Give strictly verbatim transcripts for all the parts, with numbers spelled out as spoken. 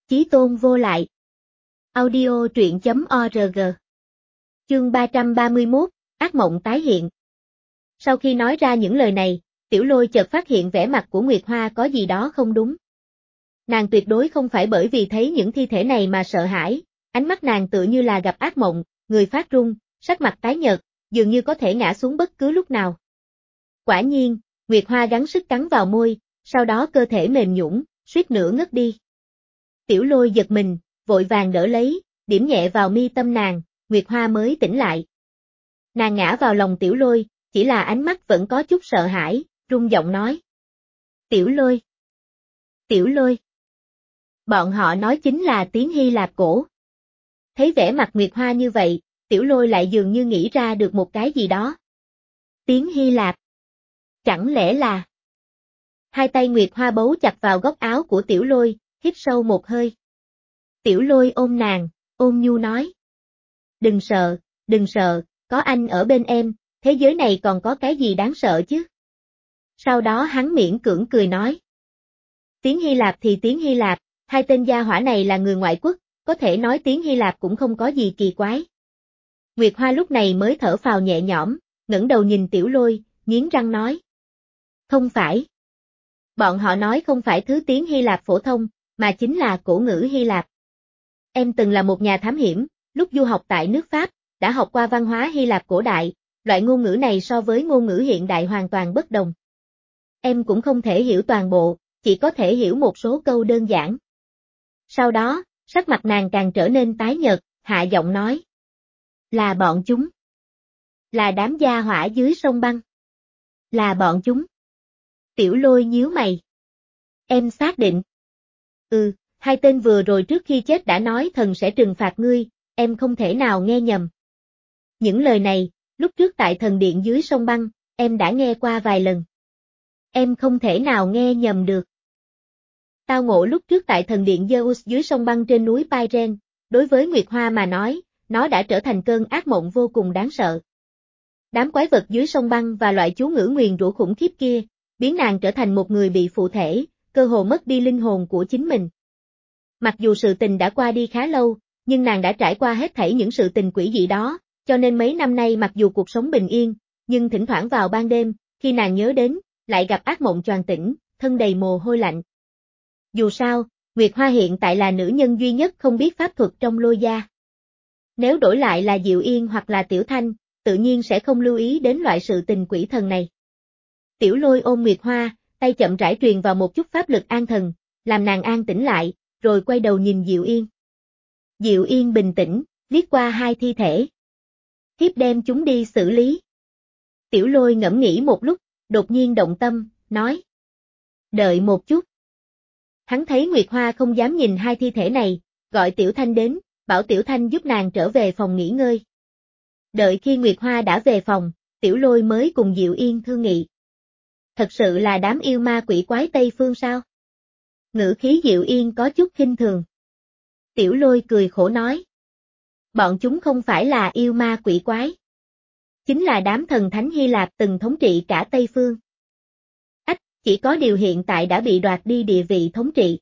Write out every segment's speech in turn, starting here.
Chí tôn vô lại. Audio truyện chấm org. Chương ba trăm ba mươi mốt, ác mộng tái hiện. Sau khi nói ra những lời này, Tiểu Lôi chợt phát hiện vẻ mặt của Nguyệt Hoa có gì đó không đúng. Nàng tuyệt đối không phải bởi vì thấy những thi thể này mà sợ hãi, ánh mắt nàng tựa như là gặp ác mộng, người phát run, sắc mặt tái nhợt, dường như có thể ngã xuống bất cứ lúc nào. Quả nhiên, Nguyệt Hoa gắng sức cắn vào môi, sau đó cơ thể mềm nhũn, suýt nữa ngất đi. Tiểu Lôi giật mình, vội vàng đỡ lấy, điểm nhẹ vào mi tâm nàng, Nguyệt Hoa mới tỉnh lại. Nàng ngã vào lòng Tiểu Lôi, chỉ là ánh mắt vẫn có chút sợ hãi, run giọng nói. Tiểu Lôi! Tiểu Lôi! Bọn họ nói chính là tiếng Hy Lạp cổ. Thấy vẻ mặt Nguyệt Hoa như vậy, Tiểu Lôi lại dường như nghĩ ra được một cái gì đó. Tiếng Hy Lạp. Chẳng lẽ là... Hai tay Nguyệt Hoa bấu chặt vào góc áo của Tiểu Lôi, hít sâu một hơi. Tiểu Lôi ôm nàng, ôm nhu nói. Đừng sợ, đừng sợ, có anh ở bên em, thế giới này còn có cái gì đáng sợ chứ? Sau đó hắn miễn cưỡng cười nói. Tiếng Hy Lạp thì tiếng Hy Lạp, hai tên gia hỏa này là người ngoại quốc, có thể nói tiếng Hy Lạp cũng không có gì kỳ quái. Nguyệt Hoa lúc này mới thở phào nhẹ nhõm, ngẩng đầu nhìn Tiểu Lôi, nghiến răng nói. Không phải. Bọn họ nói không phải thứ tiếng Hy Lạp phổ thông, mà chính là cổ ngữ Hy Lạp. Em từng là một nhà thám hiểm, lúc du học tại nước Pháp, đã học qua văn hóa Hy Lạp cổ đại, loại ngôn ngữ này so với ngôn ngữ hiện đại hoàn toàn bất đồng. Em cũng không thể hiểu toàn bộ, chỉ có thể hiểu một số câu đơn giản. Sau đó, sắc mặt nàng càng trở nên tái nhợt, hạ giọng nói. Là bọn chúng. Là đám gia hỏa dưới sông băng. Là bọn chúng. Tiểu Lôi nhíu mày. Em xác định. Ừ, hai tên vừa rồi trước khi chết đã nói thần sẽ trừng phạt ngươi, em không thể nào nghe nhầm. Những lời này, lúc trước tại thần điện dưới sông băng, em đã nghe qua vài lần. Em không thể nào nghe nhầm được. Tao ngộ lúc trước tại thần điện Zeus dưới sông băng trên núi Pyren, đối với Nguyệt Hoa mà nói, nó đã trở thành cơn ác mộng vô cùng đáng sợ. Đám quái vật dưới sông băng và loại chú ngữ nguyền rủa khủng khiếp kia, biến nàng trở thành một người bị phụ thể, cơ hồ mất đi linh hồn của chính mình. Mặc dù sự tình đã qua đi khá lâu, nhưng nàng đã trải qua hết thảy những sự tình quỷ dị đó, cho nên mấy năm nay mặc dù cuộc sống bình yên, nhưng thỉnh thoảng vào ban đêm, khi nàng nhớ đến, lại gặp ác mộng choàng tỉnh, thân đầy mồ hôi lạnh. Dù sao, Nguyệt Hoa hiện tại là nữ nhân duy nhất không biết pháp thuật trong Lôi gia. Nếu đổi lại là Diệu Yên hoặc là Tiểu Thanh, tự nhiên sẽ không lưu ý đến loại sự tình quỷ thần này. Tiểu Lôi ôm Nguyệt Hoa, tay chậm rãi truyền vào một chút pháp lực an thần, làm nàng an tĩnh lại, rồi quay đầu nhìn Diệu Yên. Diệu Yên bình tĩnh, liếc qua hai thi thể. Thiếp đem chúng đi xử lý. Tiểu Lôi ngẫm nghĩ một lúc, đột nhiên động tâm, nói. Đợi một chút. Hắn thấy Nguyệt Hoa không dám nhìn hai thi thể này, gọi Tiểu Thanh đến, bảo Tiểu Thanh giúp nàng trở về phòng nghỉ ngơi. Đợi khi Nguyệt Hoa đã về phòng, Tiểu Lôi mới cùng Diệu Yên thương nghị. Thật sự là đám yêu ma quỷ quái Tây Phương sao? Ngữ khí Diệu Yên có chút khinh thường. Tiểu Lôi cười khổ nói. Bọn chúng không phải là yêu ma quỷ quái. Chính là đám thần thánh Hy Lạp từng thống trị cả Tây Phương. Ách, chỉ có điều hiện tại đã bị đoạt đi địa vị thống trị.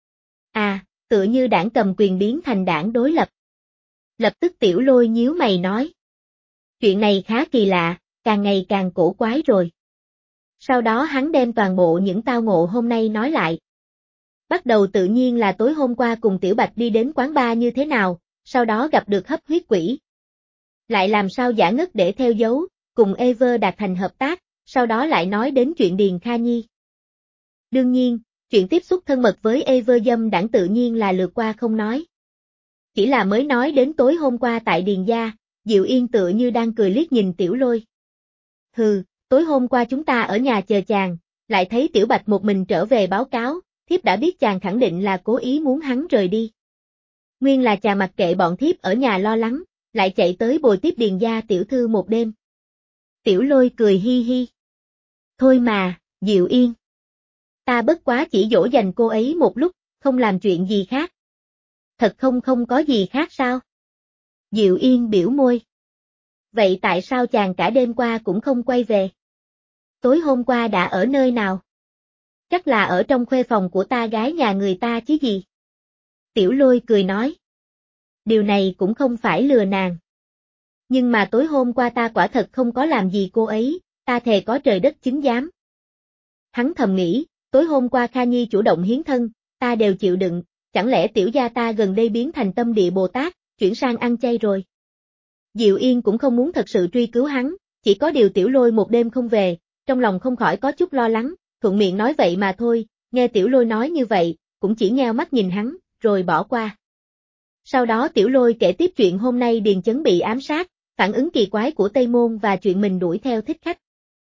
À, tựa như đảng cầm quyền biến thành đảng đối lập. Lập tức Tiểu Lôi nhíu mày nói. Chuyện này khá kỳ lạ, càng ngày càng cổ quái rồi. Sau đó hắn đem toàn bộ những tao ngộ hôm nay nói lại. Bắt đầu tự nhiên là tối hôm qua cùng Tiểu Bạch đi đến quán bar như thế nào, sau đó gặp được hấp huyết quỷ. Lại làm sao giả ngất để theo dấu, cùng Ever đạt thành hợp tác, sau đó lại nói đến chuyện Điền Kha Nhi. Đương nhiên, chuyện tiếp xúc thân mật với Ever dâm đảng tự nhiên là lược qua không nói. Chỉ là mới nói đến tối hôm qua tại Điền gia, Diệu Yên tựa như đang cười liếc nhìn Tiểu Lôi. Hừ, tối hôm qua chúng ta ở nhà chờ chàng, lại thấy Tiểu Bạch một mình trở về báo cáo, thiếp đã biết chàng khẳng định là cố ý muốn hắn rời đi. Nguyên là chàng mặc kệ bọn thiếp ở nhà lo lắng, lại chạy tới bồi tiếp Điền gia tiểu thư một đêm. Tiểu Lôi cười hi hi. Thôi mà, Diệu Yên. Ta bất quá chỉ dỗ dành cô ấy một lúc, không làm chuyện gì khác. Thật không không có gì khác sao? Diệu Yên biểu môi. Vậy tại sao chàng cả đêm qua cũng không quay về? Tối hôm qua đã ở nơi nào? Chắc là ở trong khuê phòng của ta gái nhà người ta chứ gì? Tiểu Lôi cười nói. Điều này cũng không phải lừa nàng. Nhưng mà tối hôm qua ta quả thật không có làm gì cô ấy, ta thề có trời đất chứng giám. Hắn thầm nghĩ, tối hôm qua Kha Nhi chủ động hiến thân, ta đều chịu đựng, chẳng lẽ tiểu gia ta gần đây biến thành tâm địa Bồ Tát, chuyển sang ăn chay rồi. Diệu Yên cũng không muốn thật sự truy cứu hắn, chỉ có điều Tiểu Lôi một đêm không về, trong lòng không khỏi có chút lo lắng, thuận miệng nói vậy mà thôi, nghe Tiểu Lôi nói như vậy, cũng chỉ nheo mắt nhìn hắn, rồi bỏ qua. Sau đó Tiểu Lôi kể tiếp chuyện hôm nay Điền Chấn bị ám sát, phản ứng kỳ quái của Tây Môn và chuyện mình đuổi theo thích khách.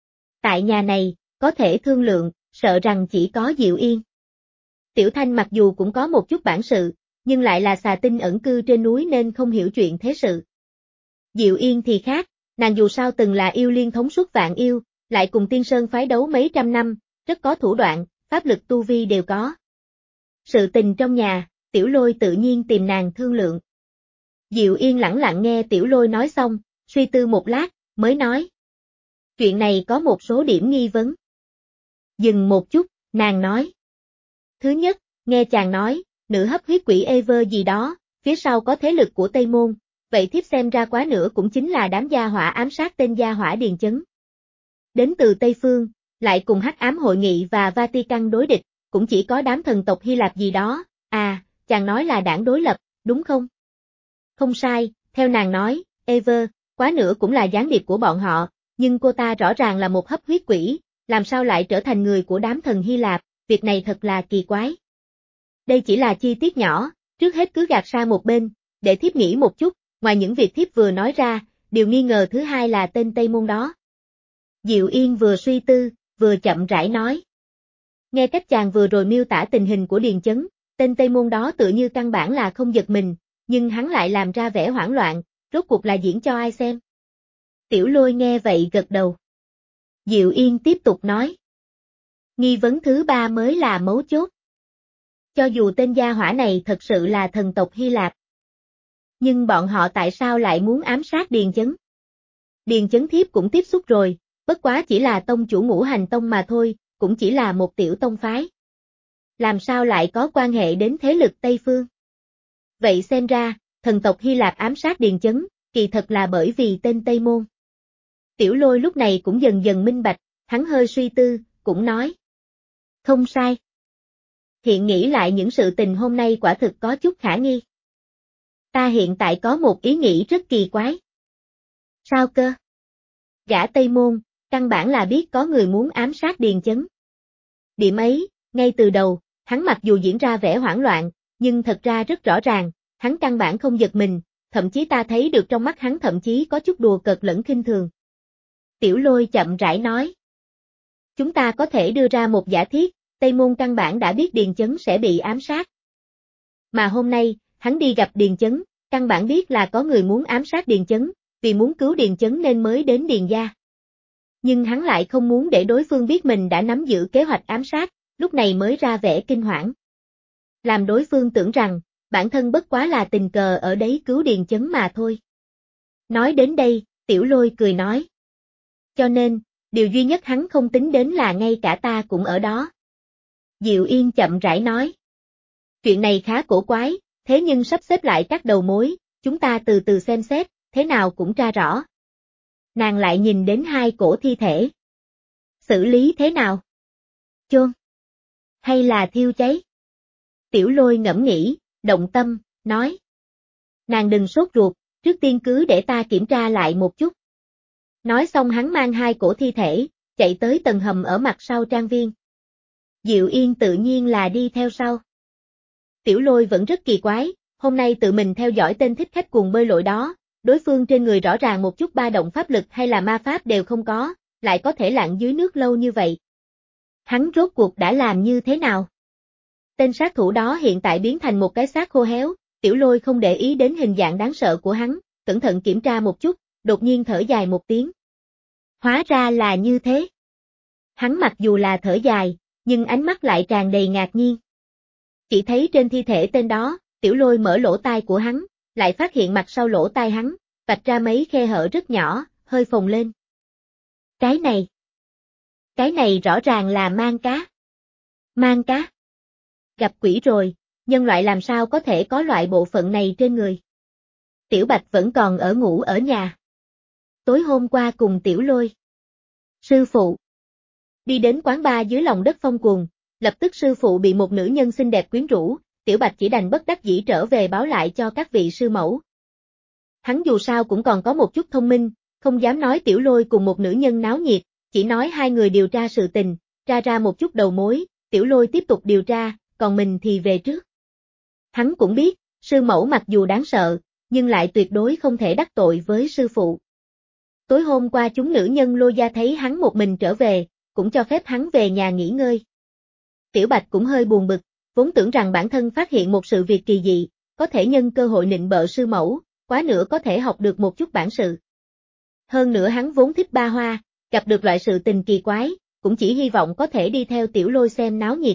Tại nhà này, có thể thương lượng, sợ rằng chỉ có Diệu Yên. Tiểu Thanh mặc dù cũng có một chút bản sự, nhưng lại là xà tinh ẩn cư trên núi nên không hiểu chuyện thế sự. Diệu Yên thì khác, nàng dù sao từng là yêu liên thống suốt vạn yêu, lại cùng Tiên Sơn phái đấu mấy trăm năm, rất có thủ đoạn, pháp lực tu vi đều có. Sự tình trong nhà, Tiểu Lôi tự nhiên tìm nàng thương lượng. Diệu Yên lẳng lặng nghe Tiểu Lôi nói xong, suy tư một lát, mới nói. Chuyện này có một số điểm nghi vấn. Dừng một chút, nàng nói. Thứ nhất, nghe chàng nói, nữ hấp huyết quỷ Ever gì đó, phía sau có thế lực của Tây Môn, vậy thiếp xem ra quá nữa cũng chính là đám gia hỏa ám sát tên gia hỏa Điền Chấn. Đến từ Tây Phương, lại cùng Hắc Ám Hội Nghị và Vatican đối địch, cũng chỉ có đám thần tộc Hy Lạp gì đó, à, chàng nói là đảng đối lập, đúng không? Không sai, theo nàng nói, Ever, quá nữa cũng là gián điệp của bọn họ, nhưng cô ta rõ ràng là một hấp huyết quỷ, làm sao lại trở thành người của đám thần Hy Lạp, việc này thật là kỳ quái. Đây chỉ là chi tiết nhỏ, trước hết cứ gạt sang một bên, để thiếp nghĩ một chút, ngoài những việc thiếp vừa nói ra, điều nghi ngờ thứ hai là tên Tây Môn đó. Diệu Yên vừa suy tư, vừa chậm rãi nói. Nghe cách chàng vừa rồi miêu tả tình hình của Điền Chấn, tên Tây Môn đó tự như căn bản là không giật mình, nhưng hắn lại làm ra vẻ hoảng loạn, rốt cuộc là diễn cho ai xem. Tiểu Lôi nghe vậy gật đầu. Diệu Yên tiếp tục nói. Nghi vấn thứ ba mới là mấu chốt. Cho dù tên gia hỏa này thật sự là thần tộc Hy Lạp, nhưng bọn họ tại sao lại muốn ám sát Điền Chấn? Điền Chấn thiếp cũng tiếp xúc rồi, bất quá chỉ là tông chủ Ngũ Hành Tông mà thôi, cũng chỉ là một tiểu tông phái. Làm sao lại có quan hệ đến thế lực Tây Phương? Vậy xem ra, thần tộc Hy Lạp ám sát Điền Chấn, kỳ thật là bởi vì tên Tây Môn. Tiểu Lôi lúc này cũng dần dần minh bạch, hắn hơi suy tư, cũng nói. Không sai. Hiện nghĩ lại những sự tình hôm nay quả thực có chút khả nghi. Ta hiện tại có một ý nghĩ rất kỳ quái. Sao cơ? Gã Tây Môn, căn bản là biết có người muốn ám sát Điền Chấn. Điểm ấy, ngay từ đầu, hắn mặc dù diễn ra vẻ hoảng loạn, nhưng thật ra rất rõ ràng, hắn căn bản không giật mình, thậm chí ta thấy được trong mắt hắn thậm chí có chút đùa cợt lẫn khinh thường. Tiểu Lôi chậm rãi nói. Chúng ta có thể đưa ra một giả thiết, Tây Môn căn bản đã biết Điền Chấn sẽ bị ám sát. Mà hôm nay, hắn đi gặp Điền Chấn, căn bản biết là có người muốn ám sát Điền Chấn, vì muốn cứu Điền Chấn nên mới đến Điền gia. Nhưng hắn lại không muốn để đối phương biết mình đã nắm giữ kế hoạch ám sát, lúc này mới ra vẻ kinh hoảng. Làm đối phương tưởng rằng, bản thân bất quá là tình cờ ở đấy cứu Điền Chấn mà thôi. Nói đến đây, Tiểu Lôi cười nói. Cho nên, điều duy nhất hắn không tính đến là ngay cả ta cũng ở đó. Diệu Yên chậm rãi nói. Chuyện này khá cổ quái, thế nhưng sắp xếp lại các đầu mối, chúng ta từ từ xem xét, thế nào cũng tra rõ. Nàng lại nhìn đến hai cổ thi thể. Xử lý thế nào? Chôn? Hay là thiêu cháy? Tiểu Lôi ngẫm nghĩ, động tâm, nói. Nàng đừng sốt ruột, trước tiên cứ để ta kiểm tra lại một chút. Nói xong hắn mang hai cổ thi thể, chạy tới tầng hầm ở mặt sau trang viên. Diệu Yên tự nhiên là đi theo sau. Tiểu Lôi vẫn rất kỳ quái, hôm nay tự mình theo dõi tên thích khách cuồng bơi lội đó, đối phương trên người rõ ràng một chút ba động pháp lực hay là ma pháp đều không có, lại có thể lặn dưới nước lâu như vậy. Hắn rốt cuộc đã làm như thế nào? Tên sát thủ đó hiện tại biến thành một cái xác khô héo, Tiểu Lôi không để ý đến hình dạng đáng sợ của hắn, cẩn thận kiểm tra một chút, đột nhiên thở dài một tiếng. Hóa ra là như thế. Hắn mặc dù là thở dài, nhưng ánh mắt lại tràn đầy ngạc nhiên. Chỉ thấy trên thi thể tên đó, Tiểu Lôi mở lỗ tai của hắn, lại phát hiện mặt sau lỗ tai hắn, vạch ra mấy khe hở rất nhỏ, hơi phồng lên. Cái này, cái này rõ ràng là mang cá. Mang cá. Gặp quỷ rồi, nhân loại làm sao có thể có loại bộ phận này trên người. Tiểu Bạch vẫn còn ở ngủ ở nhà. Tối hôm qua cùng Tiểu Lôi. Sư phụ. Đi đến quán bar dưới lòng đất Phong Cuồng, lập tức sư phụ bị một nữ nhân xinh đẹp quyến rũ, Tiểu Bạch chỉ đành bất đắc dĩ trở về báo lại cho các vị sư mẫu. Hắn dù sao cũng còn có một chút thông minh, không dám nói Tiểu Lôi cùng một nữ nhân náo nhiệt, chỉ nói hai người điều tra sự tình, tra ra một chút đầu mối, Tiểu Lôi tiếp tục điều tra, còn mình thì về trước. Hắn cũng biết, sư mẫu mặc dù đáng sợ, nhưng lại tuyệt đối không thể đắc tội với sư phụ. Tối hôm qua chúng nữ nhân Lôi gia thấy hắn một mình trở về, cũng cho phép hắn về nhà nghỉ ngơi. Tiểu Bạch cũng hơi buồn bực, vốn tưởng rằng bản thân phát hiện một sự việc kỳ dị, có thể nhân cơ hội nịnh bợ sư mẫu, quá nữa có thể học được một chút bản sự. Hơn nữa hắn vốn thích ba hoa, gặp được loại sự tình kỳ quái, cũng chỉ hy vọng có thể đi theo Tiểu Lôi xem náo nhiệt.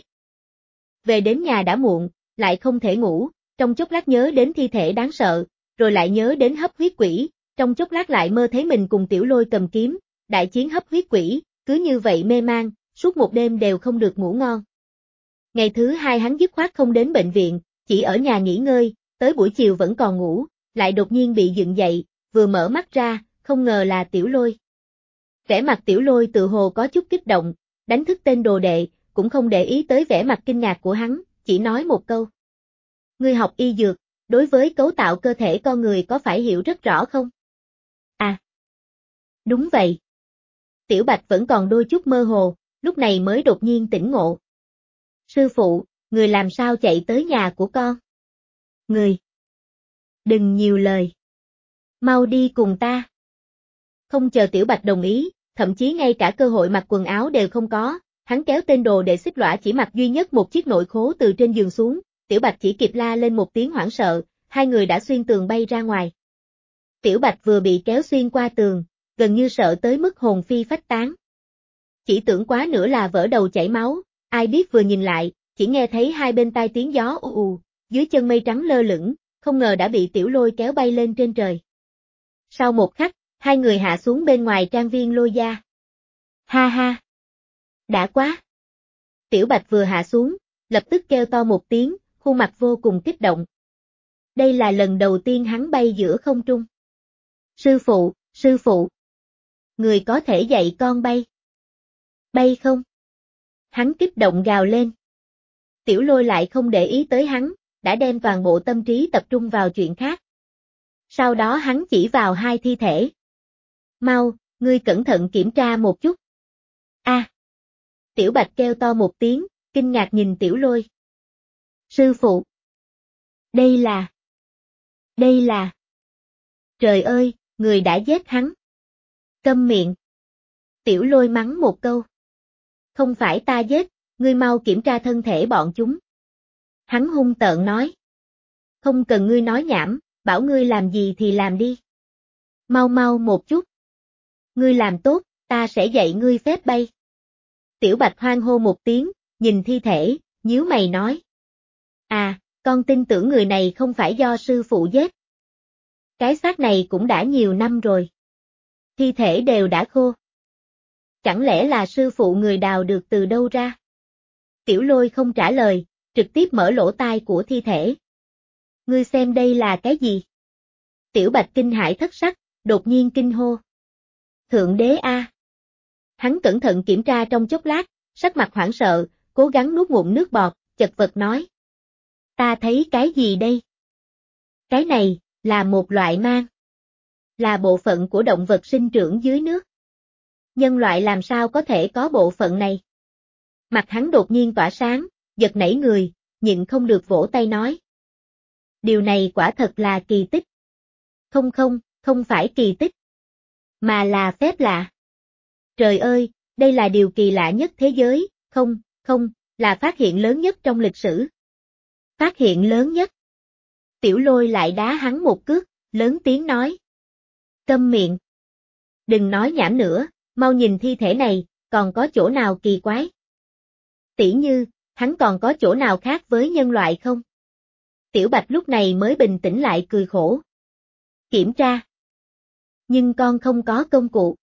Về đến nhà đã muộn, lại không thể ngủ, trong chốc lát nhớ đến thi thể đáng sợ, rồi lại nhớ đến hấp huyết quỷ, trong chốc lát lại mơ thấy mình cùng Tiểu Lôi cầm kiếm, đại chiến hấp huyết quỷ, cứ như vậy mê man, suốt một đêm đều không được ngủ ngon. Ngày thứ hai hắn dứt khoát không đến bệnh viện, chỉ ở nhà nghỉ ngơi, tới buổi chiều vẫn còn ngủ, lại đột nhiên bị dựng dậy, vừa mở mắt ra, không ngờ là Tiểu Lôi. Vẻ mặt Tiểu Lôi tự hồ có chút kích động, đánh thức tên đồ đệ, cũng không để ý tới vẻ mặt kinh ngạc của hắn, chỉ nói một câu. Ngươi học y dược, đối với cấu tạo cơ thể con người có phải hiểu rất rõ không? À, đúng vậy. Tiểu Bạch vẫn còn đôi chút mơ hồ, lúc này mới đột nhiên tỉnh ngộ. Sư phụ, người làm sao chạy tới nhà của con? Người. Đừng nhiều lời. Mau đi cùng ta. Không chờ Tiểu Bạch đồng ý, thậm chí ngay cả cơ hội mặc quần áo đều không có, hắn kéo tên đồ để xích lõa chỉ mặc duy nhất một chiếc nội khố từ trên giường xuống, Tiểu Bạch chỉ kịp la lên một tiếng hoảng sợ, hai người đã xuyên tường bay ra ngoài. Tiểu Bạch vừa bị kéo xuyên qua tường, gần như sợ tới mức hồn phi phách tán. Chỉ tưởng quá nữa là vỡ đầu chảy máu, ai biết vừa nhìn lại, chỉ nghe thấy hai bên tai tiếng gió ù ù, dưới chân mây trắng lơ lửng, không ngờ đã bị Tiểu Lôi kéo bay lên trên trời. Sau một khắc, hai người hạ xuống bên ngoài trang viên Lôi gia. Ha ha! Đã quá! Tiểu Bạch vừa hạ xuống, lập tức kêu to một tiếng, khuôn mặt vô cùng kích động. Đây là lần đầu tiên hắn bay giữa không trung. Sư phụ, sư phụ! Người có thể dạy con bay. Bay không? Hắn kích động gào lên. Tiểu Lôi lại không để ý tới hắn, đã đem toàn bộ tâm trí tập trung vào chuyện khác. Sau đó hắn chỉ vào hai thi thể. Mau, ngươi cẩn thận kiểm tra một chút. A. À. Tiểu Bạch kêu to một tiếng, kinh ngạc nhìn Tiểu Lôi. Sư phụ. Đây là... Đây là... Trời ơi, người đã giết hắn. Câm miệng. Tiểu Lôi mắng một câu. Không phải ta giết, ngươi mau kiểm tra thân thể bọn chúng. Hắn hung tợn nói. Không cần ngươi nói nhảm, bảo ngươi làm gì thì làm đi. Mau mau một chút. Ngươi làm tốt, ta sẽ dạy ngươi phép bay. Tiểu Bạch hoang hô một tiếng, nhìn thi thể, nhíu mày nói. À, con tin tưởng người này không phải do sư phụ giết. Cái xác này cũng đã nhiều năm rồi. Thi thể đều đã khô. Chẳng lẽ là sư phụ người đào được từ đâu ra? Tiểu Lôi không trả lời, trực tiếp mở lỗ tai của thi thể. Ngươi xem đây là cái gì? Tiểu Bạch kinh hãi thất sắc, đột nhiên kinh hô. Thượng đế a! Hắn cẩn thận kiểm tra trong chốc lát, sắc mặt hoảng sợ, cố gắng nuốt ngụm nước bọt, chật vật nói. Ta thấy cái gì đây? Cái này, là một loại mang. Là bộ phận của động vật sinh trưởng dưới nước. Nhân loại làm sao có thể có bộ phận này? Mặt hắn đột nhiên tỏa sáng, giật nảy người, nhịn không được vỗ tay nói. Điều này quả thật là kỳ tích. Không không, không phải kỳ tích. Mà là phép lạ. Trời ơi, đây là điều kỳ lạ nhất thế giới, không, không, là phát hiện lớn nhất trong lịch sử. Phát hiện lớn nhất. Tiểu Lôi lại đá hắn một cước, lớn tiếng nói. Câm miệng. Đừng nói nhảm nữa, mau nhìn thi thể này, còn có chỗ nào kỳ quái? Tỉ như, hắn còn có chỗ nào khác với nhân loại không? Tiểu Bạch lúc này mới bình tĩnh lại cười khổ. Kiểm tra. Nhưng con không có công cụ.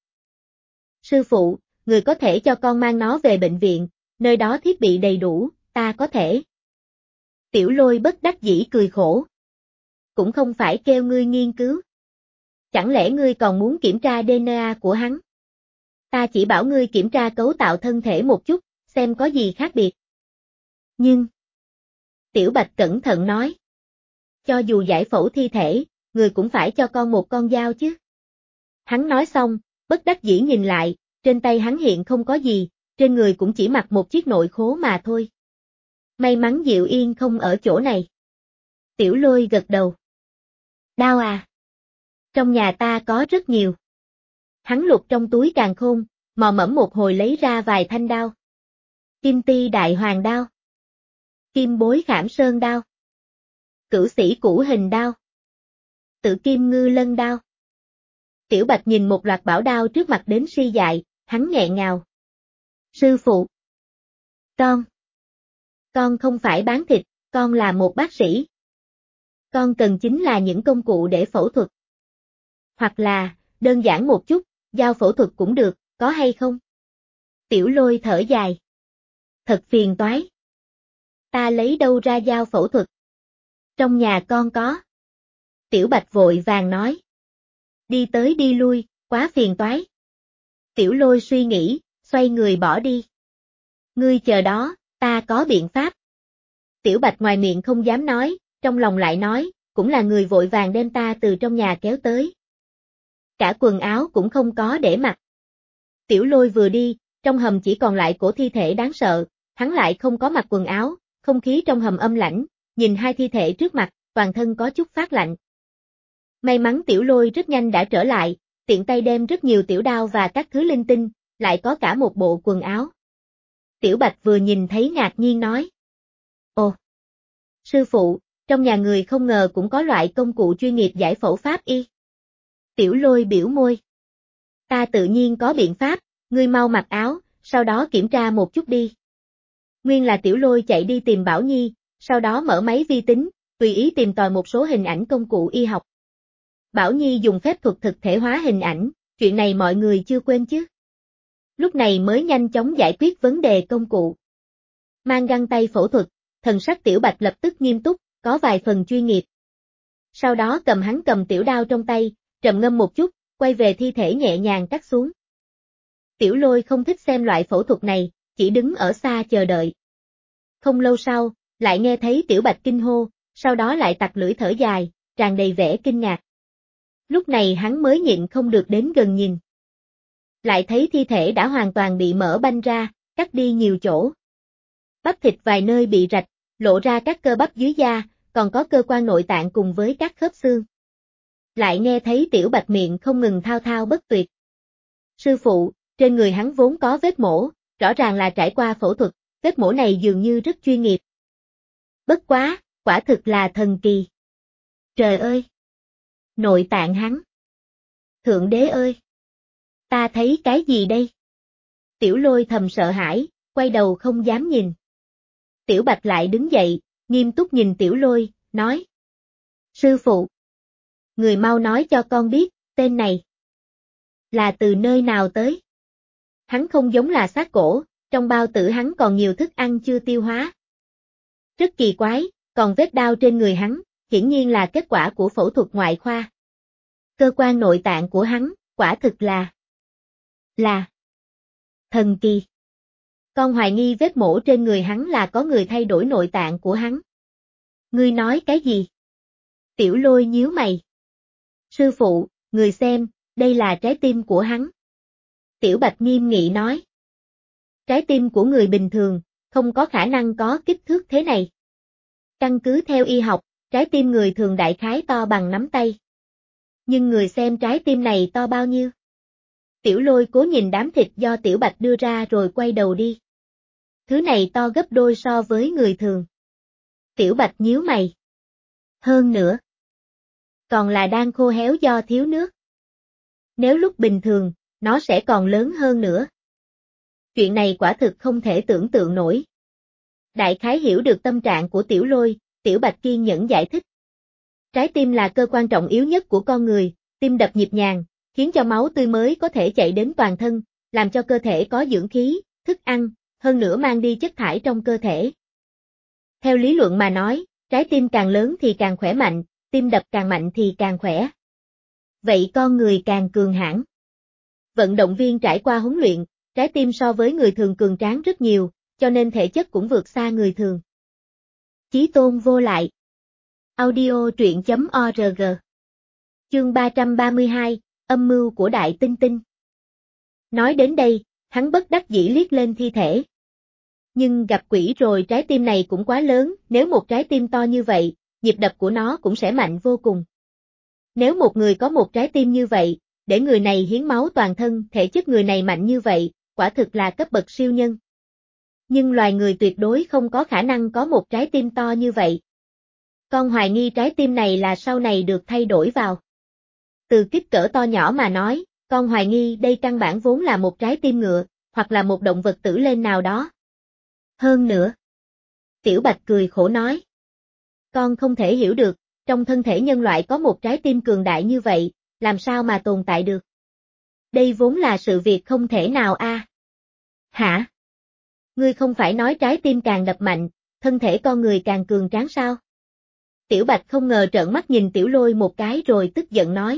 Sư phụ, người có thể cho con mang nó về bệnh viện, nơi đó thiết bị đầy đủ, ta có thể. Tiểu Lôi bất đắc dĩ cười khổ. Cũng không phải kêu ngươi nghiên cứu. Chẳng lẽ ngươi còn muốn kiểm tra đê en a của hắn? Ta chỉ bảo ngươi kiểm tra cấu tạo thân thể một chút, xem có gì khác biệt. Nhưng... Tiểu Bạch cẩn thận nói. Cho dù giải phẫu thi thể, người cũng phải cho con một con dao chứ. Hắn nói xong, bất đắc dĩ nhìn lại, trên tay hắn hiện không có gì, trên người cũng chỉ mặc một chiếc nội khố mà thôi. May mắn Diệu Yên không ở chỗ này. Tiểu Lôi gật đầu. Đao à? Trong nhà ta có rất nhiều. Hắn lục trong túi càn khôn, mò mẫm một hồi lấy ra vài thanh đao. Kim ti đại hoàng đao. Kim bối khảm sơn đao. Cửu sĩ củ hình đao. Tự kim ngư lân đao. Tiểu Bạch nhìn một loạt bảo đao trước mặt đến si dại, hắn nghẹn ngào. Sư phụ. Con. Con không phải bán thịt, con là một bác sĩ. Con cần chính là những công cụ để phẫu thuật. Hoặc là, đơn giản một chút, dao phẫu thuật cũng được, có hay không? Tiểu Lôi thở dài. Thật phiền toái. Ta lấy đâu ra dao phẫu thuật? Trong nhà con có. Tiểu Bạch vội vàng nói. Đi tới đi lui, quá phiền toái. Tiểu Lôi suy nghĩ, xoay người bỏ đi. Ngươi chờ đó, ta có biện pháp. Tiểu Bạch ngoài miệng không dám nói, trong lòng lại nói, cũng là người vội vàng đem ta từ trong nhà kéo tới. Cả quần áo cũng không có để mặc. Tiểu Lôi vừa đi, trong hầm chỉ còn lại cổ thi thể đáng sợ, hắn lại không có mặc quần áo, không khí trong hầm âm lãnh, nhìn hai thi thể trước mặt, toàn thân có chút phát lạnh. May mắn Tiểu Lôi rất nhanh đã trở lại, tiện tay đem rất nhiều tiểu đao và các thứ linh tinh, lại có cả một bộ quần áo. Tiểu Bạch vừa nhìn thấy ngạc nhiên nói. Ồ! Sư phụ, trong nhà người không ngờ cũng có loại công cụ chuyên nghiệp giải phẫu pháp y. Tiểu Lôi biểu môi. Ta tự nhiên có biện pháp, ngươi mau mặc áo, sau đó kiểm tra một chút đi. Nguyên là Tiểu Lôi chạy đi tìm Bảo Nhi, sau đó mở máy vi tính, tùy ý tìm tòi một số hình ảnh công cụ y học. Bảo Nhi dùng phép thuật thực thể hóa hình ảnh, chuyện này mọi người chưa quên chứ. Lúc này mới nhanh chóng giải quyết vấn đề công cụ. Mang găng tay phẫu thuật, thần sắc Tiểu Bạch lập tức nghiêm túc, có vài phần chuyên nghiệp. Sau đó cầm hắn cầm tiểu đao trong tay, trầm ngâm một chút, quay về thi thể nhẹ nhàng cắt xuống. Tiểu Lôi không thích xem loại phẫu thuật này, chỉ đứng ở xa chờ đợi. Không lâu sau, lại nghe thấy Tiểu Bạch kinh hô, sau đó lại tặc lưỡi thở dài, tràn đầy vẻ kinh ngạc. Lúc này hắn mới nhịn không được đến gần nhìn. Lại thấy thi thể đã hoàn toàn bị mở banh ra, cắt đi nhiều chỗ. Bắp thịt vài nơi bị rạch, lộ ra các cơ bắp dưới da, còn có cơ quan nội tạng cùng với các khớp xương. Lại nghe thấy Tiểu Bạch miệng không ngừng thao thao bất tuyệt. Sư phụ, trên người hắn vốn có vết mổ, rõ ràng là trải qua phẫu thuật, vết mổ này dường như rất chuyên nghiệp. Bất quá, quả thực là thần kỳ. Trời ơi! Nội tạng hắn! Thượng đế ơi! Ta thấy cái gì đây? Tiểu Lôi thầm sợ hãi, quay đầu không dám nhìn. Tiểu Bạch lại đứng dậy, nghiêm túc nhìn Tiểu Lôi, nói. Sư phụ! Người mau nói cho con biết, tên này là từ nơi nào tới? Hắn không giống là xác cổ, trong bao tử hắn còn nhiều thức ăn chưa tiêu hóa. Rất kỳ quái, còn vết đao trên người hắn, hiển nhiên là kết quả của phẫu thuật ngoại khoa. Cơ quan nội tạng của hắn, quả thực là... là... thần kỳ. Con hoài nghi vết mổ trên người hắn là có người thay đổi nội tạng của hắn. Ngươi nói cái gì? Tiểu Lôi nhíu mày. Sư phụ, người xem, đây là trái tim của hắn. Tiểu Bạch nghiêm nghị nói. Trái tim của người bình thường, không có khả năng có kích thước thế này. Căn cứ theo y học, trái tim người thường đại khái to bằng nắm tay. Nhưng người xem trái tim này to bao nhiêu? Tiểu Lôi cố nhìn đám thịt do Tiểu Bạch đưa ra rồi quay đầu đi. Thứ này to gấp đôi so với người thường. Tiểu Bạch nhíu mày. Hơn nữa. Còn là đang khô héo do thiếu nước. Nếu lúc bình thường, nó sẽ còn lớn hơn nữa. Chuyện này quả thực không thể tưởng tượng nổi. Đại khái hiểu được tâm trạng của Tiểu Lôi, Tiểu Bạch kiên nhẫn giải thích. Trái tim là cơ quan trọng yếu nhất của con người, tim đập nhịp nhàng, khiến cho máu tươi mới có thể chạy đến toàn thân, làm cho cơ thể có dưỡng khí, thức ăn, hơn nữa mang đi chất thải trong cơ thể. Theo lý luận mà nói, trái tim càng lớn thì càng khỏe mạnh, tim đập càng mạnh thì càng khỏe. Vậy con người càng cường hãn. Vận động viên trải qua huấn luyện, trái tim so với người thường cường tráng rất nhiều, cho nên thể chất cũng vượt xa người thường. Chí tôn vô lại. Audio truyện.org. Chương ba trăm ba mươi hai, âm mưu của Đại Tinh Tinh. Nói đến đây, hắn bất đắc dĩ liếc lên thi thể. Nhưng gặp quỷ rồi, trái tim này cũng quá lớn, nếu một trái tim to như vậy, nhịp đập của nó cũng sẽ mạnh vô cùng. Nếu một người có một trái tim như vậy, để người này hiến máu toàn thân, thể chất người này mạnh như vậy, quả thực là cấp bậc siêu nhân. Nhưng loài người tuyệt đối không có khả năng có một trái tim to như vậy. Con hoài nghi trái tim này là sau này được thay đổi vào. Từ kích cỡ to nhỏ mà nói, con hoài nghi đây căn bản vốn là một trái tim ngựa, hoặc là một động vật tử lên nào đó. Hơn nữa. Tiểu Bạch cười khổ nói. Con không thể hiểu được, trong thân thể nhân loại có một trái tim cường đại như vậy, làm sao mà tồn tại được. Đây vốn là sự việc không thể nào a. À? Hả? Ngươi không phải nói trái tim càng đập mạnh, thân thể con người càng cường tráng sao? Tiểu Bạch không ngờ trợn mắt nhìn Tiểu Lôi một cái rồi tức giận nói.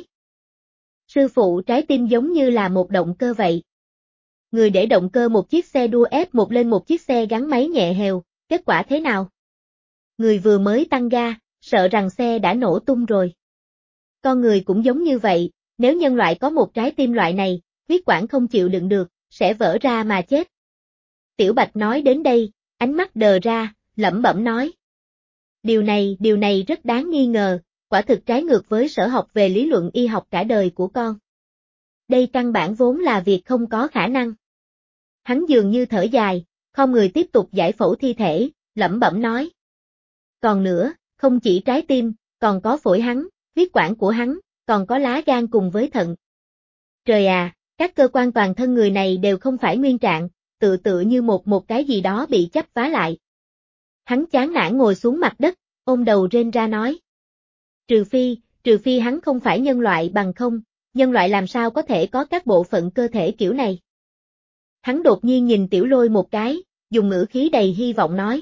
Sư phụ, trái tim giống như là một động cơ vậy. Người để động cơ một chiếc xe đua ép một lên một chiếc xe gắn máy nhẹ hều, kết quả thế nào? Người vừa mới tăng ga, sợ rằng xe đã nổ tung rồi. Con người cũng giống như vậy, nếu nhân loại có một trái tim loại này, huyết quản không chịu đựng được, sẽ vỡ ra mà chết. Tiểu Bạch nói đến đây, ánh mắt đờ ra, lẩm bẩm nói. Điều này, điều này rất đáng nghi ngờ, quả thực trái ngược với sở học về lý luận y học cả đời của con. Đây căn bản vốn là việc không có khả năng. Hắn dường như thở dài, không người tiếp tục giải phẫu thi thể, lẩm bẩm nói. Còn nữa, không chỉ trái tim, còn có phổi hắn, huyết quản của hắn, còn có lá gan cùng với thận. Trời à, các cơ quan toàn thân người này đều không phải nguyên trạng, tự tự như một một cái gì đó bị chấp vá lại. Hắn chán nản ngồi xuống mặt đất, ôm đầu rên ra nói. Trừ phi, trừ phi hắn không phải nhân loại, bằng không, nhân loại làm sao có thể có các bộ phận cơ thể kiểu này. Hắn đột nhiên nhìn Tiểu Lôi một cái, dùng ngữ khí đầy hy vọng nói.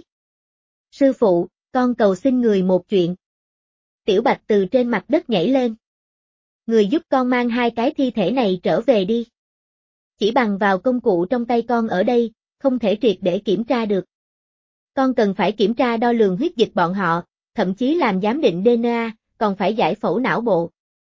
Sư phụ, con cầu xin người một chuyện. Tiểu Bạch từ trên mặt đất nhảy lên. Người giúp con mang hai cái thi thể này trở về đi. Chỉ bằng vào công cụ trong tay con ở đây, không thể triệt để kiểm tra được. Con cần phải kiểm tra đo lường huyết dịch bọn họ, thậm chí làm giám định đê en a, còn phải giải phẫu não bộ.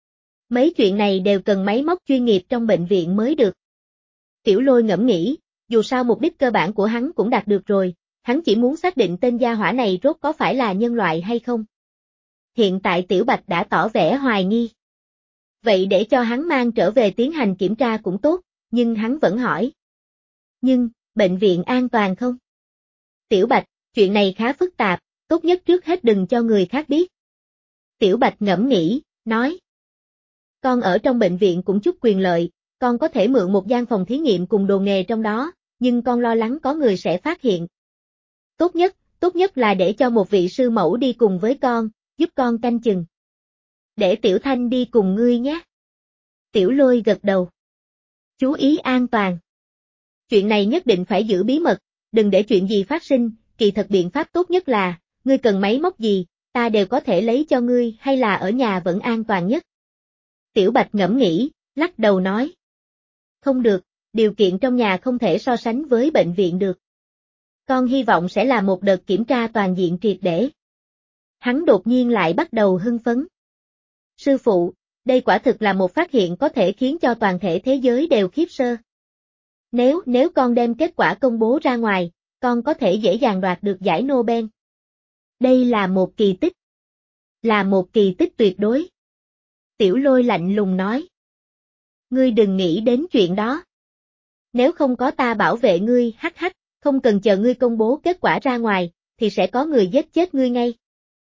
Mấy chuyện này đều cần máy móc chuyên nghiệp trong bệnh viện mới được. Tiểu Lôi ngẫm nghĩ, dù sao mục đích cơ bản của hắn cũng đạt được rồi, hắn chỉ muốn xác định tên gia hỏa này rốt có phải là nhân loại hay không. Hiện tại Tiểu Bạch đã tỏ vẻ hoài nghi. Vậy để cho hắn mang trở về tiến hành kiểm tra cũng tốt, nhưng hắn vẫn hỏi. Nhưng, bệnh viện an toàn không? Tiểu Bạch, chuyện này khá phức tạp, tốt nhất trước hết đừng cho người khác biết. Tiểu Bạch ngẫm nghĩ, nói. Con ở trong bệnh viện cũng chút quyền lợi, con có thể mượn một gian phòng thí nghiệm cùng đồ nghề trong đó, nhưng con lo lắng có người sẽ phát hiện. Tốt nhất, tốt nhất là để cho một vị sư mẫu đi cùng với con, giúp con canh chừng. Để Tiểu Thanh đi cùng ngươi nhé. Tiểu Lôi gật đầu. Chú ý an toàn. Chuyện này nhất định phải giữ bí mật, đừng để chuyện gì phát sinh, kỳ thật biện pháp tốt nhất là, ngươi cần máy móc gì, ta đều có thể lấy cho ngươi, hay là ở nhà vẫn an toàn nhất. Tiểu Bạch ngẫm nghĩ, lắc đầu nói. Không được, điều kiện trong nhà không thể so sánh với bệnh viện được. Con hy vọng sẽ là một đợt kiểm tra toàn diện triệt để. Hắn đột nhiên lại bắt đầu hưng phấn. Sư phụ, đây quả thực là một phát hiện có thể khiến cho toàn thể thế giới đều khiếp sơ. Nếu, nếu con đem kết quả công bố ra ngoài, con có thể dễ dàng đoạt được giải Nobel. Đây là một kỳ tích. Là một kỳ tích tuyệt đối. Tiểu Lôi lạnh lùng nói. Ngươi đừng nghĩ đến chuyện đó. Nếu không có ta bảo vệ ngươi, hắc hắc, không cần chờ ngươi công bố kết quả ra ngoài, thì sẽ có người giết chết ngươi ngay.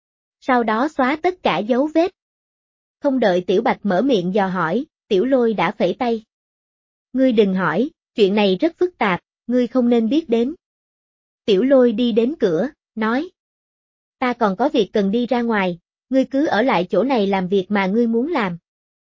Sau đó xóa tất cả dấu vết. Không đợi Tiểu Bạch mở miệng dò hỏi, Tiểu Lôi đã phẩy tay. Ngươi đừng hỏi, chuyện này rất phức tạp, ngươi không nên biết đến. Tiểu Lôi đi đến cửa, nói. Ta còn có việc cần đi ra ngoài, ngươi cứ ở lại chỗ này làm việc mà ngươi muốn làm.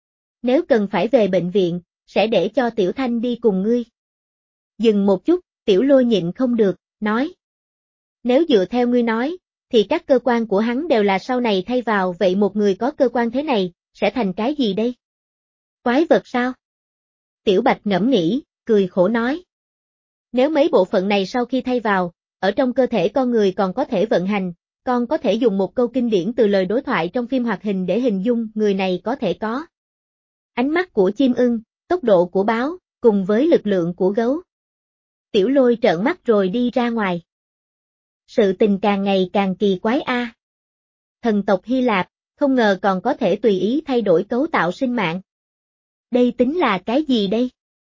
Nếu cần phải về bệnh viện, sẽ để cho Tiểu Thanh đi cùng ngươi. Dừng một chút, Tiểu Lôi nhịn không được, nói. Nếu dựa theo ngươi nói, thì các cơ quan của hắn đều là sau này thay vào, vậy một người có cơ quan thế này, sẽ thành cái gì đây? Quái vật sao? Tiểu Bạch ngẫm nghĩ, cười khổ nói. Nếu mấy bộ phận này sau khi thay vào, ở trong cơ thể con người còn có thể vận hành, con có thể dùng một câu kinh điển từ lời đối thoại trong phim hoạt hình để hình dung người này có thể có ánh mắt của chim ưng, tốc độ của báo, cùng với lực lượng của gấu. Tiểu Lôi trợn mắt rồi đi ra ngoài. Sự tình càng ngày càng kỳ quái a. À. Thần tộc Hy Lạp, không ngờ còn có thể tùy ý thay đổi cấu tạo sinh mạng. Đây tính là cái gì đây?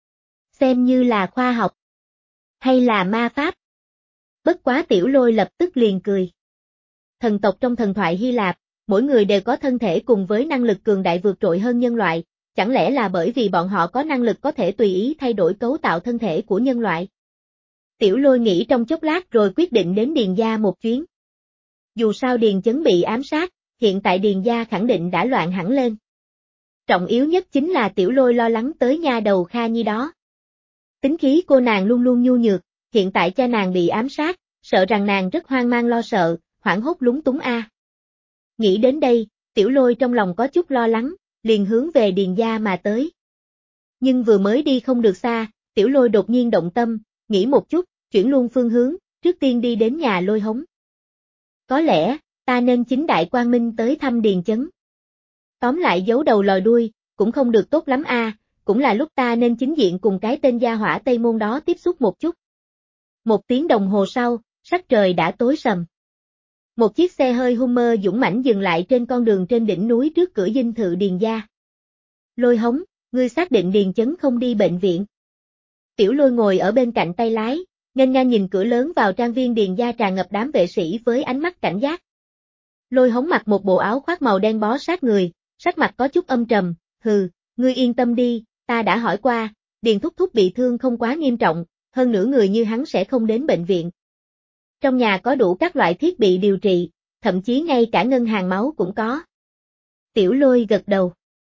Xem như là khoa học, hay là ma pháp? Bất quá Tiểu Lôi lập tức liền cười. Thần tộc trong thần thoại Hy Lạp, mỗi người đều có thân thể cùng với năng lực cường đại vượt trội hơn nhân loại, chẳng lẽ là bởi vì bọn họ có năng lực có thể tùy ý thay đổi cấu tạo thân thể của nhân loại? Tiểu Lôi nghĩ trong chốc lát rồi quyết định đến Điền Gia một chuyến. Dù sao Điền Chấn bị ám sát, hiện tại Điền Gia khẳng định đã loạn hẳn lên. Trọng yếu nhất chính là Tiểu Lôi lo lắng tới nha đầu Kha Nhi đó. Tính khí cô nàng luôn luôn nhu nhược, hiện tại cha nàng bị ám sát, sợ rằng nàng rất hoang mang lo sợ, hoảng hốt lúng túng a. À. Nghĩ đến đây, Tiểu Lôi trong lòng có chút lo lắng, liền hướng về Điền Gia mà tới. Nhưng vừa mới đi không được xa, Tiểu Lôi đột nhiên động tâm, nghĩ một chút, chuyển luôn phương hướng, trước tiên đi đến nhà Lôi Hống. Có lẽ, ta nên chính đại quang minh tới thăm Điền Chấn. Tóm lại giấu đầu lòi đuôi, cũng không được tốt lắm a, à, cũng là lúc ta nên chính diện cùng cái tên gia hỏa Tây Môn đó tiếp xúc một chút. Một tiếng đồng hồ sau, sắc trời đã tối sầm. Một chiếc xe hơi Hummer dũng mãnh dừng lại trên con đường trên đỉnh núi trước cửa dinh thự Điền Gia. Lôi Hống, ngươi xác định Điền Chấn không đi bệnh viện. Tiểu Lôi ngồi ở bên cạnh tay lái, nghênh ngang nhìn cửa lớn vào trang viên Điền Gia tràn ngập đám vệ sĩ với ánh mắt cảnh giác. Lôi Hống mặc một bộ áo khoác màu đen bó sát người, sắc mặt có chút âm trầm, hừ, ngươi yên tâm đi, ta đã hỏi qua, Điền Thúc Thúc bị thương không quá nghiêm trọng, hơn nữa người như hắn sẽ không đến bệnh viện. Trong nhà có đủ các loại thiết bị điều trị, thậm chí ngay cả ngân hàng máu cũng có. Tiểu Lôi gật đầu.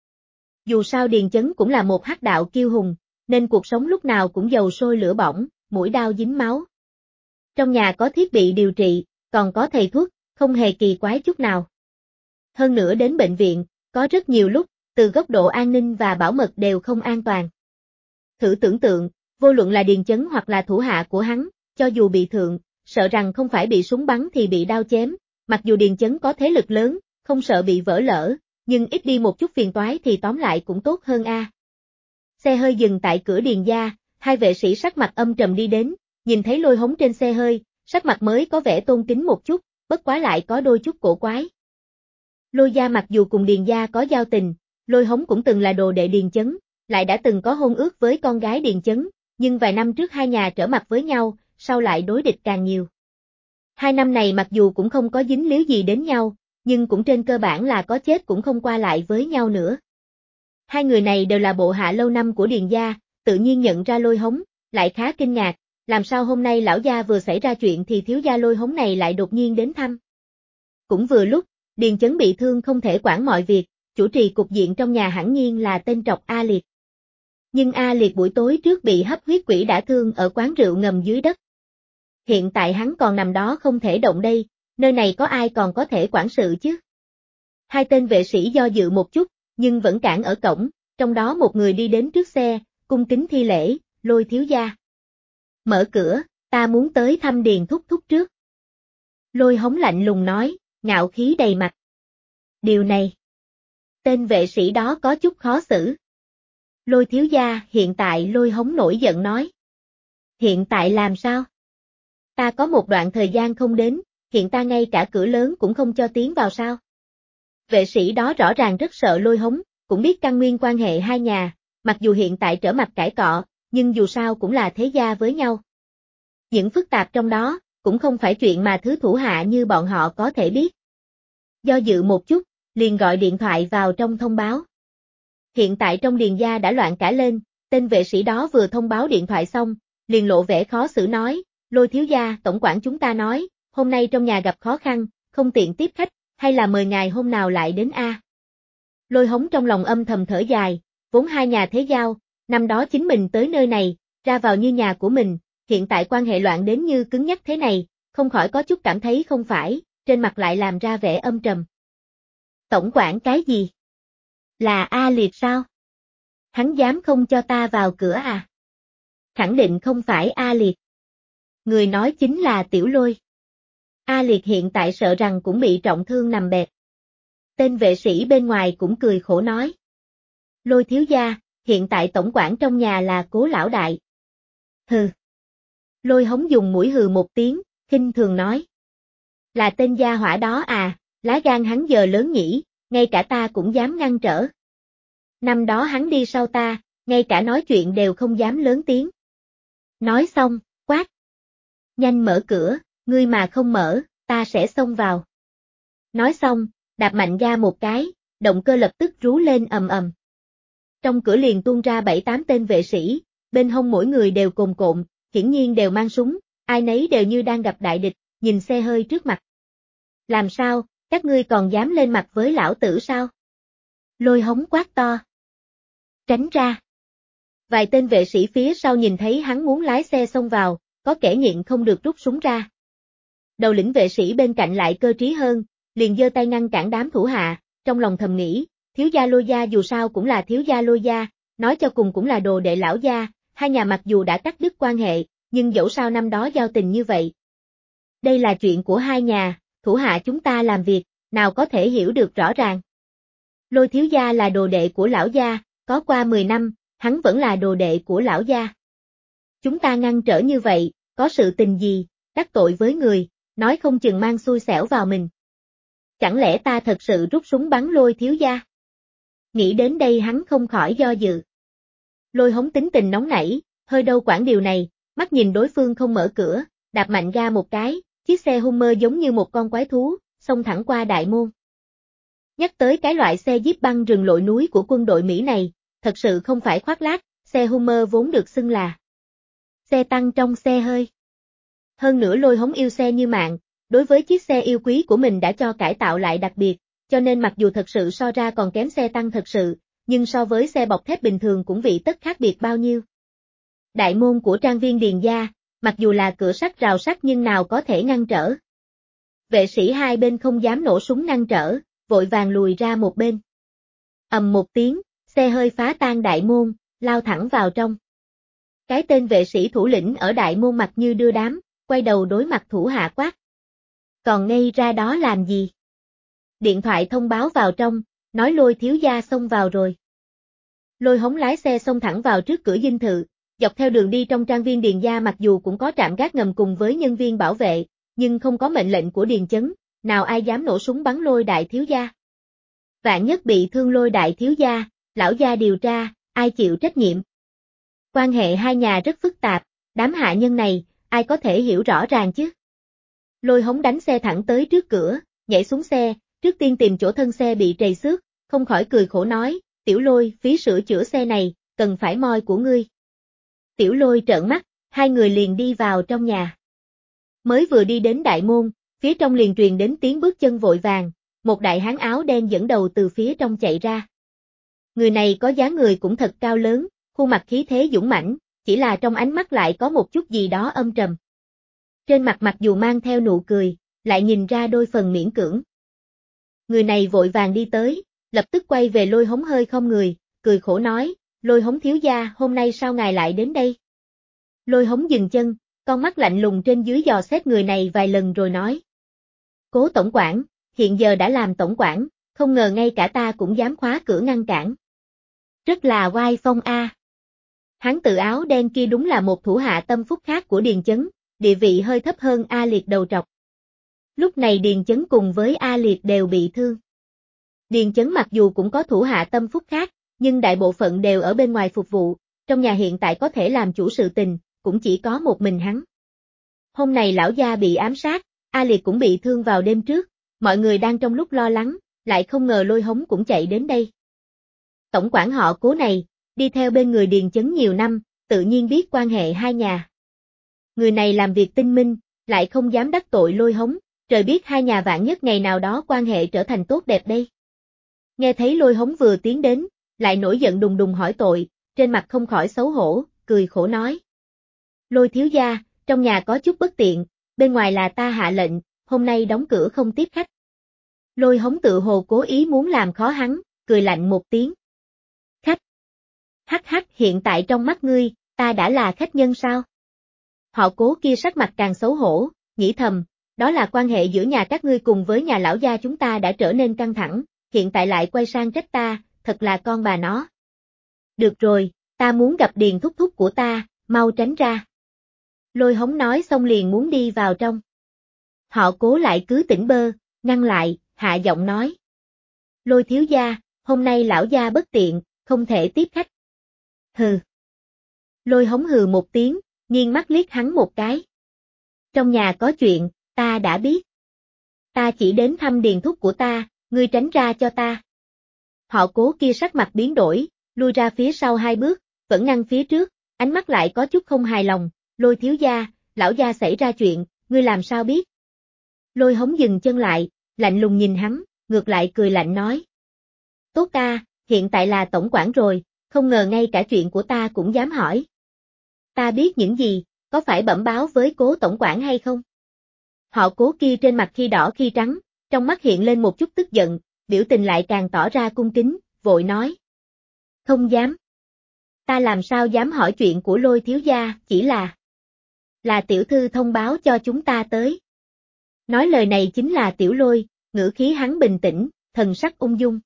Dù sao Điền Chấn cũng là một hắc đạo kiêu hùng, nên cuộc sống lúc nào cũng dầu sôi lửa bỏng, mũi đao dính máu. Trong nhà có thiết bị điều trị, còn có thầy thuốc, không hề kỳ quái chút nào. Hơn nữa đến bệnh viện, có rất nhiều lúc, từ góc độ an ninh và bảo mật đều không an toàn. Thử tưởng tượng, vô luận là Điền Chấn hoặc là thủ hạ của hắn, cho dù bị thượng, sợ rằng không phải bị súng bắn thì bị đao chém, mặc dù Điền Chấn có thế lực lớn, không sợ bị vỡ lỡ, nhưng ít đi một chút phiền toái thì tóm lại cũng tốt hơn a. À. Xe hơi dừng tại cửa Điền Gia, hai vệ sĩ sắc mặt âm trầm đi đến, nhìn thấy Lôi Hống trên xe hơi, sắc mặt mới có vẻ tôn kính một chút, bất quá lại có đôi chút cổ quái. Lôi Gia mặc dù cùng Điền Gia có giao tình, Lôi Hống cũng từng là đồ đệ Điền Chấn, lại đã từng có hôn ước với con gái Điền Chấn, nhưng vài năm trước hai nhà trở mặt với nhau, sau lại đối địch càng nhiều. Hai năm này mặc dù cũng không có dính líu gì đến nhau, nhưng cũng trên cơ bản là có chết cũng không qua lại với nhau nữa. Hai người này đều là bộ hạ lâu năm của Điền Gia, tự nhiên nhận ra Lôi Hống, lại khá kinh ngạc, làm sao hôm nay lão gia vừa xảy ra chuyện thì thiếu gia Lôi Hống này lại đột nhiên đến thăm. Cũng vừa lúc, Điền Chấn bị thương không thể quản mọi việc, chủ trì cục diện trong nhà hẳn nhiên là tên trọc A Liệt. Nhưng A Liệt buổi tối trước bị hấp huyết quỷ đả thương ở quán rượu ngầm dưới đất. Hiện tại hắn còn nằm đó không thể động đây, nơi này có ai còn có thể quản sự chứ? Hai tên vệ sĩ do dự một chút, nhưng vẫn cản ở cổng, trong đó một người đi đến trước xe, cung kính thi lễ, Lôi thiếu gia. Mở cửa, ta muốn tới thăm Điền Thúc Thúc trước. Lôi Hống lạnh lùng nói, ngạo khí đầy mặt. Điều này, tên vệ sĩ đó có chút khó xử. Lôi thiếu gia, hiện tại Lôi Hống nổi giận nói. Hiện tại làm sao? Ta có một đoạn thời gian không đến, hiện ta ngay cả cửa lớn cũng không cho tiến vào sao? Vệ sĩ đó rõ ràng rất sợ Lôi Hống, cũng biết căn nguyên quan hệ hai nhà, mặc dù hiện tại trở mặt cãi cọ, nhưng dù sao cũng là thế gia với nhau. Những phức tạp trong đó, cũng không phải chuyện mà thứ thủ hạ như bọn họ có thể biết. Do dự một chút, liền gọi điện thoại vào trong thông báo. Hiện tại trong Điền Gia đã loạn cả lên, tên vệ sĩ đó vừa thông báo điện thoại xong, liền lộ vẻ khó xử nói, Lôi thiếu gia, tổng quản chúng ta nói, hôm nay trong nhà gặp khó khăn, không tiện tiếp khách, hay là mời ngài hôm nào lại đến a. À? Lôi Hống trong lòng âm thầm thở dài, vốn hai nhà thế giao, năm đó chính mình tới nơi này, ra vào như nhà của mình, hiện tại quan hệ loạn đến như cứng nhắc thế này, không khỏi có chút cảm thấy không phải, trên mặt lại làm ra vẻ âm trầm. Tổng quản cái gì? Là A Liệt sao? Hắn dám không cho ta vào cửa à? Khẳng định không phải A Liệt. Người nói chính là Tiểu Lôi. A Liệt hiện tại sợ rằng cũng bị trọng thương nằm bẹp. Tên vệ sĩ bên ngoài cũng cười khổ nói. Lôi thiếu gia, hiện tại tổng quản trong nhà là Cố lão đại. Hừ. Lôi Hống dùng mũi hừ một tiếng, khinh thường nói. Là tên gia hỏa đó à, lá gan hắn giờ lớn nhỉ, ngay cả ta cũng dám ngăn trở. Năm đó hắn đi sau ta, ngay cả nói chuyện đều không dám lớn tiếng. Nói xong, quát. Nhanh mở cửa, ngươi mà không mở, ta sẽ xông vào. Nói xong, đạp mạnh ra một cái, động cơ lập tức rú lên ầm ầm. Trong cửa liền tuôn ra bảy tám tên vệ sĩ, bên hông mỗi người đều cồn cộn, hiển nhiên đều mang súng, ai nấy đều như đang gặp đại địch, nhìn xe hơi trước mặt. Làm sao, các ngươi còn dám lên mặt với lão tử sao? Lôi Hống quát to. Tránh ra. Vài tên vệ sĩ phía sau nhìn thấy hắn muốn lái xe xông vào, có kẻ nhịn không được rút súng ra. Đầu lĩnh vệ sĩ bên cạnh lại cơ trí hơn, liền giơ tay ngăn cản đám thủ hạ, trong lòng thầm nghĩ, thiếu gia Lôi gia dù sao cũng là thiếu gia Lôi gia, nói cho cùng cũng là đồ đệ lão gia, hai nhà mặc dù đã cắt đứt quan hệ, nhưng dẫu sao năm đó giao tình như vậy. Đây là chuyện của hai nhà, thủ hạ chúng ta làm việc, nào có thể hiểu được rõ ràng. Lôi thiếu gia là đồ đệ của lão gia, có qua mười năm, hắn vẫn là đồ đệ của lão gia. Chúng ta ngăn trở như vậy, có sự tình gì, đắc tội với người, nói không chừng mang xui xẻo vào mình. Chẳng lẽ ta thật sự rút súng bắn Lôi thiếu gia? Nghĩ đến đây hắn không khỏi do dự. Lôi Hống tính tình nóng nảy, hơi đâu quản điều này, mắt nhìn đối phương không mở cửa, đạp mạnh ra một cái, chiếc xe Hummer giống như một con quái thú, xông thẳng qua đại môn. Nhắc tới cái loại xe jeep băng rừng lội núi của quân đội Mỹ này, thật sự không phải khoác lác, xe Hummer vốn được xưng là xe tăng trong xe hơi. Hơn nữa Lôi Hống yêu xe như mạng, đối với chiếc xe yêu quý của mình đã cho cải tạo lại đặc biệt, cho nên mặc dù thật sự so ra còn kém xe tăng thật sự, nhưng so với xe bọc thép bình thường cũng vị tất khác biệt bao nhiêu. Đại môn của trang viên Điền gia, mặc dù là cửa sắt rào sắt nhưng nào có thể ngăn trở. Vệ sĩ hai bên không dám nổ súng ngăn trở, vội vàng lùi ra một bên. Ầm một tiếng, xe hơi phá tan đại môn, lao thẳng vào trong. Cái tên vệ sĩ thủ lĩnh ở đại môn mặt như đưa đám, quay đầu đối mặt thủ hạ quát. Còn ngây ra đó làm gì? Điện thoại thông báo vào trong, nói Lôi thiếu gia xông vào rồi. Lôi Hống lái xe xông thẳng vào trước cửa dinh thự, dọc theo đường đi trong trang viên Điền gia mặc dù cũng có trạm gác ngầm cùng với nhân viên bảo vệ, nhưng không có mệnh lệnh của Điền Chấn, nào ai dám nổ súng bắn Lôi đại thiếu gia. Vạn nhất bị thương Lôi đại thiếu gia, lão gia điều tra, ai chịu trách nhiệm? Quan hệ hai nhà rất phức tạp, đám hạ nhân này, ai có thể hiểu rõ ràng chứ? Lôi Hống đánh xe thẳng tới trước cửa, nhảy xuống xe, trước tiên tìm chỗ thân xe bị trầy xước, không khỏi cười khổ nói, Tiểu Lôi, phí sửa chữa xe này, cần phải moi của ngươi. Tiểu Lôi trợn mắt, hai người liền đi vào trong nhà. Mới vừa đi đến đại môn, phía trong liền truyền đến tiếng bước chân vội vàng, một đại hán áo đen dẫn đầu từ phía trong chạy ra. Người này có dáng người cũng thật cao lớn, khuôn mặt khí thế dũng mãnh, chỉ là trong ánh mắt lại có một chút gì đó âm trầm. Trên mặt mặc dù mang theo nụ cười, lại nhìn ra đôi phần miễn cưỡng. Người này vội vàng đi tới, lập tức quay về Lôi Hống hơi không người, cười khổ nói, Lôi Hống thiếu gia, hôm nay sao ngài lại đến đây? Lôi Hống dừng chân, con mắt lạnh lùng trên dưới dò xét người này vài lần rồi nói. Cố tổng quản, hiện giờ đã làm tổng quản, không ngờ ngay cả ta cũng dám khóa cửa ngăn cản. Rất là oai phong a. Hắn tự áo đen kia đúng là một thủ hạ tâm phúc khác của Điền Chấn, địa vị hơi thấp hơn A Liệt đầu trọc. Lúc này Điền Chấn cùng với A Liệt đều bị thương. Điền Chấn mặc dù cũng có thủ hạ tâm phúc khác, nhưng đại bộ phận đều ở bên ngoài phục vụ, trong nhà hiện tại có thể làm chủ sự tình, cũng chỉ có một mình hắn. Hôm nay lão gia bị ám sát, A Liệt cũng bị thương vào đêm trước, mọi người đang trong lúc lo lắng, lại không ngờ Lôi Hống cũng chạy đến đây. Tổng quản họ Cố này, đi theo bên người Điền Chấn nhiều năm, tự nhiên biết quan hệ hai nhà. Người này làm việc tinh minh, lại không dám đắc tội Lôi Hống, trời biết hai nhà vạn nhất ngày nào đó quan hệ trở thành tốt đẹp đây. Nghe thấy Lôi Hống vừa tiến đến, lại nổi giận đùng đùng hỏi tội, trên mặt không khỏi xấu hổ, cười khổ nói. Lôi thiếu gia, trong nhà có chút bất tiện, bên ngoài là ta hạ lệnh, hôm nay đóng cửa không tiếp khách. Lôi Hống tự hồ cố ý muốn làm khó hắn, cười lạnh một tiếng. Khách. Hắc hắc, hiện tại trong mắt ngươi, ta đã là khách nhân sao? Họ Cố kia sắc mặt càng xấu hổ, nghĩ thầm, đó là quan hệ giữa nhà các ngươi cùng với nhà lão gia chúng ta đã trở nên căng thẳng, hiện tại lại quay sang trách ta, thật là con bà nó. Được rồi, ta muốn gặp Điền thúc thúc của ta, mau tránh ra. Lôi Hống nói xong liền muốn đi vào trong. Họ Cố lại cứ tỉnh bơ, ngăn lại, hạ giọng nói. Lôi thiếu gia, hôm nay lão gia bất tiện, không thể tiếp khách. Hừ. Lôi Hống hừ một tiếng, nghiêng mắt liếc hắn một cái. Trong nhà có chuyện, ta đã biết. Ta chỉ đến thăm Điền thúc của ta, ngươi tránh ra cho ta. Họ Cố kia sắc mặt biến đổi, lui ra phía sau hai bước, vẫn ngăn phía trước, ánh mắt lại có chút không hài lòng. Lôi thiếu gia, lão gia xảy ra chuyện, ngươi làm sao biết? Lôi Hống dừng chân lại, lạnh lùng nhìn hắn, ngược lại cười lạnh nói. Tốt ta, hiện tại là tổng quản rồi, không ngờ ngay cả chuyện của ta cũng dám hỏi. Ta biết những gì, có phải bẩm báo với Cố tổng quản hay không? Họ Cố kia trên mặt khi đỏ khi trắng, trong mắt hiện lên một chút tức giận, biểu tình lại càng tỏ ra cung kính, vội nói. Không dám. Ta làm sao dám hỏi chuyện của Lôi thiếu gia, chỉ là... Là tiểu thư thông báo cho chúng ta tới. Nói lời này chính là Tiểu Lôi, ngữ khí hắn bình tĩnh, thần sắc ung dung.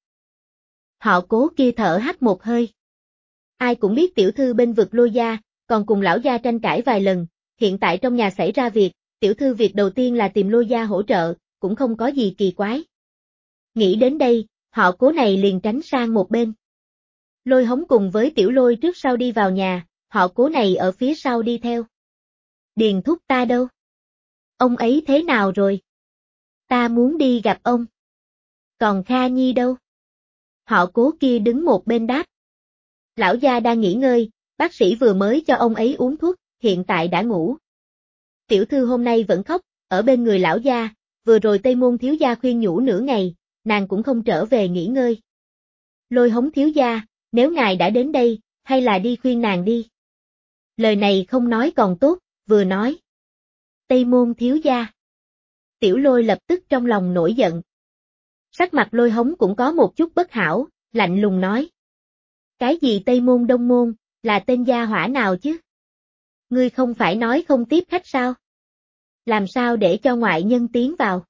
Họ Cố kia thở hắt một hơi. Ai cũng biết tiểu thư bên vực Lôi gia, còn cùng lão gia tranh cãi vài lần, hiện tại trong nhà xảy ra việc, tiểu thư việc đầu tiên là tìm Lôi gia hỗ trợ, cũng không có gì kỳ quái. Nghĩ đến đây, họ Cố này liền tránh sang một bên. Lôi Hống cùng với Tiểu Lôi trước sau đi vào nhà, họ Cố này ở phía sau đi theo. Điền thúc ta đâu? Ông ấy thế nào rồi? Ta muốn đi gặp ông. Còn Kha Nhi đâu? Họ Cố kia đứng một bên đáp. Lão gia đang nghỉ ngơi, bác sĩ vừa mới cho ông ấy uống thuốc, hiện tại đã ngủ. Tiểu thư hôm nay vẫn khóc, ở bên người lão gia, vừa rồi Tây Môn thiếu gia khuyên nhủ nửa ngày, nàng cũng không trở về nghỉ ngơi. Lôi Hống thiếu gia, nếu ngài đã đến đây, hay là đi khuyên nàng đi. Lời này không nói còn tốt, vừa nói. Tây Môn thiếu gia. Tiểu Lôi lập tức trong lòng nổi giận. Sắc mặt Lôi Hống cũng có một chút bất hảo, lạnh lùng nói. Cái gì Tây Môn Đông Môn, là tên gia hỏa nào chứ? Ngươi không phải nói không tiếp khách sao? Làm sao để cho ngoại nhân tiến vào?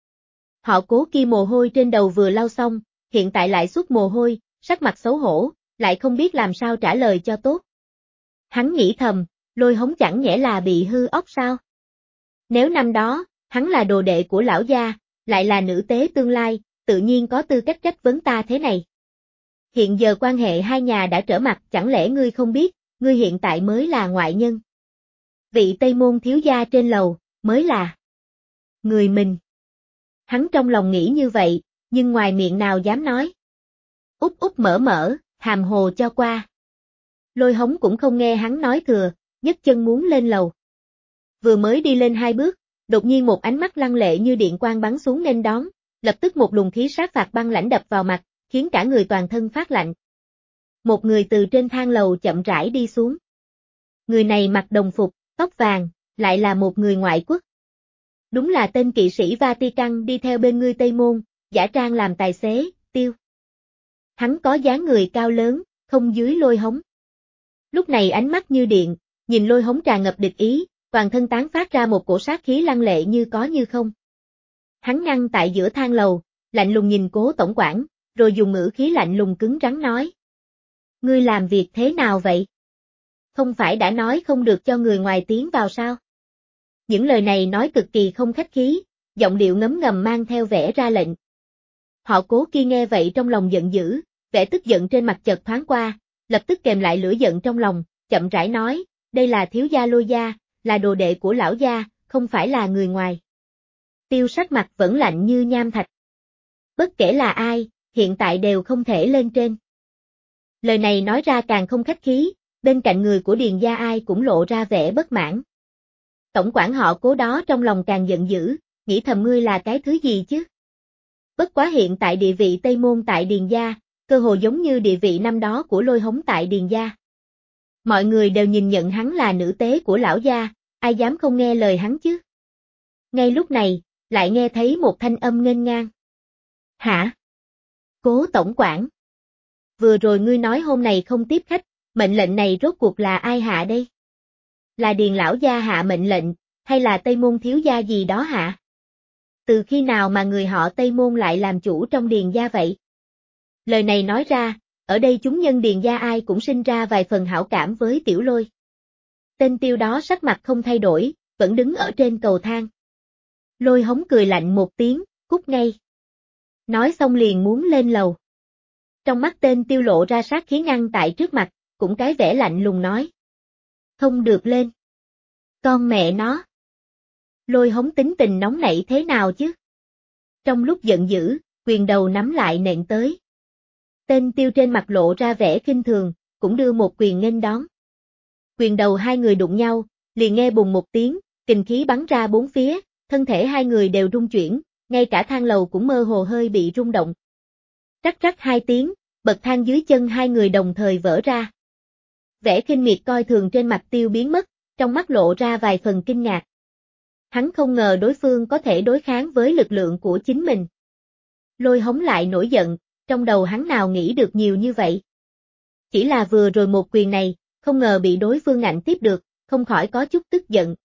Họ Cố kia mồ hôi trên đầu vừa lau xong, hiện tại lại xuất mồ hôi, sắc mặt xấu hổ, lại không biết làm sao trả lời cho tốt. Hắn nghĩ thầm, Lôi Hống chẳng nhẽ là bị hư óc sao? Nếu năm đó, hắn là đồ đệ của lão gia, lại là nữ tế tương lai, tự nhiên có tư cách trách vấn ta thế này. Hiện giờ quan hệ hai nhà đã trở mặt, chẳng lẽ ngươi không biết, ngươi hiện tại mới là ngoại nhân. Vị Tây Môn thiếu gia trên lầu, mới là người mình. Hắn trong lòng nghĩ như vậy, nhưng ngoài miệng nào dám nói. Úp úp mở mở, hàm hồ cho qua. Lôi Hống cũng không nghe hắn nói thừa, nhấc chân muốn lên lầu. Vừa mới đi lên hai bước, đột nhiên một ánh mắt lăng lệ như điện quang bắn xuống nên đón, lập tức một luồng khí sát phạt băng lãnh đập vào mặt, khiến cả người toàn thân phát lạnh. Một người từ trên thang lầu chậm rãi đi xuống. Người này mặc đồng phục, tóc vàng, lại là một người ngoại quốc. Đúng là tên kỵ sĩ Vatican đi theo bên ngươi Tây Môn, giả trang làm tài xế, Tiêu. Hắn có dáng người cao lớn, không dưới Lôi Hống. Lúc này ánh mắt như điện, nhìn Lôi Hống tràn ngập địch ý, toàn thân tán phát ra một cổ sát khí lăng lệ như có như không. Hắn ngăn tại giữa thang lầu, lạnh lùng nhìn Cố tổng quản, rồi dùng ngữ khí lạnh lùng cứng rắn nói. Ngươi làm việc thế nào vậy? Không phải đã nói không được cho người ngoài tiến vào sao? Những lời này nói cực kỳ không khách khí, giọng điệu ngấm ngầm mang theo vẻ ra lệnh. Họ Cố kia nghe vậy trong lòng giận dữ, vẻ tức giận trên mặt chợt thoáng qua, lập tức kềm lại lửa giận trong lòng, chậm rãi nói, đây là thiếu gia Lôi gia, là đồ đệ của lão gia, không phải là người ngoài. Tiêu sắc mặt vẫn lạnh như nham thạch. Bất kể là ai, hiện tại đều không thể lên trên. Lời này nói ra càng không khách khí, bên cạnh người của Điền gia ai cũng lộ ra vẻ bất mãn. Tổng quản họ Cố đó trong lòng càng giận dữ, nghĩ thầm ngươi là cái thứ gì chứ? Bất quá hiện tại địa vị Tây Môn tại Điền gia, cơ hồ giống như địa vị năm đó của Lôi Hống tại Điền gia. Mọi người đều nhìn nhận hắn là nữ tế của lão gia, ai dám không nghe lời hắn chứ? Ngay lúc này, lại nghe thấy một thanh âm nghênh ngang. Hả? Cố tổng quản. Vừa rồi ngươi nói hôm này không tiếp khách, mệnh lệnh này rốt cuộc là ai hạ đây? Là Điền lão gia hạ mệnh lệnh, hay là Tây Môn thiếu gia gì đó hạ? Từ khi nào mà người họ Tây Môn lại làm chủ trong Điền gia vậy? Lời này nói ra, ở đây chúng nhân Điền gia ai cũng sinh ra vài phần hảo cảm với Tiểu Lôi. Tên Tiêu đó sắc mặt không thay đổi, vẫn đứng ở trên cầu thang. Lôi Hống cười lạnh một tiếng, cút ngay. Nói xong liền muốn lên lầu. Trong mắt tên Tiêu lộ ra sát khí ngăn tại trước mặt, cũng cái vẻ lạnh lùng nói. Không được lên. Con mẹ nó. Lôi Hống tính tình nóng nảy thế nào chứ? Trong lúc giận dữ, quyền đầu nắm lại nện tới. Tên Tiêu trên mặt lộ ra vẻ khinh thường, cũng đưa một quyền nghênh đón. Quyền đầu hai người đụng nhau, liền nghe bùng một tiếng, kình khí bắn ra bốn phía, thân thể hai người đều rung chuyển, ngay cả thang lầu cũng mơ hồ hơi bị rung động. Rắc rắc hai tiếng, bậc thang dưới chân hai người đồng thời vỡ ra. Vẻ khinh miệt coi thường trên mặt Tiêu biến mất, trong mắt lộ ra vài phần kinh ngạc. Hắn không ngờ đối phương có thể đối kháng với lực lượng của chính mình. Lôi Hống lại nổi giận, trong đầu hắn nào nghĩ được nhiều như vậy. Chỉ là vừa rồi một quyền này, không ngờ bị đối phương ngạnh tiếp được, không khỏi có chút tức giận.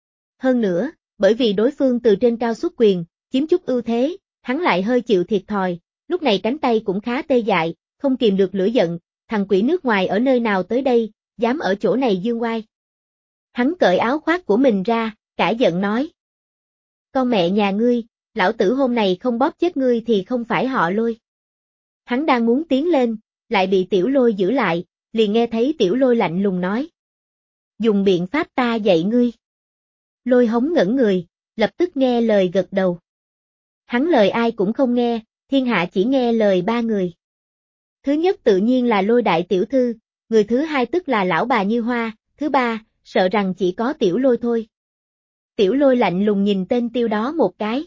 Hơn nữa, bởi vì đối phương từ trên cao xuất quyền, chiếm chút ưu thế, hắn lại hơi chịu thiệt thòi, lúc này cánh tay cũng khá tê dại, không kìm được lửa giận, thằng quỷ nước ngoài ở nơi nào tới đây, dám ở chỗ này dương oai. Hắn cởi áo khoác của mình ra, cả giận nói. Con mẹ nhà ngươi, lão tử hôm này không bóp chết ngươi thì không phải họ Lôi. Hắn đang muốn tiến lên, lại bị Tiểu Lôi giữ lại, liền nghe thấy Tiểu Lôi lạnh lùng nói. Dùng biện pháp ta dạy ngươi. Lôi Hống ngẩn người, lập tức nghe lời gật đầu. Hắn lời ai cũng không nghe, thiên hạ chỉ nghe lời ba người. Thứ nhất tự nhiên là Lôi đại tiểu thư, người thứ hai tức là lão bà Như Hoa, thứ ba, sợ rằng chỉ có Tiểu Lôi thôi. Tiểu Lôi lạnh lùng nhìn tên Tiêu đó một cái.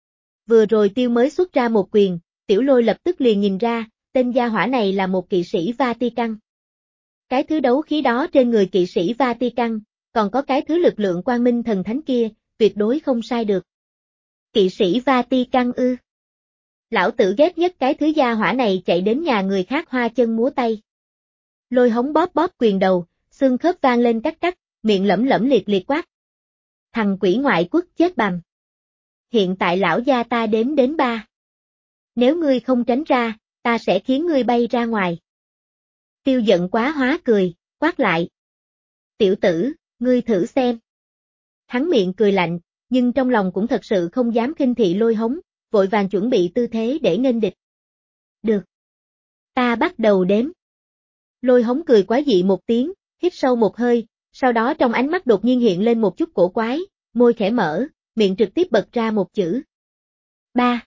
Vừa rồi Tiêu mới xuất ra một quyền, Tiểu Lôi lập tức liền nhìn ra, tên gia hỏa này là một kỵ sĩ Vatican. Cái thứ đấu khí đó trên người kỵ sĩ Vatican, còn có cái thứ lực lượng quang minh thần thánh kia, tuyệt đối không sai được. Kỵ sĩ Vatican ư? Lão tử ghét nhất cái thứ gia hỏa này chạy đến nhà người khác hoa chân múa tay. Lôi Hống bóp bóp quyền đầu, xương khớp vang lên cắt cắt, miệng lẩm lẩm liệt liệt quát. Thằng quỷ ngoại quốc chết bầm. Hiện tại lão gia ta đếm đến ba. Nếu ngươi không tránh ra, ta sẽ khiến ngươi bay ra ngoài. Tiêu giận quá hóa cười, quát lại. Tiểu tử, ngươi thử xem. Hắn miệng cười lạnh, nhưng trong lòng cũng thật sự không dám khinh thị Lôi Hống, vội vàng chuẩn bị tư thế để nghênh địch. Được. Ta bắt đầu đếm. Lôi Hống cười quá dị một tiếng, hít sâu một hơi, sau đó trong ánh mắt đột nhiên hiện lên một chút cổ quái, môi khẽ mở, miệng trực tiếp bật ra một chữ. Ba.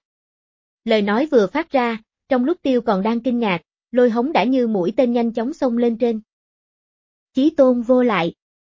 Lời nói vừa phát ra, trong lúc Tiêu còn đang kinh ngạc, Lôi Hống đã như mũi tên nhanh chóng xông lên trên. Chí tôn vô lại.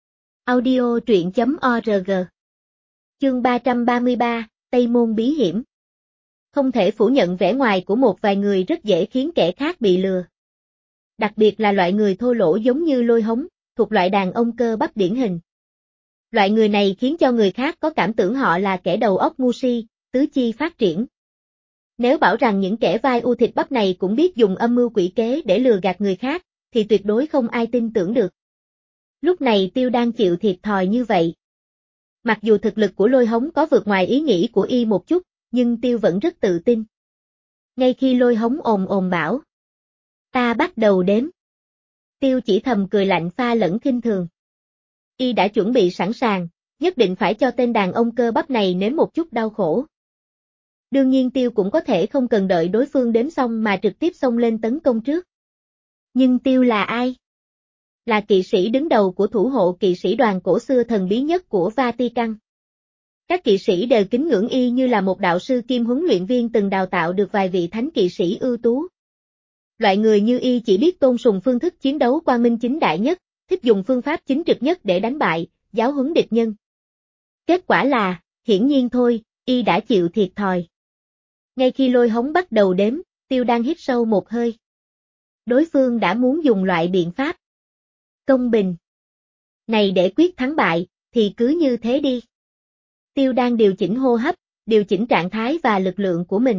Audio truyện chấm org. Chương ba trăm ba mươi ba, Tây Môn bí hiểm. Không thể phủ nhận vẻ ngoài của một vài người rất dễ khiến kẻ khác bị lừa. Đặc biệt là loại người thô lỗ giống như Lôi Hống, thuộc loại đàn ông cơ bắp điển hình. Loại người này khiến cho người khác có cảm tưởng họ là kẻ đầu óc ngu si, tứ chi phát triển. Nếu bảo rằng những kẻ vai u thịt bắp này cũng biết dùng âm mưu quỷ kế để lừa gạt người khác, thì tuyệt đối không ai tin tưởng được. Lúc này Tiêu đang chịu thiệt thòi như vậy. Mặc dù thực lực của Lôi Hống có vượt ngoài ý nghĩ của y một chút, nhưng Tiêu vẫn rất tự tin. Ngay khi Lôi Hống ồn ồn bảo. Ta bắt đầu đếm. Tiêu chỉ thầm cười lạnh pha lẫn khinh thường. Y đã chuẩn bị sẵn sàng, nhất định phải cho tên đàn ông cơ bắp này nếm một chút đau khổ. Đương nhiên Tiêu cũng có thể không cần đợi đối phương đếm xong mà trực tiếp xông lên tấn công trước. Nhưng Tiêu là ai? Là kỵ sĩ đứng đầu của thủ hộ kỵ sĩ đoàn cổ xưa thần bí nhất của Vatican. Các kỵ sĩ đều kính ngưỡng y như là một đạo sư kiêm huấn luyện viên từng đào tạo được vài vị thánh kỵ sĩ ưu tú. Loại người như y chỉ biết tôn sùng phương thức chiến đấu quang minh chính đại nhất, thích dùng phương pháp chính trực nhất để đánh bại, giáo huấn địch nhân. Kết quả là, hiển nhiên thôi, y đã chịu thiệt thòi. Ngay khi Lôi Hống bắt đầu đếm, Tiêu đang hít sâu một hơi. Đối phương đã muốn dùng loại biện pháp công bình này để quyết thắng bại, thì cứ như thế đi. Tiêu đang điều chỉnh hô hấp, điều chỉnh trạng thái và lực lượng của mình.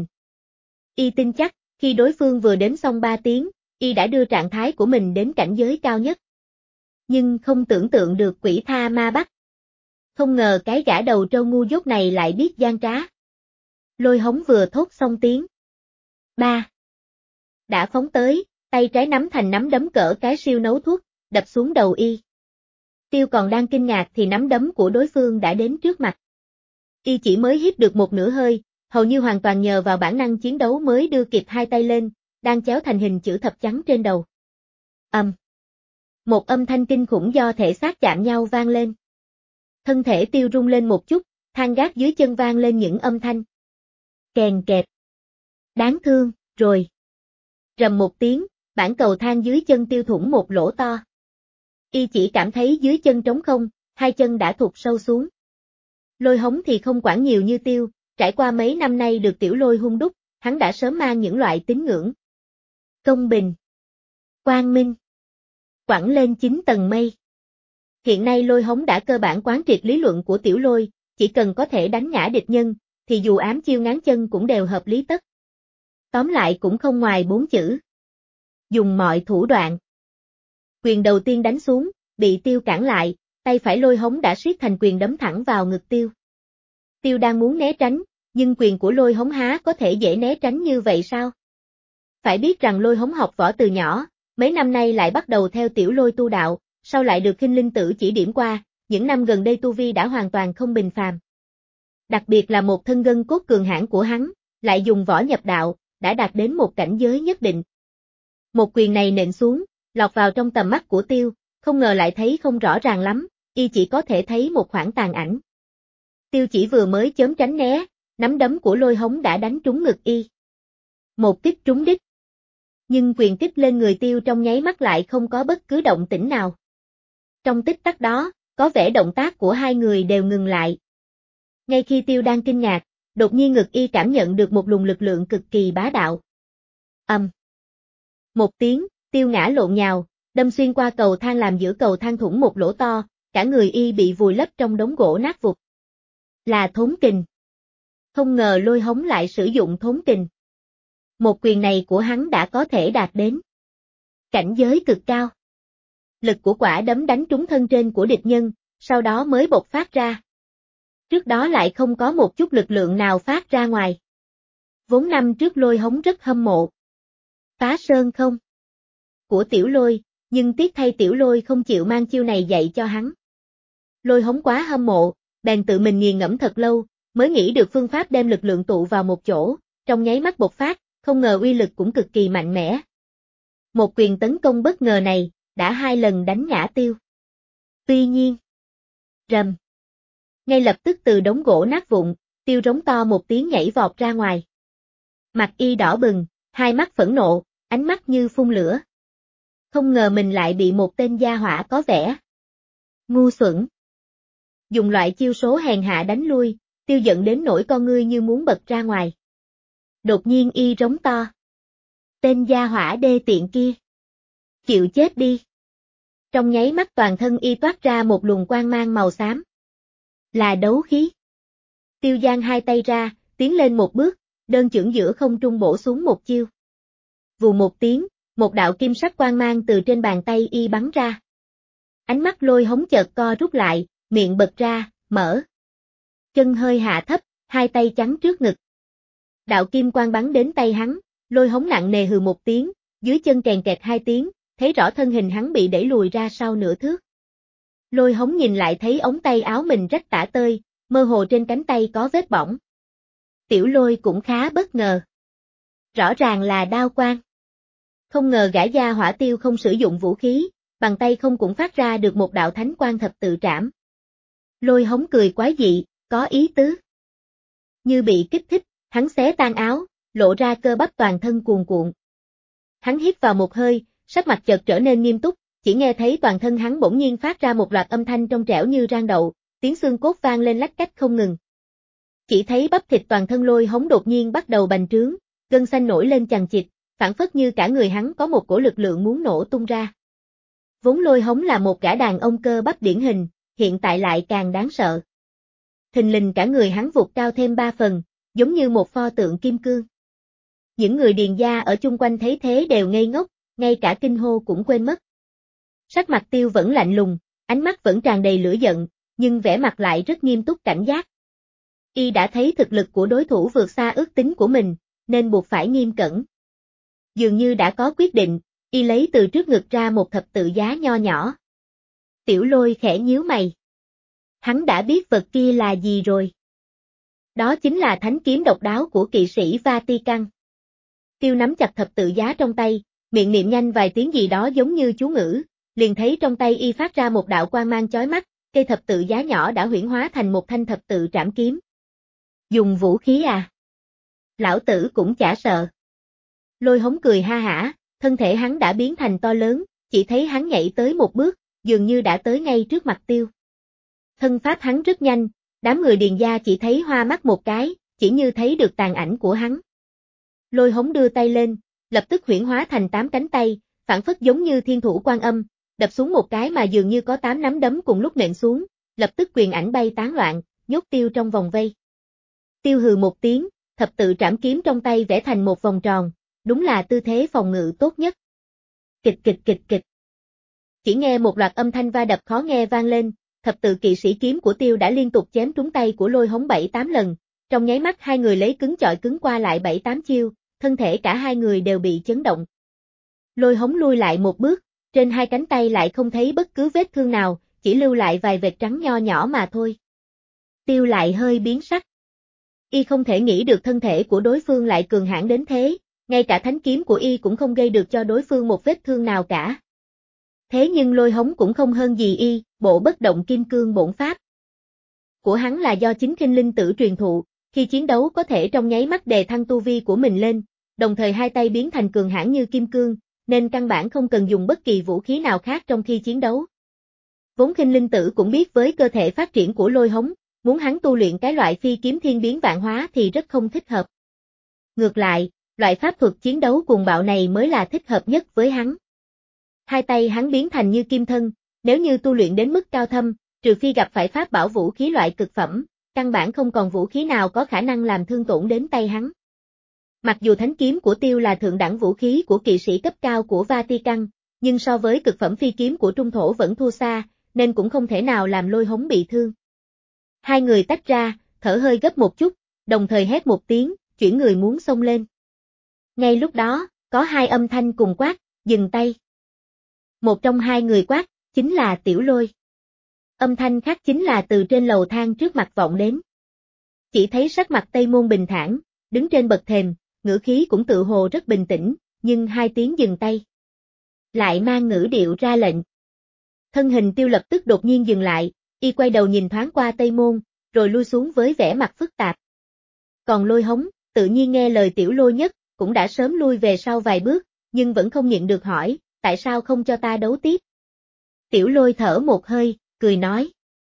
Y tin chắc, khi đối phương vừa đếm xong ba tiếng, Y đã đưa trạng thái của mình đến cảnh giới cao nhất. Nhưng không tưởng tượng được quỷ tha ma bắt. Không ngờ cái gã đầu trâu ngu dốt này lại biết gian trá. Lôi Hống vừa thốt xong tiếng ba, đã phóng tới, tay trái nắm thành nắm đấm cỡ cái siêu nấu thuốc, đập xuống đầu Y. Tiêu còn đang kinh ngạc thì nắm đấm của đối phương đã đến trước mặt. Y chỉ mới hít được một nửa hơi, hầu như hoàn toàn nhờ vào bản năng chiến đấu mới đưa kịp hai tay lên, đang chéo thành hình chữ thập trắng trên đầu. Ầm. Um. Một âm thanh kinh khủng do thể xác chạm nhau vang lên. Thân thể Tiêu rung lên một chút, thang gác dưới chân vang lên những âm thanh kèn kẹt. Đáng thương, rồi. Rầm một tiếng, bản cầu thang dưới chân Tiêu thủng một lỗ to. Y chỉ cảm thấy dưới chân trống không, hai chân đã thụt sâu xuống. Lôi Hống thì không quản nhiều như Tiêu, trải qua mấy năm nay được Tiểu Lôi hun đúc, hắn đã sớm mang những loại tín ngưỡng công bình, quang minh, quẳng lên chín tầng mây. Hiện nay Lôi Hống đã cơ bản quán triệt lý luận của Tiểu Lôi, chỉ cần có thể đánh ngã địch nhân, thì dù ám chiêu ngáng chân cũng đều hợp lý tất. Tóm lại cũng không ngoài bốn chữ. Dùng mọi thủ đoạn. Quyền đầu tiên đánh xuống, bị Tiêu cản lại, tay phải Lôi Hống đã siết thành quyền đấm thẳng vào ngực Tiêu. Tiêu đang muốn né tránh, nhưng quyền của Lôi Hống há có thể dễ né tránh như vậy sao? Phải biết rằng Lôi Hống học võ từ nhỏ, mấy năm nay lại bắt đầu theo Tiểu Lôi tu đạo, sau lại được Khinh Linh Tử chỉ điểm qua, những năm gần đây tu vi đã hoàn toàn không bình phàm. Đặc biệt là một thân gân cốt cường hãn của hắn, lại dùng võ nhập đạo, đã đạt đến một cảnh giới nhất định. Một quyền này nện xuống, lọt vào trong tầm mắt của Tiêu, không ngờ lại thấy không rõ ràng lắm, Y chỉ có thể thấy một khoảng tàn ảnh. Tiêu chỉ vừa mới chớm tránh né, nắm đấm của Lôi Hống đã đánh trúng ngực Y. Một kích trúng đích. Nhưng quyền kích lên người Tiêu trong nháy mắt lại không có bất cứ động tĩnh nào. Trong tích tắc đó, có vẻ động tác của hai người đều ngừng lại. Ngay khi Tiêu đang kinh ngạc, đột nhiên ngực Y cảm nhận được một luồng lực lượng cực kỳ bá đạo. Ầm. Um. Một tiếng, Tiêu ngã lộn nhào, đâm xuyên qua cầu thang làm giữa cầu thang thủng một lỗ to, cả người Y bị vùi lấp trong đống gỗ nát vụt. Là thốn kình. Không ngờ Lôi Hống lại sử dụng thốn kình. Một quyền này của hắn đã có thể đạt đến cảnh giới cực cao. Lực của quả đấm đánh trúng thân trên của địch nhân, sau đó mới bộc phát ra. Trước đó lại không có một chút lực lượng nào phát ra ngoài. Vốn năm trước Lôi Hống rất hâm mộ Phá Sơn không của Tiểu Lôi, nhưng tiếc thay Tiểu Lôi không chịu mang chiêu này dạy cho hắn. Lôi Hống quá hâm mộ, bèn tự mình nghiền ngẫm thật lâu, mới nghĩ được phương pháp đem lực lượng tụ vào một chỗ, trong nháy mắt bộc phát, không ngờ uy lực cũng cực kỳ mạnh mẽ. Một quyền tấn công bất ngờ này, đã hai lần đánh ngã Tiêu. Tuy nhiên, rầm. Ngay lập tức từ đống gỗ nát vụn, Tiêu rống to một tiếng nhảy vọt ra ngoài. Mặt Y đỏ bừng, hai mắt phẫn nộ, ánh mắt như phun lửa. Không ngờ mình lại bị một tên gia hỏa có vẻ ngu xuẩn dùng loại chiêu số hèn hạ đánh lui, Tiêu giận đến nỗi con ngươi như muốn bật ra ngoài. Đột nhiên Y rống to. Tên gia hỏa đê tiện kia. Chịu chết đi. Trong nháy mắt toàn thân Y toát ra một luồng quang mang màu xám. Là đấu khí. Tiêu giang hai tay ra, tiến lên một bước, đơn chưởng giữa không trung bổ xuống một chiêu. Vù một tiếng, một đạo kim sắc quang mang từ trên bàn tay Y bắn ra. Ánh mắt Lôi Hống chợt co rút lại, miệng bật ra, mở. Chân hơi hạ thấp, hai tay chắn trước ngực. Đạo kim quang bắn đến tay hắn, Lôi Hống nặng nề hừ một tiếng, dưới chân kèn kẹt hai tiếng, thấy rõ thân hình hắn bị đẩy lùi ra sau nửa thước. Lôi Hống nhìn lại thấy ống tay áo mình rách tả tơi, mơ hồ trên cánh tay có vết bỏng. Tiểu Lôi cũng khá bất ngờ. Rõ ràng là đao quang. Không ngờ gã gia hỏa Tiêu không sử dụng vũ khí, bằng tay không cũng phát ra được một đạo thánh quang thập tự trảm. Lôi Hống cười quái dị, có ý tứ. Như bị kích thích, hắn xé tan áo, lộ ra cơ bắp toàn thân cuồn cuộn. Hắn hít vào một hơi, sắc mặt chợt trở nên nghiêm túc, chỉ nghe thấy toàn thân hắn bỗng nhiên phát ra một loạt âm thanh trong trẻo như rang đậu, tiếng xương cốt vang lên lách cách không ngừng. Chỉ thấy bắp thịt toàn thân Lôi Hống đột nhiên bắt đầu bành trướng, gân xanh nổi lên chằng chịt, phảng phất như cả người hắn có một cổ lực lượng muốn nổ tung ra. Vốn Lôi Hống là một gã đàn ông cơ bắp điển hình, hiện tại lại càng đáng sợ. thình lình cả người hắn vụt cao thêm ba phần, giống như một pho tượng kim cương. Những người Điền gia ở chung quanh thấy thế đều ngây ngốc, ngay cả kinh hô cũng quên mất. Sắc mặt Tiêu vẫn lạnh lùng, ánh mắt vẫn tràn đầy lửa giận, nhưng vẻ mặt lại rất nghiêm túc cảnh giác. Y đã thấy thực lực của đối thủ vượt xa ước tính của mình, nên buộc phải nghiêm cẩn. Dường như đã có quyết định, Y lấy từ trước ngực ra một thập tự giá nho nhỏ. Tiểu Lôi khẽ nhíu mày. Hắn đã biết vật kia là gì rồi. Đó chính là thánh kiếm độc đáo của kỵ sĩ Vatican. Tiêu nắm chặt thập tự giá trong tay, miệng niệm nhanh vài tiếng gì đó giống như chú ngữ, liền thấy trong tay Y phát ra một đạo quang mang chói mắt, cây thập tự giá nhỏ đã huyễn hóa thành một thanh thập tự trảm kiếm. Dùng vũ khí à? Lão tử cũng chả sợ. Lôi Hống cười ha hả, thân thể hắn đã biến thành to lớn, chỉ thấy hắn nhảy tới một bước, dường như đã tới ngay trước mặt Tiêu. Thân pháp hắn rất nhanh, đám người Điền gia chỉ thấy hoa mắt một cái, chỉ như thấy được tàn ảnh của hắn. Lôi Hống đưa tay lên, lập tức huyễn hóa thành tám cánh tay, phản phất giống như thiên thủ Quan Âm, đập xuống một cái mà dường như có tám nắm đấm cùng lúc nện xuống, lập tức quyền ảnh bay tán loạn, nhốt Tiêu trong vòng vây. Tiêu hừ một tiếng, thập tự trảm kiếm trong tay vẽ thành một vòng tròn, đúng là tư thế phòng ngự tốt nhất. Kịch kịch kịch kịch. Chỉ nghe một loạt âm thanh va đập khó nghe vang lên, thập tự kỵ sĩ kiếm của Tiêu đã liên tục chém trúng tay của Lôi Hống bảy tám lần, trong nháy mắt hai người lấy cứng chọi cứng qua lại bảy tám chiêu, thân thể cả hai người đều bị chấn động. Lôi Hống lui lại một bước, trên hai cánh tay lại không thấy bất cứ vết thương nào, chỉ lưu lại vài vệt trắng nho nhỏ mà thôi. Tiêu lại hơi biến sắc. Y không thể nghĩ được thân thể của đối phương lại cường hãn đến thế, ngay cả thánh kiếm của Y cũng không gây được cho đối phương một vết thương nào cả. Thế nhưng Lôi Hống cũng không hơn gì Y, bộ bất động kim cương bổn pháp của hắn là do chính Khinh Linh Tử truyền thụ, khi chiến đấu có thể trong nháy mắt đề thăng tu vi của mình lên, đồng thời hai tay biến thành cường hãn như kim cương, nên căn bản không cần dùng bất kỳ vũ khí nào khác trong khi chiến đấu. Vốn Khinh Linh Tử cũng biết với cơ thể phát triển của Lôi Hống, muốn hắn tu luyện cái loại phi kiếm thiên biến vạn hóa thì rất không thích hợp. Ngược lại, loại pháp thuật chiến đấu cuồng bạo này mới là thích hợp nhất với hắn. Hai tay hắn biến thành như kim thân, nếu như tu luyện đến mức cao thâm, trừ phi gặp phải pháp bảo vũ khí loại cực phẩm, căn bản không còn vũ khí nào có khả năng làm thương tổn đến tay hắn. Mặc dù thánh kiếm của Tiêu là thượng đẳng vũ khí của kỵ sĩ cấp cao của Vatican, nhưng so với cực phẩm phi kiếm của Trung Thổ vẫn thua xa, nên cũng không thể nào làm Lôi Hống bị thương. Hai người tách ra, thở hơi gấp một chút, đồng thời hét một tiếng, chuyển người muốn xông lên. Ngay lúc đó, có hai âm thanh cùng quát, dừng tay. Một trong hai người quát, chính là Tiểu Lôi. Âm thanh khác chính là từ trên lầu thang trước mặt vọng đến. Chỉ thấy sắc mặt Tây Môn bình thản, đứng trên bậc thềm, ngữ khí cũng tự hồ rất bình tĩnh, nhưng hai tiếng dừng tay. Lại mang ngữ điệu ra lệnh. Thân hình Tiêu lập tức đột nhiên dừng lại, Y quay đầu nhìn thoáng qua Tây Môn, rồi lui xuống với vẻ mặt phức tạp. Còn Lôi Hống, tự nhiên nghe lời Tiểu Lôi nhất, cũng đã sớm lui về sau vài bước, nhưng vẫn không nhịn được hỏi, tại sao không cho ta đấu tiếp? Tiểu Lôi thở một hơi, cười nói.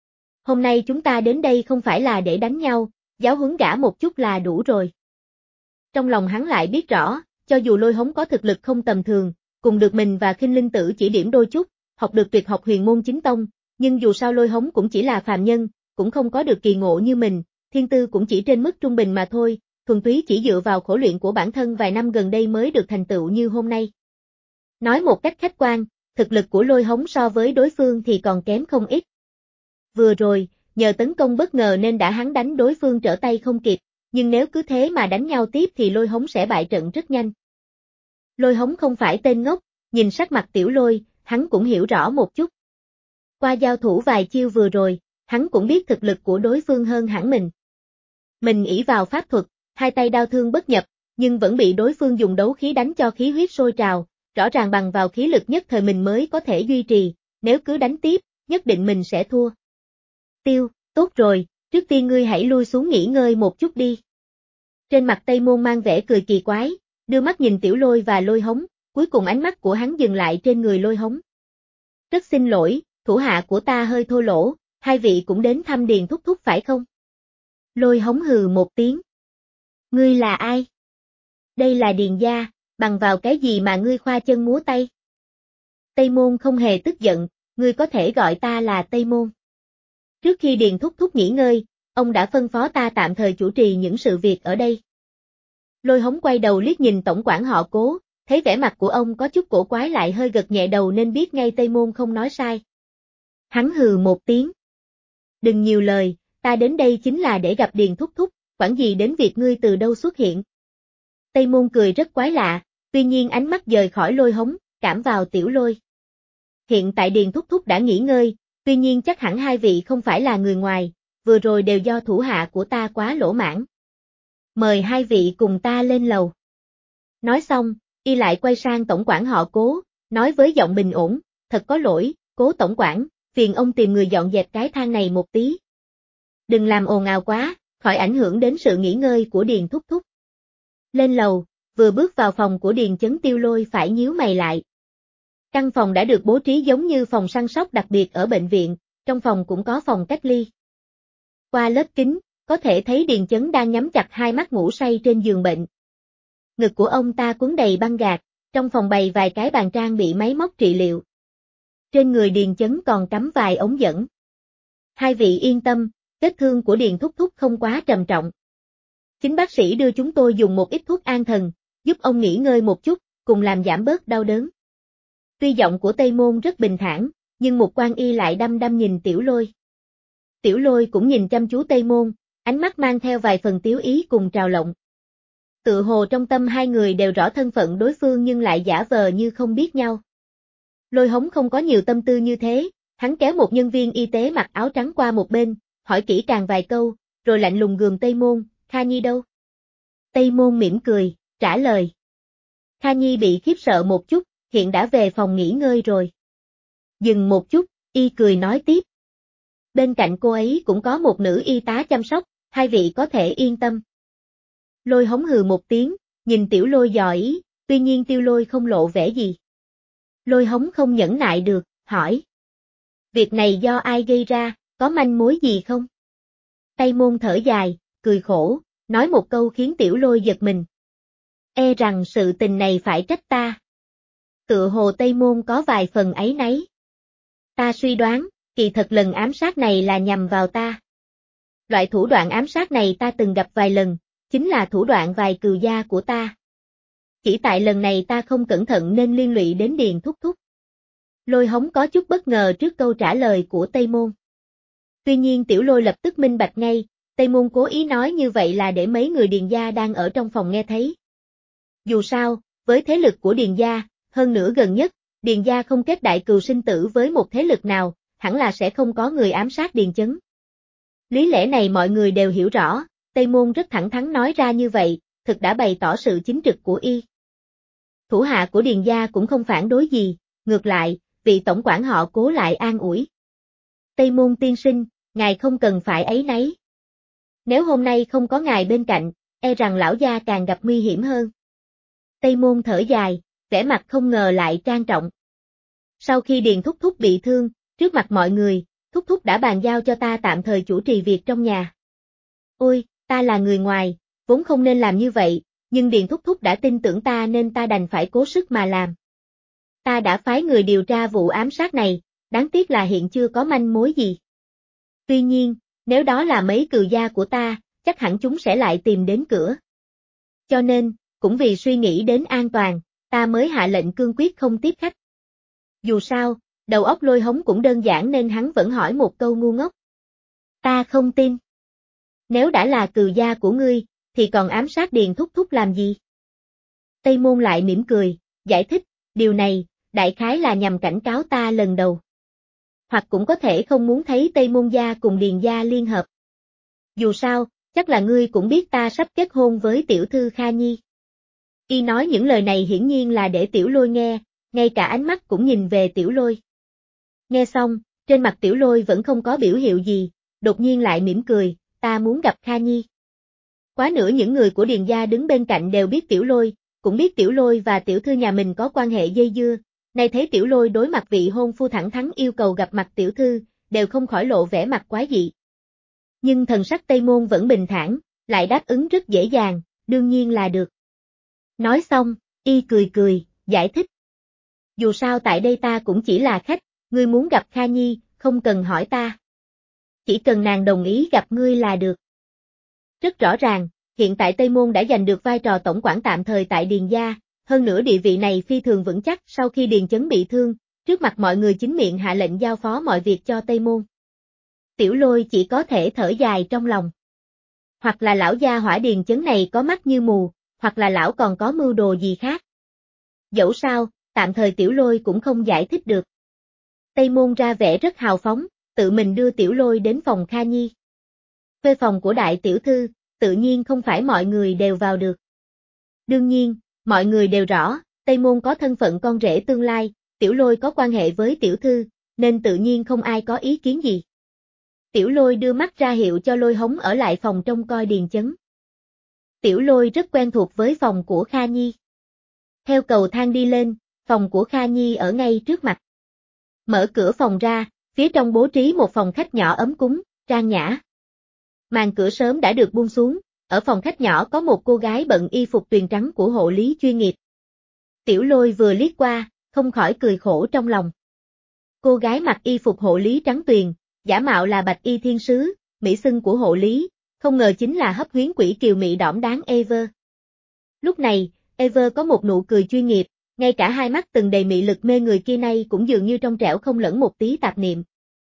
Hôm nay chúng ta đến đây không phải là để đánh nhau, giáo huấn gã một chút là đủ rồi. Trong lòng hắn lại biết rõ, cho dù Lôi Hống có thực lực không tầm thường, cùng được mình và Khinh Linh Tử chỉ điểm đôi chút, học được tuyệt học huyền môn chính tông, nhưng dù sao Lôi Hống cũng chỉ là phàm nhân, cũng không có được kỳ ngộ như mình, thiên tư cũng chỉ trên mức trung bình mà thôi, thuần túy chỉ dựa vào khổ luyện của bản thân vài năm gần đây mới được thành tựu như hôm nay. Nói một cách khách quan, thực lực của Lôi Hống so với đối phương thì còn kém không ít. Vừa rồi, nhờ tấn công bất ngờ nên đã hắn đánh đối phương trở tay không kịp, nhưng nếu cứ thế mà đánh nhau tiếp thì Lôi Hống sẽ bại trận rất nhanh. Lôi Hống không phải tên ngốc, nhìn sắc mặt Tiểu Lôi, hắn cũng hiểu rõ một chút. Qua giao thủ vài chiêu vừa rồi, hắn cũng biết thực lực của đối phương hơn hẳn mình. Mình ỷ vào pháp thuật, hai tay đao thương bất nhập, nhưng vẫn bị đối phương dùng đấu khí đánh cho khí huyết sôi trào, rõ ràng bằng vào khí lực nhất thời mình mới có thể duy trì, nếu cứ đánh tiếp, nhất định mình sẽ thua. Tiêu, tốt rồi, trước tiên ngươi hãy lui xuống nghỉ ngơi một chút đi. Trên mặt Tây Môn mang vẻ cười kỳ quái, đưa mắt nhìn Tiểu Lôi và Lôi Hống, cuối cùng ánh mắt của hắn dừng lại trên người Lôi Hống. Rất xin lỗi, thủ hạ của ta hơi thô lỗ, hai vị cũng đến thăm Điền thúc thúc phải không? Lôi Hống hừ một tiếng. Ngươi là ai? Đây là Điền gia, bằng vào cái gì mà ngươi khoa chân múa tay? Tây Môn không hề tức giận, ngươi có thể gọi ta là Tây Môn. Trước khi Điền thúc thúc nghỉ ngơi, ông đã phân phó ta tạm thời chủ trì những sự việc ở đây. Lôi Hống quay đầu liếc nhìn tổng quản họ Cố, thấy vẻ mặt của ông có chút cổ quái lại hơi gật nhẹ đầu nên biết ngay Tây Môn không nói sai. Hắn hừ một tiếng. Đừng nhiều lời, ta đến đây chính là để gặp Điền Thúc Thúc, quản gì đến việc ngươi từ đâu xuất hiện. Tây Môn cười rất quái lạ, tuy nhiên ánh mắt dời khỏi Lôi Hống, cảm vào Tiểu Lôi. Hiện tại Điền Thúc Thúc đã nghỉ ngơi, tuy nhiên chắc hẳn hai vị không phải là người ngoài, vừa rồi đều do thủ hạ của ta quá lỗ mãn. Mời hai vị cùng ta lên lầu. Nói xong, y lại quay sang tổng quản họ Cố, nói với giọng bình ổn, thật có lỗi, Cố tổng quản, phiền ông tìm người dọn dẹp cái thang này một tí. Đừng làm ồn ào quá, khỏi ảnh hưởng đến sự nghỉ ngơi của Điền Thúc Thúc. Lên lầu, vừa bước vào phòng của Điền Chấn Tiêu Lôi phải nhíu mày lại. Căn phòng đã được bố trí giống như phòng săn sóc đặc biệt ở bệnh viện, trong phòng cũng có phòng cách ly. Qua lớp kính, có thể thấy Điền Chấn đang nhắm chặt hai mắt ngủ say trên giường bệnh. Ngực của ông ta quấn đầy băng gạc, trong phòng bày vài cái bàn trang bị máy móc trị liệu. Trên người Điền Chấn còn cắm vài ống dẫn. Hai vị yên tâm, vết thương của Điền Thúc Thúc không quá trầm trọng. Chính bác sĩ đưa chúng tôi dùng một ít thuốc an thần, giúp ông nghỉ ngơi một chút, cùng làm giảm bớt đau đớn. Tuy giọng của Tây Môn rất bình thản, nhưng một quan y lại đăm đăm nhìn Tiểu Lôi. Tiểu Lôi cũng nhìn chăm chú Tây Môn, ánh mắt mang theo vài phần tiếu ý cùng trào lộng. Tự hồ trong tâm hai người đều rõ thân phận đối phương nhưng lại giả vờ như không biết nhau. Lôi Hống không có nhiều tâm tư như thế, hắn kéo một nhân viên y tế mặc áo trắng qua một bên, hỏi kỹ càng vài câu, rồi lạnh lùng gườm Tây Môn, Kha Nhi đâu? Tây Môn mỉm cười, trả lời. Kha Nhi bị khiếp sợ một chút, hiện đã về phòng nghỉ ngơi rồi. Dừng một chút, y cười nói tiếp. Bên cạnh cô ấy cũng có một nữ y tá chăm sóc, hai vị có thể yên tâm. Lôi Hống hừ một tiếng, nhìn Tiểu Lôi dò ý, tuy nhiên Tiêu Lôi không lộ vẻ gì. Lôi Hống không nhẫn nại được, hỏi. Việc này do ai gây ra, có manh mối gì không? Tây Môn thở dài, cười khổ, nói một câu khiến Tiểu Lôi giật mình. E rằng sự tình này phải trách ta. Tựa hồ Tây Môn có vài phần áy náy. Ta suy đoán, kỳ thật lần ám sát này là nhằm vào ta. Loại thủ đoạn ám sát này ta từng gặp vài lần, chính là thủ đoạn vài cừu gia của ta. Chỉ tại lần này ta không cẩn thận nên liên lụy đến Điền Thúc Thúc. Lôi Hống có chút bất ngờ trước câu trả lời của Tây Môn. Tuy nhiên Tiểu Lôi lập tức minh bạch ngay, Tây Môn cố ý nói như vậy là để mấy người Điền gia đang ở trong phòng nghe thấy. Dù sao, với thế lực của Điền gia, hơn nữa gần nhất, Điền gia không kết đại cừu sinh tử với một thế lực nào, hẳn là sẽ không có người ám sát Điền Chấn. Lý lẽ này mọi người đều hiểu rõ, Tây Môn rất thẳng thắn nói ra như vậy, thực đã bày tỏ sự chính trực của y. Thủ hạ của Điền gia cũng không phản đối gì, ngược lại, vị tổng quản họ Cố lại an ủi. Tây Môn tiên sinh, ngài không cần phải áy náy. Nếu hôm nay không có ngài bên cạnh, e rằng lão gia càng gặp nguy hiểm hơn. Tây Môn thở dài, vẻ mặt không ngờ lại trang trọng. Sau khi Điền Thúc Thúc bị thương, trước mặt mọi người, Thúc Thúc đã bàn giao cho ta tạm thời chủ trì việc trong nhà. Ôi, ta là người ngoài, vốn không nên làm như vậy, nhưng Điền Thúc Thúc đã tin tưởng ta nên ta đành phải cố sức mà làm. Ta đã phái người điều tra vụ ám sát này, đáng tiếc là hiện chưa có manh mối gì. Tuy nhiên, nếu đó là mấy cừu gia của ta, chắc hẳn chúng sẽ lại tìm đến cửa. Cho nên, cũng vì suy nghĩ đến an toàn, ta mới hạ lệnh cương quyết không tiếp khách. Dù sao, đầu óc Lôi Hống cũng đơn giản nên hắn vẫn hỏi một câu ngu ngốc. Ta không tin. Nếu đã là cừu gia của ngươi, thì còn ám sát Điền Thúc Thúc làm gì? Tây Môn lại mỉm cười, giải thích, điều này, đại khái là nhằm cảnh cáo ta lần đầu. Hoặc cũng có thể không muốn thấy Tây Môn gia cùng Điền gia liên hợp. Dù sao, chắc là ngươi cũng biết ta sắp kết hôn với tiểu thư Kha Nhi. Y nói những lời này hiển nhiên là để Tiểu Lôi nghe, ngay cả ánh mắt cũng nhìn về Tiểu Lôi. Nghe xong, trên mặt Tiểu Lôi vẫn không có biểu hiệu gì, đột nhiên lại mỉm cười, ta muốn gặp Kha Nhi. Quá nữa những người của Điền gia đứng bên cạnh đều biết Tiểu Lôi, cũng biết Tiểu Lôi và tiểu thư nhà mình có quan hệ dây dưa, nay thấy Tiểu Lôi đối mặt vị hôn phu thẳng thắn yêu cầu gặp mặt tiểu thư, đều không khỏi lộ vẻ mặt quái dị. Nhưng thần sắc Tây Môn vẫn bình thản, lại đáp ứng rất dễ dàng, đương nhiên là được. Nói xong, y cười cười, giải thích. Dù sao tại đây ta cũng chỉ là khách, ngươi muốn gặp Kha Nhi, không cần hỏi ta. chỉ cần nàng đồng ý gặp ngươi là được. Rất rõ ràng, hiện tại Tây Môn đã giành được vai trò tổng quản tạm thời tại Điền gia, hơn nữa địa vị này phi thường vững chắc sau khi Điền Chấn bị thương, trước mặt mọi người chính miệng hạ lệnh giao phó mọi việc cho Tây Môn. Tiểu Lôi chỉ có thể thở dài trong lòng. Hoặc là lão gia hỏa Điền Chấn này có mắt như mù, hoặc là lão còn có mưu đồ gì khác. Dẫu sao, tạm thời Tiểu Lôi cũng không giải thích được. Tây Môn ra vẻ rất hào phóng, tự mình đưa Tiểu Lôi đến phòng Kha Nhi. Thuê phòng của đại tiểu thư, tự nhiên không phải mọi người đều vào được. Đương nhiên, mọi người đều rõ, Tây Môn có thân phận con rể tương lai, Tiểu Lôi có quan hệ với tiểu thư, nên tự nhiên không ai có ý kiến gì. Tiểu Lôi đưa mắt ra hiệu cho Lôi Hống ở lại phòng trông coi Điền Chấn. Tiểu Lôi rất quen thuộc với phòng của Kha Nhi. Theo cầu thang đi lên, phòng của Kha Nhi ở ngay trước mặt. Mở cửa phòng ra, phía trong bố trí một phòng khách nhỏ ấm cúng, trang nhã. Màn cửa sớm đã được buông xuống, ở phòng khách nhỏ có một cô gái bận y phục tuyền trắng của hộ lý chuyên nghiệp. Tiểu Lôi vừa liếc qua, không khỏi cười khổ trong lòng. Cô gái mặc y phục hộ lý trắng tuyền, giả mạo là bạch y thiên sứ, mỹ xưng của hộ lý, không ngờ chính là hấp huyến quỷ kiều mị đỏm đáng Ever. Lúc này, Ever có một nụ cười chuyên nghiệp, ngay cả hai mắt từng đầy mị lực mê người kia nay cũng dường như trong trẻo không lẫn một tí tạp niệm.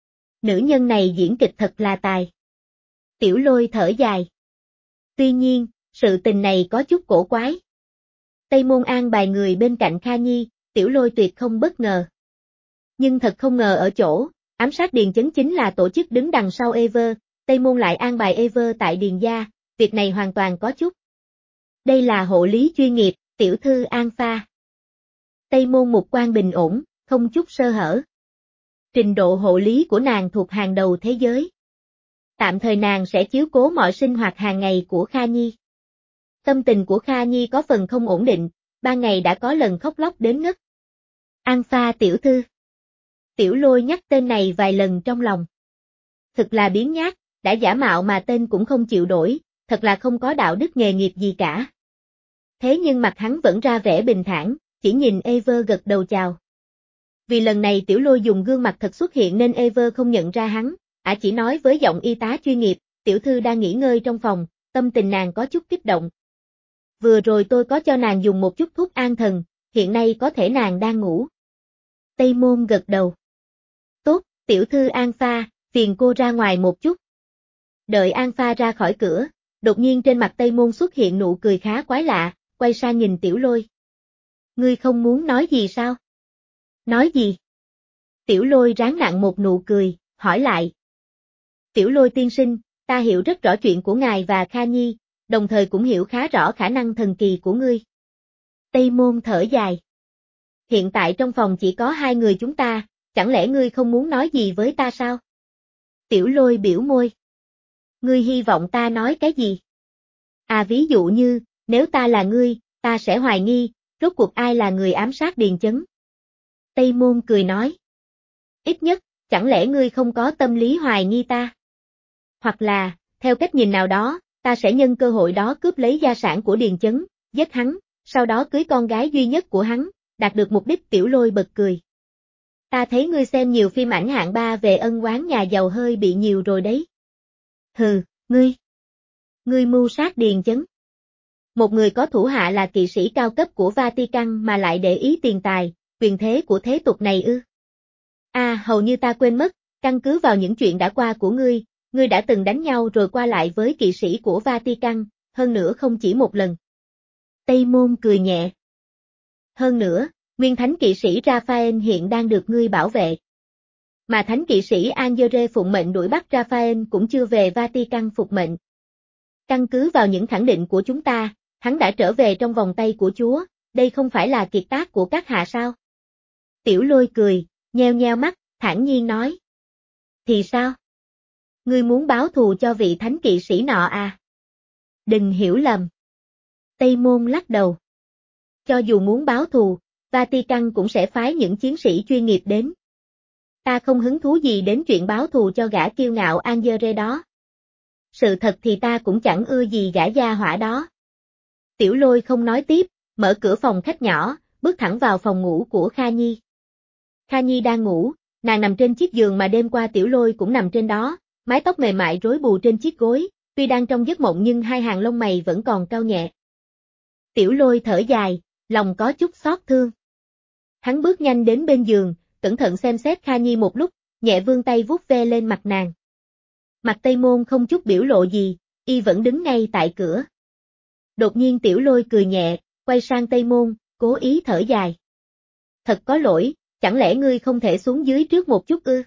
Nữ nhân này diễn kịch thật là tài. Tiểu Lôi thở dài. Tuy nhiên, sự tình này có chút cổ quái. Tây Môn an bài người bên cạnh Kha Nhi, Tiểu Lôi tuyệt không bất ngờ. Nhưng thật không ngờ ở chỗ, ám sát Điền Chấn chính là tổ chức đứng đằng sau Ever, Tây Môn lại an bài Ever tại Điền gia, việc này hoàn toàn có chút. Đây là hộ lý chuyên nghiệp, tiểu thư An Pha. Tây Môn mục quan bình ổn, không chút sơ hở. Trình độ hộ lý của nàng thuộc hàng đầu thế giới. Tạm thời nàng sẽ chiếu cố mọi sinh hoạt hàng ngày của Kha Nhi. Tâm tình của Kha Nhi có phần không ổn định, ban ngày đã có lần khóc lóc đến ngất. An Pha tiểu thư. Tiểu Lôi nhắc tên này vài lần trong lòng. Thực là biếng nhác, đã giả mạo mà tên cũng không chịu đổi, thật là không có đạo đức nghề nghiệp gì cả. Thế nhưng mặt hắn vẫn ra vẻ bình thản, chỉ nhìn Ever gật đầu chào. Vì lần này Tiểu Lôi dùng gương mặt thật xuất hiện nên Ever không nhận ra hắn, ả chỉ nói với giọng y tá chuyên nghiệp, tiểu thư đang nghỉ ngơi trong phòng, tâm tình nàng có chút kích động. Vừa rồi tôi có cho nàng dùng một chút thuốc an thần, hiện nay có thể nàng đang ngủ. Tây Môn gật đầu. Tốt, tiểu thư An Pha, phiền cô ra ngoài một chút. Đợi An Pha ra khỏi cửa, đột nhiên trên mặt Tây Môn xuất hiện nụ cười khá quái lạ, quay sang nhìn Tiểu Lôi. Ngươi không muốn nói gì sao? Nói gì? Tiểu Lôi ráng nặng một nụ cười, hỏi lại. Tiểu Lôi tiên sinh, ta hiểu rất rõ chuyện của ngài và Kha Nhi, đồng thời cũng hiểu khá rõ khả năng thần kỳ của ngươi. Tây Môn thở dài. Hiện tại trong phòng chỉ có hai người chúng ta, chẳng lẽ ngươi không muốn nói gì với ta sao? Tiểu Lôi biểu môi. Ngươi hy vọng ta nói cái gì? À ví dụ như, nếu ta là ngươi, ta sẽ hoài nghi, rốt cuộc ai là người ám sát Điền Chấn? Tây Môn cười nói. Ít nhất, chẳng lẽ ngươi không có tâm lý hoài nghi ta? Hoặc là, theo cách nhìn nào đó, ta sẽ nhân cơ hội đó cướp lấy gia sản của Điền Chấn, giết hắn, sau đó cưới con gái duy nhất của hắn, đạt được mục đích. Tiểu Lôi bật cười. Ta thấy ngươi xem nhiều phim ảnh hạng ba về ân oán nhà giàu hơi bị nhiều rồi đấy. Hừ, ngươi. Ngươi mưu sát Điền Chấn. Một người có thủ hạ là kỵ sĩ cao cấp của Vatican mà lại để ý tiền tài, quyền thế của thế tục này ư. À, hầu như ta quên mất, căn cứ vào những chuyện đã qua của ngươi, ngươi đã từng đánh nhau rồi qua lại với kỵ sĩ của Vatican, hơn nữa không chỉ một lần. Tây Môn cười nhẹ. Hơn nữa, nguyên thánh kỵ sĩ Raphael hiện đang được ngươi bảo vệ. Mà thánh kỵ sĩ Angere phụng mệnh đuổi bắt Raphael cũng chưa về Vatican phục mệnh. Căn cứ vào những khẳng định của chúng ta, hắn đã trở về trong vòng tay của Chúa, đây không phải là kiệt tác của các hạ sao? Tiểu Lôi cười, nheo nheo mắt, thản nhiên nói. Thì sao? Ngươi muốn báo thù cho vị thánh kỵ sĩ nọ à? Đừng hiểu lầm. Tây Môn lắc đầu. Cho dù muốn báo thù, Vatican cũng sẽ phái những chiến sĩ chuyên nghiệp đến. Ta không hứng thú gì đến chuyện báo thù cho gã kiêu ngạo Angere đó. Sự thật thì ta cũng chẳng ưa gì gã gia hỏa đó. Tiểu Lôi không nói tiếp, mở cửa phòng khách nhỏ, bước thẳng vào phòng ngủ của Kha Nhi. Kha Nhi đang ngủ, nàng nằm trên chiếc giường mà đêm qua Tiểu Lôi cũng nằm trên đó, mái tóc mềm mại rối bù trên chiếc gối, tuy đang trong giấc mộng nhưng hai hàng lông mày vẫn còn cau nhẹ. Tiểu Lôi thở dài, lòng có chút xót thương. Hắn bước nhanh đến bên giường, cẩn thận xem xét Kha Nhi một lúc, nhẹ vươn tay vuốt ve lên mặt nàng. Mặt Tây Môn không chút biểu lộ gì, y vẫn đứng ngay tại cửa. Đột nhiên Tiểu Lôi cười nhẹ, quay sang Tây Môn, cố ý thở dài. Thật có lỗi, chẳng lẽ ngươi không thể xuống dưới trước một chút ư?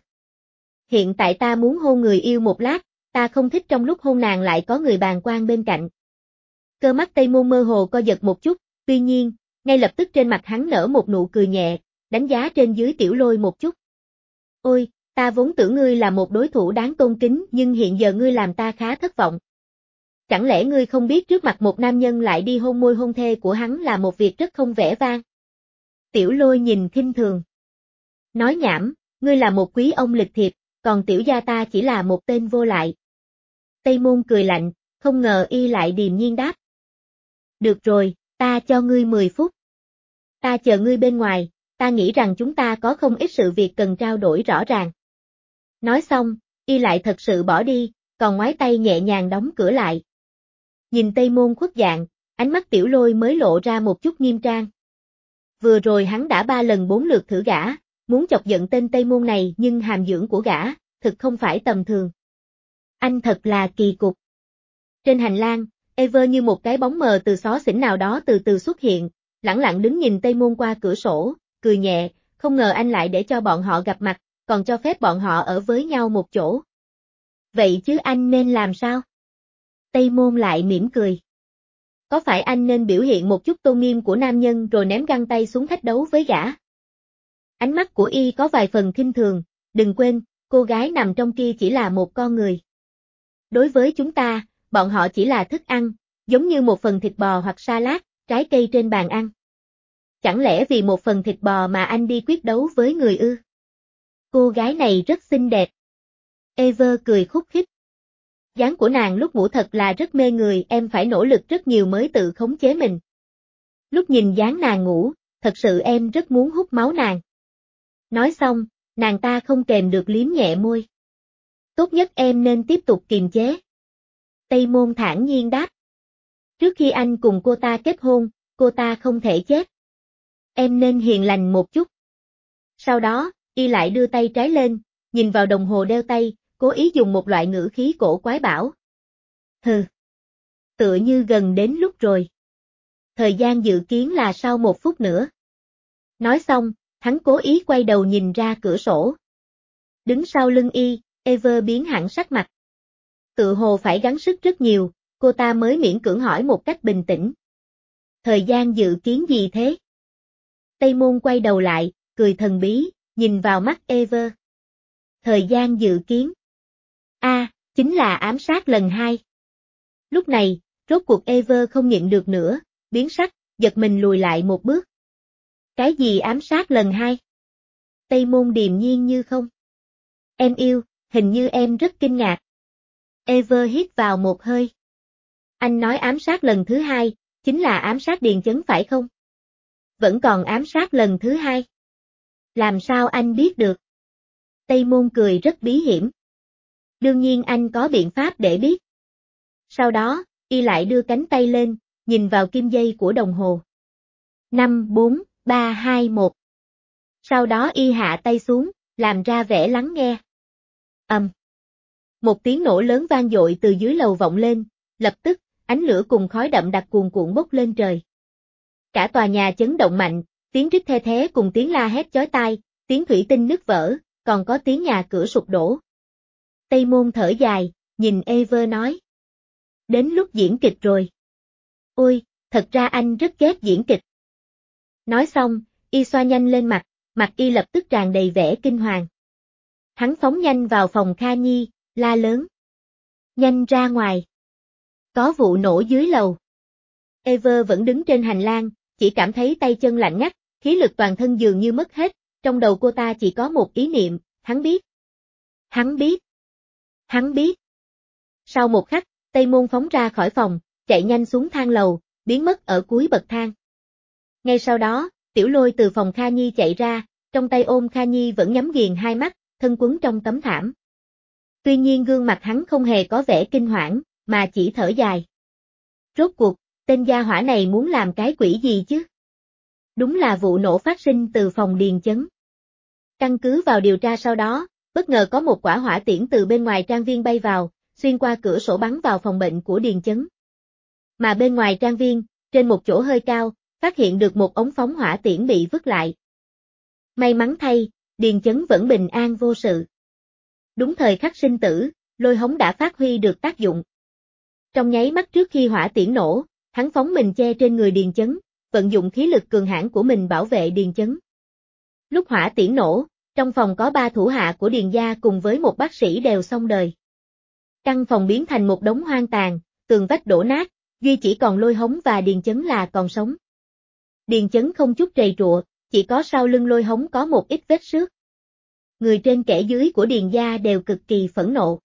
Hiện tại ta muốn hôn người yêu một lát, ta không thích trong lúc hôn nàng lại có người bàng quan bên cạnh. Cơ mắt Tây Môn mơ hồ co giật một chút, tuy nhiên, ngay lập tức trên mặt hắn nở một nụ cười nhẹ, đánh giá trên dưới Tiểu Lôi một chút. Ôi, ta vốn tưởng ngươi là một đối thủ đáng tôn kính nhưng hiện giờ ngươi làm ta khá thất vọng. Chẳng lẽ ngươi không biết trước mặt một nam nhân lại đi hôn môi hôn thê của hắn là một việc rất không vẻ vang? Tiểu Lôi nhìn khinh thường. Nói nhảm, ngươi là một quý ông lịch thiệp, còn tiểu gia ta chỉ là một tên vô lại. Tây Môn cười lạnh, không ngờ y lại điềm nhiên đáp. Được rồi, ta cho ngươi mười phút. Ta chờ ngươi bên ngoài, ta nghĩ rằng chúng ta có không ít sự việc cần trao đổi rõ ràng. Nói xong, y lại thật sự bỏ đi, còn ngoái tay nhẹ nhàng đóng cửa lại. Nhìn Tây Môn khuất dạng, ánh mắt Tiểu Lôi mới lộ ra một chút nghiêm trang. Vừa rồi hắn đã ba lần bốn lượt thử gã, muốn chọc giận tên Tây Môn này nhưng hàm dưỡng của gã, thực không phải tầm thường. Anh thật là kỳ cục. Trên hành lang, Ever như một cái bóng mờ từ xó xỉnh nào đó từ từ xuất hiện, lẳng lặng đứng nhìn Tây Môn qua cửa sổ, cười nhẹ, không ngờ anh lại để cho bọn họ gặp mặt, còn cho phép bọn họ ở với nhau một chỗ. Vậy chứ anh nên làm sao? Tây Môn lại mỉm cười. Có phải anh nên biểu hiện một chút tôn nghiêm của nam nhân rồi ném găng tay xuống thách đấu với gã? Ánh mắt của y có vài phần khinh thường, đừng quên, cô gái nằm trong kia chỉ là một con người. Đối với chúng ta, bọn họ chỉ là thức ăn, giống như một phần thịt bò hoặc salad, trái cây trên bàn ăn. Chẳng lẽ vì một phần thịt bò mà anh đi quyết đấu với người ư? Cô gái này rất xinh đẹp. Ever cười khúc khích. Dáng của nàng lúc ngủ thật là rất mê người, em phải nỗ lực rất nhiều mới tự khống chế mình. Lúc nhìn dáng nàng ngủ, thật sự em rất muốn hút máu nàng. Nói xong, nàng ta không kềm được liếm nhẹ môi. Tốt nhất em nên tiếp tục kiềm chế. Tây Môn thản nhiên đáp. Trước khi anh cùng cô ta kết hôn, cô ta không thể chết. Em nên hiền lành một chút. Sau đó, y lại đưa tay trái lên, nhìn vào đồng hồ đeo tay, cố ý dùng một loại ngữ khí cổ quái bảo. Hừ. Tựa như gần đến lúc rồi. Thời gian dự kiến là sau một phút nữa. Nói xong, hắn cố ý quay đầu nhìn ra cửa sổ. Đứng sau lưng y, Ever biến hẳn sắc mặt. Tự hồ phải gắng sức rất nhiều, cô ta mới miễn cưỡng hỏi một cách bình tĩnh. Thời gian dự kiến gì thế? Tây Môn quay đầu lại, cười thần bí, nhìn vào mắt Ever. Thời gian dự kiến. A, à, chính là ám sát lần hai. Lúc này, rốt cuộc Ever không nhịn được nữa, biến sắc, giật mình lùi lại một bước. Cái gì ám sát lần hai? Tây Môn điềm nhiên như không. Em yêu, hình như em rất kinh ngạc. Ever hít vào một hơi. Anh nói ám sát lần thứ hai, chính là ám sát Điền Chấn phải không? Vẫn còn ám sát lần thứ hai. Làm sao anh biết được? Tây Môn cười rất bí hiểm. Đương nhiên anh có biện pháp để biết. Sau đó, y lại đưa cánh tay lên, nhìn vào kim dây của đồng hồ. năm, bốn, ba, hai, một. Sau đó y hạ tay xuống, làm ra vẻ lắng nghe. Ầm. Um. Một tiếng nổ lớn vang dội từ dưới lầu vọng lên, lập tức, ánh lửa cùng khói đậm đặc cuồn cuộn bốc lên trời. Cả tòa nhà chấn động mạnh, tiếng rít the thé cùng tiếng la hét chói tai, tiếng thủy tinh nứt vỡ, còn có tiếng nhà cửa sụp đổ. Tây Môn thở dài, nhìn Ever nói. Đến lúc diễn kịch rồi. Ôi, thật ra anh rất ghét diễn kịch. Nói xong, y xoa nhanh lên mặt, mặt y lập tức tràn đầy vẻ kinh hoàng. Hắn phóng nhanh vào phòng Kha Nhi, la lớn. Nhanh ra ngoài. Có vụ nổ dưới lầu. Ever vẫn đứng trên hành lang, chỉ cảm thấy tay chân lạnh ngắt, khí lực toàn thân dường như mất hết, trong đầu cô ta chỉ có một ý niệm, hắn biết. Hắn biết. Hắn biết. Sau một khắc, Tây Môn phóng ra khỏi phòng, chạy nhanh xuống thang lầu, biến mất ở cuối bậc thang. Ngay sau đó, Tiểu Lôi từ phòng Kha Nhi chạy ra, trong tay ôm Kha Nhi vẫn nhắm nghiền hai mắt, thân quấn trong tấm thảm. Tuy nhiên gương mặt hắn không hề có vẻ kinh hoảng, mà chỉ thở dài. Rốt cuộc, tên gia hỏa này muốn làm cái quỷ gì chứ? Đúng là vụ nổ phát sinh từ phòng Điền Chấn. Căn cứ vào điều tra sau đó, bất ngờ có một quả hỏa tiễn từ bên ngoài trang viên bay vào, xuyên qua cửa sổ bắn vào phòng bệnh của Điền Chấn. Mà bên ngoài trang viên, trên một chỗ hơi cao, phát hiện được một ống phóng hỏa tiễn bị vứt lại. May mắn thay, Điền Chấn vẫn bình an vô sự. Đúng thời khắc sinh tử, lôi hống đã phát huy được tác dụng. Trong nháy mắt trước khi hỏa tiễn nổ, hắn phóng mình che trên người Điền Chấn, vận dụng khí lực cường hãn của mình bảo vệ Điền Chấn. Lúc hỏa tiễn nổ, trong phòng có ba thủ hạ của Điền gia cùng với một bác sĩ đều xong đời. Căn phòng biến thành một đống hoang tàn, tường vách đổ nát, duy chỉ còn lôi hống và Điền Chấn là còn sống. Điền Chấn không chút trầy trụa, chỉ có sau lưng lôi hống có một ít vết xước. Người trên kẻ dưới của Điền gia đều cực kỳ phẫn nộ.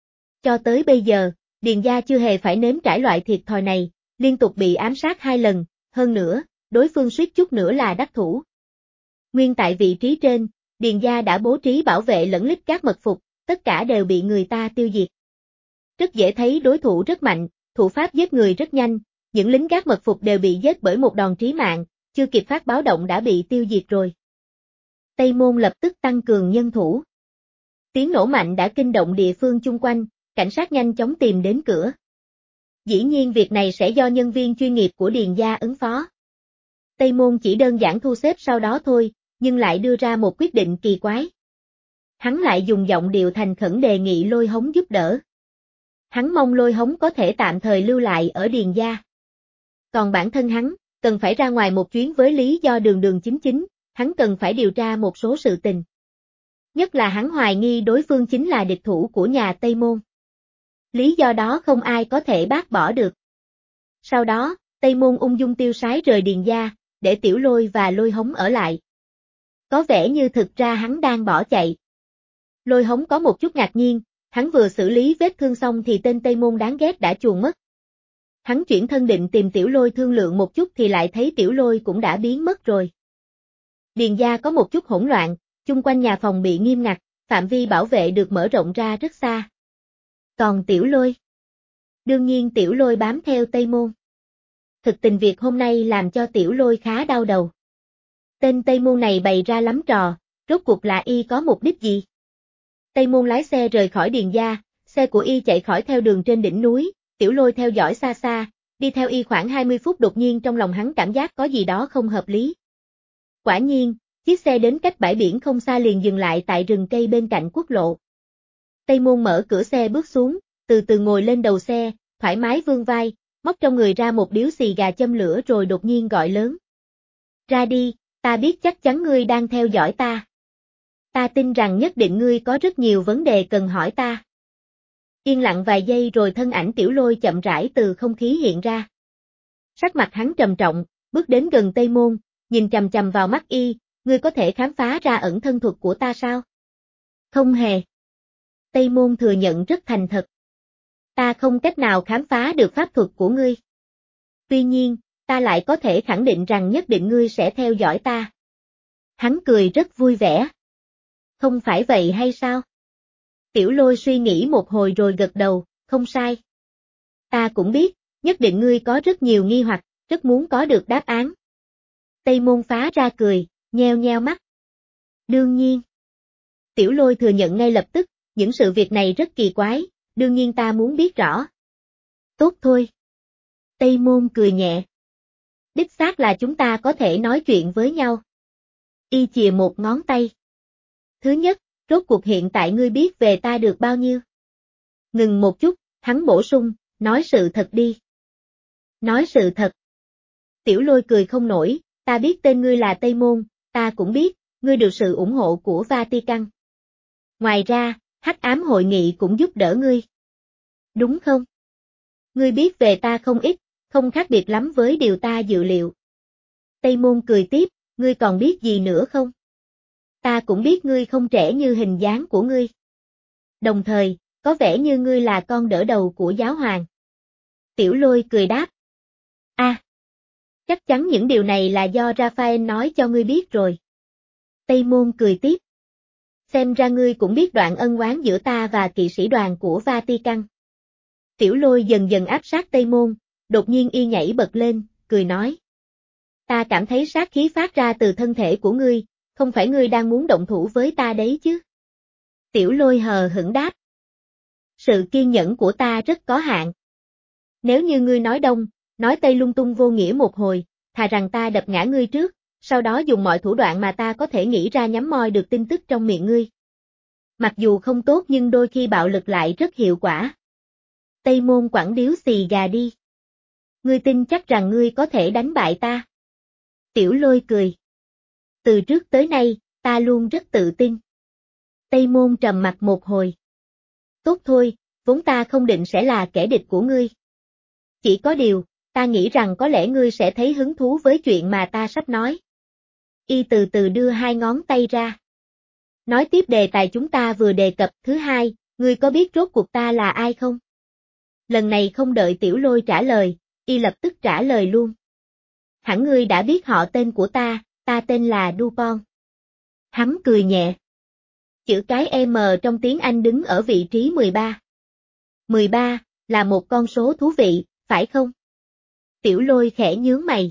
Cho tới bây giờ, Điền gia chưa hề phải nếm trải loại thiệt thòi này, liên tục bị ám sát hai lần, hơn nữa, đối phương suýt chút nữa là đắc thủ. Nguyên tại vị trí trên, Điền gia đã bố trí bảo vệ lẫn lít các mật phục, tất cả đều bị người ta tiêu diệt. Rất dễ thấy đối thủ rất mạnh, thủ pháp giết người rất nhanh, những lính gác mật phục đều bị giết bởi một đòn trí mạng, chưa kịp phát báo động đã bị tiêu diệt rồi. Tây Môn lập tức tăng cường nhân thủ. Tiếng nổ mạnh đã kinh động địa phương chung quanh, cảnh sát nhanh chóng tìm đến cửa. Dĩ nhiên việc này sẽ do nhân viên chuyên nghiệp của Điền gia ứng phó. Tây Môn chỉ đơn giản thu xếp sau đó thôi, nhưng lại đưa ra một quyết định kỳ quái. Hắn lại dùng giọng điệu thành khẩn đề nghị lôi hống giúp đỡ. Hắn mong lôi hống có thể tạm thời lưu lại ở Điền gia. Còn bản thân hắn, cần phải ra ngoài một chuyến với lý do đường đường chính chính, hắn cần phải điều tra một số sự tình. Nhất là hắn hoài nghi đối phương chính là địch thủ của nhà Tây Môn. Lý do đó không ai có thể bác bỏ được. Sau đó, Tây Môn ung dung tiêu sái rời Điền gia, để Tiểu Lôi và Lôi Hống ở lại. Có vẻ như thực ra hắn đang bỏ chạy. Lôi Hống có một chút ngạc nhiên, hắn vừa xử lý vết thương xong thì tên Tây Môn đáng ghét đã chuồn mất. Hắn chuyển thân định tìm Tiểu Lôi thương lượng một chút thì lại thấy Tiểu Lôi cũng đã biến mất rồi. Điền gia có một chút hỗn loạn, chung quanh nhà phòng bị nghiêm ngặt, phạm vi bảo vệ được mở rộng ra rất xa. Còn Tiểu Lôi? Đương nhiên Tiểu Lôi bám theo Tây Môn. Thực tình việc hôm nay làm cho Tiểu Lôi khá đau đầu. Tên Tây Môn này bày ra lắm trò, rốt cuộc là y có mục đích gì? Tây Môn lái xe rời khỏi Điền gia, xe của y chạy khỏi theo đường trên đỉnh núi, Tiểu Lôi theo dõi xa xa, đi theo y khoảng hai mươi phút đột nhiên trong lòng hắn cảm giác có gì đó không hợp lý. Quả nhiên, chiếc xe đến cách bãi biển không xa liền dừng lại tại rừng cây bên cạnh quốc lộ. Tây Môn mở cửa xe bước xuống, từ từ ngồi lên đầu xe, thoải mái vươn vai, móc trong người ra một điếu xì gà châm lửa rồi đột nhiên gọi lớn. Ra đi, ta biết chắc chắn ngươi đang theo dõi ta. Ta tin rằng nhất định ngươi có rất nhiều vấn đề cần hỏi ta. Yên lặng vài giây rồi thân ảnh Tiểu Lôi chậm rãi từ không khí hiện ra. Sắc mặt hắn trầm trọng, bước đến gần Tây Môn, nhìn chằm chằm vào mắt y, ngươi có thể khám phá ra ẩn thân thuật của ta sao? Không hề. Tây Môn thừa nhận rất thành thật. Ta không cách nào khám phá được pháp thuật của ngươi. Tuy nhiên, ta lại có thể khẳng định rằng nhất định ngươi sẽ theo dõi ta. Hắn cười rất vui vẻ. Không phải vậy hay sao? Tiểu Lôi suy nghĩ một hồi rồi gật đầu, không sai. Ta cũng biết, nhất định ngươi có rất nhiều nghi hoặc, rất muốn có được đáp án. Tây Môn phá ra cười, nheo nheo mắt. Đương nhiên. Tiểu Lôi thừa nhận ngay lập tức, những sự việc này rất kỳ quái, đương nhiên ta muốn biết rõ. Tốt thôi. Tây Môn cười nhẹ. Đích xác là chúng ta có thể nói chuyện với nhau. Y chìa một ngón tay. Thứ nhất, rốt cuộc hiện tại ngươi biết về ta được bao nhiêu? Ngừng một chút, hắn bổ sung, nói sự thật đi. Nói sự thật. Tiểu Lôi cười không nổi, ta biết tên ngươi là Tây Môn, ta cũng biết, ngươi được sự ủng hộ của Vatican. Ngoài ra, Hắc Ám Hội Nghị cũng giúp đỡ ngươi. Đúng không? Ngươi biết về ta không ít, không khác biệt lắm với điều ta dự liệu. Tây Môn cười tiếp, ngươi còn biết gì nữa không? Ta cũng biết ngươi không trẻ như hình dáng của ngươi. Đồng thời, có vẻ như ngươi là con đỡ đầu của giáo hoàng. Tiểu Lôi cười đáp. A, à, chắc chắn những điều này là do Raphael nói cho ngươi biết rồi. Tây Môn cười tiếp. Xem ra ngươi cũng biết đoạn ân oán giữa ta và kỵ sĩ đoàn của Vatican. Tiểu Lôi dần dần áp sát Tây Môn, đột nhiên y nhảy bật lên, cười nói. Ta cảm thấy sát khí phát ra từ thân thể của ngươi, không phải ngươi đang muốn động thủ với ta đấy chứ? Tiểu Lôi hờ hững đáp. Sự kiên nhẫn của ta rất có hạn. Nếu như ngươi nói đông, nói tây lung tung vô nghĩa một hồi, thà rằng ta đập ngã ngươi trước, sau đó dùng mọi thủ đoạn mà ta có thể nghĩ ra nhắm moi được tin tức trong miệng ngươi. Mặc dù không tốt nhưng đôi khi bạo lực lại rất hiệu quả. Tây Môn quẳng điếu xì gà đi. Ngươi tin chắc rằng ngươi có thể đánh bại ta? Tiểu Lôi cười. Từ trước tới nay, ta luôn rất tự tin. Tây Môn trầm mặt một hồi. Tốt thôi, vốn ta không định sẽ là kẻ địch của ngươi. Chỉ có điều, ta nghĩ rằng có lẽ ngươi sẽ thấy hứng thú với chuyện mà ta sắp nói. Y từ từ đưa hai ngón tay ra. Nói tiếp đề tài chúng ta vừa đề cập. Thứ hai, ngươi có biết rốt cuộc ta là ai không? Lần này không đợi Tiểu Lôi trả lời, y lập tức trả lời luôn. Hẳn ngươi đã biết họ tên của ta, ta tên là Dupont. Hắn cười nhẹ. Chữ cái M trong tiếng Anh đứng ở vị trí mười ba. mười ba, là một con số thú vị, phải không? Tiểu Lôi khẽ nhướng mày.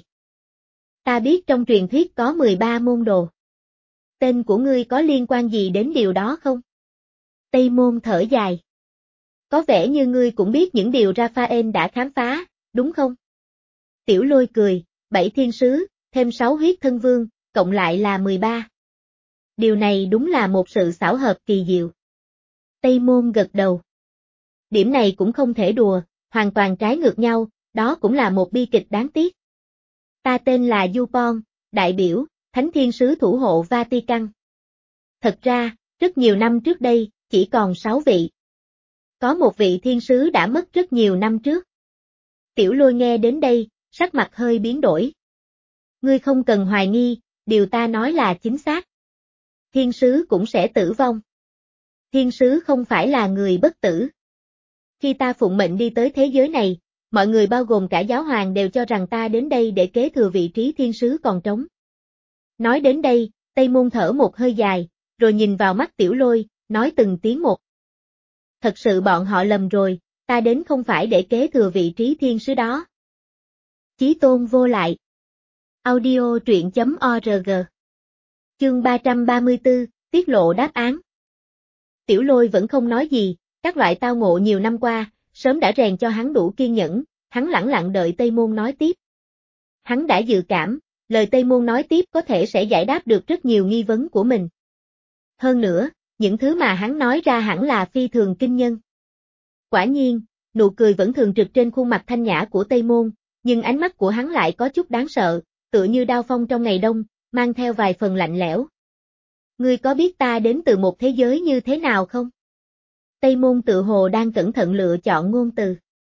Ta biết trong truyền thuyết có mười ba môn đồ. Tên của ngươi có liên quan gì đến điều đó không? Tây Môn thở dài. Có vẻ như ngươi cũng biết những điều Raphael đã khám phá, đúng không? Tiểu Lôi cười, bảy thiên sứ, thêm sáu huyết thân vương, cộng lại là mười ba. Điều này đúng là một sự xảo hợp kỳ diệu. Tây Môn gật đầu. Điểm này cũng không thể đùa, hoàn toàn trái ngược nhau, đó cũng là một bi kịch đáng tiếc. Ta tên là Dupont, đại biểu, Thánh Thiên Sứ thủ hộ Vatican. Thật ra, rất nhiều năm trước đây, chỉ còn sáu vị. Có một vị thiên sứ đã mất rất nhiều năm trước. Tiểu Lôi nghe đến đây, sắc mặt hơi biến đổi. Ngươi không cần hoài nghi, điều ta nói là chính xác. Thiên sứ cũng sẽ tử vong. Thiên sứ không phải là người bất tử. Khi ta phụng mệnh đi tới thế giới này, mọi người bao gồm cả giáo hoàng đều cho rằng ta đến đây để kế thừa vị trí thiên sứ còn trống. Nói đến đây, Tây Môn thở một hơi dài, rồi nhìn vào mắt Tiểu Lôi, nói từng tiếng một. Thật sự bọn họ lầm rồi, ta đến không phải để kế thừa vị trí thiên sứ đó. Chí tôn vô lại. Audio truyện chấm org. Chương ba trăm ba mươi tư, tiết lộ đáp án. Tiểu Lôi vẫn không nói gì, các loại tao ngộ nhiều năm qua, sớm đã rèn cho hắn đủ kiên nhẫn, hắn lẳng lặng đợi Tây Môn nói tiếp. Hắn đã dự cảm, lời Tây Môn nói tiếp có thể sẽ giải đáp được rất nhiều nghi vấn của mình. Hơn nữa, những thứ mà hắn nói ra hẳn là phi thường kinh nhân. Quả nhiên, nụ cười vẫn thường trực trên khuôn mặt thanh nhã của Tây Môn, nhưng ánh mắt của hắn lại có chút đáng sợ, tựa như đao phong trong ngày đông, mang theo vài phần lạnh lẽo. Ngươi có biết ta đến từ một thế giới như thế nào không? Tây Môn tự hồ đang cẩn thận lựa chọn ngôn từ.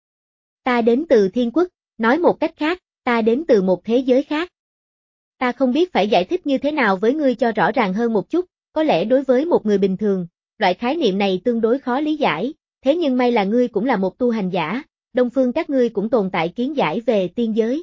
Ta đến từ thiên quốc, nói một cách khác, ta đến từ một thế giới khác. Ta không biết phải giải thích như thế nào với ngươi cho rõ ràng hơn một chút, có lẽ đối với một người bình thường, loại khái niệm này tương đối khó lý giải, thế nhưng may là ngươi cũng là một tu hành giả, Đông phương các ngươi cũng tồn tại kiến giải về tiên giới.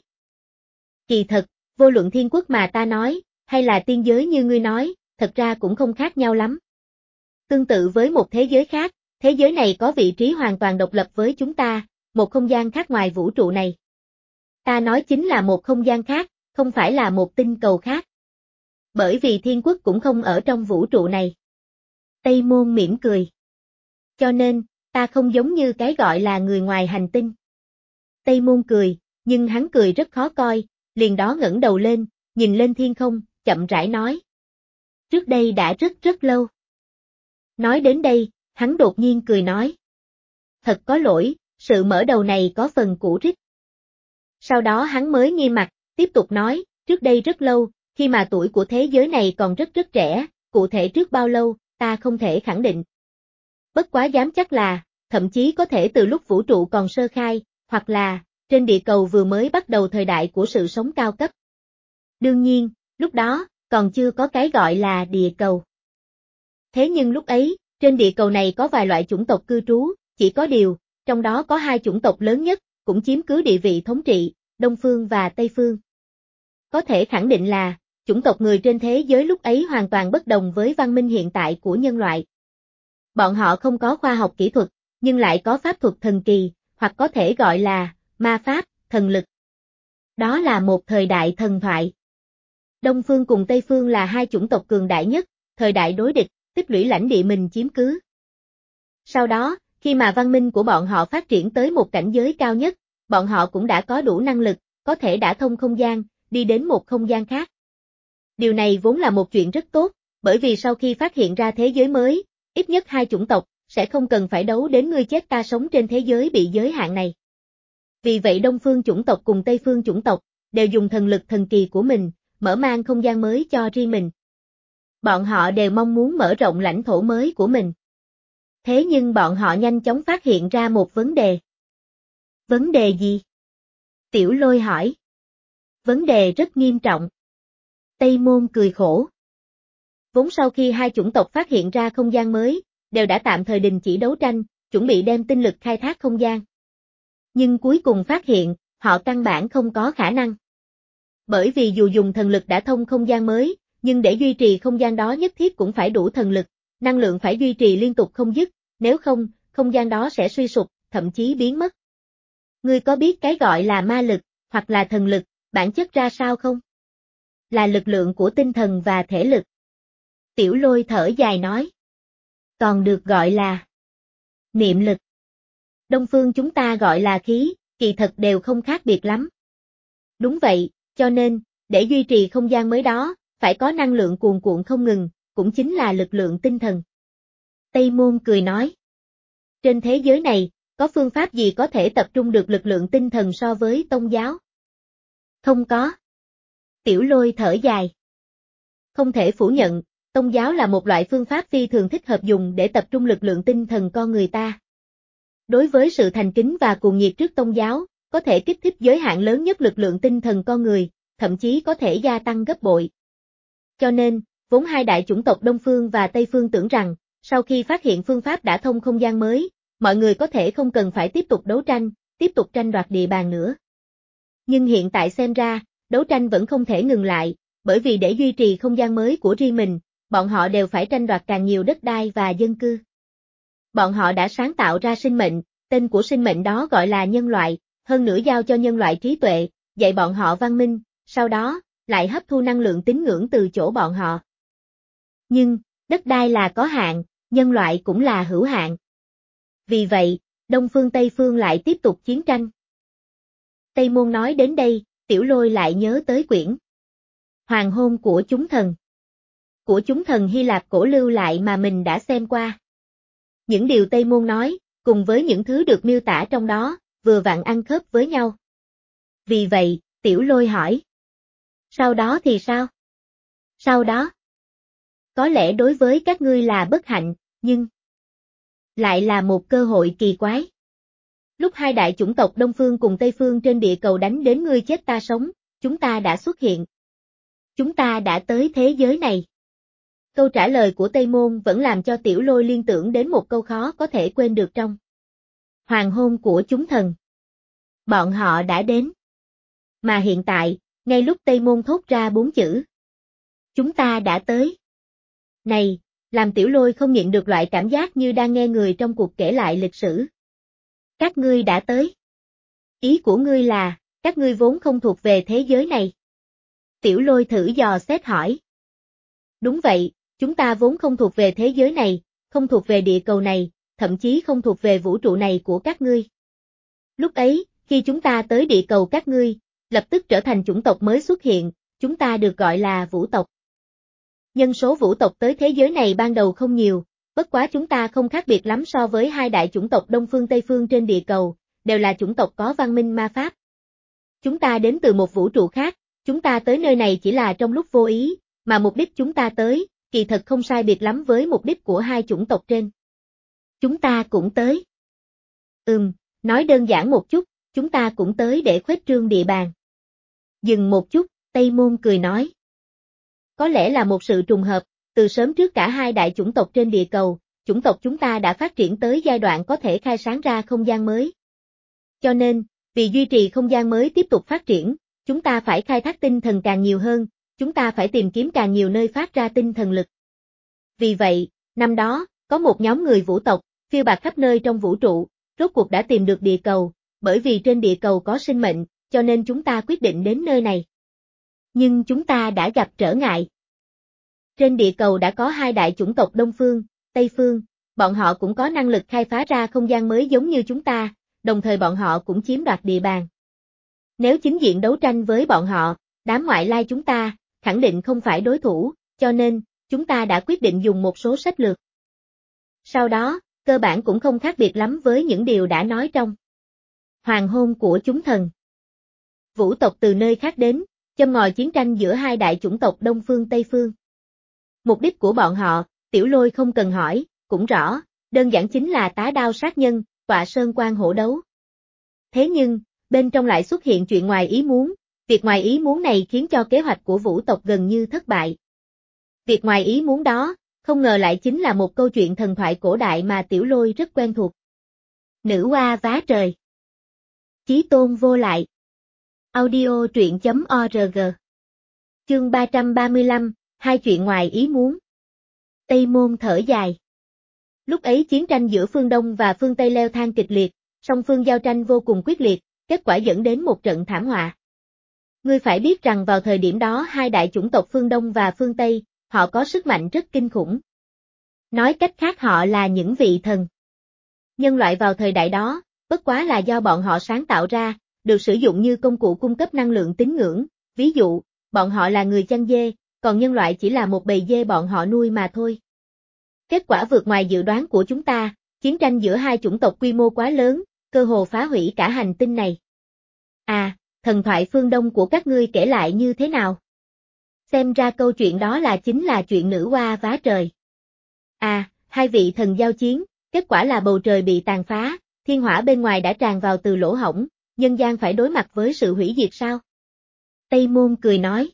Kỳ thật, vô luận thiên quốc mà ta nói, hay là tiên giới như ngươi nói, thật ra cũng không khác nhau lắm. Tương tự với một thế giới khác, thế giới này có vị trí hoàn toàn độc lập với chúng ta, một không gian khác ngoài vũ trụ này. Ta nói chính là một không gian khác, không phải là một tinh cầu khác. Bởi vì thiên quốc cũng không ở trong vũ trụ này. Tây Môn mỉm cười. Cho nên, ta không giống như cái gọi là người ngoài hành tinh. Tây Môn cười, nhưng hắn cười rất khó coi, liền đó ngẩng đầu lên, nhìn lên thiên không, chậm rãi nói. Trước đây đã rất rất lâu. Nói đến đây, hắn đột nhiên cười nói. Thật có lỗi, sự mở đầu này có phần cũ rích. Sau đó hắn mới nghiêm mặt, tiếp tục nói, trước đây rất lâu, khi mà tuổi của thế giới này còn rất rất trẻ, cụ thể trước bao lâu, ta không thể khẳng định. Bất quá dám chắc là, thậm chí có thể từ lúc vũ trụ còn sơ khai, hoặc là, trên địa cầu vừa mới bắt đầu thời đại của sự sống cao cấp. Đương nhiên, lúc đó, còn chưa có cái gọi là địa cầu. Thế nhưng lúc ấy, trên địa cầu này có vài loại chủng tộc cư trú, chỉ có điều, trong đó có hai chủng tộc lớn nhất, cũng chiếm cứ địa vị thống trị, Đông Phương và Tây Phương. Có thể khẳng định là, chủng tộc người trên thế giới lúc ấy hoàn toàn bất đồng với văn minh hiện tại của nhân loại. Bọn họ không có khoa học kỹ thuật, nhưng lại có pháp thuật thần kỳ, hoặc có thể gọi là ma pháp, thần lực. Đó là một thời đại thần thoại. Đông phương cùng Tây phương là hai chủng tộc cường đại nhất, thời đại đối địch, tích lũy lãnh địa mình chiếm cứ. Sau đó, khi mà văn minh của bọn họ phát triển tới một cảnh giới cao nhất, bọn họ cũng đã có đủ năng lực, có thể đả thông không gian, đi đến một không gian khác. Điều này vốn là một chuyện rất tốt, bởi vì sau khi phát hiện ra thế giới mới, ít nhất hai chủng tộc sẽ không cần phải đấu đến ngươi chết ta sống trên thế giới bị giới hạn này. Vì vậy Đông phương chủng tộc cùng Tây phương chủng tộc đều dùng thần lực thần kỳ của mình, mở mang không gian mới cho riêng mình. Bọn họ đều mong muốn mở rộng lãnh thổ mới của mình. Thế nhưng bọn họ nhanh chóng phát hiện ra một vấn đề. Vấn đề gì? Tiểu Lôi hỏi. Vấn đề rất nghiêm trọng. Tây Môn cười khổ. Vốn sau khi hai chủng tộc phát hiện ra không gian mới, đều đã tạm thời đình chỉ đấu tranh, chuẩn bị đem tinh lực khai thác không gian. Nhưng cuối cùng phát hiện, họ căn bản không có khả năng. Bởi vì dù dùng thần lực đã thông không gian mới, nhưng để duy trì không gian đó nhất thiết cũng phải đủ thần lực, năng lượng phải duy trì liên tục không dứt, nếu không, không gian đó sẽ suy sụp, thậm chí biến mất. Ngươi có biết cái gọi là ma lực, hoặc là thần lực, bản chất ra sao không? Là lực lượng của tinh thần và thể lực. Tiểu Lôi thở dài nói. Còn được gọi là niệm lực. Đông phương chúng ta gọi là khí, kỳ thật đều không khác biệt lắm. Đúng vậy, cho nên, để duy trì không gian mới đó, phải có năng lượng cuồn cuộn không ngừng, cũng chính là lực lượng tinh thần. Tây Môn cười nói. Trên thế giới này, có phương pháp gì có thể tập trung được lực lượng tinh thần so với tôn giáo? Không có. Tiểu Lôi thở dài. Không thể phủ nhận, tôn giáo là một loại phương pháp phi thường thích hợp dùng để tập trung lực lượng tinh thần con người ta. Đối với sự thành kính và cuồng nhiệt trước tôn giáo, có thể kích thích giới hạn lớn nhất lực lượng tinh thần con người, thậm chí có thể gia tăng gấp bội. Cho nên, vốn hai đại chủng tộc Đông Phương và Tây Phương tưởng rằng, sau khi phát hiện phương pháp đã thông không gian mới, mọi người có thể không cần phải tiếp tục đấu tranh, tiếp tục tranh đoạt địa bàn nữa. Nhưng hiện tại xem ra, đấu tranh vẫn không thể ngừng lại, bởi vì để duy trì không gian mới của riêng mình, bọn họ đều phải tranh đoạt càng nhiều đất đai và dân cư. Bọn họ đã sáng tạo ra sinh mệnh, tên của sinh mệnh đó gọi là nhân loại, hơn nữa giao cho nhân loại trí tuệ, dạy bọn họ văn minh, sau đó, lại hấp thu năng lượng tín ngưỡng từ chỗ bọn họ. Nhưng, đất đai là có hạn, nhân loại cũng là hữu hạn. Vì vậy, Đông Phương Tây Phương lại tiếp tục chiến tranh. Tây Môn nói đến đây, Tiểu Lôi lại nhớ tới quyển Hoàng hôn của chúng thần. Của chúng thần Hy Lạp cổ lưu lại mà mình đã xem qua. Những điều Tây Môn nói, cùng với những thứ được miêu tả trong đó, vừa vặn ăn khớp với nhau. Vì vậy, Tiểu Lôi hỏi. Sau đó thì sao? Sau đó? Có lẽ đối với các ngươi là bất hạnh, nhưng lại là một cơ hội kỳ quái. Lúc hai đại chủng tộc Đông Phương cùng Tây Phương trên địa cầu đánh đến ngươi chết ta sống, chúng ta đã xuất hiện. Chúng ta đã tới thế giới này. Câu trả lời của Tây Môn vẫn làm cho Tiểu Lôi liên tưởng đến một câu khó có thể quên được trong Hoàng hôn của chúng thần. Bọn họ đã đến. Mà hiện tại, ngay lúc Tây Môn thốt ra bốn chữ. Chúng ta đã tới. Này, làm Tiểu Lôi không nhịn được loại cảm giác như đang nghe người trong cuộc kể lại lịch sử. Các ngươi đã tới. Ý của ngươi là, các ngươi vốn không thuộc về thế giới này. Tiểu Lôi thử dò xét hỏi. Đúng vậy, chúng ta vốn không thuộc về thế giới này, không thuộc về địa cầu này, thậm chí không thuộc về vũ trụ này của các ngươi. Lúc ấy, khi chúng ta tới địa cầu các ngươi, lập tức trở thành chủng tộc mới xuất hiện, chúng ta được gọi là vũ tộc. Nhân số vũ tộc tới thế giới này ban đầu không nhiều, bất quá chúng ta không khác biệt lắm so với hai đại chủng tộc Đông Phương Tây Phương trên địa cầu, đều là chủng tộc có văn minh ma pháp. Chúng ta đến từ một vũ trụ khác, chúng ta tới nơi này chỉ là trong lúc vô ý, mà mục đích chúng ta tới, kỳ thật không sai biệt lắm với mục đích của hai chủng tộc trên. Chúng ta cũng tới. Ừm, nói đơn giản một chút, chúng ta cũng tới để khuếch trương địa bàn. Dừng một chút, Tây Môn cười nói. Có lẽ là một sự trùng hợp, từ sớm trước cả hai đại chủng tộc trên địa cầu, chủng tộc chúng ta đã phát triển tới giai đoạn có thể khai sáng ra không gian mới. Cho nên, vì duy trì không gian mới tiếp tục phát triển, chúng ta phải khai thác tinh thần càng nhiều hơn, chúng ta phải tìm kiếm càng nhiều nơi phát ra tinh thần lực. Vì vậy, năm đó, có một nhóm người vũ tộc, phiêu bạt khắp nơi trong vũ trụ, rốt cuộc đã tìm được địa cầu, bởi vì trên địa cầu có sinh mệnh, cho nên chúng ta quyết định đến nơi này. Nhưng chúng ta đã gặp trở ngại. Trên địa cầu đã có hai đại chủng tộc Đông Phương, Tây Phương, bọn họ cũng có năng lực khai phá ra không gian mới giống như chúng ta, đồng thời bọn họ cũng chiếm đoạt địa bàn. Nếu chính diện đấu tranh với bọn họ, đám ngoại lai chúng ta, khẳng định không phải đối thủ, cho nên, chúng ta đã quyết định dùng một số sách lược. Sau đó, cơ bản cũng không khác biệt lắm với những điều đã nói trong Hoàng hôn của chúng thần. Vũ tộc từ nơi khác đến, châm ngòi chiến tranh giữa hai đại chủng tộc Đông Phương Tây Phương. Mục đích của bọn họ, Tiểu Lôi không cần hỏi, cũng rõ, đơn giản chính là tá đao sát nhân, tọa sơn quan hổ đấu. Thế nhưng, bên trong lại xuất hiện chuyện ngoài ý muốn, việc ngoài ý muốn này khiến cho kế hoạch của vũ tộc gần như thất bại. Việc ngoài ý muốn đó, không ngờ lại chính là một câu chuyện thần thoại cổ đại mà Tiểu Lôi rất quen thuộc. Nữ oa vá trời. Chí tôn vô lại. Audio truyện chấm org. Chương ba trăm ba mươi lăm, hai chuyện ngoài ý muốn. Tây Môn thở dài. Lúc ấy chiến tranh giữa phương Đông và phương Tây leo thang kịch liệt, song phương giao tranh vô cùng quyết liệt, kết quả dẫn đến một trận thảm họa. Ngươi phải biết rằng vào thời điểm đó hai đại chủng tộc phương Đông và phương Tây, họ có sức mạnh rất kinh khủng. Nói cách khác họ là những vị thần. Nhân loại vào thời đại đó, bất quá là do bọn họ sáng tạo ra, được sử dụng như công cụ cung cấp năng lượng tín ngưỡng, ví dụ, bọn họ là người chăn dê, còn nhân loại chỉ là một bầy dê bọn họ nuôi mà thôi. Kết quả vượt ngoài dự đoán của chúng ta, chiến tranh giữa hai chủng tộc quy mô quá lớn, cơ hồ phá hủy cả hành tinh này. À, thần thoại phương Đông của các ngươi kể lại như thế nào? Xem ra câu chuyện đó là chính là chuyện nữ oa vá trời. À, hai vị thần giao chiến, kết quả là bầu trời bị tàn phá, thiên hỏa bên ngoài đã tràn vào từ lỗ hổng, nhân gian phải đối mặt với sự hủy diệt sao? Tây Môn cười nói.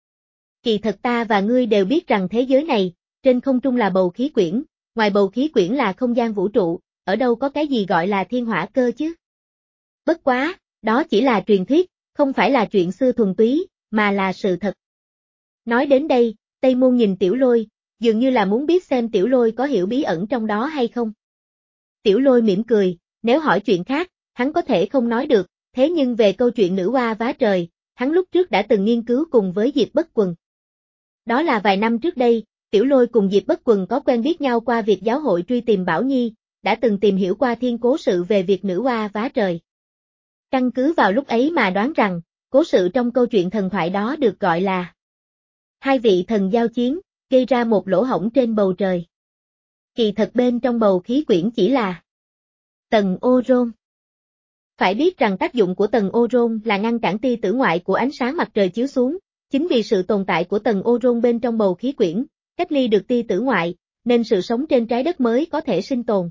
Kỳ thật ta và ngươi đều biết rằng thế giới này, trên không trung là bầu khí quyển, ngoài bầu khí quyển là không gian vũ trụ, ở đâu có cái gì gọi là thiên hỏa cơ chứ? Bất quá, đó chỉ là truyền thuyết, không phải là chuyện xưa thuần túy, mà là sự thật. Nói đến đây, Tây Môn nhìn Tiểu Lôi, dường như là muốn biết xem Tiểu Lôi có hiểu bí ẩn trong đó hay không. Tiểu Lôi mỉm cười, nếu hỏi chuyện khác, hắn có thể không nói được, thế nhưng về câu chuyện nữ oa vá trời, hắn lúc trước đã từng nghiên cứu cùng với Diệp Bất Quần. Đó là vài năm trước đây, Tiểu Lôi cùng Diệp Bất Quần có quen biết nhau qua việc giáo hội truy tìm Bảo Nhi, đã từng tìm hiểu qua thiên cố sự về việc nữ oa vá trời. Căn cứ vào lúc ấy mà đoán rằng, cố sự trong câu chuyện thần thoại đó được gọi là hai vị thần giao chiến, gây ra một lỗ hổng trên bầu trời. Kỳ thật bên trong bầu khí quyển chỉ là tầng ozone. Phải biết rằng tác dụng của tầng ozone là ngăn cản tia tử ngoại của ánh sáng mặt trời chiếu xuống, chính vì sự tồn tại của tầng ozone bên trong bầu khí quyển, cách ly được tia tử ngoại, nên sự sống trên trái đất mới có thể sinh tồn.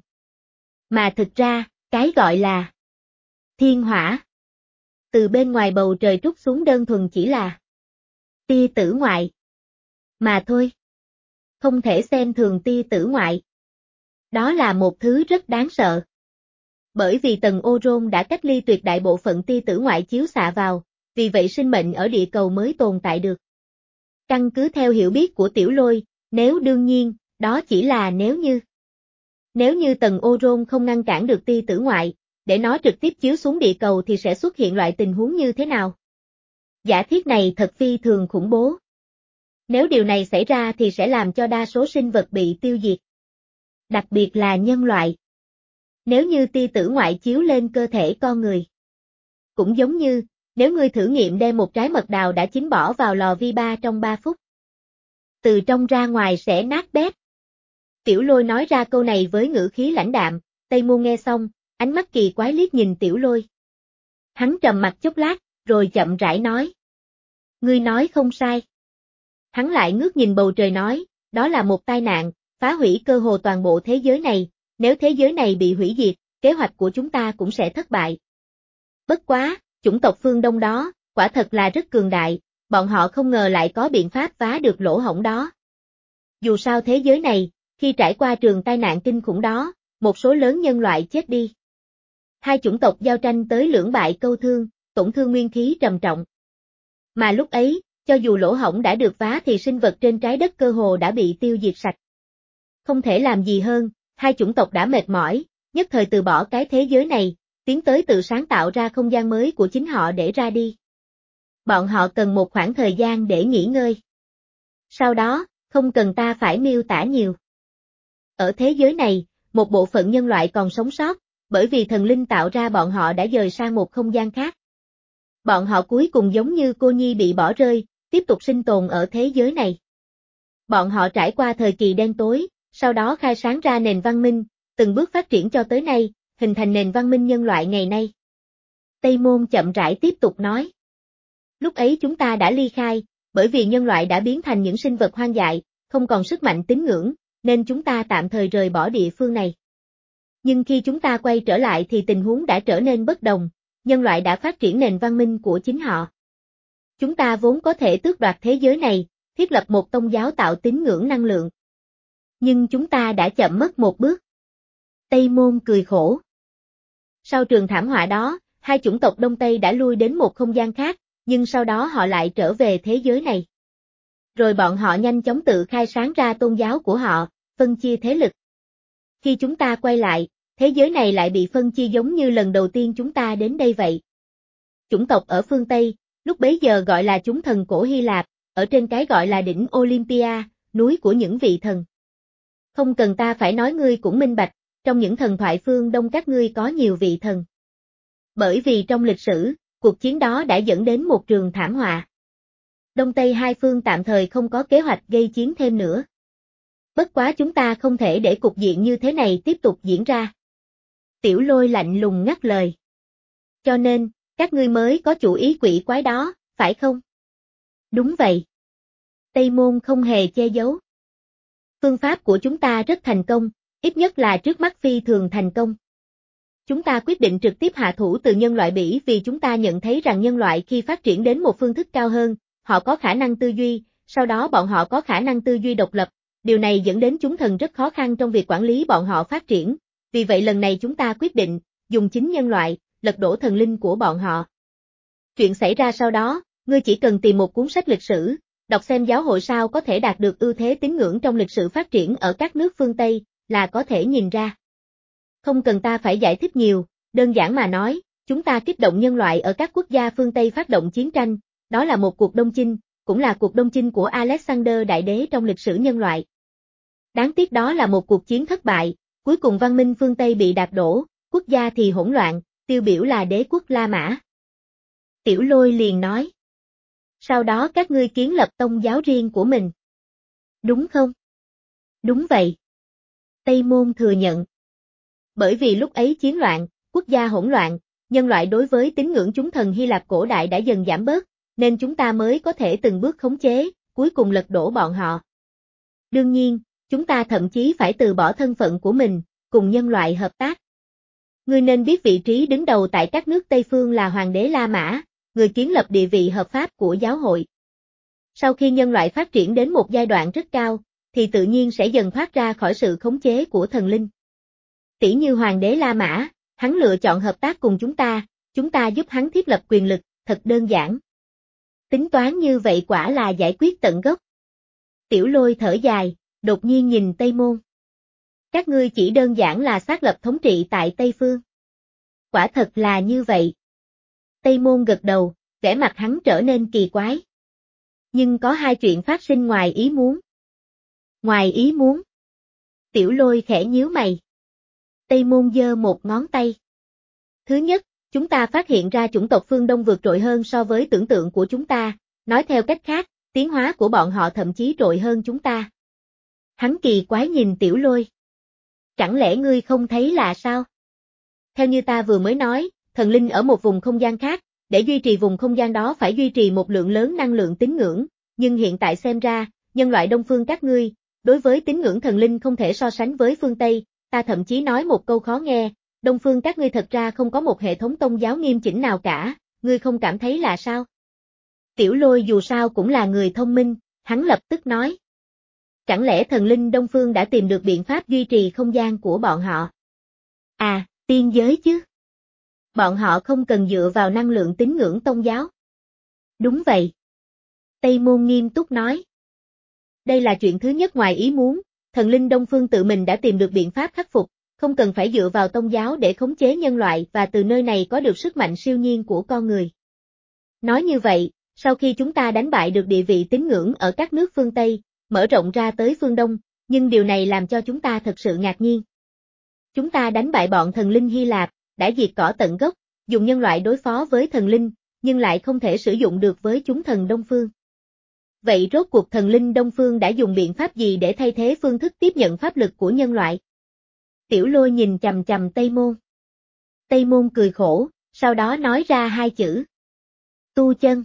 Mà thực ra, cái gọi là thiên hỏa, từ bên ngoài bầu trời trút xuống đơn thuần chỉ là tia tử ngoại mà thôi. Không thể xem thường tia tử ngoại. Đó là một thứ rất đáng sợ. Bởi vì tầng ozone đã cách ly tuyệt đại bộ phận tia tử ngoại chiếu xạ vào, vì vậy sinh mệnh ở địa cầu mới tồn tại được. Căn cứ theo hiểu biết của Tiểu Lôi, nếu đương nhiên, đó chỉ là nếu như. Nếu như tầng ozone không ngăn cản được tia tử ngoại, để nó trực tiếp chiếu xuống địa cầu thì sẽ xuất hiện loại tình huống như thế nào? Giả thiết này thật phi thường khủng bố. Nếu điều này xảy ra thì sẽ làm cho đa số sinh vật bị tiêu diệt. Đặc biệt là nhân loại. Nếu như tia tử ngoại chiếu lên cơ thể con người. Cũng giống như, nếu ngươi thử nghiệm đem một trái mật đào đã chín bỏ vào lò vi ba trong ba phút. Từ trong ra ngoài sẽ nát bét. Tiểu Lôi nói ra câu này với ngữ khí lãnh đạm, Tây Môn nghe xong, ánh mắt kỳ quái liếc nhìn Tiểu Lôi. Hắn trầm mặt chốc lát, rồi chậm rãi nói. Ngươi nói không sai. Hắn lại ngước nhìn bầu trời nói, đó là một tai nạn, phá hủy cơ hồ toàn bộ thế giới này, nếu thế giới này bị hủy diệt, kế hoạch của chúng ta cũng sẽ thất bại. Bất quá, chủng tộc phương Đông đó, quả thật là rất cường đại, bọn họ không ngờ lại có biện pháp phá được lỗ hổng đó. Dù sao thế giới này, khi trải qua trường tai nạn kinh khủng đó, một số lớn nhân loại chết đi. Hai chủng tộc giao tranh tới lưỡng bại câu thương, tổn thương nguyên khí trầm trọng. Mà lúc ấy, Cho dù lỗ hổng đã được vá thì sinh vật trên trái đất cơ hồ đã bị tiêu diệt sạch. Không thể làm gì hơn, hai chủng tộc đã mệt mỏi, nhất thời từ bỏ cái thế giới này, tiến tới tự sáng tạo ra không gian mới của chính họ để ra đi. Bọn họ cần một khoảng thời gian để nghỉ ngơi. Sau đó, không cần ta phải miêu tả nhiều. Ở thế giới này, một bộ phận nhân loại còn sống sót, bởi vì thần linh tạo ra bọn họ đã dời sang một không gian khác. Bọn họ cuối cùng giống như cô nhi bị bỏ rơi, tiếp tục sinh tồn ở thế giới này. Bọn họ trải qua thời kỳ đen tối, sau đó khai sáng ra nền văn minh, từng bước phát triển cho tới nay, hình thành nền văn minh nhân loại ngày nay. Tây Môn chậm rãi tiếp tục nói. Lúc ấy chúng ta đã ly khai, bởi vì nhân loại đã biến thành những sinh vật hoang dại, không còn sức mạnh tín ngưỡng, nên chúng ta tạm thời rời bỏ địa phương này. Nhưng khi chúng ta quay trở lại thì tình huống đã trở nên bất đồng, nhân loại đã phát triển nền văn minh của chính họ. Chúng ta vốn có thể tước đoạt thế giới này, thiết lập một tôn giáo tạo tín ngưỡng năng lượng. Nhưng chúng ta đã chậm mất một bước. Tây Môn cười khổ. Sau trường thảm họa đó, hai chủng tộc Đông Tây đã lui đến một không gian khác, nhưng sau đó họ lại trở về thế giới này. Rồi bọn họ nhanh chóng tự khai sáng ra tôn giáo của họ, phân chia thế lực. Khi chúng ta quay lại, thế giới này lại bị phân chia giống như lần đầu tiên chúng ta đến đây vậy. Chủng tộc ở phương Tây, lúc bấy giờ gọi là chúng thần cổ Hy Lạp, ở trên cái gọi là đỉnh Olympia, núi của những vị thần. Không cần ta phải nói ngươi cũng minh bạch, trong những thần thoại phương Đông các ngươi có nhiều vị thần. Bởi vì trong lịch sử, cuộc chiến đó đã dẫn đến một trường thảm họa. Đông Tây hai phương tạm thời không có kế hoạch gây chiến thêm nữa. Bất quá chúng ta không thể để cục diện như thế này tiếp tục diễn ra. Tiểu Lôi lạnh lùng ngắt lời. Cho nên, các ngươi mới có chủ ý quỷ quái đó, phải không? Đúng vậy. Tây Môn không hề che giấu. Phương pháp của chúng ta rất thành công, ít nhất là trước mắt phi thường thành công. Chúng ta quyết định trực tiếp hạ thủ từ nhân loại Bỉ vì chúng ta nhận thấy rằng nhân loại khi phát triển đến một phương thức cao hơn, họ có khả năng tư duy, sau đó bọn họ có khả năng tư duy độc lập, điều này dẫn đến chúng thần rất khó khăn trong việc quản lý bọn họ phát triển, vì vậy lần này chúng ta quyết định, dùng chính nhân loại, lật đổ thần linh của bọn họ. Chuyện xảy ra sau đó, ngươi chỉ cần tìm một cuốn sách lịch sử, đọc xem giáo hội sao có thể đạt được ưu thế tín ngưỡng trong lịch sử phát triển ở các nước phương Tây, là có thể nhìn ra. Không cần ta phải giải thích nhiều, đơn giản mà nói, chúng ta kích động nhân loại ở các quốc gia phương Tây phát động chiến tranh, đó là một cuộc đông chinh, cũng là cuộc đông chinh của Alexander Đại Đế trong lịch sử nhân loại. Đáng tiếc đó là một cuộc chiến thất bại, cuối cùng văn minh phương Tây bị đạp đổ, quốc gia thì hỗn loạn, tiêu biểu là đế quốc La Mã. Tiểu Lôi liền nói. Sau đó các ngươi kiến lập tông giáo riêng của mình. Đúng không? Đúng vậy. Tây Môn thừa nhận. Bởi vì lúc ấy chiến loạn, quốc gia hỗn loạn, nhân loại đối với tín ngưỡng chúng thần Hy Lạp cổ đại đã dần giảm bớt, nên chúng ta mới có thể từng bước khống chế, cuối cùng lật đổ bọn họ. Đương nhiên, chúng ta thậm chí phải từ bỏ thân phận của mình, cùng nhân loại hợp tác. Ngươi nên biết vị trí đứng đầu tại các nước Tây phương là Hoàng đế La Mã, người kiến lập địa vị hợp pháp của giáo hội. Sau khi nhân loại phát triển đến một giai đoạn rất cao, thì tự nhiên sẽ dần thoát ra khỏi sự khống chế của thần linh. Tỷ như Hoàng đế La Mã, hắn lựa chọn hợp tác cùng chúng ta, chúng ta giúp hắn thiết lập quyền lực, thật đơn giản. Tính toán như vậy quả là giải quyết tận gốc. Tiểu Lôi thở dài, đột nhiên nhìn Tây Môn. Các ngươi chỉ đơn giản là xác lập thống trị tại Tây Phương. Quả thật là như vậy. Tây Môn gật đầu, vẻ mặt hắn trở nên kỳ quái. Nhưng có hai chuyện phát sinh ngoài ý muốn. Ngoài ý muốn. Tiểu Lôi khẽ nhíu mày. Tây Môn giơ một ngón tay. Thứ nhất, chúng ta phát hiện ra chủng tộc phương Đông vượt trội hơn so với tưởng tượng của chúng ta, nói theo cách khác, tiến hóa của bọn họ thậm chí trội hơn chúng ta. Hắn kỳ quái nhìn Tiểu Lôi. Chẳng lẽ ngươi không thấy là sao? Theo như ta vừa mới nói, thần linh ở một vùng không gian khác, để duy trì vùng không gian đó phải duy trì một lượng lớn năng lượng tín ngưỡng, nhưng hiện tại xem ra, nhân loại Đông phương các ngươi, đối với tín ngưỡng thần linh không thể so sánh với phương Tây, ta thậm chí nói một câu khó nghe, Đông phương các ngươi thật ra không có một hệ thống tôn giáo nghiêm chỉnh nào cả, ngươi không cảm thấy là sao? Tiểu Lôi dù sao cũng là người thông minh, hắn lập tức nói. Chẳng lẽ thần linh Đông phương đã tìm được biện pháp duy trì không gian của bọn họ? À, tiên giới chứ? Bọn họ không cần dựa vào năng lượng tín ngưỡng tôn giáo. Đúng vậy. Tây Môn nghiêm túc nói. Đây là chuyện thứ nhất ngoài ý muốn, thần linh Đông Phương tự mình đã tìm được biện pháp khắc phục, không cần phải dựa vào tôn giáo để khống chế nhân loại và từ nơi này có được sức mạnh siêu nhiên của con người. Nói như vậy, sau khi chúng ta đánh bại được địa vị tín ngưỡng ở các nước phương Tây, mở rộng ra tới phương Đông, nhưng điều này làm cho chúng ta thật sự ngạc nhiên. Chúng ta đánh bại bọn thần linh Hy Lạp, đã diệt cỏ tận gốc, dùng nhân loại đối phó với thần linh, nhưng lại không thể sử dụng được với chúng thần Đông Phương. Vậy rốt cuộc thần linh Đông Phương đã dùng biện pháp gì để thay thế phương thức tiếp nhận pháp lực của nhân loại? Tiểu Lôi nhìn chằm chằm Tây Môn. Tây Môn cười khổ, sau đó nói ra hai chữ. Tu chân.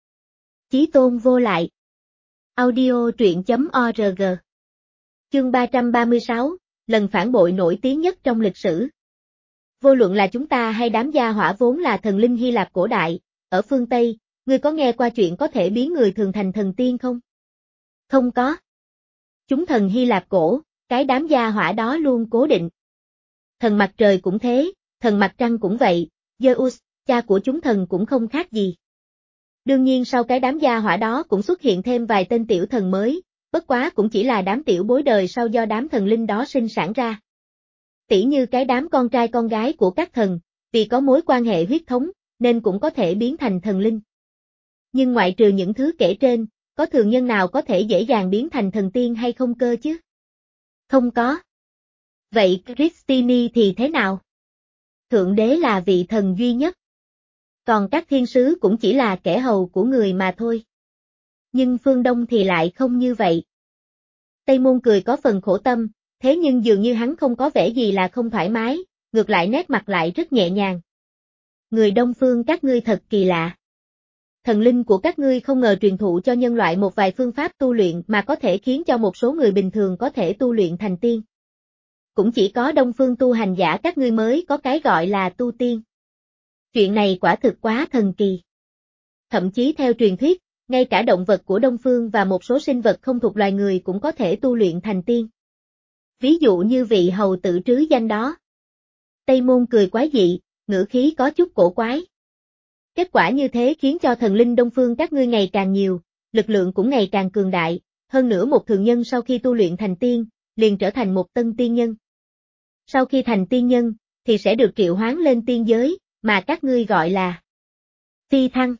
Chí tôn vô lại. Audio truyện chấm org. Chương ba trăm ba mươi sáu, lần phản bội nổi tiếng nhất trong lịch sử. Vô luận là chúng ta hay đám gia hỏa vốn là thần linh Hy Lạp cổ đại, ở phương Tây, ngươi có nghe qua chuyện có thể biến người thường thành thần tiên không? Không có. Chúng thần Hy Lạp cổ, cái đám gia hỏa đó luôn cố định. Thần mặt trời cũng thế, thần mặt trăng cũng vậy, Zeus, cha của chúng thần cũng không khác gì. Đương nhiên sau cái đám gia hỏa đó cũng xuất hiện thêm vài tên tiểu thần mới, bất quá cũng chỉ là đám tiểu bối đời sau do đám thần linh đó sinh sản ra. Tỉ như cái đám con trai con gái của các thần, vì có mối quan hệ huyết thống, nên cũng có thể biến thành thần linh. Nhưng ngoại trừ những thứ kể trên, có thường nhân nào có thể dễ dàng biến thành thần tiên hay không cơ chứ? Không có. Vậy Christine thì thế nào? Thượng đế là vị thần duy nhất. Còn các thiên sứ cũng chỉ là kẻ hầu của người mà thôi. Nhưng phương Đông thì lại không như vậy. Tây Môn cười có phần khổ tâm, thế nhưng dường như hắn không có vẻ gì là không thoải mái, ngược lại nét mặt lại rất nhẹ nhàng. Người Đông Phương các ngươi thật kỳ lạ. Thần linh của các ngươi không ngờ truyền thụ cho nhân loại một vài phương pháp tu luyện mà có thể khiến cho một số người bình thường có thể tu luyện thành tiên. Cũng chỉ có Đông Phương tu hành giả các ngươi mới có cái gọi là tu tiên. Chuyện này quả thực quá thần kỳ. Thậm chí theo truyền thuyết, ngay cả động vật của Đông Phương và một số sinh vật không thuộc loài người cũng có thể tu luyện thành tiên. Ví dụ như vị hầu tử trứ danh đó. Tây Môn cười quái dị, ngữ khí có chút cổ quái. Kết quả như thế khiến cho thần linh Đông Phương các ngươi ngày càng nhiều, lực lượng cũng ngày càng cường đại, hơn nữa một thường nhân sau khi tu luyện thành tiên, liền trở thành một tân tiên nhân. Sau khi thành tiên nhân, thì sẽ được triệu hoán lên tiên giới, mà các ngươi gọi là phi thăng.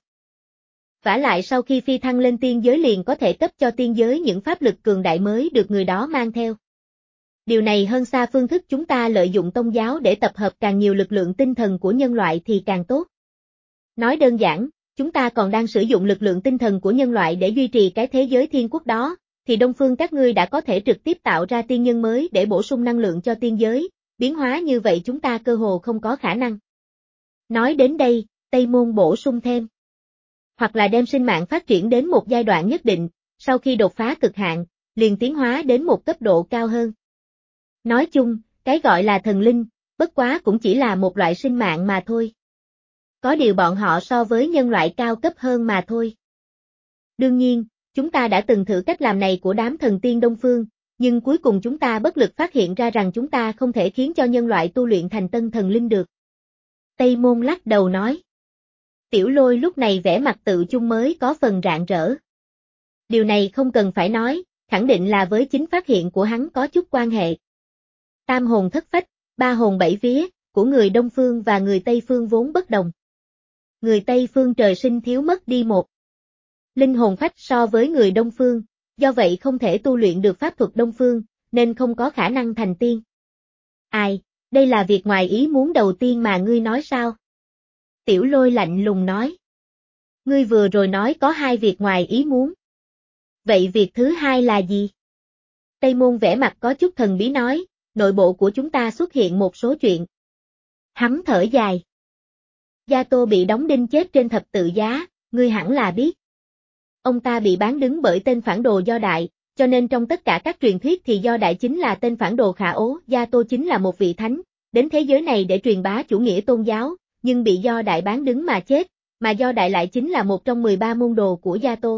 Vả lại sau khi phi thăng lên tiên giới liền có thể cấp cho tiên giới những pháp lực cường đại mới được người đó mang theo. Điều này hơn xa phương thức chúng ta lợi dụng tôn giáo để tập hợp càng nhiều lực lượng tinh thần của nhân loại thì càng tốt. Nói đơn giản, chúng ta còn đang sử dụng lực lượng tinh thần của nhân loại để duy trì cái thế giới thiên quốc đó, thì Đông Phương các ngươi đã có thể trực tiếp tạo ra tiên nhân mới để bổ sung năng lượng cho tiên giới, biến hóa như vậy chúng ta cơ hồ không có khả năng. Nói đến đây, Tây Môn bổ sung thêm. Hoặc là đem sinh mạng phát triển đến một giai đoạn nhất định, sau khi đột phá cực hạn, liền tiến hóa đến một cấp độ cao hơn. Nói chung, cái gọi là thần linh, bất quá cũng chỉ là một loại sinh mạng mà thôi. Có điều bọn họ so với nhân loại cao cấp hơn mà thôi. Đương nhiên, chúng ta đã từng thử cách làm này của đám thần tiên Đông Phương, nhưng cuối cùng chúng ta bất lực phát hiện ra rằng chúng ta không thể khiến cho nhân loại tu luyện thành tân thần linh được. Tây Môn lắc đầu nói. Tiểu Lôi lúc này vẻ mặt tự chung mới có phần rạng rỡ. Điều này không cần phải nói, khẳng định là với chính phát hiện của hắn có chút quan hệ. Tam hồn thất phách, ba hồn bảy vía, của người Đông Phương và người Tây Phương vốn bất đồng. Người Tây Phương trời sinh thiếu mất đi một linh hồn phách so với người Đông Phương, do vậy không thể tu luyện được pháp thuật Đông Phương, nên không có khả năng thành tiên. Ai, đây là việc ngoài ý muốn đầu tiên mà ngươi nói sao? Tiểu Lôi lạnh lùng nói. Ngươi vừa rồi nói có hai việc ngoài ý muốn. Vậy việc thứ hai là gì? Tây Môn vẻ mặt có chút thần bí nói, nội bộ của chúng ta xuất hiện một số chuyện. Hắn thở dài. Gia Tô bị đóng đinh chết trên thập tự giá, ngươi hẳn là biết. Ông ta bị bán đứng bởi tên phản đồ Do Đại, cho nên trong tất cả các truyền thuyết thì Do Đại chính là tên phản đồ khả ố, Gia Tô chính là một vị thánh, đến thế giới này để truyền bá chủ nghĩa tôn giáo, nhưng bị Do Đại bán đứng mà chết, mà Do Đại lại chính là một trong mười ba môn đồ của Gia Tô.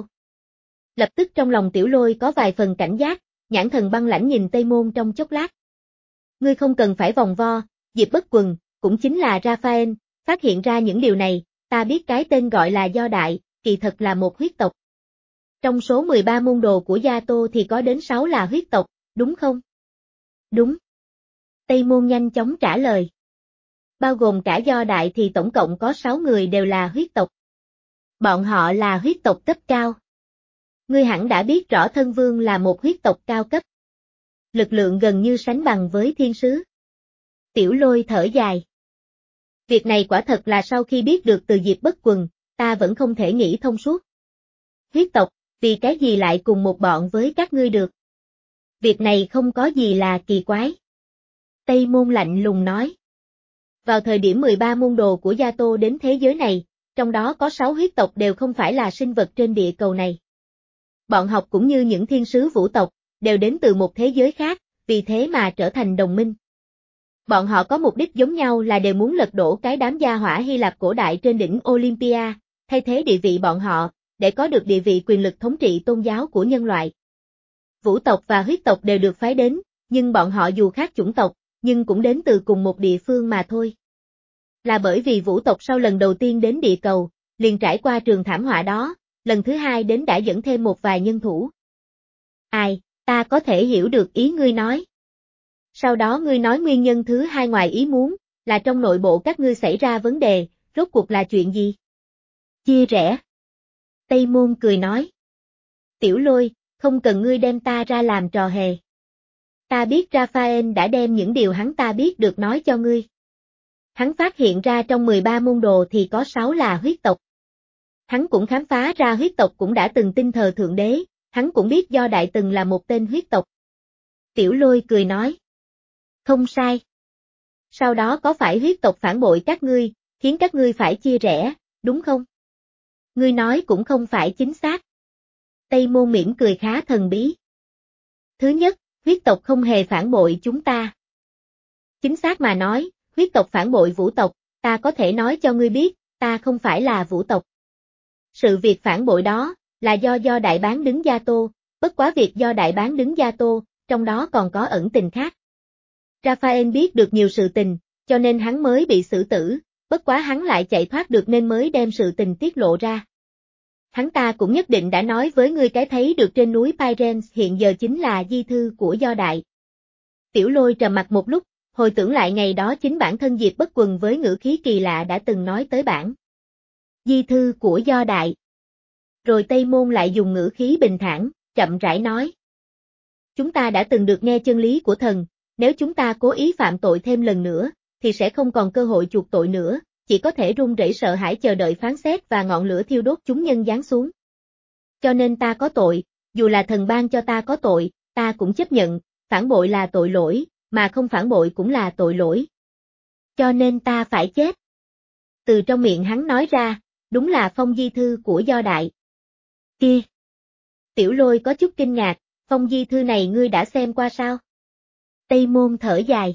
Lập tức trong lòng Tiểu Lôi có vài phần cảnh giác, nhãn thần băng lãnh nhìn Tây Môn trong chốc lát. Ngươi không cần phải vòng vo, Diệp Bất Quần, cũng chính là Raphael, phát hiện ra những điều này, ta biết cái tên gọi là Do Đại, kỳ thật là một huyết tộc. Trong số mười ba môn đồ của Gia Tô thì có đến sáu là huyết tộc, đúng không? Đúng. Tây Môn nhanh chóng trả lời. Bao gồm cả Do Đại thì tổng cộng có sáu người đều là huyết tộc. Bọn họ là huyết tộc cấp cao. Ngươi hẳn đã biết rõ Thân Vương là một huyết tộc cao cấp. Lực lượng gần như sánh bằng với thiên sứ. Tiểu Lôi thở dài. Việc này quả thật là sau khi biết được từ Diệp Bất Quần, ta vẫn không thể nghĩ thông suốt. Huyết tộc, vì cái gì lại cùng một bọn với các ngươi được? Việc này không có gì là kỳ quái. Tây Môn lạnh lùng nói. Vào thời điểm mười ba môn đồ của Gia Tô đến thế giới này, trong đó có sáu huyết tộc đều không phải là sinh vật trên địa cầu này. Bọn học cũng như những thiên sứ vũ tộc, đều đến từ một thế giới khác, vì thế mà trở thành đồng minh. Bọn họ có mục đích giống nhau là đều muốn lật đổ cái đám gia hỏa Hy Lạp cổ đại trên đỉnh Olympia, thay thế địa vị bọn họ, để có được địa vị quyền lực thống trị tôn giáo của nhân loại. Vũ tộc và huyết tộc đều được phái đến, nhưng bọn họ dù khác chủng tộc, nhưng cũng đến từ cùng một địa phương mà thôi. Là bởi vì vũ tộc sau lần đầu tiên đến địa cầu, liền trải qua trường thảm họa đó, lần thứ hai đến đã dẫn thêm một vài nhân thủ. Ai, ta có thể hiểu được ý ngươi nói. Sau đó ngươi nói nguyên nhân thứ hai ngoài ý muốn, là trong nội bộ các ngươi xảy ra vấn đề, rốt cuộc là chuyện gì? Chia rẽ. Tây Môn cười nói. Tiểu Lôi, không cần ngươi đem ta ra làm trò hề. Ta biết Raphael đã đem những điều hắn ta biết được nói cho ngươi. Hắn phát hiện ra trong mười ba môn đồ thì có sáu là huyết tộc. Hắn cũng khám phá ra huyết tộc cũng đã từng tin thờ Thượng Đế, hắn cũng biết Do Đại từng là một tên huyết tộc. Tiểu Lôi cười nói. Không sai. Sau đó có phải huyết tộc phản bội các ngươi, khiến các ngươi phải chia rẽ, đúng không? Ngươi nói cũng không phải chính xác. Tây Môn mỉm cười khá thần bí. Thứ nhất, huyết tộc không hề phản bội chúng ta. Chính xác mà nói, huyết tộc phản bội vũ tộc, ta có thể nói cho ngươi biết, ta không phải là vũ tộc. Sự việc phản bội đó, là do Do Đại bán đứng Gia Tô, bất quá việc Do Đại bán đứng Gia Tô, trong đó còn có ẩn tình khác. Raphael biết được nhiều sự tình, cho nên hắn mới bị xử tử, bất quá hắn lại chạy thoát được nên mới đem sự tình tiết lộ ra. Hắn ta cũng nhất định đã nói với ngươi cái thấy được trên núi Pyrens hiện giờ chính là di thư của Do Đại. Tiểu Lôi trầm mặt một lúc, hồi tưởng lại ngày đó chính bản thân Diệp Bất Quần với ngữ khí kỳ lạ đã từng nói tới bản. Di thư của Do Đại. Rồi Tây Môn lại dùng ngữ khí bình thản, chậm rãi nói. Chúng ta đã từng được nghe chân lý của thần, nếu chúng ta cố ý phạm tội thêm lần nữa, thì sẽ không còn cơ hội chuộc tội nữa, chỉ có thể run rẩy sợ hãi chờ đợi phán xét và ngọn lửa thiêu đốt chúng nhân giáng xuống. Cho nên ta có tội, dù là thần ban cho ta có tội, ta cũng chấp nhận, phản bội là tội lỗi, mà không phản bội cũng là tội lỗi. Cho nên ta phải chết. Từ trong miệng hắn nói ra, đúng là phong di thư của Do Đại. Kia! Tiểu Lôi có chút kinh ngạc, phong di thư này ngươi đã xem qua sao? Tây Môn thở dài.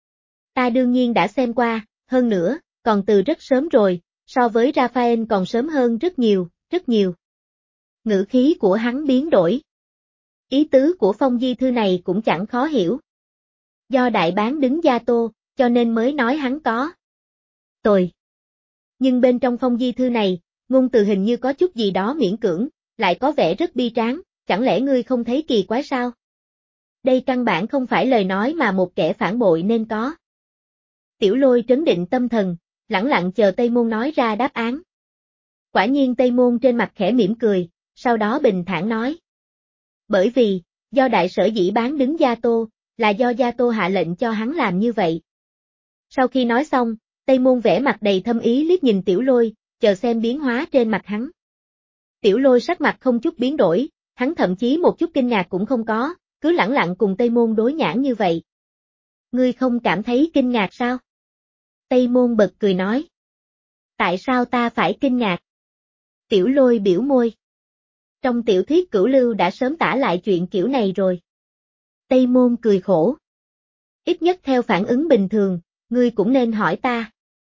Ta đương nhiên đã xem qua, hơn nữa, còn từ rất sớm rồi, so với Raphael còn sớm hơn rất nhiều, rất nhiều. Ngữ khí của hắn biến đổi. Ý tứ của phong di thư này cũng chẳng khó hiểu. Do Đại bán đứng Gia Tô, cho nên mới nói hắn có tội. Nhưng bên trong phong di thư này, ngôn từ hình như có chút gì đó miễn cưỡng, lại có vẻ rất bi tráng, chẳng lẽ ngươi không thấy kỳ quái sao? Đây căn bản không phải lời nói mà một kẻ phản bội nên có. Tiểu Lôi trấn định tâm thần, lẳng lặng chờ Tây Môn nói ra đáp án. Quả nhiên Tây Môn trên mặt khẽ mỉm cười, sau đó bình thản nói. Bởi vì, Do Đại sở dĩ bán đứng Gia Tô, là do Gia Tô hạ lệnh cho hắn làm như vậy. Sau khi nói xong, Tây Môn vẻ mặt đầy thâm ý liếc nhìn Tiểu Lôi, chờ xem biến hóa trên mặt hắn. Tiểu Lôi sắc mặt không chút biến đổi, hắn thậm chí một chút kinh ngạc cũng không có, cứ lẳng lặng cùng Tây Môn đối nhãn như vậy. Ngươi không cảm thấy kinh ngạc sao? Tây Môn bật cười nói. Tại sao ta phải kinh ngạc? Tiểu Lôi biểu môi. Trong tiểu thuyết Cửu Lưu đã sớm tả lại chuyện kiểu này rồi. Tây Môn cười khổ. Ít nhất theo phản ứng bình thường, ngươi cũng nên hỏi ta.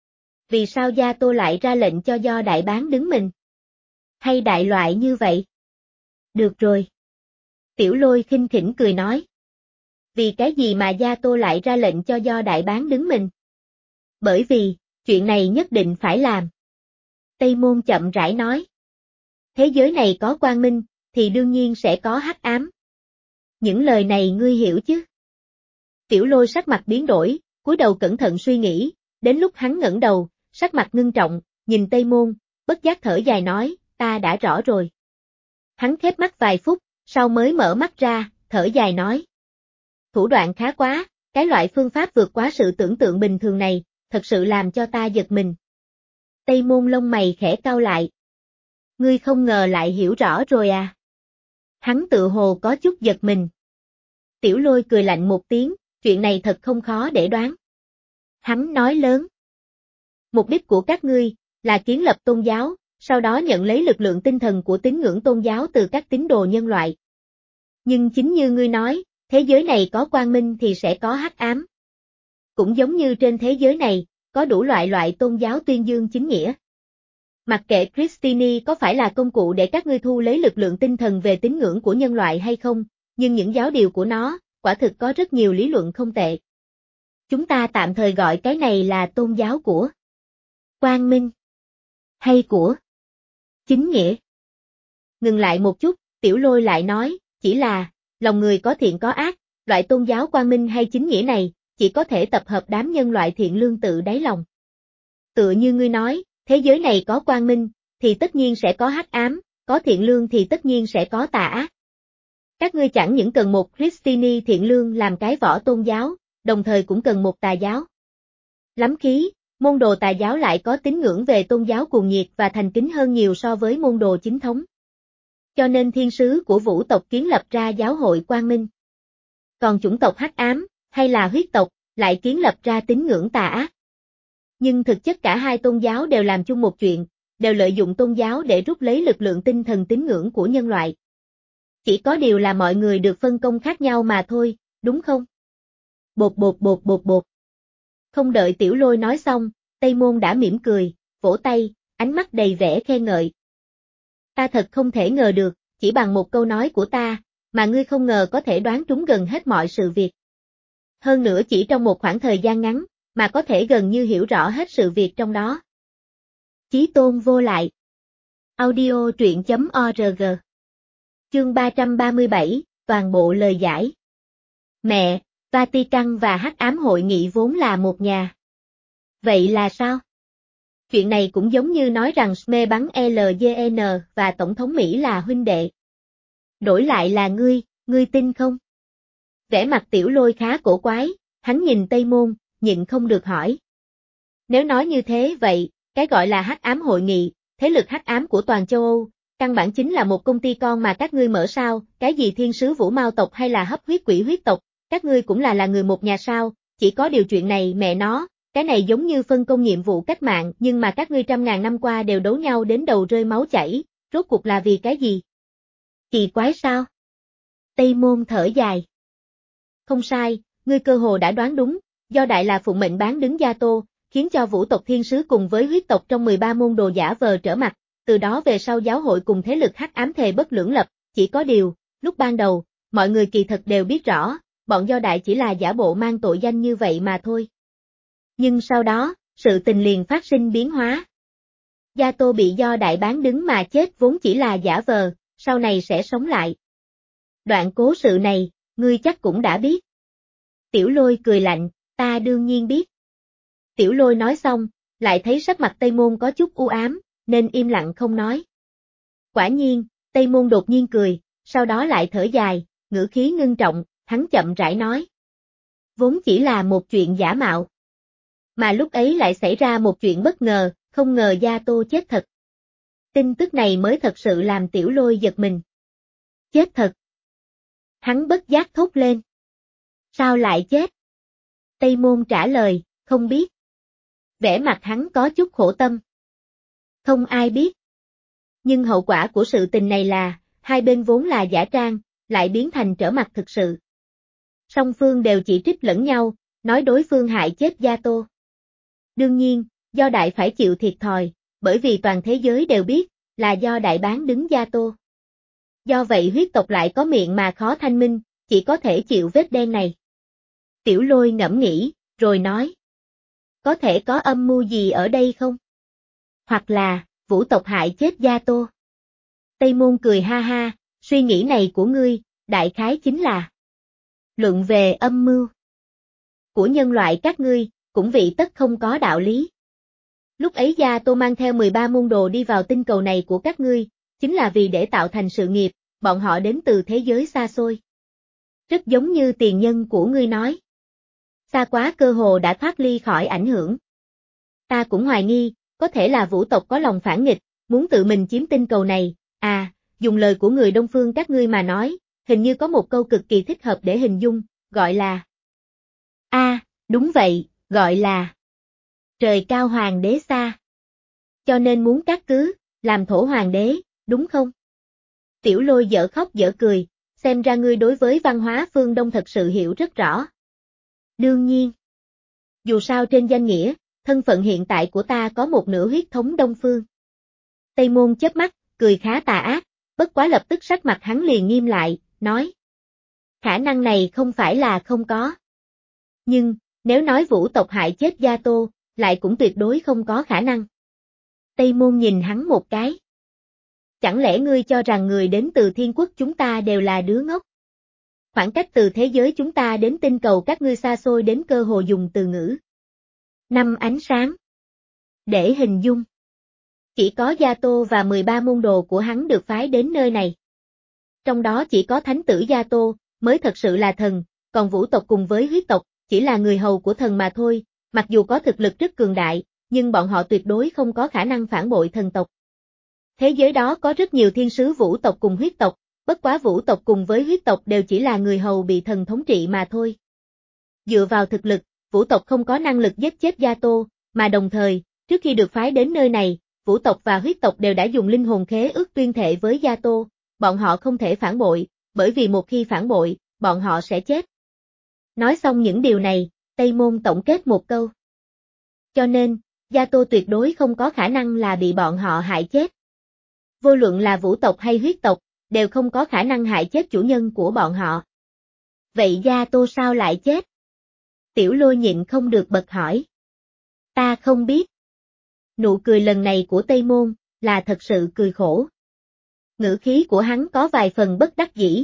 Vì sao Gia Tô lại ra lệnh cho Do Đại bán đứng mình? Hay đại loại như vậy? Được rồi. Tiểu Lôi khinh khỉnh cười nói. Vì cái gì mà Gia Tô lại ra lệnh cho Do Đại bán đứng mình? Bởi vì, chuyện này nhất định phải làm. Tây Môn chậm rãi nói. Thế giới này có quang minh, thì đương nhiên sẽ có hắc ám. Những lời này ngươi hiểu chứ? Tiểu Lôi sắc mặt biến đổi, cúi đầu cẩn thận suy nghĩ, đến lúc hắn ngẩng đầu, sắc mặt ngưng trọng, nhìn Tây Môn, bất giác thở dài nói, ta đã rõ rồi. Hắn khép mắt vài phút, sau mới mở mắt ra, thở dài nói. Thủ đoạn khá quá, cái loại phương pháp vượt quá sự tưởng tượng bình thường này, thật sự làm cho ta giật mình. Tây Môn lông mày khẽ cau lại. Ngươi không ngờ lại hiểu rõ rồi à? Hắn tự hồ có chút giật mình. Tiểu Lôi cười lạnh một tiếng, chuyện này thật không khó để đoán. Hắn nói lớn. Mục đích của các ngươi, là kiến lập tôn giáo, sau đó nhận lấy lực lượng tinh thần của tín ngưỡng tôn giáo từ các tín đồ nhân loại. Nhưng chính như ngươi nói, thế giới này có quang minh thì sẽ có hắc ám. Cũng giống như trên thế giới này, có đủ loại loại tôn giáo tuyên dương chính nghĩa. Mặc kệ Christianity có phải là công cụ để các ngươi thu lấy lực lượng tinh thần về tín ngưỡng của nhân loại hay không, nhưng những giáo điều của nó, quả thực có rất nhiều lý luận không tệ. Chúng ta tạm thời gọi cái này là tôn giáo của quang minh, hay của chính nghĩa. Ngừng lại một chút, Tiểu Lôi lại nói, chỉ là, lòng người có thiện có ác, loại tôn giáo quang minh hay chính nghĩa này, chỉ có thể tập hợp đám nhân loại thiện lương tự đáy lòng. Tựa như ngươi nói, thế giới này có quang minh, thì tất nhiên sẽ có hắc ám, có thiện lương thì tất nhiên sẽ có tà ác. Các ngươi chẳng những cần một Christianity thiện lương làm cái võ tôn giáo, đồng thời cũng cần một tà giáo. Lắm khí, môn đồ tà giáo lại có tín ngưỡng về tôn giáo cuồng nhiệt và thành kính hơn nhiều so với môn đồ chính thống. Cho nên thiên sứ của vũ tộc kiến lập ra giáo hội quang minh. Còn chủng tộc hắc ám, hay là huyết tộc, lại kiến lập ra tín ngưỡng tà ác. Nhưng thực chất cả hai tôn giáo đều làm chung một chuyện, đều lợi dụng tôn giáo để rút lấy lực lượng tinh thần tín ngưỡng của nhân loại. Chỉ có điều là mọi người được phân công khác nhau mà thôi, đúng không? Bột bột bột bột bột. Không đợi Tiểu Lôi nói xong, Tây Môn đã mỉm cười, vỗ tay, ánh mắt đầy vẻ khen ngợi. Ta thật không thể ngờ được, chỉ bằng một câu nói của ta, mà ngươi không ngờ có thể đoán trúng gần hết mọi sự việc. Hơn nữa chỉ trong một khoảng thời gian ngắn, mà có thể gần như hiểu rõ hết sự việc trong đó. Chí tôn vô lại. Audio truyện chấm org. Chương ba trăm ba mươi bảy, toàn bộ lời giải. Mẹ, Vatican và Hắc ám hội nghị vốn là một nhà. Vậy là sao? Chuyện này cũng giống như nói rằng Sme bắn lờ giê en và Tổng thống Mỹ là huynh đệ. Đổi lại là ngươi, ngươi tin không? Vẻ mặt Tiểu Lôi khá cổ quái, hắn nhìn Tây Môn, nhịn không được hỏi. Nếu nói như thế vậy, cái gọi là Hắc ám hội nghị, thế lực hắc ám của toàn châu Âu, căn bản chính là một công ty con mà các ngươi mở sao, cái gì thiên sứ vũ mao tộc hay là hấp huyết quỷ huyết tộc, các ngươi cũng là là người một nhà sao, chỉ có điều chuyện này mẹ nó, cái này giống như phân công nhiệm vụ cách mạng nhưng mà các ngươi trăm ngàn năm qua đều đấu nhau đến đầu rơi máu chảy, rốt cuộc là vì cái gì? Kỳ quái sao? Tây Môn thở dài. Không sai, ngươi cơ hồ đã đoán đúng, do đại là phụng mệnh bán đứng Gia Tô, khiến cho vũ tộc thiên sứ cùng với huyết tộc trong mười ba môn đồ giả vờ trở mặt, từ đó về sau giáo hội cùng thế lực hắc ám thề bất lưỡng lập, chỉ có điều, lúc ban đầu, mọi người kỳ thật đều biết rõ, bọn do đại chỉ là giả bộ mang tội danh như vậy mà thôi. Nhưng sau đó, sự tình liền phát sinh biến hóa. Gia Tô bị do đại bán đứng mà chết vốn chỉ là giả vờ, sau này sẽ sống lại. Đoạn cố sự này, ngươi chắc cũng đã biết. Tiểu Lôi cười lạnh, ta đương nhiên biết. Tiểu Lôi nói xong, lại thấy sắc mặt Tây Môn có chút u ám, nên im lặng không nói. Quả nhiên, Tây Môn đột nhiên cười, sau đó lại thở dài, ngữ khí ngưng trọng, hắn chậm rãi nói. Vốn chỉ là một chuyện giả mạo. Mà lúc ấy lại xảy ra một chuyện bất ngờ, không ngờ Gia Tô chết thật. Tin tức này mới thật sự làm Tiểu Lôi giật mình. Chết thật. Hắn bất giác thốt lên. Sao lại chết? Tây Môn trả lời, không biết. Vẻ mặt hắn có chút khổ tâm. Không ai biết. Nhưng hậu quả của sự tình này là, hai bên vốn là giả trang, lại biến thành trở mặt thực sự. Song phương đều chỉ trích lẫn nhau, nói đối phương hại chết Gia Tô. Đương nhiên, do đại phải chịu thiệt thòi, bởi vì toàn thế giới đều biết, là do đại bán đứng Gia Tô. Do vậy huyết tộc lại có miệng mà khó thanh minh, chỉ có thể chịu vết đen này. Tiểu Lôi ngẫm nghĩ, rồi nói. Có thể có âm mưu gì ở đây không? Hoặc là, vũ tộc hại chết Gia Tô. Tây Môn cười ha ha, Suy nghĩ này của ngươi, đại khái chính là luận về âm mưu của nhân loại các ngươi, cũng vị tất không có đạo lý. Lúc ấy Gia Tô mang theo mười ba môn đồ đi vào tinh cầu này của các ngươi, chính là vì để tạo thành sự nghiệp, bọn họ đến từ thế giới xa xôi. Rất giống như tiền nhân của ngươi nói. Xa quá cơ hồ đã thoát ly khỏi ảnh hưởng. Ta cũng hoài nghi, có thể là vũ tộc có lòng phản nghịch, muốn tự mình chiếm tinh cầu này, à, dùng lời của người Đông Phương các ngươi mà nói, hình như có một câu cực kỳ thích hợp để hình dung, gọi là a à, đúng vậy, gọi là trời cao hoàng đế xa. Cho nên muốn các cứ, làm thổ hoàng đế, đúng không? Tiểu Lôi dở khóc dở cười, xem ra ngươi đối với văn hóa phương Đông thật sự hiểu rất rõ. Đương nhiên. Dù sao trên danh nghĩa, thân phận hiện tại của ta có một nửa huyết thống Đông Phương. Tây Môn chớp mắt, cười khá tà ác, bất quá lập tức sắc mặt hắn liền nghiêm lại, nói. Khả năng này không phải là không có. Nhưng, nếu nói vũ tộc hại chết Gia Tô, lại cũng tuyệt đối không có khả năng. Tây Môn nhìn hắn một cái. Chẳng lẽ ngươi cho rằng người đến từ thiên quốc chúng ta đều là đứa ngốc? Khoảng cách từ thế giới chúng ta đến tinh cầu các ngươi xa xôi đến cơ hồ dùng từ ngữ. Năm ánh sáng. Để hình dung. Chỉ có Gia Tô và mười ba môn đồ của hắn được phái đến nơi này. Trong đó chỉ có thánh tử Gia Tô, mới thật sự là thần, còn vũ tộc cùng với huyết tộc, chỉ là người hầu của thần mà thôi, mặc dù có thực lực rất cường đại, nhưng bọn họ tuyệt đối không có khả năng phản bội thần tộc. Thế giới đó có rất nhiều thiên sứ vũ tộc cùng huyết tộc, bất quá vũ tộc cùng với huyết tộc đều chỉ là người hầu bị thần thống trị mà thôi. Dựa vào thực lực, vũ tộc không có năng lực giết chết Gia Tô, mà đồng thời, trước khi được phái đến nơi này, vũ tộc và huyết tộc đều đã dùng linh hồn khế ước tuyên thệ với Gia Tô, bọn họ không thể phản bội, bởi vì một khi phản bội, bọn họ sẽ chết. Nói xong những điều này, Tây Môn tổng kết một câu. Cho nên, Gia Tô tuyệt đối không có khả năng là bị bọn họ hại chết. Vô luận là vũ tộc hay huyết tộc, đều không có khả năng hại chết chủ nhân của bọn họ. Vậy Gia Tô sao lại chết? Tiểu Lôi nhịn không được bật hỏi. Ta không biết. Nụ cười lần này của Tây Môn, là thật sự cười khổ. Ngữ khí của hắn có vài phần bất đắc dĩ.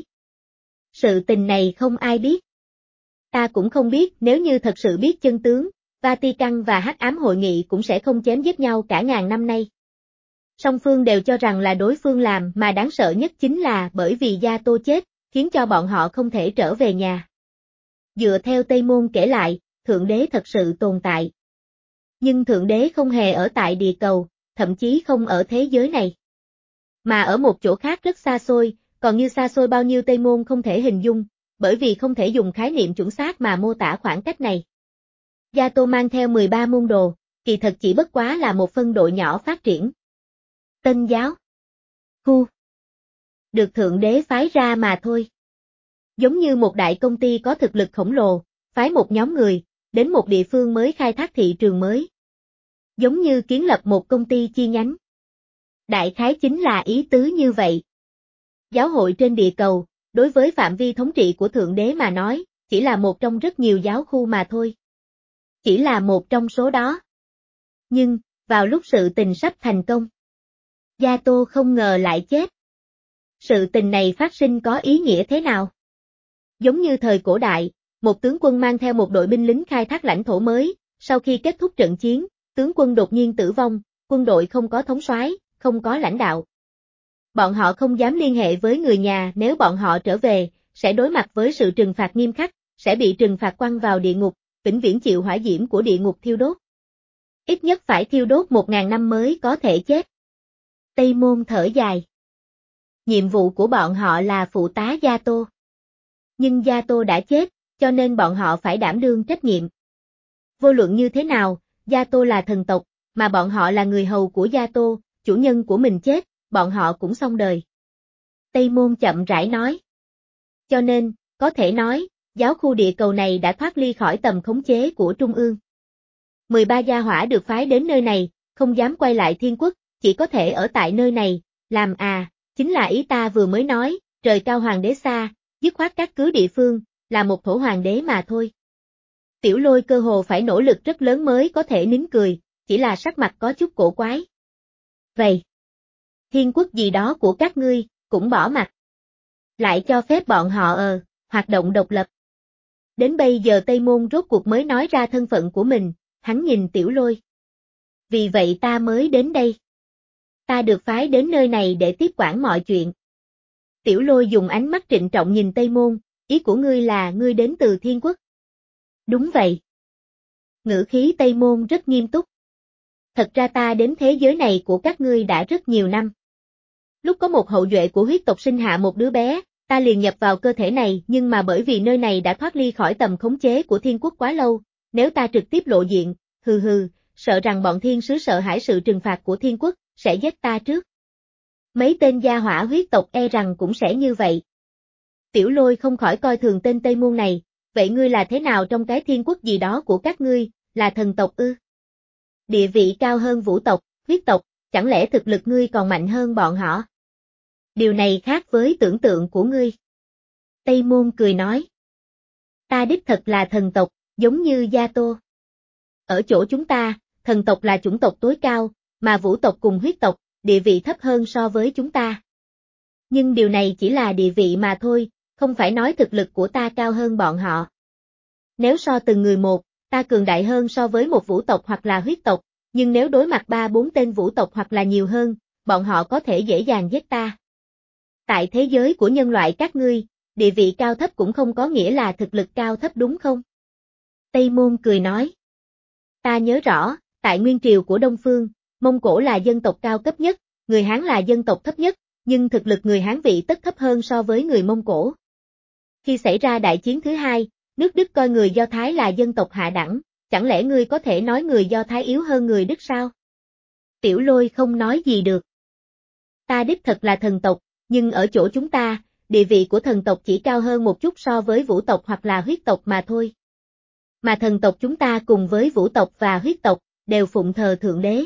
Sự tình này không ai biết. Ta cũng không biết, nếu như thật sự biết chân tướng, Vatican và Hắc Ám Hội Nghị cũng sẽ không chém giết nhau cả ngàn năm nay. Song phương đều cho rằng là đối phương làm, mà đáng sợ nhất chính là bởi vì Gia Tô chết, khiến cho bọn họ không thể trở về nhà. Dựa theo Tây Môn kể lại, Thượng Đế thật sự tồn tại. Nhưng Thượng Đế không hề ở tại địa cầu, thậm chí không ở thế giới này. Mà ở một chỗ khác rất xa xôi, còn như xa xôi bao nhiêu Tây Môn không thể hình dung, bởi vì không thể dùng khái niệm chuẩn xác mà mô tả khoảng cách này. Gia Tô mang theo mười ba môn đồ, kỳ thật chỉ bất quá là một phân đội nhỏ phát triển. Tân giáo. Khu. Được Thượng Đế phái ra mà thôi. Giống như một đại công ty có thực lực khổng lồ, phái một nhóm người, đến một địa phương mới khai thác thị trường mới. Giống như kiến lập một công ty chi nhánh. Đại khái chính là ý tứ như vậy. Giáo hội trên địa cầu, đối với phạm vi thống trị của Thượng Đế mà nói, chỉ là một trong rất nhiều giáo khu mà thôi. Chỉ là một trong số đó. Nhưng, vào lúc sự tình sắp thành công, Gia Tô không ngờ lại chết. Sự tình này phát sinh có ý nghĩa thế nào? Giống như thời cổ đại, một tướng quân mang theo một đội binh lính khai thác lãnh thổ mới, sau khi kết thúc trận chiến, tướng quân đột nhiên tử vong, quân đội không có thống soái, không có lãnh đạo. Bọn họ không dám liên hệ với người nhà, nếu bọn họ trở về, sẽ đối mặt với sự trừng phạt nghiêm khắc, sẽ bị trừng phạt quăng vào địa ngục, vĩnh viễn chịu hỏa diễm của địa ngục thiêu đốt. Ít nhất phải thiêu đốt một ngàn năm mới có thể chết. Tây Môn thở dài. Nhiệm vụ của bọn họ là phụ tá Gia Tô. Nhưng Gia Tô đã chết, cho nên bọn họ phải đảm đương trách nhiệm. Vô luận như thế nào, Gia Tô là thần tộc, mà bọn họ là người hầu của Gia Tô, chủ nhân của mình chết, bọn họ cũng xong đời. Tây Môn chậm rãi nói. Cho nên, có thể nói, giáo khu địa cầu này đã thoát ly khỏi tầm khống chế của Trung ương. mười ba gia hỏa được phái đến nơi này, không dám quay lại thiên quốc, chỉ có thể ở tại nơi này, làm à, chính là ý ta vừa mới nói, trời cao hoàng đế xa, dứt khoát các cứ địa phương, là một thổ hoàng đế mà thôi. Tiểu Lôi cơ hồ phải nỗ lực rất lớn mới có thể nín cười, chỉ là sắc mặt có chút cổ quái. Vậy, thiên quốc gì đó của các ngươi, cũng bỏ mặt. lại cho phép bọn họ ờ, hoạt động độc lập. Đến bây giờ Tây Môn rốt cuộc mới nói ra thân phận của mình, hắn nhìn Tiểu Lôi. Vì vậy ta mới đến đây. Ta được phái đến nơi này để tiếp quản mọi chuyện. Tiểu Lôi dùng ánh mắt trịnh trọng nhìn Tây Môn, ý của ngươi là ngươi đến từ Thiên Quốc. Đúng vậy. Ngữ khí Tây Môn rất nghiêm túc. Thật ra ta đến thế giới này của các ngươi đã rất nhiều năm. Lúc có một hậu duệ của huyết tộc sinh hạ một đứa bé, ta liền nhập vào cơ thể này nhưng mà bởi vì nơi này đã thoát ly khỏi tầm khống chế của Thiên Quốc quá lâu, nếu ta trực tiếp lộ diện, hừ hừ, sợ rằng bọn thiên sứ sợ hãi sự trừng phạt của Thiên Quốc, sẽ giết ta trước. Mấy tên gia hỏa huyết tộc e rằng cũng sẽ như vậy. Tiểu Lôi không khỏi coi thường tên Tây Môn này, vậy ngươi là thế nào trong cái Thiên Quốc gì đó của các ngươi, là thần tộc ư? Địa vị cao hơn vũ tộc, huyết tộc, chẳng lẽ thực lực ngươi còn mạnh hơn bọn họ? Điều này khác với tưởng tượng của ngươi. Tây Môn cười nói. Ta đích thật là thần tộc, giống như Gia Tô. Ở chỗ chúng ta, thần tộc là chủng tộc tối cao, mà vũ tộc cùng huyết tộc, địa vị thấp hơn so với chúng ta. Nhưng điều này chỉ là địa vị mà thôi, không phải nói thực lực của ta cao hơn bọn họ. Nếu so từng người một, ta cường đại hơn so với một vũ tộc hoặc là huyết tộc, nhưng nếu đối mặt ba bốn tên vũ tộc hoặc là nhiều hơn, bọn họ có thể dễ dàng giết ta. Tại thế giới của nhân loại các ngươi, địa vị cao thấp cũng không có nghĩa là thực lực cao thấp đúng không? Tây Môn cười nói. Ta nhớ rõ, tại Nguyên Triều của Đông Phương, Mông Cổ là dân tộc cao cấp nhất, người Hán là dân tộc thấp nhất, nhưng thực lực người Hán vị tất thấp hơn so với người Mông Cổ. Khi xảy ra đại chiến thứ hai, nước Đức coi người Do Thái là dân tộc hạ đẳng, chẳng lẽ ngươi có thể nói người Do Thái yếu hơn người Đức sao? Tiểu Lôi không nói gì được. Ta đích thật là thần tộc, nhưng ở chỗ chúng ta, địa vị của thần tộc chỉ cao hơn một chút so với vũ tộc hoặc là huyết tộc mà thôi. Mà thần tộc chúng ta cùng với vũ tộc và huyết tộc, đều phụng thờ Thượng Đế.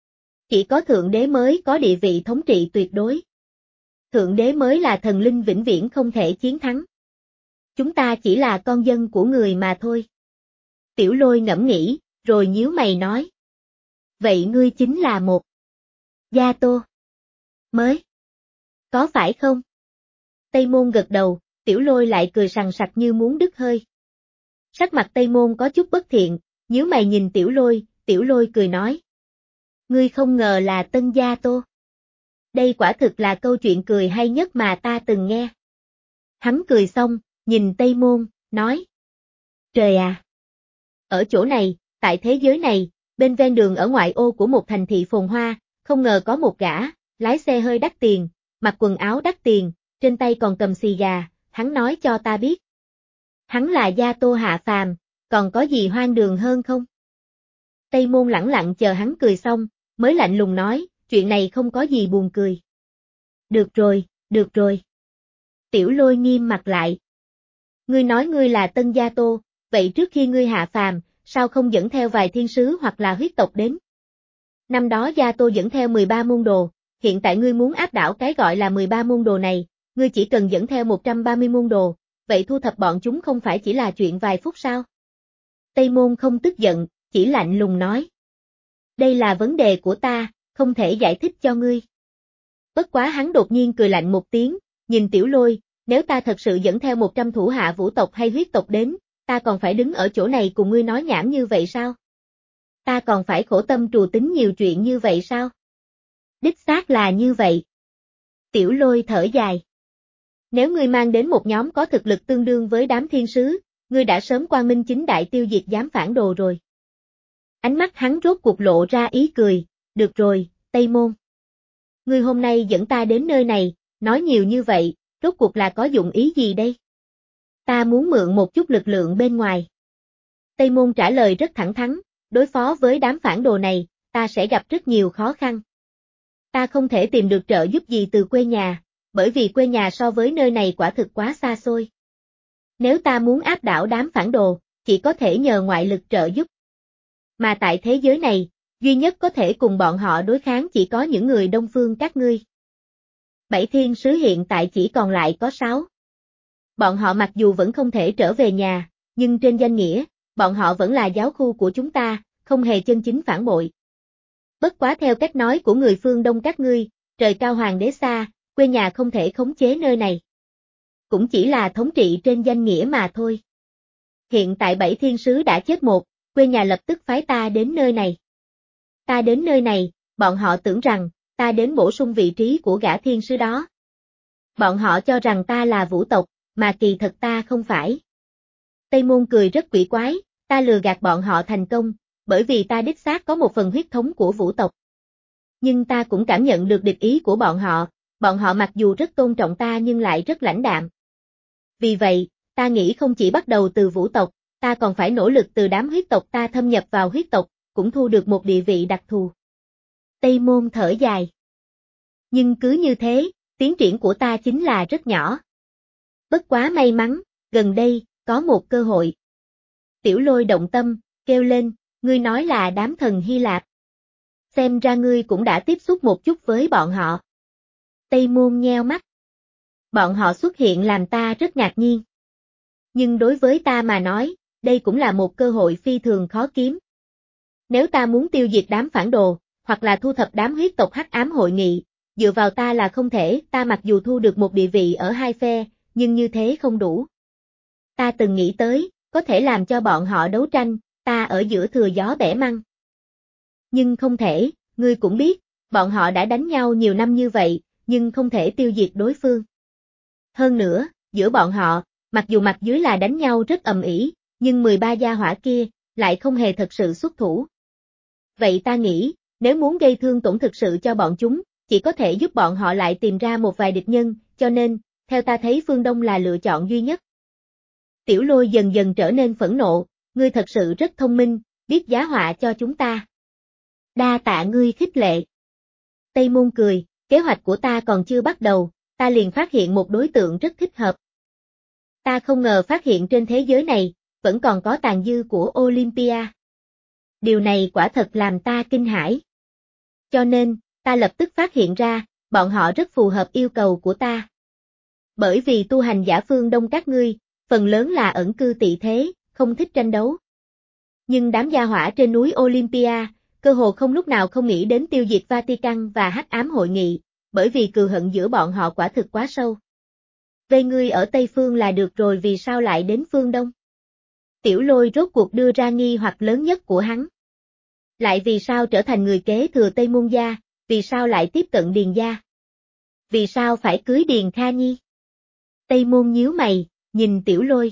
Chỉ có Thượng Đế mới có địa vị thống trị tuyệt đối. Thượng Đế mới là thần linh vĩnh viễn không thể chiến thắng. Chúng ta chỉ là con dân của người mà thôi. Tiểu Lôi ngẫm nghĩ, rồi nhíu mày nói. Vậy ngươi chính là một Gia Tô mới. Có phải không? Tây Môn gật đầu, Tiểu Lôi lại cười sằng sặc như muốn đứt hơi. Sắc mặt Tây Môn có chút bất thiện, nhíu mày nhìn Tiểu Lôi, Tiểu Lôi cười nói. Ngươi không ngờ là Tân Gia Tô. Đây quả thực là câu chuyện cười hay nhất mà ta từng nghe. Hắn cười xong, nhìn Tây Môn, nói. Trời à! Ở chỗ này, tại thế giới này, bên ven đường ở ngoại ô của một thành thị phồn hoa, không ngờ có một gã, lái xe hơi đắt tiền, mặc quần áo đắt tiền, trên tay còn cầm xì gà, hắn nói cho ta biết. Hắn là Gia Tô hạ phàm, còn có gì hoang đường hơn không? Tây Môn lẳng lặng chờ hắn cười xong, mới lạnh lùng nói, chuyện này không có gì buồn cười. Được rồi, được rồi. Tiểu Lôi nghiêm mặt lại. Ngươi nói ngươi là Tân Gia Tô, vậy trước khi ngươi hạ phàm, sao không dẫn theo vài thiên sứ hoặc là huyết tộc đến? Năm đó Gia Tô dẫn theo mười ba môn đồ, hiện tại ngươi muốn áp đảo cái gọi là mười ba môn đồ này, ngươi chỉ cần dẫn theo một trăm ba mươi môn đồ, vậy thu thập bọn chúng không phải chỉ là chuyện vài phút sao? Tây Môn không tức giận, chỉ lạnh lùng nói. Đây là vấn đề của ta, không thể giải thích cho ngươi. Bất quá hắn đột nhiên cười lạnh một tiếng, nhìn Tiểu Lôi, nếu ta thật sự dẫn theo một trăm thủ hạ vũ tộc hay huyết tộc đến, ta còn phải đứng ở chỗ này cùng ngươi nói nhảm như vậy sao? Ta còn phải khổ tâm trù tính nhiều chuyện như vậy sao? Đích xác là như vậy. Tiểu Lôi thở dài. Nếu ngươi mang đến một nhóm có thực lực tương đương với đám thiên sứ, ngươi đã sớm quang minh chính đại tiêu diệt dám phản đồ rồi. Ánh mắt hắn rốt cuộc lộ ra ý cười, được rồi, Tây Môn. Ngươi hôm nay dẫn ta đến nơi này, nói nhiều như vậy, rốt cuộc là có dụng ý gì đây? Ta muốn mượn một chút lực lượng bên ngoài. Tây Môn trả lời rất thẳng thắn, đối phó với đám phản đồ này, ta sẽ gặp rất nhiều khó khăn. Ta không thể tìm được trợ giúp gì từ quê nhà, bởi vì quê nhà so với nơi này quả thực quá xa xôi. Nếu ta muốn áp đảo đám phản đồ, chỉ có thể nhờ ngoại lực trợ giúp. Mà tại thế giới này, duy nhất có thể cùng bọn họ đối kháng chỉ có những người Đông Phương các ngươi. Bảy thiên sứ hiện tại chỉ còn lại có sáu. Bọn họ mặc dù vẫn không thể trở về nhà, nhưng trên danh nghĩa, bọn họ vẫn là giáo khu của chúng ta, không hề chân chính phản bội. Bất quá theo cách nói của người phương Đông các ngươi, trời cao hoàng đế xa, quê nhà không thể khống chế nơi này. cũng chỉ là thống trị trên danh nghĩa mà thôi. Hiện tại bảy thiên sứ đã chết một, quê nhà lập tức phái ta đến nơi này. Ta đến nơi này, bọn họ tưởng rằng, ta đến bổ sung vị trí của gã thiên sứ đó. Bọn họ cho rằng ta là vũ tộc, mà kỳ thật ta không phải. Tây Môn cười rất quỷ quái, ta lừa gạt bọn họ thành công, bởi vì ta đích xác có một phần huyết thống của vũ tộc. Nhưng ta cũng cảm nhận được địch ý của bọn họ, bọn họ mặc dù rất tôn trọng ta nhưng lại rất lãnh đạm. Vì vậy, ta nghĩ không chỉ bắt đầu từ vũ tộc, ta còn phải nỗ lực từ đám huyết tộc ta thâm nhập vào huyết tộc, cũng thu được một địa vị đặc thù. Tây Môn thở dài. Nhưng cứ như thế, tiến triển của ta chính là rất nhỏ. Bất quá may mắn, gần đây, có một cơ hội. Tiểu Lôi động tâm, kêu lên, ngươi nói là đám thần Hy Lạp. Xem ra ngươi cũng đã tiếp xúc một chút với bọn họ. Tây Môn nheo mắt. Bọn họ xuất hiện làm ta rất ngạc nhiên. Nhưng đối với ta mà nói, đây cũng là một cơ hội phi thường khó kiếm. Nếu ta muốn tiêu diệt đám phản đồ, hoặc là thu thập đám huyết tộc hắc ám hội nghị, dựa vào ta là không thể, ta mặc dù thu được một địa vị ở hai phe, nhưng như thế không đủ. Ta từng nghĩ tới, có thể làm cho bọn họ đấu tranh, ta ở giữa thừa gió bẻ măng. Nhưng không thể, ngươi cũng biết, bọn họ đã đánh nhau nhiều năm như vậy, nhưng không thể tiêu diệt đối phương. Hơn nữa, giữa bọn họ, mặc dù mặt dưới là đánh nhau rất ầm ĩ, nhưng mười ba gia hỏa kia, lại không hề thật sự xuất thủ. Vậy ta nghĩ, nếu muốn gây thương tổn thực sự cho bọn chúng, chỉ có thể giúp bọn họ lại tìm ra một vài địch nhân, cho nên, theo ta thấy phương Đông là lựa chọn duy nhất. Tiểu Lôi dần dần trở nên phẫn nộ, ngươi thật sự rất thông minh, biết giá họa cho chúng ta. Đa tạ ngươi khích lệ. Tây Môn cười, kế hoạch của ta còn chưa bắt đầu, ta liền phát hiện một đối tượng rất thích hợp. Ta không ngờ phát hiện trên thế giới này, vẫn còn có tàn dư của Olympia. Điều này quả thật làm ta kinh hãi. Cho nên, ta lập tức phát hiện ra, bọn họ rất phù hợp yêu cầu của ta. Bởi vì tu hành giả phương Đông các ngươi, phần lớn là ẩn cư tị thế, không thích tranh đấu. Nhưng đám gia hỏa trên núi Olympia, cơ hồ không lúc nào không nghĩ đến tiêu diệt Vatican và hắc ám hội nghị, bởi vì cừu hận giữa bọn họ quả thực quá sâu. Về ngươi ở Tây Phương là được rồi, vì sao lại đến phương Đông? Tiểu Lôi rốt cuộc đưa ra nghi hoặc lớn nhất của hắn. Lại vì sao trở thành người kế thừa Tây Môn gia, vì sao lại tiếp cận Điền gia? Vì sao phải cưới Điền Kha Nhi? Tây Môn nhíu mày, nhìn Tiểu Lôi.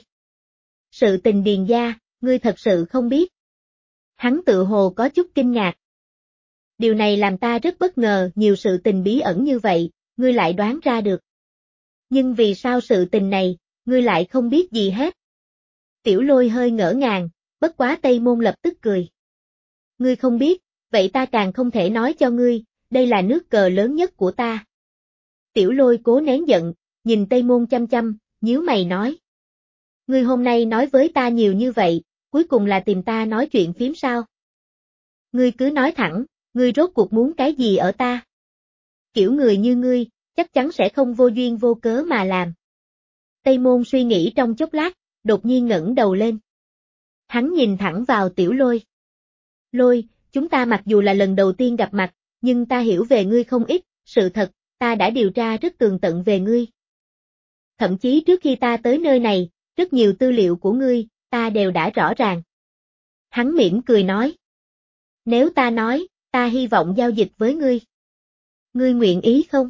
Sự tình Điền gia, ngươi thật sự không biết. Hắn tự hồ có chút kinh ngạc. Điều này làm ta rất bất ngờ, nhiều sự tình bí ẩn như vậy, ngươi lại đoán ra được. Nhưng vì sao sự tình này, ngươi lại không biết gì hết? Tiểu Lôi hơi ngỡ ngàng, bất quá Tây Môn lập tức cười. Ngươi không biết, vậy ta càng không thể nói cho ngươi, đây là nước cờ lớn nhất của ta. Tiểu Lôi cố nén giận, nhìn Tây Môn chăm chăm, nhíu mày nói. Ngươi hôm nay nói với ta nhiều như vậy, cuối cùng là tìm ta nói chuyện phím sao? Ngươi cứ nói thẳng, ngươi rốt cuộc muốn cái gì ở ta? Kiểu người như ngươi, chắc chắn sẽ không vô duyên vô cớ mà làm. Tây Môn suy nghĩ trong chốc lát, đột nhiên ngẩng đầu lên. Hắn nhìn thẳng vào Tiểu Lôi. Lôi, chúng ta mặc dù là lần đầu tiên gặp mặt, nhưng ta hiểu về ngươi không ít, sự thật, ta đã điều tra rất tường tận về ngươi. Thậm chí trước khi ta tới nơi này, rất nhiều tư liệu của ngươi, ta đều đã rõ ràng. Hắn mỉm cười nói. Nếu ta nói, ta hy vọng giao dịch với ngươi. Ngươi nguyện ý không?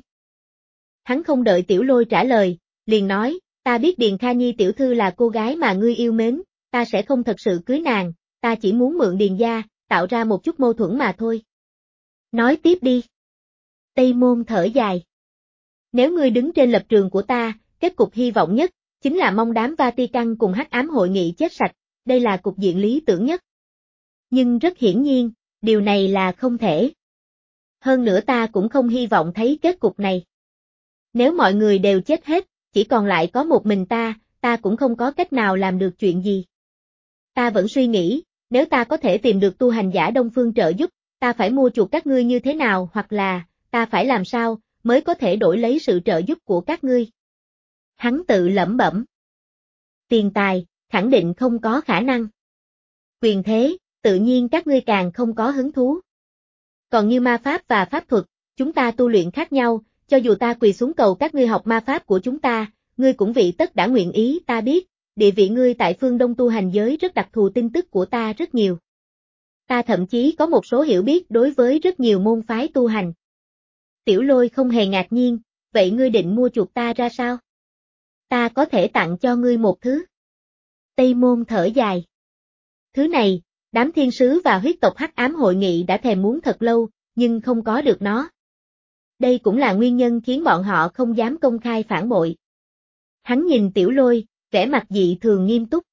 Hắn không đợi Tiểu Lôi trả lời, liền nói, ta biết Điền Kha Nhi tiểu thư là cô gái mà ngươi yêu mến, ta sẽ không thật sự cưới nàng, ta chỉ muốn mượn Điền gia, tạo ra một chút mâu thuẫn mà thôi. Nói tiếp đi. Tây Môn thở dài. Nếu ngươi đứng trên lập trường của ta, kết cục hy vọng nhất, chính là mong đám Vatican cùng hắc ám hội nghị chết sạch, đây là cục diện lý tưởng nhất. Nhưng rất hiển nhiên, điều này là không thể. Hơn nữa ta cũng không hy vọng thấy kết cục này. Nếu mọi người đều chết hết, chỉ còn lại có một mình ta, ta cũng không có cách nào làm được chuyện gì. Ta vẫn suy nghĩ, nếu ta có thể tìm được tu hành giả Đông Phương trợ giúp, ta phải mua chuộc các ngươi như thế nào, hoặc là, ta phải làm sao, mới có thể đổi lấy sự trợ giúp của các ngươi. Hắn tự lẩm bẩm. Tiền tài, khẳng định không có khả năng. Quyền thế, tự nhiên các ngươi càng không có hứng thú. Còn như ma pháp và pháp thuật, chúng ta tu luyện khác nhau, cho dù ta quỳ xuống cầu các ngươi học ma pháp của chúng ta, ngươi cũng vị tất đã nguyện ý, ta biết, địa vị ngươi tại phương Đông tu hành giới rất đặc thù, tin tức của ta rất nhiều. Ta thậm chí có một số hiểu biết đối với rất nhiều môn phái tu hành. Tiểu Lôi không hề ngạc nhiên, vậy ngươi định mua chuộc ta ra sao? Ta có thể tặng cho ngươi một thứ. Tây Môn thở dài. Thứ này, đám thiên sứ và huyết tộc Hắc Ám hội nghị đã thèm muốn thật lâu, nhưng không có được nó. Đây cũng là nguyên nhân khiến bọn họ không dám công khai phản bội. Hắn nhìn Tiểu Lôi, vẻ mặt dị thường nghiêm túc.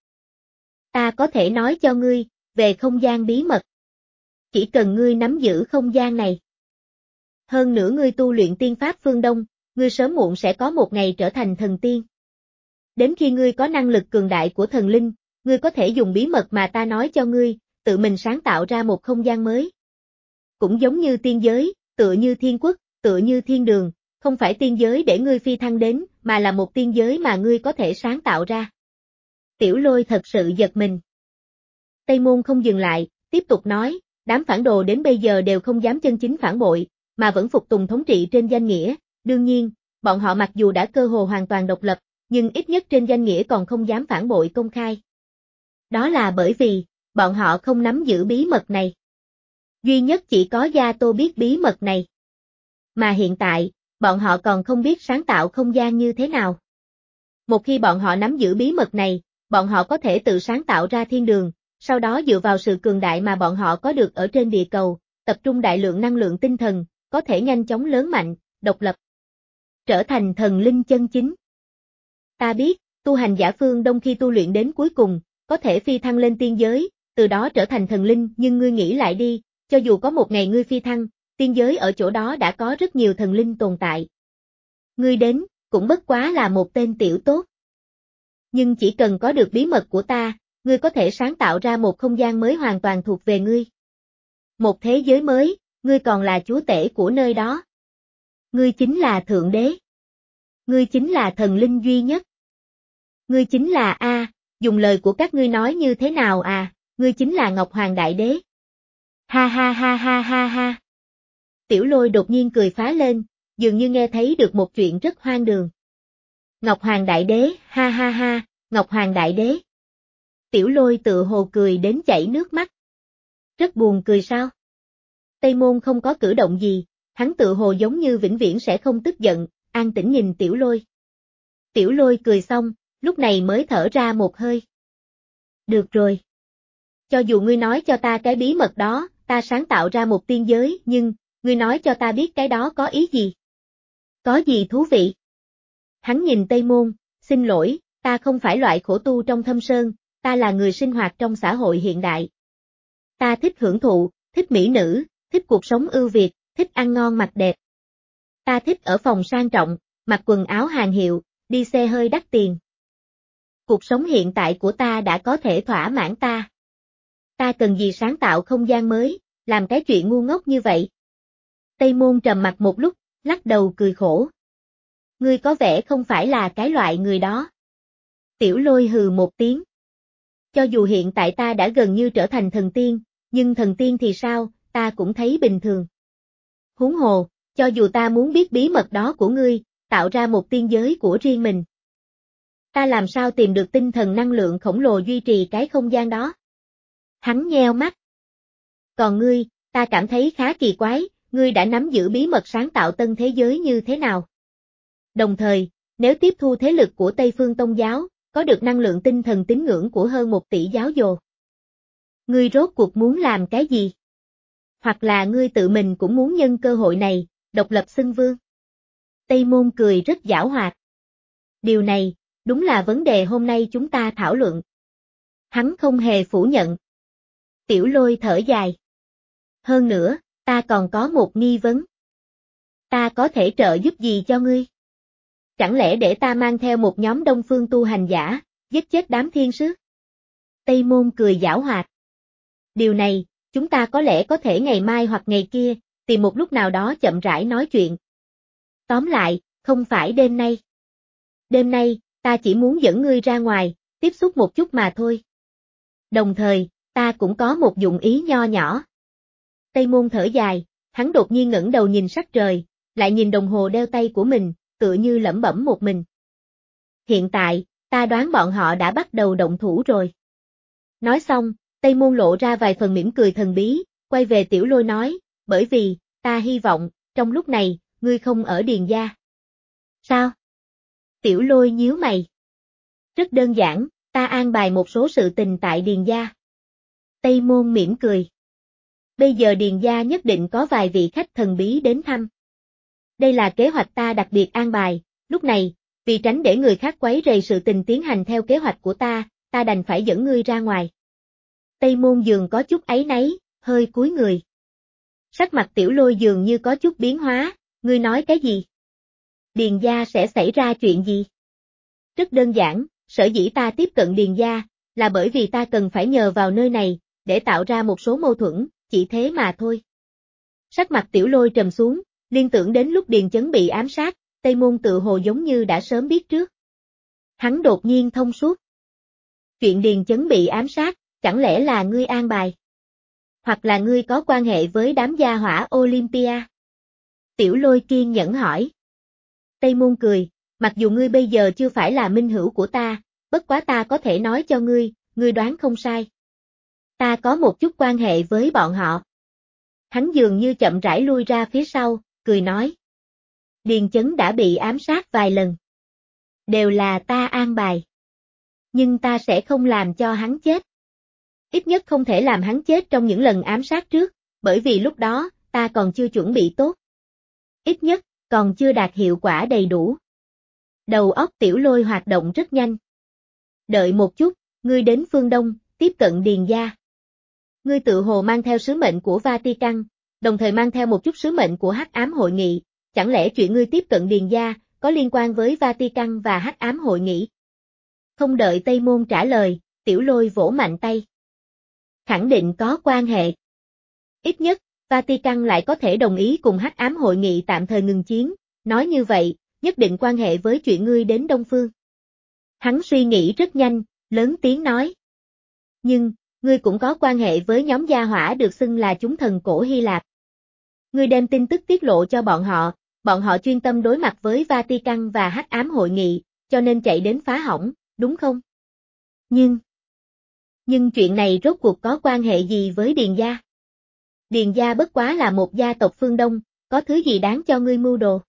Ta có thể nói cho ngươi, về không gian bí mật. Chỉ cần ngươi nắm giữ không gian này. Hơn nữa ngươi tu luyện tiên pháp phương Đông, ngươi sớm muộn sẽ có một ngày trở thành thần tiên. Đến khi ngươi có năng lực cường đại của thần linh, ngươi có thể dùng bí mật mà ta nói cho ngươi, tự mình sáng tạo ra một không gian mới. Cũng giống như tiên giới, tựa như thiên quốc, tựa như thiên đường, không phải tiên giới để ngươi phi thăng đến, mà là một tiên giới mà ngươi có thể sáng tạo ra. Tiểu Lôi thật sự giật mình. Tây Môn không dừng lại, tiếp tục nói, đám phản đồ đến bây giờ đều không dám chân chính phản bội, mà vẫn phục tùng thống trị trên danh nghĩa, đương nhiên, bọn họ mặc dù đã cơ hồ hoàn toàn độc lập, nhưng ít nhất trên danh nghĩa còn không dám phản bội công khai. Đó là bởi vì, bọn họ không nắm giữ bí mật này. Duy nhất chỉ có Gia Tô biết bí mật này. Mà hiện tại, bọn họ còn không biết sáng tạo không gian như thế nào. Một khi bọn họ nắm giữ bí mật này, bọn họ có thể tự sáng tạo ra thiên đường, sau đó dựa vào sự cường đại mà bọn họ có được ở trên địa cầu, tập trung đại lượng năng lượng tinh thần, có thể nhanh chóng lớn mạnh, độc lập. Trở thành thần linh chân chính. Ta biết, tu hành giả phương Đông khi tu luyện đến cuối cùng, có thể phi thăng lên tiên giới, từ đó trở thành thần linh, nhưng ngươi nghĩ lại đi, cho dù có một ngày ngươi phi thăng, tiên giới ở chỗ đó đã có rất nhiều thần linh tồn tại. Ngươi đến, cũng bất quá là một tên tiểu tốt. Nhưng chỉ cần có được bí mật của ta, ngươi có thể sáng tạo ra một không gian mới hoàn toàn thuộc về ngươi. Một thế giới mới, ngươi còn là chúa tể của nơi đó. Ngươi chính là Thượng Đế. Ngươi chính là thần linh duy nhất. Ngươi chính là A, dùng lời của các ngươi nói như thế nào à, ngươi chính là Ngọc Hoàng Đại Đế. Ha ha ha ha ha ha. Tiểu Lôi đột nhiên cười phá lên, dường như nghe thấy được một chuyện rất hoang đường. Ngọc Hoàng Đại Đế, ha ha ha, Ngọc Hoàng Đại Đế. Tiểu Lôi tự hồ cười đến chảy nước mắt. Rất buồn cười sao? Tây Môn không có cử động gì, hắn tự hồ giống như vĩnh viễn sẽ không tức giận, an tĩnh nhìn Tiểu Lôi. Tiểu Lôi cười xong, lúc này mới thở ra một hơi. Được rồi. Cho dù ngươi nói cho ta cái bí mật đó, ta sáng tạo ra một tiên giới, nhưng, ngươi nói cho ta biết cái đó có ý gì? Có gì thú vị? Hắn nhìn Tây Môn, xin lỗi, ta không phải loại khổ tu trong thâm sơn, ta là người sinh hoạt trong xã hội hiện đại. Ta thích hưởng thụ, thích mỹ nữ, thích cuộc sống ưu việt, thích ăn ngon mặc đẹp. Ta thích ở phòng sang trọng, mặc quần áo hàng hiệu, đi xe hơi đắt tiền. Cuộc sống hiện tại của ta đã có thể thỏa mãn ta. Ta cần gì sáng tạo không gian mới, làm cái chuyện ngu ngốc như vậy? Tây Môn trầm mặt một lúc, lắc đầu cười khổ. Ngươi có vẻ không phải là cái loại người đó. Tiểu Lôi hừ một tiếng. Cho dù hiện tại ta đã gần như trở thành thần tiên, nhưng thần tiên thì sao, ta cũng thấy bình thường. Huống hồ, cho dù ta muốn biết bí mật đó của ngươi, tạo ra một tiên giới của riêng mình. Ta làm sao tìm được tinh thần năng lượng khổng lồ duy trì cái không gian đó? Hắn nheo mắt. Còn ngươi, ta cảm thấy khá kỳ quái, ngươi đã nắm giữ bí mật sáng tạo tân thế giới như thế nào? Đồng thời, nếu tiếp thu thế lực của Tây Phương Tông giáo, có được năng lượng tinh thần tín ngưỡng của hơn một tỷ giáo đồ. Ngươi rốt cuộc muốn làm cái gì? Hoặc là ngươi tự mình cũng muốn nhân cơ hội này, độc lập xưng vương? Tây Môn cười rất giảo hoạt. Điều này, đúng là vấn đề hôm nay chúng ta thảo luận. Hắn không hề phủ nhận. Tiểu Lôi thở dài. Hơn nữa, ta còn có một nghi vấn. Ta có thể trợ giúp gì cho ngươi? Chẳng lẽ để ta mang theo một nhóm đông phương tu hành giả, giết chết đám thiên sứ? Tây Môn cười giảo hoạt. Điều này, chúng ta có lẽ có thể ngày mai hoặc ngày kia, tìm một lúc nào đó chậm rãi nói chuyện. Tóm lại, không phải đêm nay. Đêm nay, ta chỉ muốn dẫn ngươi ra ngoài, tiếp xúc một chút mà thôi. Đồng thời, ta cũng có một dụng ý nho nhỏ. Tây Môn thở dài, hắn đột nhiên ngẩng đầu nhìn sắc trời, lại nhìn đồng hồ đeo tay của mình, tựa như lẩm bẩm một mình. Hiện tại, ta đoán bọn họ đã bắt đầu động thủ rồi. Nói xong, Tây Môn lộ ra vài phần mỉm cười thần bí, quay về Tiểu Lôi nói, bởi vì, ta hy vọng, trong lúc này, ngươi không ở Điền gia. Sao? Tiểu Lôi nhíu mày. Rất đơn giản, ta an bài một số sự tình tại Điền gia. Tây Môn mỉm cười. Bây giờ Điền gia nhất định có vài vị khách thần bí đến thăm. Đây là kế hoạch ta đặc biệt an bài, lúc này, vì tránh để người khác quấy rầy sự tình tiến hành theo kế hoạch của ta, ta đành phải dẫn ngươi ra ngoài. Tây Môn dường có chút áy náy, hơi cúi người. Sắc mặt Tiểu Lôi dường như có chút biến hóa, ngươi nói cái gì? Điền gia sẽ xảy ra chuyện gì? Rất đơn giản, sở dĩ ta tiếp cận Điền gia, là bởi vì ta cần phải nhờ vào nơi này, để tạo ra một số mâu thuẫn, chỉ thế mà thôi. Sắc mặt Tiểu Lôi trầm xuống, liên tưởng đến lúc Điền Chấn bị ám sát, Tây Môn tự hồ giống như đã sớm biết trước. Hắn đột nhiên thông suốt. Chuyện Điền Chấn bị ám sát, chẳng lẽ là ngươi an bài? Hoặc là ngươi có quan hệ với đám gia hỏa Olympia? Tiểu Lôi kiên nhẫn hỏi. Tây Môn cười, mặc dù ngươi bây giờ chưa phải là minh hữu của ta, bất quá ta có thể nói cho ngươi, ngươi đoán không sai. Ta có một chút quan hệ với bọn họ. Hắn dường như chậm rãi lui ra phía sau, cười nói. Điền Chấn đã bị ám sát vài lần. Đều là ta an bài. Nhưng ta sẽ không làm cho hắn chết. Ít nhất không thể làm hắn chết trong những lần ám sát trước, bởi vì lúc đó, ta còn chưa chuẩn bị tốt. Ít nhất, còn chưa đạt hiệu quả đầy đủ. Đầu óc Tiểu Lôi hoạt động rất nhanh. Đợi một chút, ngươi đến phương Đông, tiếp cận Điền gia. Ngươi tự hồ mang theo sứ mệnh của Vatican, đồng thời mang theo một chút sứ mệnh của Hắc Ám Hội Nghị, chẳng lẽ chuyện ngươi tiếp cận Điền gia, có liên quan với Vatican và Hắc Ám Hội Nghị? Không đợi Tây Môn trả lời, Tiểu Lôi vỗ mạnh tay. Khẳng định có quan hệ. Ít nhất, Vatican lại có thể đồng ý cùng Hắc Ám Hội Nghị tạm thời ngừng chiến, nói như vậy, nhất định quan hệ với chuyện ngươi đến Đông Phương. Hắn suy nghĩ rất nhanh, lớn tiếng nói. Nhưng, ngươi cũng có quan hệ với nhóm gia hỏa được xưng là chúng thần cổ Hy Lạp. Ngươi đem tin tức tiết lộ cho bọn họ, bọn họ chuyên tâm đối mặt với Vatican và Hắc Ám Hội Nghị, cho nên chạy đến phá hỏng, đúng không? Nhưng, nhưng chuyện này rốt cuộc có quan hệ gì với Điền gia? Điền gia bất quá là một gia tộc phương Đông, có thứ gì đáng cho ngươi mưu đồ?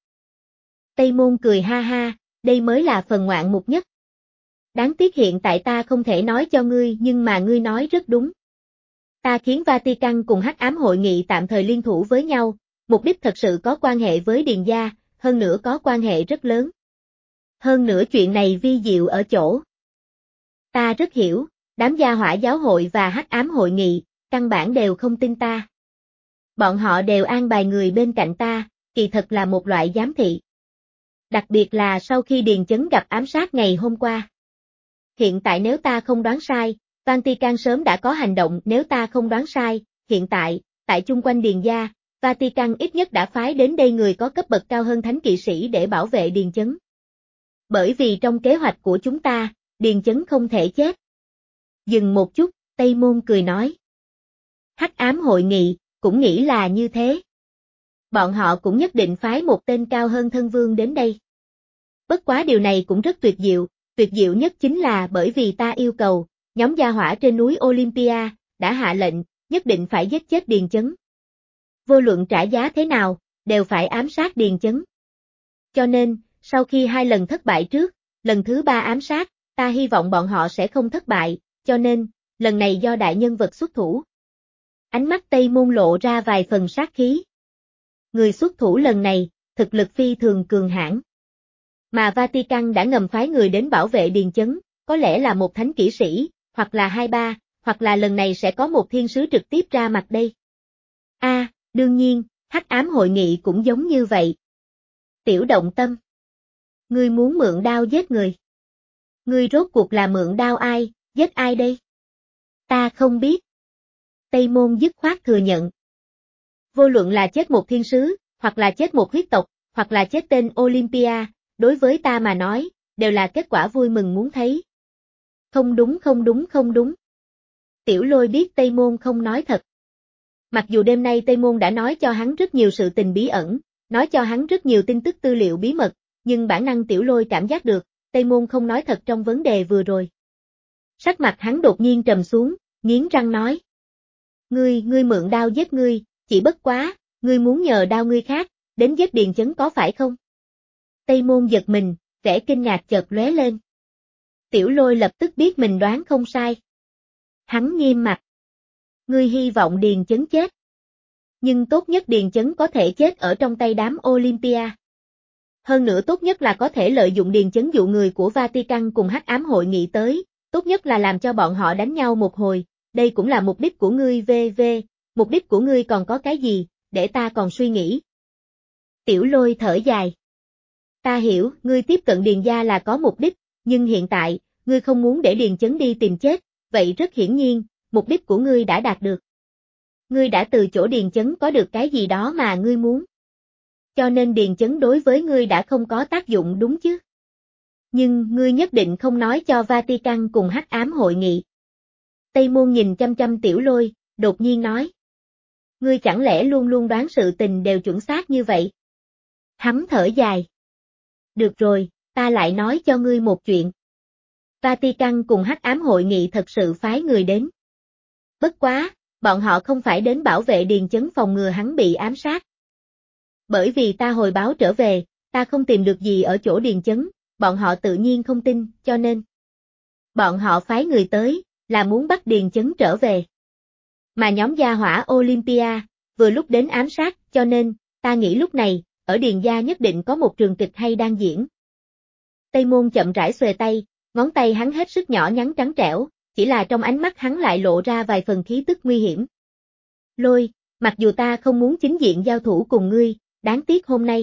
Tây Môn cười ha ha, đây mới là phần ngoạn mục nhất. Đáng tiếc hiện tại ta không thể nói cho ngươi nhưng mà ngươi nói rất đúng. Ta khiến Vatican cùng Hắc Ám Hội Nghị tạm thời liên thủ với nhau, mục đích thật sự có quan hệ với Điền gia, hơn nữa có quan hệ rất lớn. Hơn nữa chuyện này vi diệu ở chỗ. Ta rất hiểu, đám gia hỏa giáo hội và Hắc Ám Hội Nghị, căn bản đều không tin ta. Bọn họ đều an bài người bên cạnh ta, kỳ thật là một loại giám thị. Đặc biệt là sau khi Điền Chấn gặp ám sát ngày hôm qua. Hiện tại nếu ta không đoán sai, Vatican sớm đã có hành động, nếu ta không đoán sai, hiện tại, tại chung quanh Điền gia, Vatican ít nhất đã phái đến đây người có cấp bậc cao hơn thánh kỵ sĩ để bảo vệ Điền Chấn. Bởi vì trong kế hoạch của chúng ta, Điền Chấn không thể chết. Dừng một chút, Tây Môn cười nói. Hắc Ám Hội Nghị, cũng nghĩ là như thế. Bọn họ cũng nhất định phái một tên cao hơn thân vương đến đây. Bất quá điều này cũng rất tuyệt diệu, tuyệt diệu nhất chính là bởi vì ta yêu cầu, nhóm gia hỏa trên núi Olympia, đã hạ lệnh, nhất định phải giết chết Điền Chấn. Vô luận trả giá thế nào, đều phải ám sát Điền Chấn. Cho nên, sau khi hai lần thất bại trước, lần thứ ba ám sát, ta hy vọng bọn họ sẽ không thất bại, cho nên, lần này do đại nhân vật xuất thủ. Ánh mắt Tây Môn lộ ra vài phần sát khí. Người xuất thủ lần này, thực lực phi thường cường hãn. Mà Vatican đã ngầm phái người đến bảo vệ Điền Chấn, có lẽ là một thánh kỵ sĩ, hoặc là hai ba, hoặc là lần này sẽ có một thiên sứ trực tiếp ra mặt đây. A, à, đương nhiên, Hắc Ám Hội Nghị cũng giống như vậy. Tiểu Động Tâm. Ngươi muốn mượn đao giết người. Ngươi rốt cuộc là mượn đao ai, giết ai đây? Ta không biết. Tây Môn dứt khoát thừa nhận. Vô luận là chết một thiên sứ, hoặc là chết một huyết tộc, hoặc là chết tên Olympia, đối với ta mà nói, đều là kết quả vui mừng muốn thấy. Không đúng không đúng không đúng. Tiểu Lôi biết Tây Môn không nói thật. Mặc dù đêm nay Tây Môn đã nói cho hắn rất nhiều sự tình bí ẩn, nói cho hắn rất nhiều tin tức tư liệu bí mật, nhưng bản năng Tiểu Lôi cảm giác được, Tây Môn không nói thật trong vấn đề vừa rồi. Sắc mặt hắn đột nhiên trầm xuống, nghiến răng nói. Ngươi, ngươi mượn đao giết ngươi, chỉ bất quá, ngươi muốn nhờ đao ngươi khác, đến giết Điền Chấn có phải không? Tây Môn giật mình, vẻ kinh ngạc chợt lóe lên. Tiểu Lôi lập tức biết mình đoán không sai. Hắn nghiêm mặt. Ngươi hy vọng Điền Chấn chết. Nhưng tốt nhất Điền Chấn có thể chết ở trong tay đám Olympia. Hơn nữa tốt nhất là có thể lợi dụng Điền Chấn dụ người của Vatican cùng Hắc Ám hội nghị tới, tốt nhất là làm cho bọn họ đánh nhau một hồi, đây cũng là mục đích của ngươi vê vê, mục đích của ngươi còn có cái gì, để ta còn suy nghĩ. Tiểu Lôi thở dài. Ta hiểu, ngươi tiếp cận Điền gia là có mục đích, nhưng hiện tại, ngươi không muốn để Điền Chấn đi tìm chết, vậy rất hiển nhiên, mục đích của ngươi đã đạt được. Ngươi đã từ chỗ Điền Chấn có được cái gì đó mà ngươi muốn. Cho nên Điền Chấn đối với ngươi đã không có tác dụng đúng chứ. Nhưng ngươi nhất định không nói cho Vatican cùng Hắc Ám hội nghị. Tây Môn nhìn chăm chăm Tiểu Lôi, đột nhiên nói. Ngươi chẳng lẽ luôn luôn đoán sự tình đều chuẩn xác như vậy? Hắn thở dài. Được rồi, ta lại nói cho ngươi một chuyện. Vatican cùng Hắc Ám hội nghị thật sự phái người đến. Bất quá, bọn họ không phải đến bảo vệ Điền Chấn phòng ngừa hắn bị ám sát. Bởi vì ta hồi báo trở về, ta không tìm được gì ở chỗ Điền Chấn, bọn họ tự nhiên không tin, cho nên. Bọn họ phái người tới, là muốn bắt Điền Chấn trở về. Mà nhóm gia hỏa Olympia, vừa lúc đến ám sát, cho nên, ta nghĩ lúc này, ở Điền gia nhất định có một trường kịch hay đang diễn. Tây Môn chậm rãi xuề tay, ngón tay hắn hết sức nhỏ nhắn trắng trẻo, chỉ là trong ánh mắt hắn lại lộ ra vài phần khí tức nguy hiểm. Lôi, mặc dù ta không muốn chính diện giao thủ cùng ngươi, đáng tiếc hôm nay.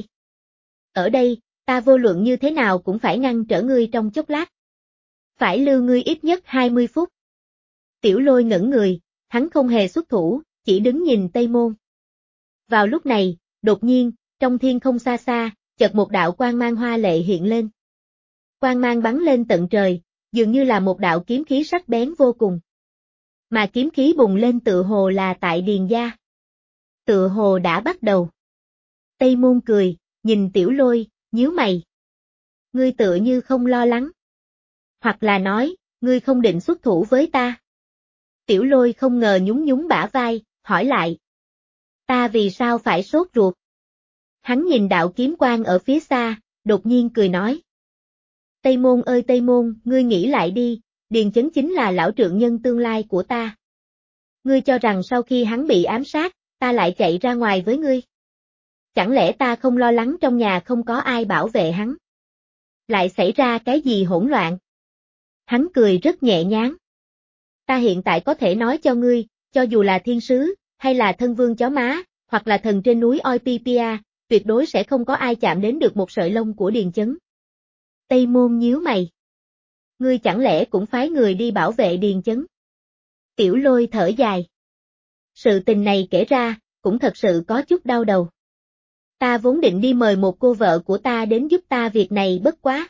Ở đây, ta vô luận như thế nào cũng phải ngăn trở ngươi trong chốc lát. Phải lưu ngươi ít nhất hai mươi phút. Tiểu Lôi ngẩn người, hắn không hề xuất thủ, chỉ đứng nhìn Tây Môn. Vào lúc này, đột nhiên, trong thiên không xa xa, chợt một đạo quang mang hoa lệ hiện lên. Quang mang bắn lên tận trời, dường như là một đạo kiếm khí sắc bén vô cùng. Mà kiếm khí bùng lên tự hồ là tại Điền gia. Tự hồ đã bắt đầu. Tây Môn cười, nhìn Tiểu Lôi, nhíu mày. Ngươi tựa như không lo lắng. Hoặc là nói, ngươi không định xuất thủ với ta. Tiểu Lôi không ngờ nhún nhún bả vai, hỏi lại. Ta vì sao phải sốt ruột? Hắn nhìn đạo kiếm quang ở phía xa, đột nhiên cười nói. Tây Môn ơi Tây Môn, ngươi nghĩ lại đi, Điền Chấn chính là lão trượng nhân tương lai của ta. Ngươi cho rằng sau khi hắn bị ám sát, ta lại chạy ra ngoài với ngươi. Chẳng lẽ ta không lo lắng trong nhà không có ai bảo vệ hắn? Lại xảy ra cái gì hỗn loạn? Hắn cười rất nhẹ nhàng. Ta hiện tại có thể nói cho ngươi, cho dù là thiên sứ, hay là thân vương chó má, hoặc là thần trên núi Olympia, tuyệt đối sẽ không có ai chạm đến được một sợi lông của Điền Chấn. Tây Môn nhíu mày. Ngươi chẳng lẽ cũng phái người đi bảo vệ Điền Chấn? Tiểu Lôi thở dài. Sự tình này kể ra, cũng thật sự có chút đau đầu. Ta vốn định đi mời một cô vợ của ta đến giúp ta việc này bất quá.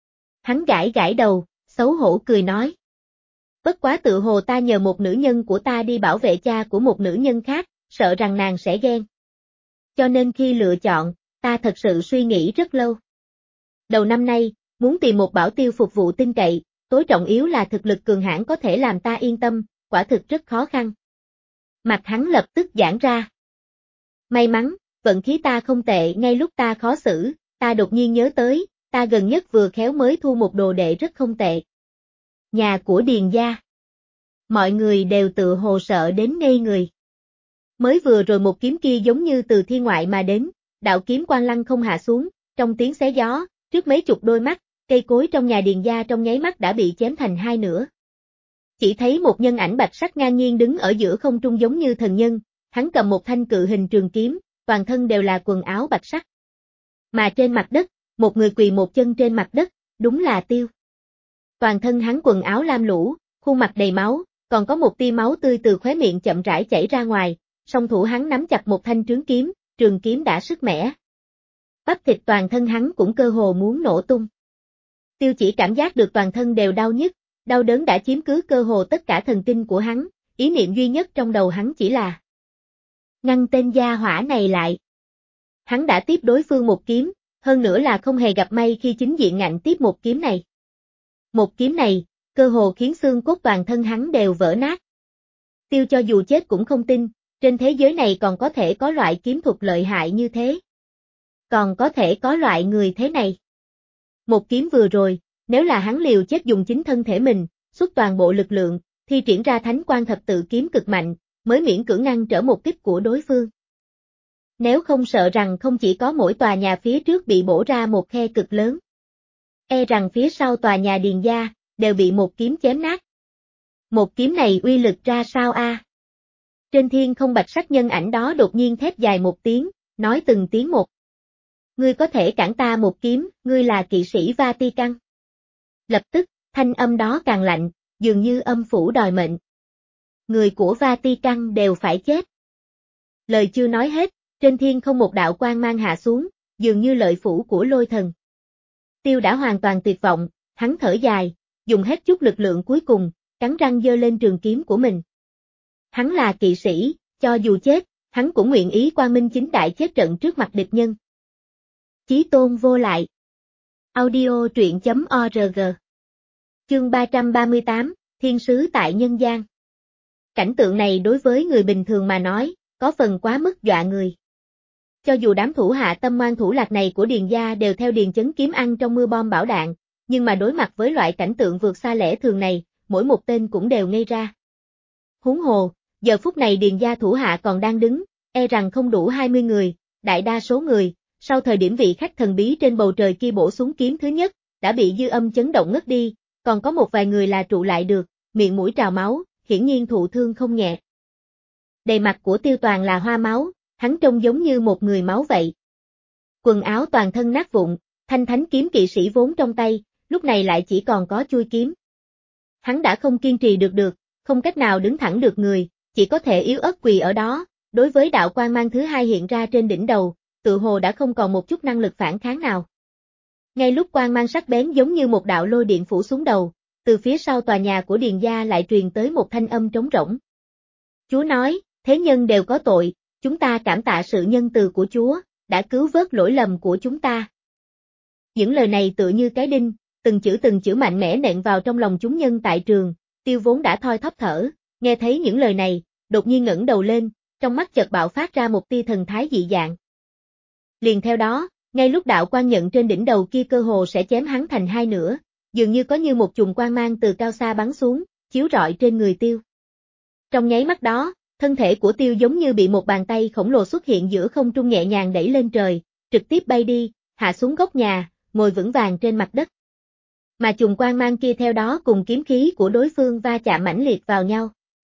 Hắn gãi gãi đầu, xấu hổ cười nói. Bất quá tự hồ ta nhờ một nữ nhân của ta đi bảo vệ cha của một nữ nhân khác, sợ rằng nàng sẽ ghen. Cho nên khi lựa chọn, ta thật sự suy nghĩ rất lâu. Đầu năm nay, muốn tìm một bảo tiêu phục vụ tin cậy, tối trọng yếu là thực lực cường hãn có thể làm ta yên tâm, quả thực rất khó khăn. Mặt hắn lập tức giãn ra. May mắn, vận khí ta không tệ, ngay lúc ta khó xử, ta đột nhiên nhớ tới, ta gần nhất vừa khéo mới thu một đồ đệ rất không tệ. Nhà của Điền gia. Mọi người đều tự hồ sợ đến ngây người. Mới vừa rồi một kiếm kia giống như từ thiên ngoại mà đến, đạo kiếm quang lăng không hạ xuống, trong tiếng xé gió, trước mấy chục đôi mắt, cây cối trong nhà Điền gia trong nháy mắt đã bị chém thành hai nửa. Chỉ thấy một nhân ảnh bạch sắc ngang nhiên đứng ở giữa không trung giống như thần nhân, hắn cầm một thanh cự hình trường kiếm, toàn thân đều là quần áo bạch sắc. Mà trên mặt đất, một người quỳ một chân trên mặt đất, đúng là Tiêu. Toàn thân hắn quần áo lam lũ, khuôn mặt đầy máu, còn có một tia máu tươi từ khóe miệng chậm rãi chảy ra ngoài, song thủ hắn nắm chặt một thanh trướng kiếm, trường kiếm đã sức mẻ. Bắp thịt toàn thân hắn cũng cơ hồ muốn nổ tung. Tiêu chỉ cảm giác được toàn thân đều đau nhức, đau đớn đã chiếm cứ cơ hồ tất cả thần kinh của hắn, ý niệm duy nhất trong đầu hắn chỉ là ngăn tên gia hỏa này lại. Hắn đã tiếp đối phương một kiếm, hơn nữa là không hề gặp may khi chính diện ngạnh tiếp một kiếm này. Một kiếm này, cơ hồ khiến xương cốt toàn thân hắn đều vỡ nát. Tiêu cho dù chết cũng không tin, trên thế giới này còn có thể có loại kiếm thuật lợi hại như thế. Còn có thể có loại người thế này. Một kiếm vừa rồi, nếu là hắn liều chết dùng chính thân thể mình, xuất toàn bộ lực lượng, thi triển ra thánh quan thập tự kiếm cực mạnh, mới miễn cưỡng ngăn trở một kích của đối phương. Nếu không sợ rằng không chỉ có mỗi tòa nhà phía trước bị bổ ra một khe cực lớn. E rằng phía sau tòa nhà Điền gia, đều bị một kiếm chém nát. Một kiếm này uy lực ra sao a? À? Trên thiên không bạch sắc nhân ảnh đó đột nhiên thét dài một tiếng, nói từng tiếng một. Ngươi có thể cản ta một kiếm, ngươi là kỵ sĩ Vatican. Lập tức, thanh âm đó càng lạnh, dường như âm phủ đòi mệnh. Người của Vatican đều phải chết. Lời chưa nói hết, trên thiên không một đạo quang mang hạ xuống, dường như lợi phủ của lôi thần. Tiêu đã hoàn toàn tuyệt vọng, hắn thở dài, dùng hết chút lực lượng cuối cùng, cắn răng giơ lên trường kiếm của mình. Hắn là kỵ sĩ, cho dù chết, hắn cũng nguyện ý quang minh chính đại chết trận trước mặt địch nhân. Chí tôn vô lại. Audio truyện chấm org. Chương ba trăm ba mươi tám, Thiên sứ tại nhân gian. Cảnh tượng này đối với người bình thường mà nói, có phần quá mức dọa người. Cho dù đám thủ hạ tâm ngoan thủ lạc này của Điền gia đều theo Điền Chấn kiếm ăn trong mưa bom bão đạn, nhưng mà đối mặt với loại cảnh tượng vượt xa lẽ thường này, mỗi một tên cũng đều ngây ra. Huống hồ, giờ phút này Điền gia thủ hạ còn đang đứng, e rằng không đủ hai mươi người, đại đa số người, sau thời điểm vị khách thần bí trên bầu trời kia bổ xuống kiếm thứ nhất, đã bị dư âm chấn động ngất đi, còn có một vài người là trụ lại được, miệng mũi trào máu, hiển nhiên thụ thương không nhẹ. Đầy mặt của Tiêu toàn là hoa máu, hắn trông giống như một người máu vậy. Quần áo toàn thân nát vụn, thanh thánh kiếm kỵ sĩ vốn trong tay, lúc này lại chỉ còn có chuôi kiếm. Hắn đã không kiên trì được được, không cách nào đứng thẳng được người, chỉ có thể yếu ớt quỳ ở đó, đối với đạo quang mang thứ hai hiện ra trên đỉnh đầu, tự hồ đã không còn một chút năng lực phản kháng nào. Ngay lúc quang mang sắc bén giống như một đạo lôi điện phủ xuống đầu, từ phía sau tòa nhà của Điền gia lại truyền tới một thanh âm trống rỗng. Chúa nói, thế nhân đều có tội, chúng ta cảm tạ sự nhân từ của Chúa, đã cứu vớt lỗi lầm của chúng ta. Những lời này tựa như cái đinh, từng chữ từng chữ mạnh mẽ nện vào trong lòng chúng nhân tại trường, Tiêu vốn đã thoi thóp thở, nghe thấy những lời này, đột nhiên ngẩng đầu lên, trong mắt chợt bạo phát ra một tia thần thái dị dạng. Liền theo đó, ngay lúc đạo quang nhận trên đỉnh đầu kia cơ hồ sẽ chém hắn thành hai nửa, dường như có như một chùm quang mang từ cao xa bắn xuống, chiếu rọi trên người Tiêu. Trong nháy mắt đó, thân thể của Tiêu giống như bị một bàn tay khổng lồ xuất hiện giữa không trung nhẹ nhàng đẩy lên trời, trực tiếp bay đi, hạ xuống góc nhà, ngồi vững vàng trên mặt đất. Mà chùm quang mang kia theo đó cùng kiếm khí của đối phương va chạm mãnh liệt vào nhau.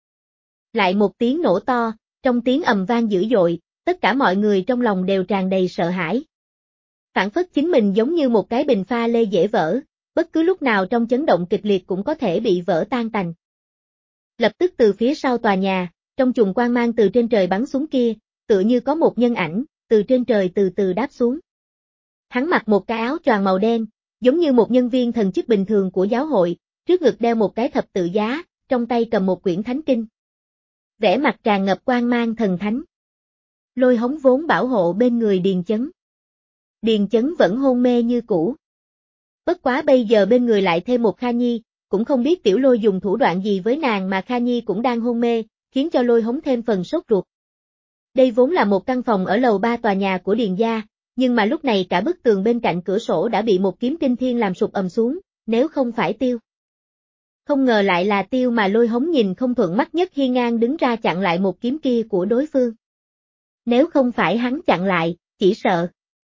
Lại một tiếng nổ to, trong tiếng ầm vang dữ dội, tất cả mọi người trong lòng đều tràn đầy sợ hãi. Phản phất chính mình giống như một cái bình pha lê dễ vỡ, bất cứ lúc nào trong chấn động kịch liệt cũng có thể bị vỡ tan tành. Lập tức từ phía sau tòa nhà, trong chùm quang mang từ trên trời bắn xuống kia, tựa như có một nhân ảnh, từ trên trời từ từ đáp xuống. Hắn mặc một cái áo choàng màu đen, giống như một nhân viên thần chức bình thường của giáo hội, trước ngực đeo một cái thập tự giá, trong tay cầm một quyển thánh kinh. Vẻ mặt tràn ngập quang mang thần thánh. Lôi Hống vốn bảo hộ bên người Điền Chấn. Điền Chấn vẫn hôn mê như cũ. Bất quá bây giờ bên người lại thêm một Kha Nhi, cũng không biết Tiểu Lôi dùng thủ đoạn gì với nàng mà Kha Nhi cũng đang hôn mê, khiến cho Lôi Hống thêm phần sốt ruột. Đây vốn là một căn phòng ở lầu ba tòa nhà của Điền gia, nhưng mà lúc này cả bức tường bên cạnh cửa sổ đã bị một kiếm kinh thiên làm sụp ầm xuống, nếu không phải Tiêu. Không ngờ lại là Tiêu mà Lôi Hống nhìn không thuận mắt nhất hiên ngang đứng ra chặn lại một kiếm kia của đối phương. Nếu không phải hắn chặn lại, chỉ sợ.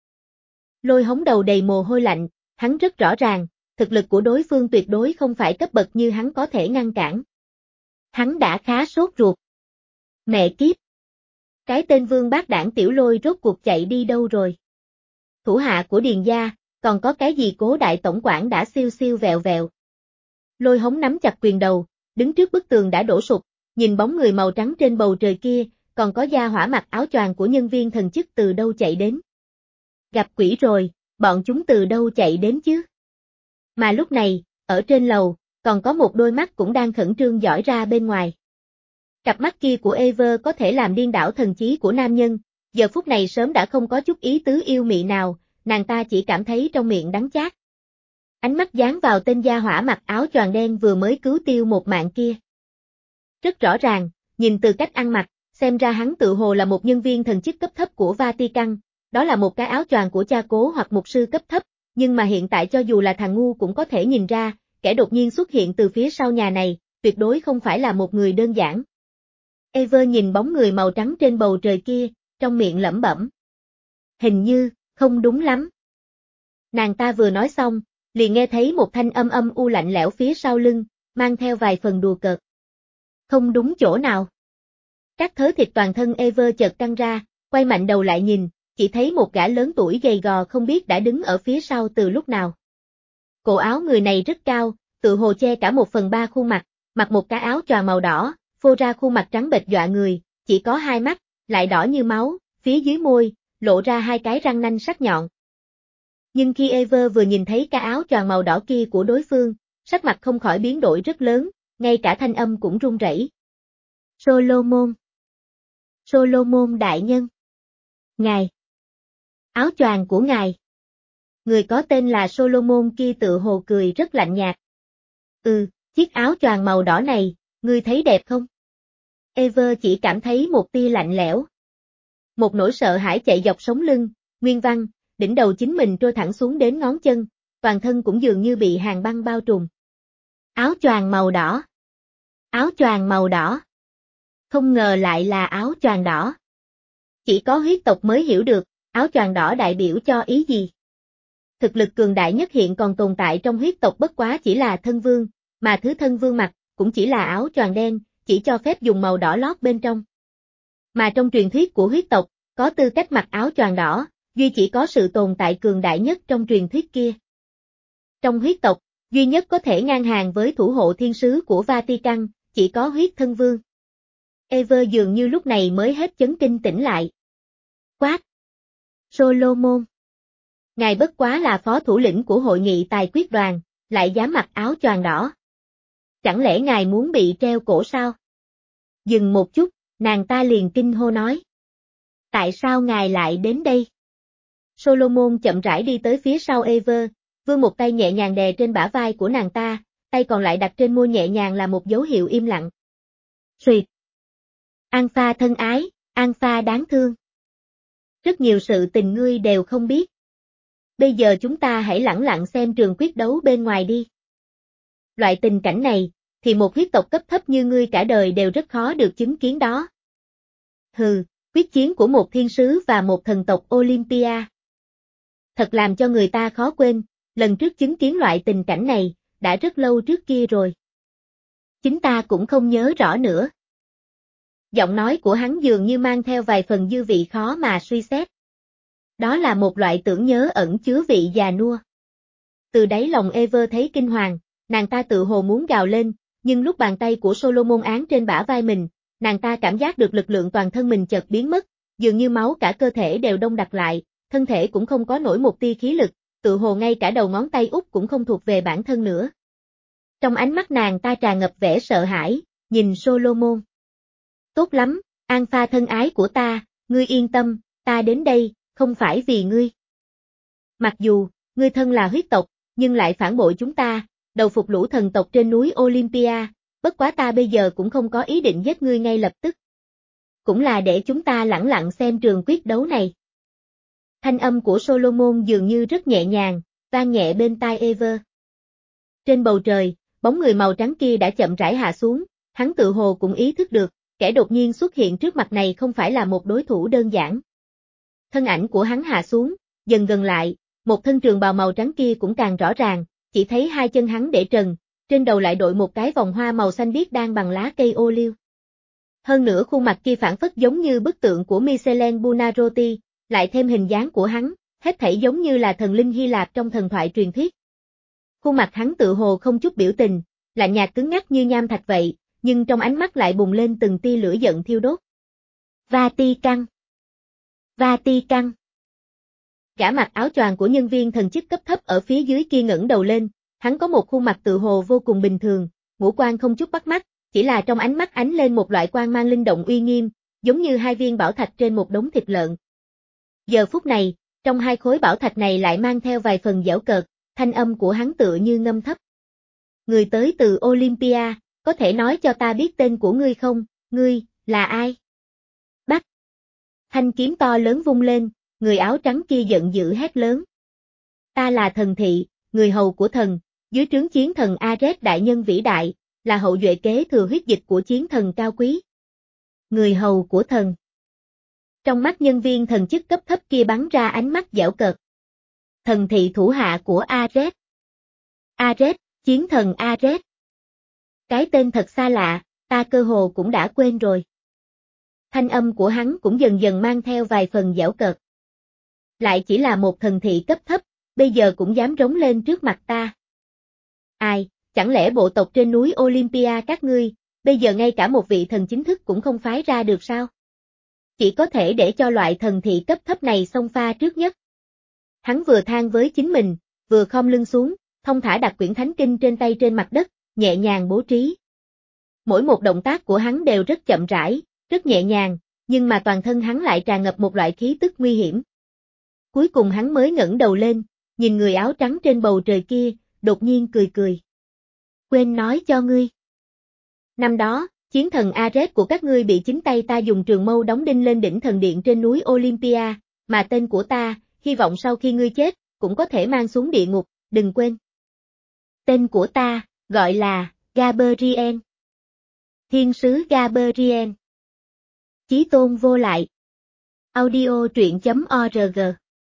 Lôi Hống đầu đầy mồ hôi lạnh, hắn rất rõ ràng, thực lực của đối phương tuyệt đối không phải cấp bậc như hắn có thể ngăn cản. Hắn đã khá sốt ruột. Mẹ kiếp! Cái tên vương bác đảng Tiểu Lôi rốt cuộc chạy đi đâu rồi? Thủ hạ của Điền gia, còn có cái gì Cố đại tổng quản đã siêu siêu vẹo vẹo. Lôi Hống nắm chặt quyền đầu, đứng trước bức tường đã đổ sụp, nhìn bóng người màu trắng trên bầu trời kia, còn có gia hỏa mặc áo choàng của nhân viên thần chức từ đâu chạy đến. Gặp quỷ rồi, bọn chúng từ đâu chạy đến chứ? Mà lúc này, ở trên lầu, còn có một đôi mắt cũng đang khẩn trương dõi ra bên ngoài. Cặp mắt kia của Ever có thể làm điên đảo thần trí của nam nhân, giờ phút này sớm đã không có chút ý tứ yêu mị nào, nàng ta chỉ cảm thấy trong miệng đắng chát. Ánh mắt dán vào tên gia hỏa mặc áo choàng đen vừa mới cứu tiêu một mạng kia. Rất rõ ràng, nhìn từ cách ăn mặc, xem ra hắn tự hồ là một nhân viên thần chức cấp thấp của Vatican, đó là một cái áo choàng của cha cố hoặc mục sư cấp thấp, nhưng mà hiện tại cho dù là thằng ngu cũng có thể nhìn ra, kẻ đột nhiên xuất hiện từ phía sau nhà này, tuyệt đối không phải là một người đơn giản. Ever nhìn bóng người màu trắng trên bầu trời kia, trong miệng lẩm bẩm. Hình như, không đúng lắm. Nàng ta vừa nói xong, liền nghe thấy một thanh âm âm u lạnh lẽo phía sau lưng, mang theo vài phần đùa cợt. Không đúng chỗ nào. Các thớ thịt toàn thân Ever chợt căng ra, quay mạnh đầu lại nhìn, chỉ thấy một gã lớn tuổi gầy gò không biết đã đứng ở phía sau từ lúc nào. Cổ áo người này rất cao, tự hồ che cả một phần ba khuôn mặt, mặc một cái áo choàng màu đỏ, phô ra khuôn mặt trắng bệch dọa người, chỉ có hai mắt, lại đỏ như máu, phía dưới môi, lộ ra hai cái răng nanh sắc nhọn. Nhưng khi Ever vừa nhìn thấy cái áo choàng màu đỏ kia của đối phương, sắc mặt không khỏi biến đổi rất lớn, ngay cả thanh âm cũng run rẩy. Solomon. Solomon đại nhân. Ngài. Áo choàng của ngài. Người có tên là Solomon kia tự hồ cười rất lạnh nhạt. Ừ, chiếc áo choàng màu đỏ này, ngươi thấy đẹp không? Ever chỉ cảm thấy một tia lạnh lẽo. Một nỗi sợ hãi chạy dọc sống lưng, nguyên văn, đỉnh đầu chính mình trôi thẳng xuống đến ngón chân, toàn thân cũng dường như bị hàn băng bao trùm. Áo choàng màu đỏ. Áo choàng màu đỏ. Không ngờ lại là áo choàng đỏ. Chỉ có huyết tộc mới hiểu được, áo choàng đỏ đại biểu cho ý gì. Thực lực cường đại nhất hiện còn tồn tại trong huyết tộc bất quá chỉ là thân vương, mà thứ thân vương mặc, cũng chỉ là áo choàng đen, chỉ cho phép dùng màu đỏ lót bên trong. Mà trong truyền thuyết của huyết tộc, có tư cách mặc áo choàng đỏ, duy chỉ có sự tồn tại cường đại nhất trong truyền thuyết kia. Trong huyết tộc, duy nhất có thể ngang hàng với thủ hộ thiên sứ của Vatican, chỉ có huyết thân vương. Ever dường như lúc này mới hết chấn kinh tỉnh lại. Quát! Solomon! Ngài bất quá là phó thủ lĩnh của hội nghị tài quyết đoàn, lại dám mặc áo choàng đỏ. Chẳng lẽ ngài muốn bị treo cổ sao? Dừng một chút, nàng ta liền kinh hô nói. Tại sao ngài lại đến đây? Solomon chậm rãi đi tới phía sau Ever, vươn một tay nhẹ nhàng đè trên bả vai của nàng ta, tay còn lại đặt trên môi nhẹ nhàng là một dấu hiệu im lặng. Xuyệt! Alpha thân ái, Alpha đáng thương. Rất nhiều sự tình ngươi đều không biết. Bây giờ chúng ta hãy lẳng lặng xem trường quyết đấu bên ngoài đi. Loại tình cảnh này, thì một huyết tộc cấp thấp như ngươi cả đời đều rất khó được chứng kiến đó. Hừ, quyết chiến của một thiên sứ và một thần tộc Olympia. Thật làm cho người ta khó quên, lần trước chứng kiến loại tình cảnh này, đã rất lâu trước kia rồi. Chính ta cũng không nhớ rõ nữa. Giọng nói của hắn dường như mang theo vài phần dư vị khó mà suy xét. Đó là một loại tưởng nhớ ẩn chứa vị già nua. Từ đáy lòng Ever thấy kinh hoàng, nàng ta tự hồ muốn gào lên, nhưng lúc bàn tay của Solomon án trên bả vai mình, nàng ta cảm giác được lực lượng toàn thân mình chợt biến mất, dường như máu cả cơ thể đều đông đặc lại, thân thể cũng không có nổi một tia khí lực, tự hồ ngay cả đầu ngón tay út cũng không thuộc về bản thân nữa. Trong ánh mắt nàng ta tràn ngập vẻ sợ hãi, nhìn Solomon. Tốt lắm, Alpha thân ái của ta, ngươi yên tâm, ta đến đây, không phải vì ngươi. Mặc dù, ngươi thân là huyết tộc, nhưng lại phản bội chúng ta, đầu phục lũ thần tộc trên núi Olympia, bất quá ta bây giờ cũng không có ý định giết ngươi ngay lập tức. Cũng là để chúng ta lẳng lặng xem trường quyết đấu này. Thanh âm của Solomon dường như rất nhẹ nhàng, vang nhẹ bên tai Ever. Trên bầu trời, bóng người màu trắng kia đã chậm rãi hạ xuống, hắn tự hồ cũng ý thức được, kẻ đột nhiên xuất hiện trước mặt này không phải là một đối thủ đơn giản. Thân ảnh của hắn hạ xuống, dần gần lại, một thân trường bào màu trắng kia cũng càng rõ ràng, chỉ thấy hai chân hắn để trần, trên đầu lại đội một cái vòng hoa màu xanh biếc đang bằng lá cây ô liu. Hơn nữa khuôn mặt kia phản phất giống như bức tượng của Michelin Buonarroti, lại thêm hình dáng của hắn, hết thảy giống như là thần linh Hy Lạp trong thần thoại truyền thuyết. Khuôn mặt hắn tự hồ không chút biểu tình, lạnh nhạt cứng ngắc như nham thạch vậy, nhưng trong ánh mắt lại bùng lên từng tia lửa giận thiêu đốt. Vatican. Vatican. Gã mặc áo choàng của nhân viên thần chức cấp thấp ở phía dưới kia ngẩng đầu lên, hắn có một khuôn mặt tự hồ vô cùng bình thường, ngũ quan không chút bắt mắt, chỉ là trong ánh mắt ánh lên một loại quang mang linh động uy nghiêm, giống như hai viên bảo thạch trên một đống thịt lợn. Giờ phút này, Trong hai khối bảo thạch này lại mang theo vài phần giễu cợt, thanh âm của hắn tựa như ngâm thấp. Người tới từ Olympia, có thể nói cho ta biết tên của ngươi không, ngươi, là ai? Bắt! Thanh kiếm to lớn vung lên, người áo trắng kia giận dữ hét lớn. Ta là thần thị, người hầu của thần, dưới trướng chiến thần Ares đại nhân vĩ đại, là hậu duệ kế thừa huyết dịch của chiến thần cao quý. Người hầu của thần. Trong mắt nhân viên thần chức cấp thấp kia bắn ra ánh mắt giễu cợt. Thần thị thủ hạ của Ares. Ares, chiến thần Ares. Cái tên thật xa lạ, ta cơ hồ cũng đã quên rồi. Thanh âm của hắn cũng dần dần mang theo vài phần giễu cợt. Lại chỉ là một thần thị cấp thấp, bây giờ cũng dám rống lên trước mặt ta. Ai, chẳng lẽ bộ tộc trên núi Olympia các ngươi, bây giờ ngay cả một vị thần chính thức cũng không phái ra được sao? Chỉ có thể để cho loại thần thị cấp thấp này xông pha trước nhất. Hắn vừa than với chính mình, vừa khom lưng xuống, thông thả đặt quyển thánh kinh trên tay trên mặt đất, nhẹ nhàng bố trí. Mỗi một động tác của hắn đều rất chậm rãi, rất nhẹ nhàng, nhưng mà toàn thân hắn lại tràn ngập một loại khí tức nguy hiểm. Cuối cùng hắn mới ngẩng đầu lên, nhìn người áo trắng trên bầu trời kia, đột nhiên cười cười. Quên nói cho ngươi. Năm đó, chiến thần Ares của các ngươi bị chính tay ta dùng trường mâu đóng đinh lên đỉnh thần điện trên núi Olympia, mà tên của ta, hy vọng sau khi ngươi chết, cũng có thể mang xuống địa ngục, đừng quên. Tên của ta, gọi là, Gabriel. Thiên sứ Gabriel. Chí tôn vô lại. Audio truyện chấm org.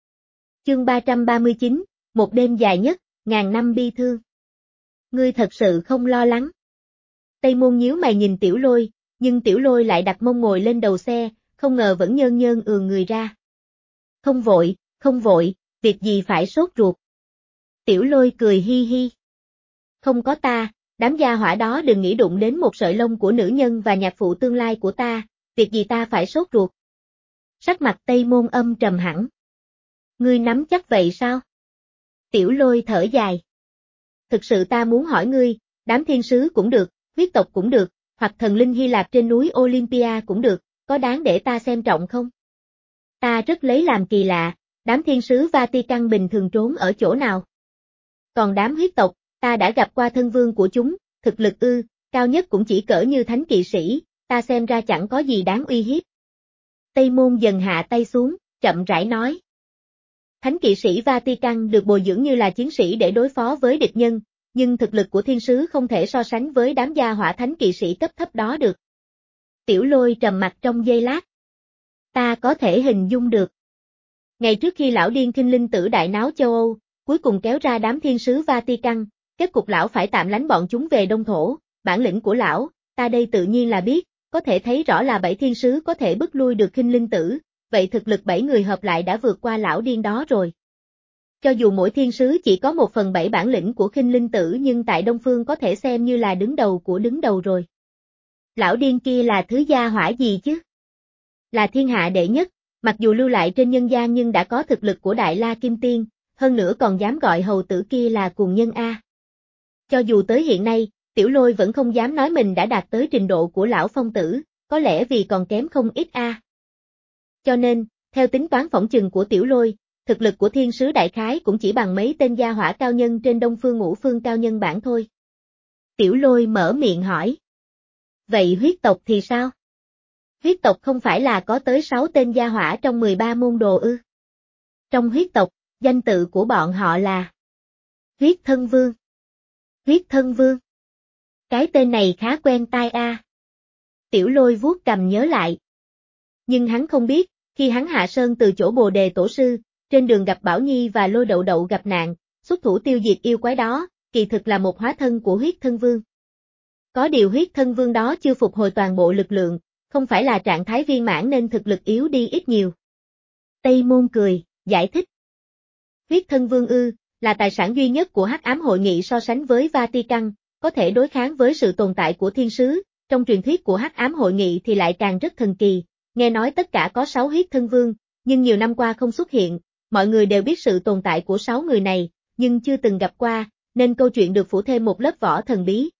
Chương ba trăm ba mươi chín, một đêm dài nhất, ngàn năm bi thương. Ngươi thật sự không lo lắng. Tây Môn nhíu mày nhìn Tiểu Lôi, nhưng Tiểu Lôi lại đặt mông ngồi lên đầu xe, không ngờ vẫn nhơn nhơn ườn người ra. Không vội, không vội, việc gì phải sốt ruột. Tiểu Lôi cười hi hi. Không có ta, đám gia hỏa đó đừng nghĩ đụng đến một sợi lông của nữ nhân và nhạc phụ tương lai của ta, việc gì ta phải sốt ruột. Sắc mặt Tây Môn âm trầm hẳn. Ngươi nắm chắc vậy sao? Tiểu Lôi thở dài. Thực sự ta muốn hỏi ngươi, đám thiên sứ cũng được, huyết tộc cũng được, hoặc thần linh Hy Lạp trên núi Olympia cũng được, có đáng để ta xem trọng không? Ta rất lấy làm kỳ lạ, đám thiên sứ Vatican bình thường trốn ở chỗ nào? Còn đám huyết tộc, ta đã gặp qua thân vương của chúng, thực lực ư, cao nhất cũng chỉ cỡ như thánh kỵ sĩ, ta xem ra chẳng có gì đáng uy hiếp. Tây Môn dần hạ tay xuống, chậm rãi nói. Thánh kỵ sĩ Vatican được bồi dưỡng như là chiến sĩ để đối phó với địch nhân, nhưng thực lực của thiên sứ không thể so sánh với đám gia hỏa thánh kỵ sĩ cấp thấp đó được. Tiểu Lôi trầm mặt trong giây lát. Ta có thể hình dung được. Ngày trước khi lão điên Kinh Linh Tử đại náo châu Âu, cuối cùng kéo ra đám thiên sứ Vatican, kết cục lão phải tạm lánh bọn chúng về Đông Thổ, bản lĩnh của lão, ta đây tự nhiên là biết, có thể thấy rõ là bảy thiên sứ có thể bức lui được Kinh Linh Tử, vậy thực lực bảy người hợp lại đã vượt qua lão điên đó rồi. Cho dù mỗi thiên sứ chỉ có một phần bảy bản lĩnh của Khinh Linh Tử nhưng tại Đông Phương có thể xem như là đứng đầu của đứng đầu rồi. Lão điên kia là thứ gia hỏa gì chứ? Là thiên hạ đệ nhất, mặc dù lưu lại trên nhân gian nhưng đã có thực lực của Đại La Kim Tiên, hơn nữa còn dám gọi hầu tử kia là cuồng nhân A. Cho dù tới hiện nay, Tiểu Lôi vẫn không dám nói mình đã đạt tới trình độ của lão phong tử, có lẽ vì còn kém không ít A. Cho nên, theo tính toán phỏng chừng của Tiểu Lôi, thực lực của thiên sứ đại khái cũng chỉ bằng mấy tên gia hỏa cao nhân trên Đông Phương Ngũ Phương cao nhân bản thôi. Tiểu Lôi mở miệng hỏi. Vậy huyết tộc thì sao? Huyết tộc không phải là có tới sáu tên gia hỏa trong mười ba môn đồ ư? Trong huyết tộc, danh tự của bọn họ là Huyết Thân Vương. Huyết Thân Vương. Cái tên này khá quen tai a. Tiểu Lôi vuốt cầm nhớ lại. Nhưng hắn không biết, khi hắn hạ sơn từ chỗ Bồ Đề Tổ Sư, trên đường gặp Bảo Nhi và Lôi Đậu Đậu gặp nạn, xuất thủ tiêu diệt yêu quái đó, kỳ thực là một hóa thân của Huyết Thân Vương. Có điều Huyết Thân Vương đó chưa phục hồi toàn bộ lực lượng, không phải là trạng thái viên mãn nên thực lực yếu đi ít nhiều. Tây Môn cười, giải thích. Huyết Thân Vương ư, là tài sản duy nhất của Hắc Ám Hội Nghị so sánh với Vatican, có thể đối kháng với sự tồn tại của thiên sứ, trong truyền thuyết của Hắc Ám Hội Nghị thì lại càng rất thần kỳ, nghe nói tất cả có sáu Huyết Thân Vương, nhưng nhiều năm qua không xuất hiện, mọi người đều biết sự tồn tại của sáu người này, nhưng chưa từng gặp qua, nên câu chuyện được phủ thêm một lớp vỏ thần bí.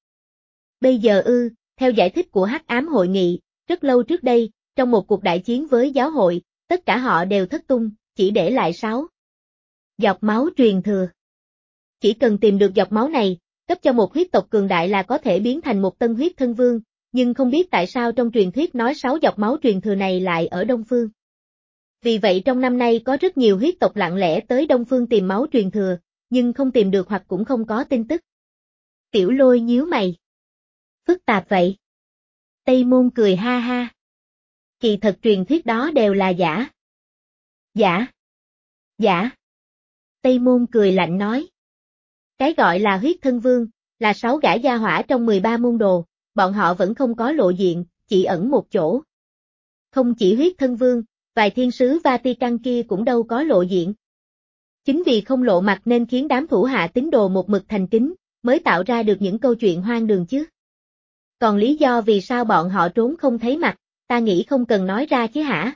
Bây giờ ư, theo giải thích của Hắc Ám Hội Nghị, rất lâu trước đây, trong một cuộc đại chiến với giáo hội, tất cả họ đều thất tung, chỉ để lại sáu giọt máu truyền thừa. Chỉ cần tìm được giọt máu này, cấp cho một huyết tộc cường đại là có thể biến thành một tân huyết thân vương, nhưng không biết tại sao trong truyền thuyết nói sáu giọt máu truyền thừa này lại ở Đông Phương. Vì vậy trong năm nay có rất nhiều huyết tộc lặng lẽ tới Đông Phương tìm máu truyền thừa, nhưng không tìm được hoặc cũng không có tin tức. Tiểu Lôi nhíu mày. Phức tạp vậy. Tây Môn cười ha ha. Kỳ thật truyền thuyết đó đều là giả. Giả. Giả. Tây Môn cười lạnh nói. Cái gọi là huyết thân vương, là sáu gã gia hỏa trong mười ba môn đồ, bọn họ vẫn không có lộ diện, chỉ ẩn một chỗ. Không chỉ huyết thân vương, vài thiên sứ Vatican kia cũng đâu có lộ diện. Chính vì không lộ mặt nên khiến đám thủ hạ tín đồ một mực thành kính, mới tạo ra được những câu chuyện hoang đường chứ. Còn lý do vì sao bọn họ trốn không thấy mặt, ta nghĩ không cần nói ra chứ hả?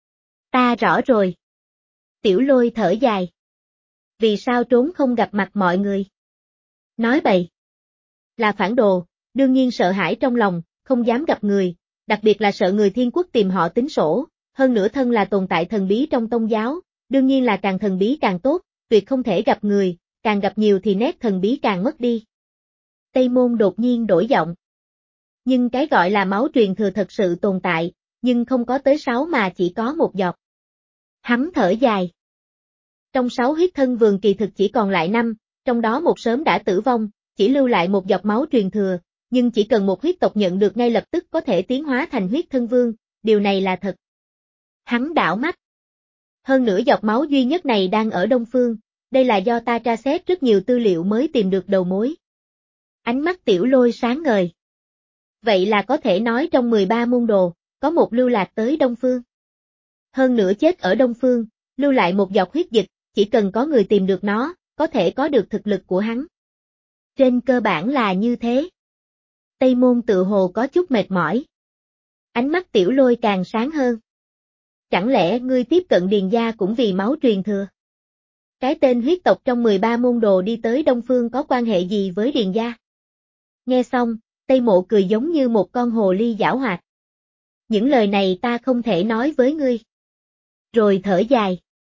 Ta rõ rồi. Tiểu Lôi thở dài. Vì sao trốn không gặp mặt mọi người? Nói bậy. Là phản đồ, đương nhiên sợ hãi trong lòng, không dám gặp người, đặc biệt là sợ người thiên quốc tìm họ tính sổ, hơn nữa thân là tồn tại thần bí trong tôn giáo, đương nhiên là càng thần bí càng tốt, tuyệt không thể gặp người, càng gặp nhiều thì nét thần bí càng mất đi. Tây Môn đột nhiên đổi giọng. Nhưng cái gọi là máu truyền thừa thật sự tồn tại, nhưng không có tới sáu mà chỉ có một giọt. Hắn thở dài. Trong sáu huyết thân vườn kỳ thực chỉ còn lại năm, trong đó một sớm đã tử vong, chỉ lưu lại một giọt máu truyền thừa, nhưng chỉ cần một huyết tộc nhận được ngay lập tức có thể tiến hóa thành huyết thân vương, điều này là thật. Hắn đảo mắt. Hơn nữa giọt máu duy nhất này đang ở Đông Phương, đây là do ta tra xét rất nhiều tư liệu mới tìm được đầu mối. Ánh mắt Tiểu Lôi sáng ngời. Vậy là có thể nói trong mười ba môn đồ, có một lưu lạc tới Đông Phương. Hơn nữa chết ở Đông Phương, lưu lại một giọt huyết dịch, chỉ cần có người tìm được nó, có thể có được thực lực của hắn. Trên cơ bản là như thế. Tây Môn tự hồ có chút mệt mỏi. Ánh mắt Tiểu Lôi càng sáng hơn. Chẳng lẽ ngươi tiếp cận Điền gia cũng vì máu truyền thừa? Cái tên huyết tộc trong mười ba môn đồ đi tới Đông Phương có quan hệ gì với Điền gia? Nghe xong, Tây Mộ cười giống như một con hồ ly giảo hoạt. Những lời này ta không thể nói với ngươi. Rồi thở dài.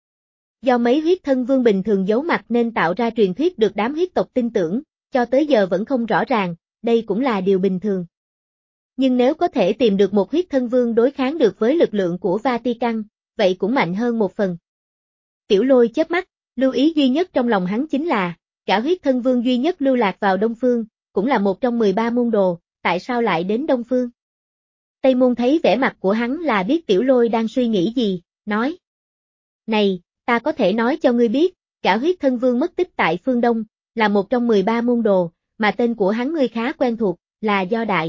Do mấy huyết thân vương bình thường giấu mặt nên tạo ra truyền thuyết được đám huyết tộc tin tưởng, cho tới giờ vẫn không rõ ràng, đây cũng là điều bình thường. Nhưng nếu có thể tìm được một huyết thân vương đối kháng được với lực lượng của Vatican, vậy cũng mạnh hơn một phần. Tiểu Lôi chớp mắt, lưu ý duy nhất trong lòng hắn chính là, cả huyết thân vương duy nhất lưu lạc vào Đông Phương, cũng là một trong mười ba môn đồ, tại sao lại đến Đông Phương? Tây Môn thấy vẻ mặt của hắn là biết Tiểu Lôi đang suy nghĩ gì, nói. Này, ta có thể nói cho ngươi biết, cả huyết thân vương mất tích tại phương Đông, là một trong mười ba môn đồ, mà tên của hắn ngươi khá quen thuộc, là Do Đại.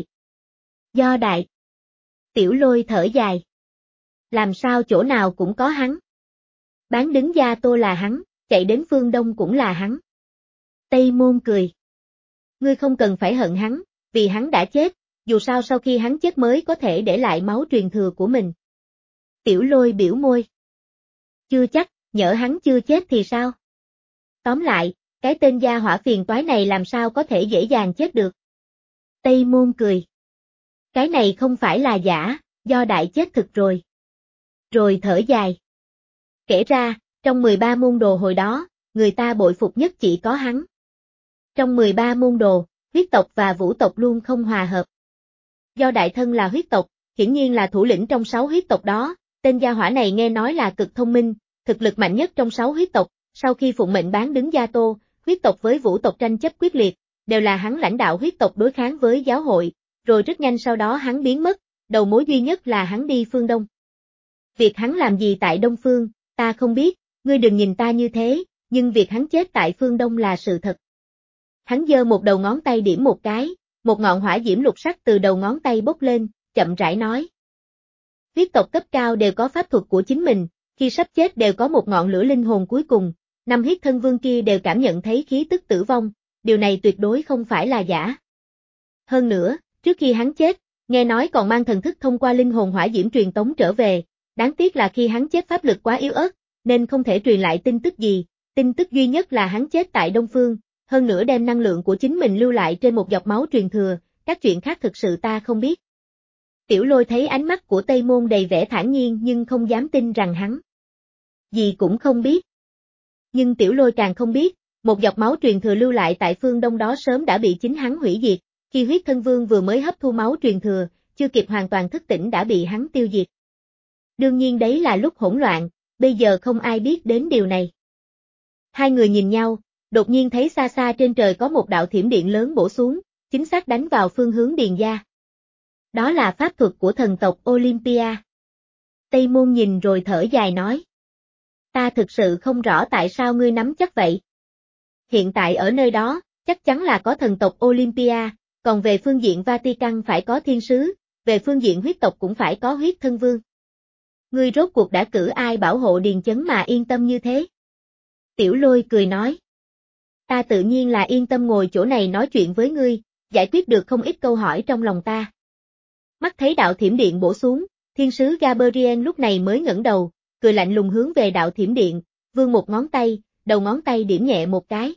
Do Đại. Tiểu Lôi thở dài. Làm sao chỗ nào cũng có hắn. Bán đứng Gia Tô là hắn, chạy đến phương Đông cũng là hắn. Tây Môn cười. Ngươi không cần phải hận hắn, vì hắn đã chết, dù sao sau khi hắn chết mới có thể để lại máu truyền thừa của mình. Tiểu Lôi biểu môi. Chưa chắc, nhỡ hắn chưa chết thì sao? Tóm lại, cái tên gia hỏa phiền toái này làm sao có thể dễ dàng chết được? Tây Môn cười. Cái này không phải là giả, Do Đại chết thực rồi. Rồi thở dài. Kể ra, trong mười ba môn đồ hồi đó, người ta bội phục nhất chỉ có hắn. Trong mười ba môn đồ, huyết tộc và vũ tộc luôn không hòa hợp. Do Đại thân là huyết tộc, hiển nhiên là thủ lĩnh trong sáu huyết tộc đó, tên gia hỏa này nghe nói là cực thông minh, thực lực mạnh nhất trong sáu huyết tộc, sau khi phụng mệnh bán đứng Gia Tô, huyết tộc với vũ tộc tranh chấp quyết liệt, đều là hắn lãnh đạo huyết tộc đối kháng với giáo hội, rồi rất nhanh sau đó hắn biến mất, đầu mối duy nhất là hắn đi phương Đông. Việc hắn làm gì tại Đông Phương, ta không biết, ngươi đừng nhìn ta như thế, nhưng việc hắn chết tại phương Đông là sự thật. Hắn giơ một đầu ngón tay điểm một cái, một ngọn hỏa diễm lục sắc từ đầu ngón tay bốc lên, chậm rãi nói. Huyết tộc cấp cao đều có pháp thuật của chính mình, khi sắp chết đều có một ngọn lửa linh hồn cuối cùng, năm huyết thân vương kia đều cảm nhận thấy khí tức tử vong, điều này tuyệt đối không phải là giả. Hơn nữa, trước khi hắn chết, nghe nói còn mang thần thức thông qua linh hồn hỏa diễm truyền tống trở về, đáng tiếc là khi hắn chết pháp lực quá yếu ớt, nên không thể truyền lại tin tức gì, tin tức duy nhất là hắn chết tại Đông Phương, hơn nữa đem năng lượng của chính mình lưu lại trên một giọt máu truyền thừa, các chuyện khác thực sự ta không biết. Tiểu Lôi thấy ánh mắt của Tây Môn đầy vẻ thản nhiên nhưng không dám tin rằng hắn Gì cũng không biết. Nhưng Tiểu Lôi càng không biết, một giọt máu truyền thừa lưu lại tại phương Đông đó sớm đã bị chính hắn hủy diệt, khi huyết thân vương vừa mới hấp thu máu truyền thừa, chưa kịp hoàn toàn thức tỉnh đã bị hắn tiêu diệt. Đương nhiên đấy là lúc hỗn loạn, bây giờ không ai biết đến điều này. Hai người nhìn nhau, đột nhiên thấy xa xa trên trời có một đạo thiểm điện lớn bổ xuống, chính xác đánh vào phương hướng Điền gia. Đó là pháp thuật của thần tộc Olympia. Tây Môn nhìn rồi thở dài nói. Ta thực sự không rõ tại sao ngươi nắm chắc vậy. Hiện tại ở nơi đó, chắc chắn là có thần tộc Olympia, còn về phương diện Vatican phải có thiên sứ, về phương diện huyết tộc cũng phải có huyết thân vương. Ngươi rốt cuộc đã cử ai bảo hộ Điền Chấn mà yên tâm như thế? Tiểu Lôi cười nói. Ta tự nhiên là yên tâm ngồi chỗ này nói chuyện với ngươi, giải quyết được không ít câu hỏi trong lòng ta. Mắt thấy đạo thiểm điện bổ xuống, thiên sứ Gabriel lúc này mới ngẩng đầu, cười lạnh lùng hướng về đạo thiểm điện, vươn một ngón tay, đầu ngón tay điểm nhẹ một cái.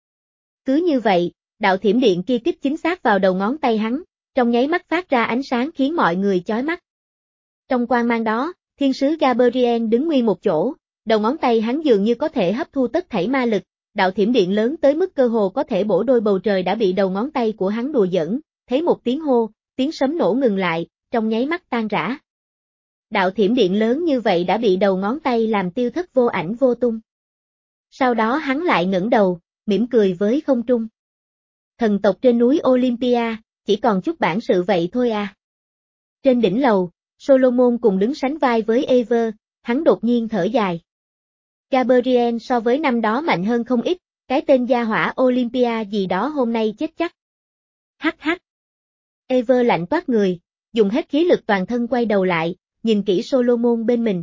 Cứ như vậy, đạo thiểm điện kia kích chính xác vào đầu ngón tay hắn, trong nháy mắt phát ra ánh sáng khiến mọi người chói mắt. Trong quang mang đó, thiên sứ Gabriel đứng nguyên một chỗ, đầu ngón tay hắn dường như có thể hấp thu tất thảy ma lực, đạo thiểm điện lớn tới mức cơ hồ có thể bổ đôi bầu trời đã bị đầu ngón tay của hắn đùa giỡn, thấy một tiếng hô, tiếng sấm nổ ngừng lại, trong nháy mắt tan rã. Đạo thiểm điện lớn như vậy đã bị đầu ngón tay làm tiêu thất vô ảnh vô tung. Sau đó hắn lại ngẩng đầu, mỉm cười với không trung. Thần tộc trên núi Olympia, chỉ còn chút bản sự vậy thôi à. Trên đỉnh lầu, Solomon cùng đứng sánh vai với Ever, hắn đột nhiên thở dài. Gabriel so với năm đó mạnh hơn không ít, cái tên gia hỏa Olympia gì đó hôm nay chết chắc. Hắc hắc. Ever lạnh toát người, dùng hết khí lực toàn thân quay đầu lại, nhìn kỹ Solomon bên mình.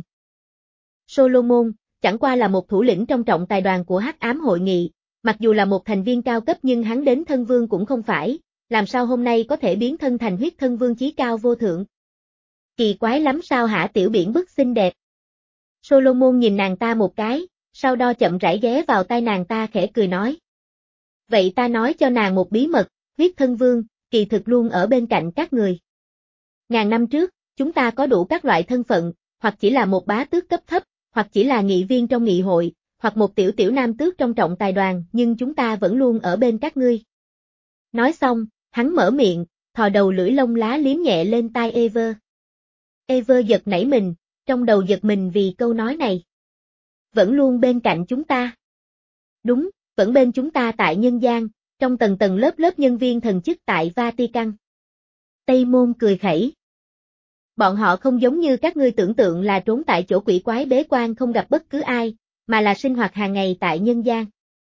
Solomon, chẳng qua là một thủ lĩnh trong trọng tài đoàn của Hắc Ám Hội Nghị, mặc dù là một thành viên cao cấp nhưng hắn đến thân vương cũng không phải, làm sao hôm nay có thể biến thân thành huyết thân vương chí cao vô thượng. Kỳ quái lắm sao hả tiểu biển bức xinh đẹp. Solomon nhìn nàng ta một cái, sau đó chậm rãi ghé vào tai nàng ta khẽ cười nói. Vậy ta nói cho nàng một bí mật, huyết thân vương, kỳ thực luôn ở bên cạnh các người. Ngàn năm trước, chúng ta có đủ các loại thân phận, hoặc chỉ là một bá tước cấp thấp, hoặc chỉ là nghị viên trong nghị hội, hoặc một tiểu tiểu nam tước trong trọng tài đoàn, nhưng chúng ta vẫn luôn ở bên các ngươi. Nói xong, hắn mở miệng, thò đầu lưỡi lông lá liếm nhẹ lên tai Ever. Ever giật nảy mình, trong đầu giật mình vì câu nói này. Vẫn luôn bên cạnh chúng ta. Đúng, vẫn bên chúng ta tại nhân gian, trong tầng tầng lớp lớp nhân viên thần chức tại Vatican. Tây Môn cười khẩy. Bọn họ không giống như các ngươi tưởng tượng là trốn tại chỗ quỷ quái bế quan không gặp bất cứ ai, mà là sinh hoạt hàng ngày tại nhân gian.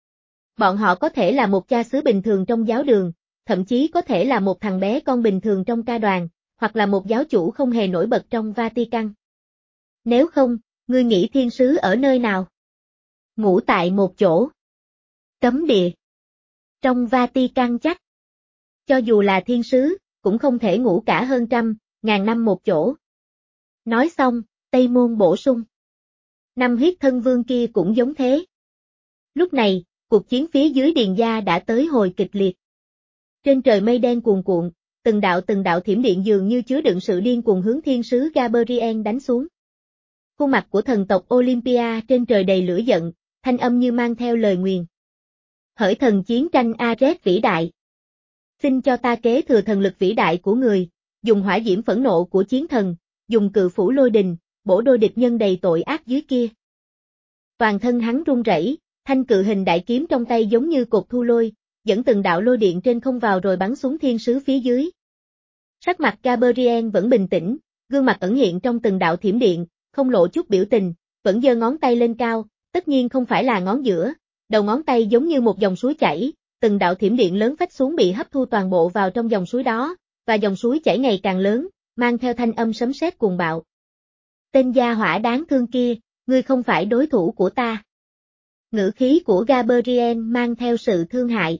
Bọn họ có thể là một cha xứ bình thường trong giáo đường, thậm chí có thể là một thằng bé con bình thường trong ca đoàn, hoặc là một giáo chủ không hề nổi bật trong Vatican. Nếu không, ngươi nghĩ thiên sứ ở nơi nào? Ngủ tại một chỗ. Cấm địa. Trong Vatican chắc. Cho dù là thiên sứ, cũng không thể ngủ cả hơn trăm, ngàn năm một chỗ. Nói xong, Tây Môn bổ sung. Năm huyết thân vương kia cũng giống thế. Lúc này, cuộc chiến phía dưới Điền gia đã tới hồi kịch liệt. Trên trời mây đen cuồn cuộn, từng đạo từng đạo thiểm điện dường như chứa đựng sự điên cuồng hướng thiên sứ Gabriel đánh xuống. Khuôn mặt của thần tộc Olympia trên trời đầy lửa giận, thanh âm như mang theo lời nguyền. Hỡi thần chiến tranh Ares vĩ đại. Xin cho ta kế thừa thần lực vĩ đại của người, dùng hỏa diễm phẫn nộ của chiến thần, dùng cự phủ lôi đình, bổ đôi địch nhân đầy tội ác dưới kia. Toàn thân hắn run rẩy, thanh cự hình đại kiếm trong tay giống như cột thu lôi, dẫn từng đạo lôi điện trên không vào rồi bắn xuống thiên sứ phía dưới. Sắc mặt Gabriel vẫn bình tĩnh, gương mặt ẩn hiện trong từng đạo thiểm điện, không lộ chút biểu tình, vẫn giơ ngón tay lên cao, tất nhiên không phải là ngón giữa, đầu ngón tay giống như một dòng suối chảy, từng đạo thiểm điện lớn phách xuống bị hấp thu toàn bộ vào trong dòng suối đó, và dòng suối chảy ngày càng lớn, mang theo thanh âm sấm sét cuồng bạo. Tên gia hỏa đáng thương kia, ngươi không phải đối thủ của ta. Ngữ khí của Gabriel mang theo sự thương hại.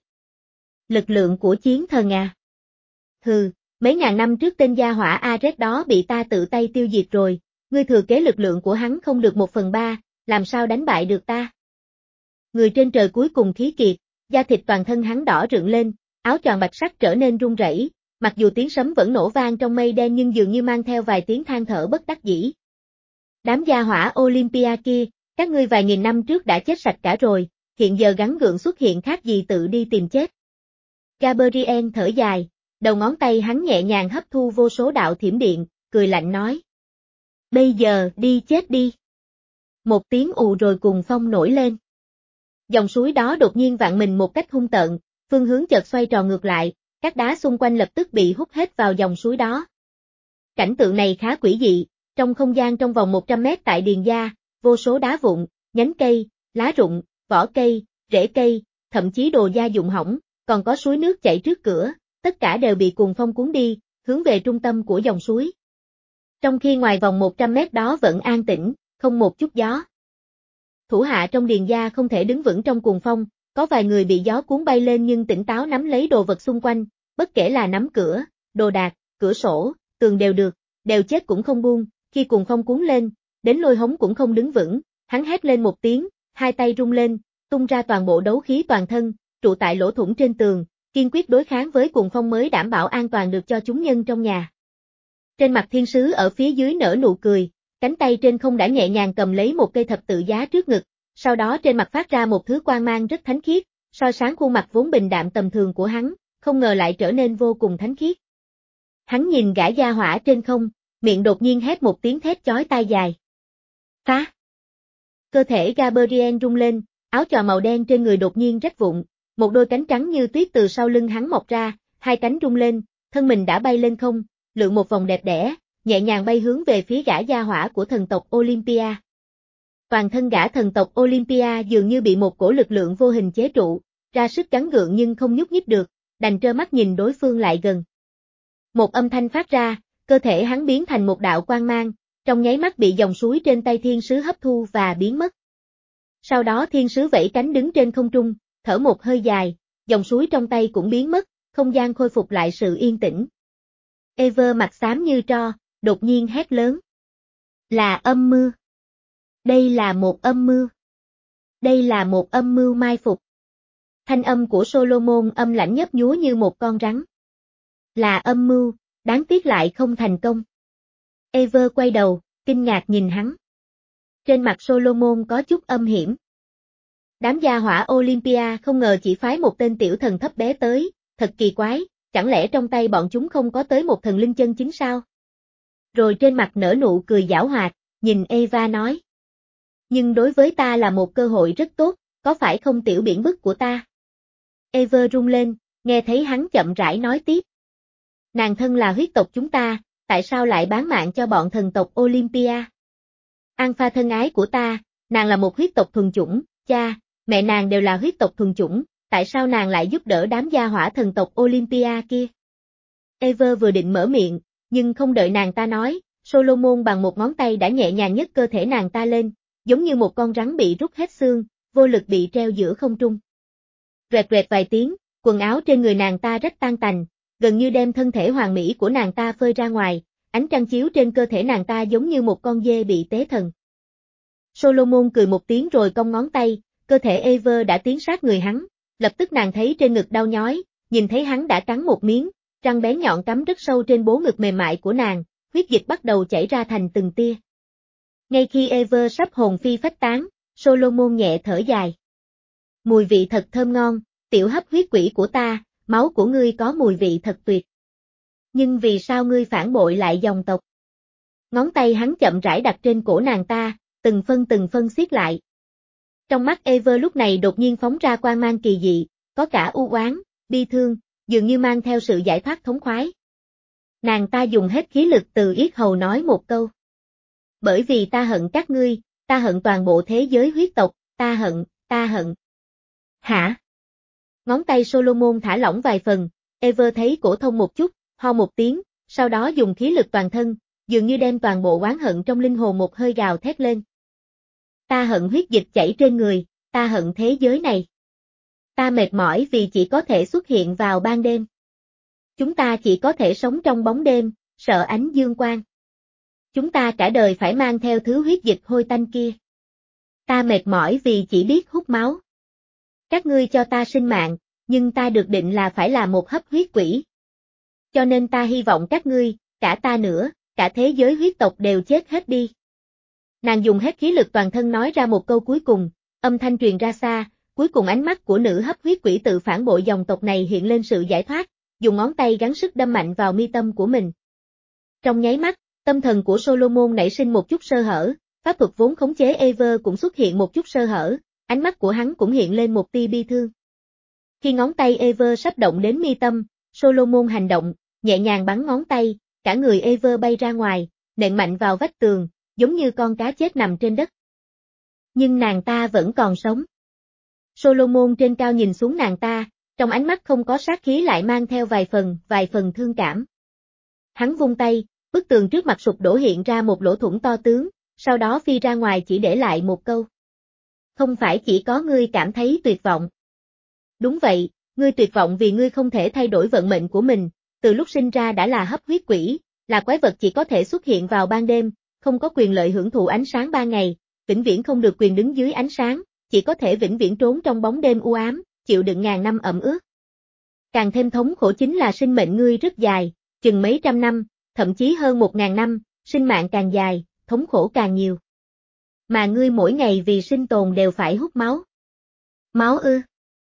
Lực lượng của chiến thần à? Hừ, mấy ngàn năm trước tên gia hỏa Ares đó bị ta tự tay tiêu diệt rồi, ngươi thừa kế lực lượng của hắn không được một phần ba, làm sao đánh bại được ta? Người trên trời cuối cùng khí kiệt, da thịt toàn thân hắn đỏ rựng lên, áo choàng bạch sắc trở nên run rẩy, mặc dù tiếng sấm vẫn nổ vang trong mây đen nhưng dường như mang theo vài tiếng than thở bất đắc dĩ. Đám gia hỏa Olympia kia, Các ngươi vài nghìn năm trước đã chết sạch cả rồi, hiện giờ gắng gượng xuất hiện khác gì tự đi tìm chết. Gabriel thở dài, đầu ngón tay hắn nhẹ nhàng hấp thu vô số đạo thiểm điện, cười lạnh nói. Bây giờ đi chết đi. Một tiếng ù rồi cùng phong nổi lên. Dòng suối đó đột nhiên vặn mình một cách hung tợn, phương hướng chợt xoay tròn ngược lại, các đá xung quanh lập tức bị hút hết vào dòng suối đó. Cảnh tượng này khá quỷ dị, trong không gian trong vòng một trăm mét tại Điền Gia, vô số đá vụn, nhánh cây, lá rụng, vỏ cây, rễ cây, thậm chí đồ gia dụng hỏng, còn có suối nước chảy trước cửa, tất cả đều bị cuồng phong cuốn đi, hướng về trung tâm của dòng suối. Trong khi ngoài vòng một trăm mét đó vẫn an tĩnh, không một chút gió. Thủ hạ trong Điền Gia không thể đứng vững trong cuồng phong, có vài người bị gió cuốn bay lên nhưng tỉnh táo nắm lấy đồ vật xung quanh, bất kể là nắm cửa, đồ đạc, cửa sổ, tường đều được, đều chết cũng không buông, khi cuồng phong cuốn lên, đến Lôi Hống cũng không đứng vững, hắn hét lên một tiếng, hai tay rung lên, tung ra toàn bộ đấu khí toàn thân, trụ tại lỗ thủng trên tường, kiên quyết đối kháng với cuồng phong mới đảm bảo an toàn được cho chúng nhân trong nhà. Trên mặt thiên sứ ở phía dưới nở nụ cười, cánh tay trên không đã nhẹ nhàng cầm lấy một cây thập tự giá trước ngực, sau đó trên mặt phát ra một thứ quang mang rất thánh khiết, soi sáng khuôn mặt vốn bình đạm tầm thường của hắn, không ngờ lại trở nên vô cùng thánh khiết. Hắn nhìn gã gia hỏa trên không, miệng đột nhiên hét một tiếng thét chói tai dài. Phá! Cơ thể Gabriel rung lên, áo choàng màu đen trên người đột nhiên rách vụn, một đôi cánh trắng như tuyết từ sau lưng hắn mọc ra, hai cánh rung lên, thân mình đã bay lên không, lượn một vòng đẹp đẽ, nhẹ nhàng bay hướng về phía gã gia hỏa của thần tộc Olympia. Toàn thân gã thần tộc Olympia dường như bị một cổ lực lượng vô hình chế trụ, ra sức gắng gượng nhưng không nhúc nhích được, đành trơ mắt nhìn đối phương lại gần. Một âm thanh phát ra, cơ thể hắn biến thành một đạo quang mang, trong nháy mắt bị dòng suối trên tay thiên sứ hấp thu và biến mất. Sau đó thiên sứ vẫy cánh đứng trên không trung, thở một hơi dài, dòng suối trong tay cũng biến mất, không gian khôi phục lại sự yên tĩnh. Ever mặt xám như tro, đột nhiên hét lớn. Là âm mưu. Đây là một âm mưu. Đây là một âm mưu mai phục. Thanh âm của Solomon âm lãnh nhấp nhúa như một con rắn. Là âm mưu, đáng tiếc lại không thành công. Ever quay đầu, kinh ngạc nhìn hắn. Trên mặt Solomon có chút âm hiểm. Đám gia hỏa Olympia không ngờ chỉ phái một tên tiểu thần thấp bé tới, thật kỳ quái, chẳng lẽ trong tay bọn chúng không có tới một thần linh chân chính sao? Rồi trên mặt nở nụ cười giảo hoạt, nhìn Eva nói. Nhưng đối với ta là một cơ hội rất tốt, có phải không tiểu biển bức của ta? Eva rung lên, nghe thấy hắn chậm rãi nói tiếp. Nàng thân là huyết tộc chúng ta, tại sao lại bán mạng cho bọn thần tộc Olympia? Alpha thân ái của ta, nàng là một huyết tộc thuần chủng, cha, mẹ nàng đều là huyết tộc thuần chủng, tại sao nàng lại giúp đỡ đám gia hỏa thần tộc Olympia kia? Ever vừa định mở miệng, nhưng không đợi nàng ta nói, Solomon bằng một ngón tay đã nhẹ nhàng nhấc cơ thể nàng ta lên, giống như một con rắn bị rút hết xương, vô lực bị treo giữa không trung. Rẹt rẹt vài tiếng, quần áo trên người nàng ta rách tan tành, gần như đem thân thể hoàn mỹ của nàng ta phơi ra ngoài, ánh trăng chiếu trên cơ thể nàng ta giống như một con dê bị tế thần. Solomon cười một tiếng rồi cong ngón tay, cơ thể Ever đã tiến sát người hắn, lập tức nàng thấy trên ngực đau nhói, nhìn thấy hắn đã cắn một miếng, răng bén nhọn cắm rất sâu trên bố ngực mềm mại của nàng, huyết dịch bắt đầu chảy ra thành từng tia. Ngay khi Ever sắp hồn phi phách tán, Solomon nhẹ thở dài. Mùi vị thật thơm ngon, tiểu hấp huyết quỷ của ta, máu của ngươi có mùi vị thật tuyệt. Nhưng vì sao ngươi phản bội lại dòng tộc? Ngón tay hắn chậm rãi đặt trên cổ nàng ta, từng phân từng phân siết lại. Trong mắt Ever lúc này đột nhiên phóng ra quang mang kỳ dị, có cả u oán, bi thương, dường như mang theo sự giải thoát thống khoái. Nàng ta dùng hết khí lực từ yết hầu nói một câu. Bởi vì ta hận các ngươi, ta hận toàn bộ thế giới huyết tộc, ta hận, ta hận. Hả? Ngón tay Solomon thả lỏng vài phần, Ever thấy cổ thông một chút, ho một tiếng, sau đó dùng khí lực toàn thân, dường như đem toàn bộ oán hận trong linh hồn một hơi gào thét lên. Ta hận huyết dịch chảy trên người, ta hận thế giới này. Ta mệt mỏi vì chỉ có thể xuất hiện vào ban đêm. Chúng ta chỉ có thể sống trong bóng đêm, sợ ánh dương quang. Chúng ta cả đời phải mang theo thứ huyết dịch hôi tanh kia. Ta mệt mỏi vì chỉ biết hút máu. Các ngươi cho ta sinh mạng, nhưng ta được định là phải là một hấp huyết quỷ. Cho nên ta hy vọng các ngươi, cả ta nữa, cả thế giới huyết tộc đều chết hết đi. Nàng dùng hết khí lực toàn thân nói ra một câu cuối cùng, âm thanh truyền ra xa, cuối cùng ánh mắt của nữ hấp huyết quỷ tự phản bội dòng tộc này hiện lên sự giải thoát, dùng ngón tay gắng sức đâm mạnh vào mi tâm của mình. Trong nháy mắt, tâm thần của Solomon nảy sinh một chút sơ hở, pháp thuật vốn khống chế Ever cũng xuất hiện một chút sơ hở, ánh mắt của hắn cũng hiện lên một tia bi thương. Khi ngón tay Ever sắp động đến mi tâm, Solomon hành động, nhẹ nhàng bắn ngón tay, cả người Ever bay ra ngoài, nện mạnh vào vách tường, giống như con cá chết nằm trên đất. Nhưng nàng ta vẫn còn sống. Solomon trên cao nhìn xuống nàng ta, trong ánh mắt không có sát khí lại mang theo vài phần, vài phần thương cảm. Hắn vung tay, bức tường trước mặt sụp đổ hiện ra một lỗ thủng to tướng, sau đó phi ra ngoài chỉ để lại một câu. Không phải chỉ có ngươi cảm thấy tuyệt vọng. Đúng vậy, ngươi tuyệt vọng vì ngươi không thể thay đổi vận mệnh của mình, từ lúc sinh ra đã là hấp huyết quỷ, là quái vật chỉ có thể xuất hiện vào ban đêm, không có quyền lợi hưởng thụ ánh sáng ban ngày, vĩnh viễn không được quyền đứng dưới ánh sáng, chỉ có thể vĩnh viễn trốn trong bóng đêm u ám, chịu đựng ngàn năm ẩm ướt. Càng thêm thống khổ chính là sinh mệnh ngươi rất dài, chừng mấy trăm năm, thậm chí hơn một ngàn năm, sinh mạng càng dài, thống khổ càng nhiều. Mà ngươi mỗi ngày vì sinh tồn đều phải hút máu. Máu ư?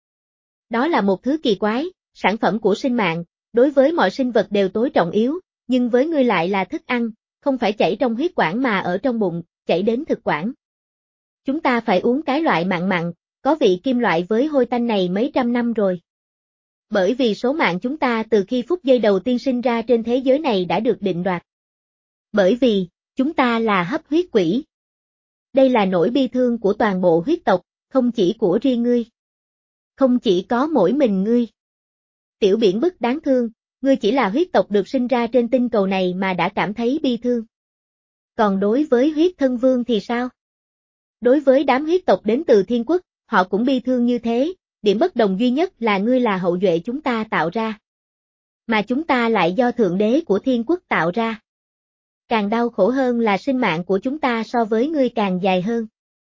Đó là một thứ kỳ quái, sản phẩm của sinh mạng, đối với mọi sinh vật đều tối trọng yếu, nhưng với ngươi lại là thức ăn, không phải chảy trong huyết quản mà ở trong bụng, chảy đến thực quản. Chúng ta phải uống cái loại mặn mặn, có vị kim loại với hôi tanh này mấy trăm năm rồi. Bởi vì số mạng chúng ta từ khi phút giây đầu tiên sinh ra trên thế giới này đã được định đoạt. Bởi vì, chúng ta là hấp huyết quỷ. Đây là nỗi bi thương của toàn bộ huyết tộc, không chỉ của riêng ngươi. Không chỉ có mỗi mình ngươi. Tiểu biển bức đáng thương, ngươi chỉ là huyết tộc được sinh ra trên tinh cầu này mà đã cảm thấy bi thương. Còn đối với huyết thân vương thì sao? Đối với đám huyết tộc đến từ thiên quốc, họ cũng bi thương như thế, điểm bất đồng duy nhất là ngươi là hậu duệ chúng ta tạo ra. Mà chúng ta lại do thượng đế của thiên quốc tạo ra. Càng đau khổ hơn là sinh mạng của chúng ta so với ngươi càng dài hơn.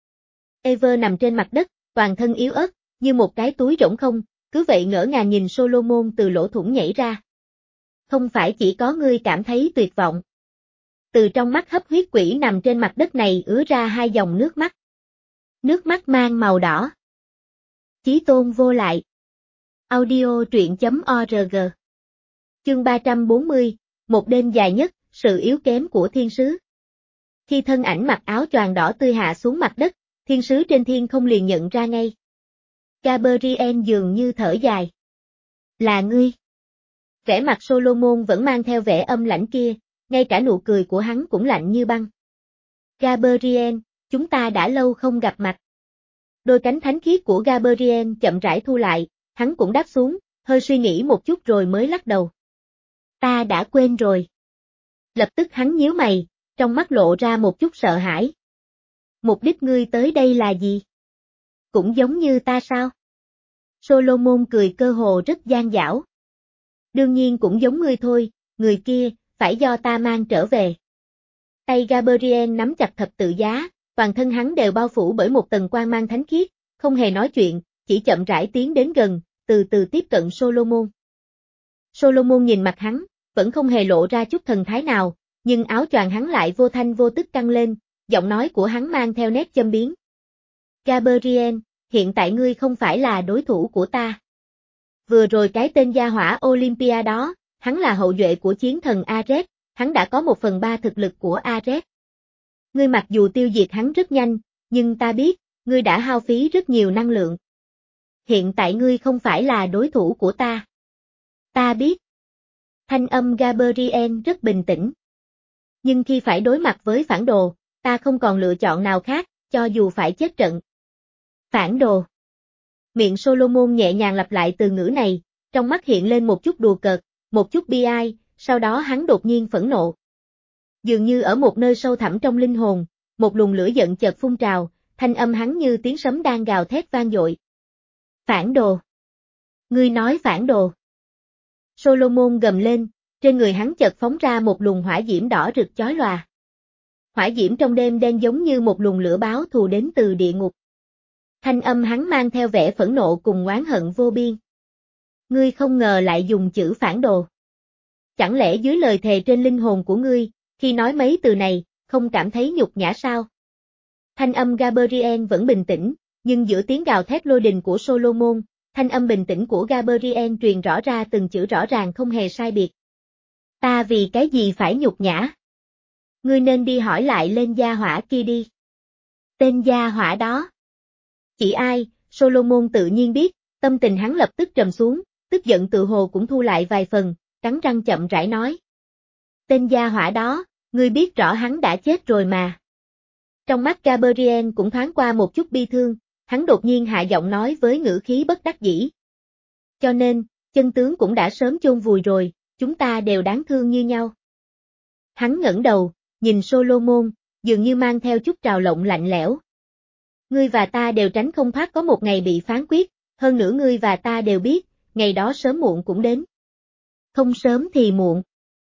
Ever nằm trên mặt đất, toàn thân yếu ớt, như một cái túi rỗng không, cứ vậy ngỡ ngàng nhìn Solomon từ lỗ thủng nhảy ra. Không phải chỉ có ngươi cảm thấy tuyệt vọng. Từ trong mắt hấp huyết quỷ nằm trên mặt đất này ứa ra hai dòng nước mắt. Nước mắt mang màu đỏ. Chí tôn vô lại. Audio truyện chấm org. Chương ba trăm bốn mươi, một đêm dài nhất, sự yếu kém của thiên sứ. Khi thân ảnh mặc áo choàng đỏ tươi hạ xuống mặt đất, thiên sứ trên thiên không liền nhận ra ngay. Gabriel dường như thở dài. Là ngươi. Vẻ mặt Solomon vẫn mang theo vẻ âm lãnh kia, ngay cả nụ cười của hắn cũng lạnh như băng. Gabriel, chúng ta đã lâu không gặp mặt. Đôi cánh thánh khiết của Gabriel chậm rãi thu lại, hắn cũng đáp xuống, hơi suy nghĩ một chút rồi mới lắc đầu. Ta đã quên rồi. Lập tức hắn nhíu mày, trong mắt lộ ra một chút sợ hãi. Mục đích ngươi tới đây là gì? Cũng giống như ta sao? Solomon cười cơ hồ rất gian dảo. Đương nhiên cũng giống ngươi thôi, người kia, phải do ta mang trở về. Tay Gabriel nắm chặt thập tự giá, toàn thân hắn đều bao phủ bởi một tầng quang mang thánh khiết, không hề nói chuyện, chỉ chậm rãi tiến đến gần, từ từ tiếp cận Solomon. Solomon nhìn mặt hắn, vẫn không hề lộ ra chút thần thái nào, nhưng áo choàng hắn lại vô thanh vô tức căng lên, giọng nói của hắn mang theo nét châm biếm. Gabriel, hiện tại ngươi không phải là đối thủ của ta. Vừa rồi cái tên gia hỏa Olympia đó, hắn là hậu duệ của chiến thần Ares, hắn đã có một phần ba thực lực của Ares. Ngươi mặc dù tiêu diệt hắn rất nhanh, nhưng ta biết, ngươi đã hao phí rất nhiều năng lượng. Hiện tại ngươi không phải là đối thủ của ta. Ta biết. Thanh âm Gabriel rất bình tĩnh. Nhưng khi phải đối mặt với phản đồ, ta không còn lựa chọn nào khác, cho dù phải chết trận. Phản đồ. Miệng Solomon nhẹ nhàng lặp lại từ ngữ này, trong mắt hiện lên một chút đùa cợt, một chút bi ai, sau đó hắn đột nhiên phẫn nộ. Dường như ở một nơi sâu thẳm trong linh hồn, một luồng lửa giận chợt phun trào, thanh âm hắn như tiếng sấm đang gào thét vang dội. Phản đồ. Ngươi nói phản đồ. Solomon gầm lên, trên người hắn chợt phóng ra một luồng hỏa diễm đỏ rực chói lòa. Hỏa diễm trong đêm đen giống như một luồng lửa báo thù đến từ địa ngục. Thanh âm hắn mang theo vẻ phẫn nộ cùng oán hận vô biên. Ngươi không ngờ lại dùng chữ phản đồ. Chẳng lẽ dưới lời thề trên linh hồn của ngươi, khi nói mấy từ này, không cảm thấy nhục nhã sao? Thanh âm Gabriel vẫn bình tĩnh, nhưng giữa tiếng gào thét lôi đình của Solomon, thanh âm bình tĩnh của Gabriel truyền rõ ra từng chữ rõ ràng không hề sai biệt. Ta vì cái gì phải nhục nhã? Ngươi nên đi hỏi lại lên gia hỏa kia đi. Tên gia hỏa đó. Chỉ ai, Solomon tự nhiên biết, tâm tình hắn lập tức trầm xuống, tức giận tự hồ cũng thu lại vài phần, cắn răng chậm rãi nói. Tên gia hỏa đó, ngươi biết rõ hắn đã chết rồi mà. Trong mắt Gabriel cũng thoáng qua một chút bi thương, hắn đột nhiên hạ giọng nói với ngữ khí bất đắc dĩ. Cho nên, chân tướng cũng đã sớm chôn vùi rồi, chúng ta đều đáng thương như nhau. Hắn ngẩng đầu, nhìn Solomon, dường như mang theo chút trào lộng lạnh lẽo. Ngươi và ta đều tránh không thoát có một ngày bị phán quyết, hơn nữa ngươi và ta đều biết, ngày đó sớm muộn cũng đến. Không sớm thì muộn.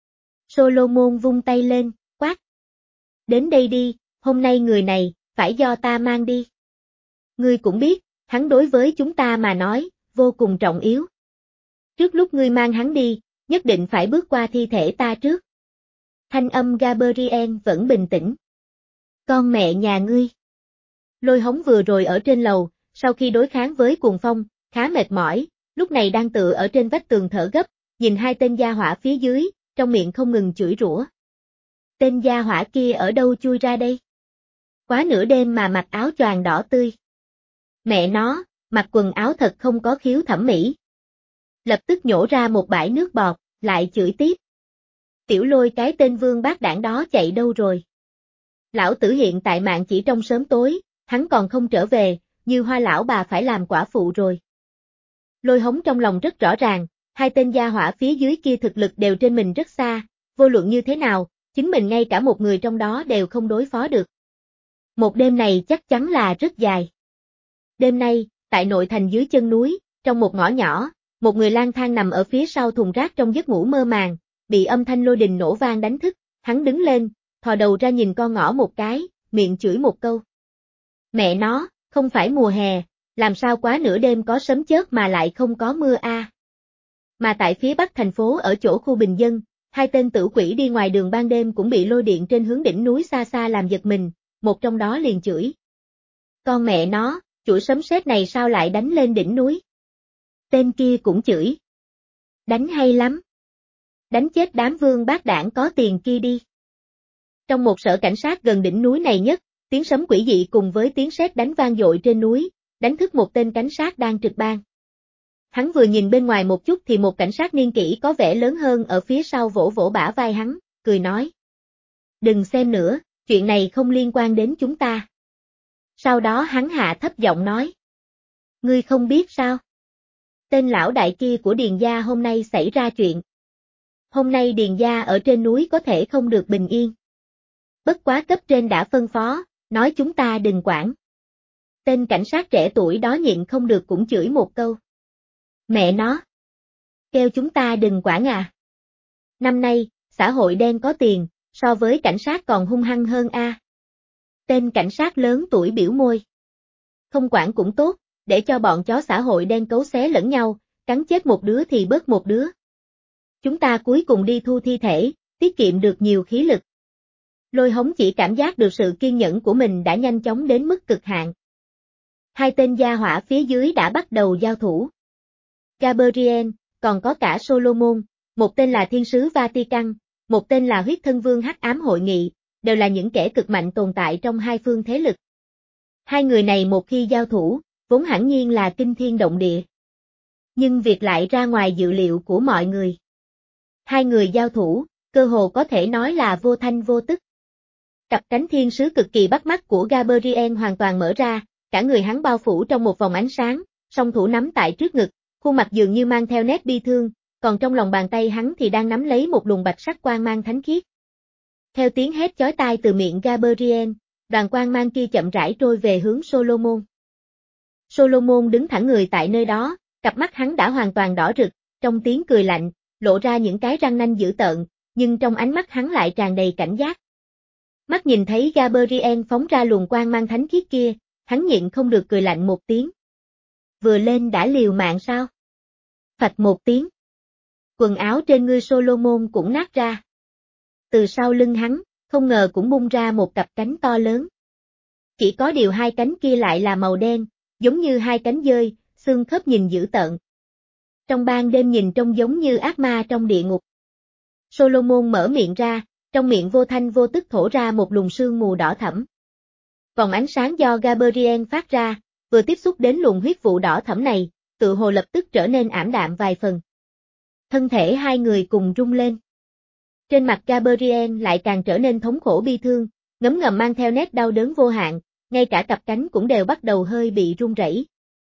Solomon vung tay lên, quát. Đến đây đi, hôm nay người này, phải do ta mang đi. Ngươi cũng biết, hắn đối với chúng ta mà nói, vô cùng trọng yếu. Trước lúc ngươi mang hắn đi, nhất định phải bước qua thi thể ta trước. Thanh âm Gabriel vẫn bình tĩnh. Con mẹ nhà ngươi. Lôi Hống vừa rồi ở trên lầu, sau khi đối kháng với cuồng phong, khá mệt mỏi, lúc này đang tựa ở trên vách tường thở gấp, nhìn hai tên gia hỏa phía dưới, trong miệng không ngừng chửi rủa. Tên gia hỏa kia ở đâu chui ra đây? Quá nửa đêm mà mặc áo choàng đỏ tươi. Mẹ nó, mặc quần áo thật không có khiếu thẩm mỹ. Lập tức nhổ ra một bãi nước bọt, lại chửi tiếp. Tiểu Lôi cái tên vương bát đảng đó chạy đâu rồi? Lão tử hiện tại mạng chỉ trong sớm tối, hắn còn không trở về, như Hoa lão bà phải làm quả phụ rồi. Lôi Hống trong lòng rất rõ ràng, hai tên gia hỏa phía dưới kia thực lực đều trên mình rất xa, vô luận như thế nào, chính mình ngay cả một người trong đó đều không đối phó được. Một đêm này chắc chắn là rất dài. Đêm nay, tại nội thành dưới chân núi, trong một ngõ nhỏ, một người lang thang nằm ở phía sau thùng rác trong giấc ngủ mơ màng, bị âm thanh lôi đình nổ vang đánh thức, hắn đứng lên, thò đầu ra nhìn con ngõ một cái, miệng chửi một câu. Mẹ nó, không phải mùa hè, làm sao quá nửa đêm có sấm chớp mà lại không có mưa a? À? Mà tại phía bắc thành phố ở chỗ khu bình dân, hai tên tử quỷ đi ngoài đường ban đêm cũng bị lôi điện trên hướng đỉnh núi xa xa làm giật mình, một trong đó liền chửi. Con mẹ nó, chuỗi sấm sét này sao lại đánh lên đỉnh núi? Tên kia cũng chửi. Đánh hay lắm. Đánh chết đám vương bát đảng có tiền kia đi. Trong một sở cảnh sát gần đỉnh núi này nhất, tiếng sấm quỷ dị cùng với tiếng sét đánh vang dội trên núi, đánh thức một tên cảnh sát đang trực ban. Hắn vừa nhìn bên ngoài một chút thì một cảnh sát niên kỷ có vẻ lớn hơn ở phía sau vỗ vỗ bả vai hắn, cười nói. Đừng xem nữa, chuyện này không liên quan đến chúng ta. Sau đó hắn hạ thấp giọng nói. Ngươi không biết sao? Tên lão đại kia của Điền gia hôm nay xảy ra chuyện. Hôm nay Điền gia ở trên núi có thể không được bình yên. Bất quá cấp trên đã phân phó, nói chúng ta đừng quản. Tên cảnh sát trẻ tuổi đó nhịn không được cũng chửi một câu. Mẹ nó! Kêu chúng ta đừng quản à. Năm nay, xã hội đen có tiền, so với cảnh sát còn hung hăng hơn a. À. Tên cảnh sát lớn tuổi biểu môi. Không quản cũng tốt, để cho bọn chó xã hội đen cấu xé lẫn nhau, cắn chết một đứa thì bớt một đứa. Chúng ta cuối cùng đi thu thi thể, tiết kiệm được nhiều khí lực. Lôi Hống chỉ cảm giác được sự kiên nhẫn của mình đã nhanh chóng đến mức cực hạn. Hai tên gia hỏa phía dưới đã bắt đầu giao thủ. Gabriel, còn có cả Solomon, một tên là Thiên sứ Vatican, một tên là huyết thân vương hắc ám hội nghị, đều là những kẻ cực mạnh tồn tại trong hai phương thế lực. Hai người này một khi giao thủ, vốn hẳn nhiên là kinh thiên động địa. Nhưng việc lại ra ngoài dự liệu của mọi người. Hai người giao thủ, cơ hồ có thể nói là vô thanh vô tức. Cặp cánh thiên sứ cực kỳ bắt mắt của Gabriel hoàn toàn mở ra, cả người hắn bao phủ trong một vòng ánh sáng, song thủ nắm tại trước ngực, khuôn mặt dường như mang theo nét bi thương, còn trong lòng bàn tay hắn thì đang nắm lấy một luồng bạch sắc quang mang thánh khiết. Theo tiếng hét chói tai từ miệng Gabriel, đoàn quang mang kia chậm rãi trôi về hướng Solomon. Solomon đứng thẳng người tại nơi đó, cặp mắt hắn đã hoàn toàn đỏ rực, trong tiếng cười lạnh, lộ ra những cái răng nanh dữ tợn, nhưng trong ánh mắt hắn lại tràn đầy cảnh giác. Mắt nhìn thấy Gabriel phóng ra luồng quang mang thánh khiết kia, hắn nhịn không được cười lạnh một tiếng. Vừa lên đã liều mạng sao? Phạch một tiếng. Quần áo trên người Solomon cũng nát ra. Từ sau lưng hắn, không ngờ cũng bung ra một cặp cánh to lớn. chỉ có điều hai cánh kia lại là màu đen, giống như hai cánh dơi, xương khớp nhìn dữ tợn. Trong ban đêm nhìn trông giống như ác ma trong địa ngục. Solomon mở miệng ra, trong miệng vô thanh vô tức thổ ra một luồng sương mù đỏ thẫm. Vòng ánh sáng do Gabriel phát ra, vừa tiếp xúc đến luồng huyết vụ đỏ thẫm này, tự hồ lập tức trở nên ảm đạm vài phần. Thân thể hai người cùng rung lên. Trên mặt Gabriel lại càng trở nên thống khổ bi thương, ngấm ngầm mang theo nét đau đớn vô hạn, ngay cả cặp cánh cũng đều bắt đầu hơi bị run rẩy.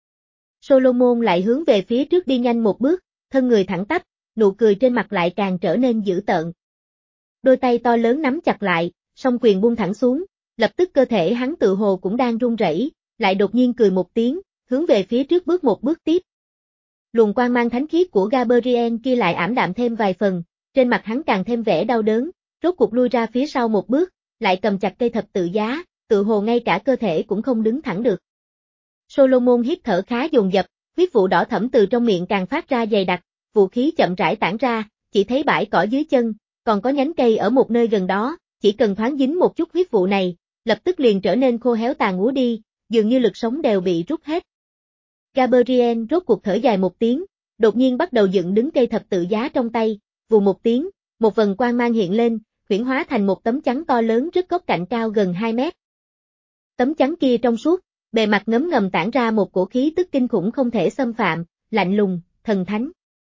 Solomon lại hướng về phía trước đi nhanh một bước, thân người thẳng tắp, nụ cười trên mặt lại càng trở nên dữ tợn. Đôi tay to lớn nắm chặt lại, song quyền buông thẳng xuống, lập tức cơ thể hắn tự hồ cũng đang run rẩy, lại đột nhiên cười một tiếng, hướng về phía trước bước một bước tiếp. Luồng quang mang thánh khiết của Gabriel kia lại ảm đạm thêm vài phần, trên mặt hắn càng thêm vẻ đau đớn, rốt cuộc lui ra phía sau một bước, lại cầm chặt cây thập tự giá, tự hồ ngay cả cơ thể cũng không đứng thẳng được. Solomon hít thở khá dồn dập, huyết vụ đỏ thẫm từ trong miệng càng phát ra dày đặc, vũ khí chậm rãi tản ra, chỉ thấy bãi cỏ dưới chân, còn có nhánh cây ở một nơi gần đó, chỉ cần thoáng dính một chút huyết vụ này, lập tức liền trở nên khô héo tàn úa đi, dường như lực sống đều bị rút hết. Gabriel rốt cuộc thở dài một tiếng, đột nhiên bắt đầu dựng đứng cây thập tự giá trong tay, vù một tiếng, một vần quang mang hiện lên, huyễn hóa thành một tấm chắn to lớn rất góc cạnh cao gần hai mét. Tấm chắn kia trong suốt, bề mặt ngấm ngầm tản ra một cổ khí tức kinh khủng không thể xâm phạm, lạnh lùng, thần thánh.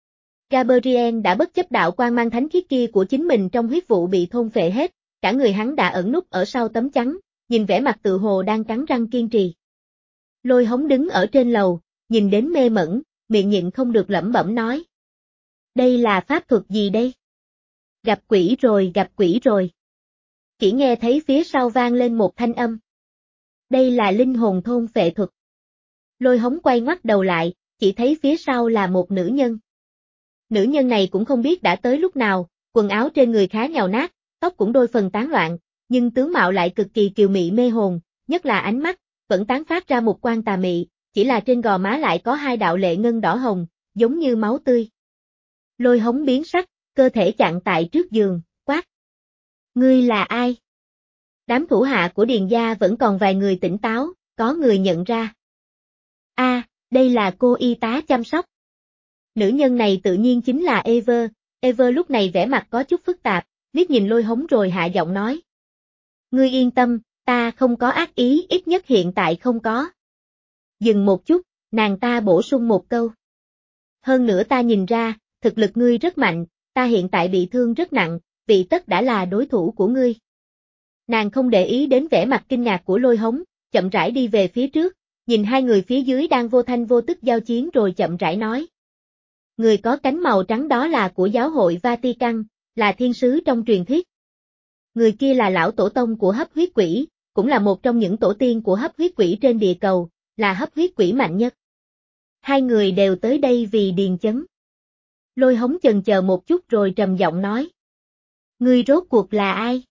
Gabriel đã bất chấp đạo quang mang thánh khiết kia của chính mình trong huyết vụ bị thôn phệ hết, cả người hắn đã ẩn núp ở sau tấm chắn, nhìn vẻ mặt tự hồ đang cắn răng kiên trì. Lôi Hống đứng ở trên lầu, nhìn đến mê mẩn, miệng nhịn không được lẩm bẩm nói. Đây là pháp thuật gì đây? Gặp quỷ rồi, gặp quỷ rồi. Chỉ nghe thấy phía sau vang lên một thanh âm. Đây là linh hồn thôn phệ thuật. Lôi Hống quay ngoắt đầu lại, chỉ thấy phía sau là một nữ nhân. Nữ nhân này cũng không biết đã tới lúc nào, quần áo trên người khá nhàu nát, tóc cũng đôi phần tán loạn, nhưng tướng mạo lại cực kỳ kiều mị mê hồn, nhất là ánh mắt, vẫn tán phát ra một quang tà mị, chỉ là trên gò má lại có hai đạo lệ ngân đỏ hồng, giống như máu tươi. Lôi Hống biến sắc, cơ thể chặn tại trước giường, quát. Ngươi là ai? Đám thủ hạ của Điền gia vẫn còn vài người tỉnh táo, có người nhận ra. A, à, đây là cô y tá chăm sóc. Nữ nhân này tự nhiên chính là Ever, Ever lúc này vẻ mặt có chút phức tạp, liếc nhìn Lôi Hống rồi hạ giọng nói. Ngươi yên tâm, ta không có ác ý, ít nhất hiện tại không có. Dừng một chút, nàng ta bổ sung một câu. Hơn nữa ta nhìn ra, thực lực ngươi rất mạnh, ta hiện tại bị thương rất nặng, vị tất đã là đối thủ của ngươi. Nàng không để ý đến vẻ mặt kinh ngạc của Lôi Hống, chậm rãi đi về phía trước, nhìn hai người phía dưới đang vô thanh vô tức giao chiến rồi chậm rãi nói. Người có cánh màu trắng đó là của giáo hội Vatican, là thiên sứ trong truyền thuyết. Người kia là lão tổ tông của hấp huyết quỷ, cũng là một trong những tổ tiên của hấp huyết quỷ trên địa cầu, là hấp huyết quỷ mạnh nhất. Hai người đều tới đây vì Điền Chấn. Lôi Hống chần chờ một chút rồi trầm giọng nói. Ngươi rốt cuộc là ai?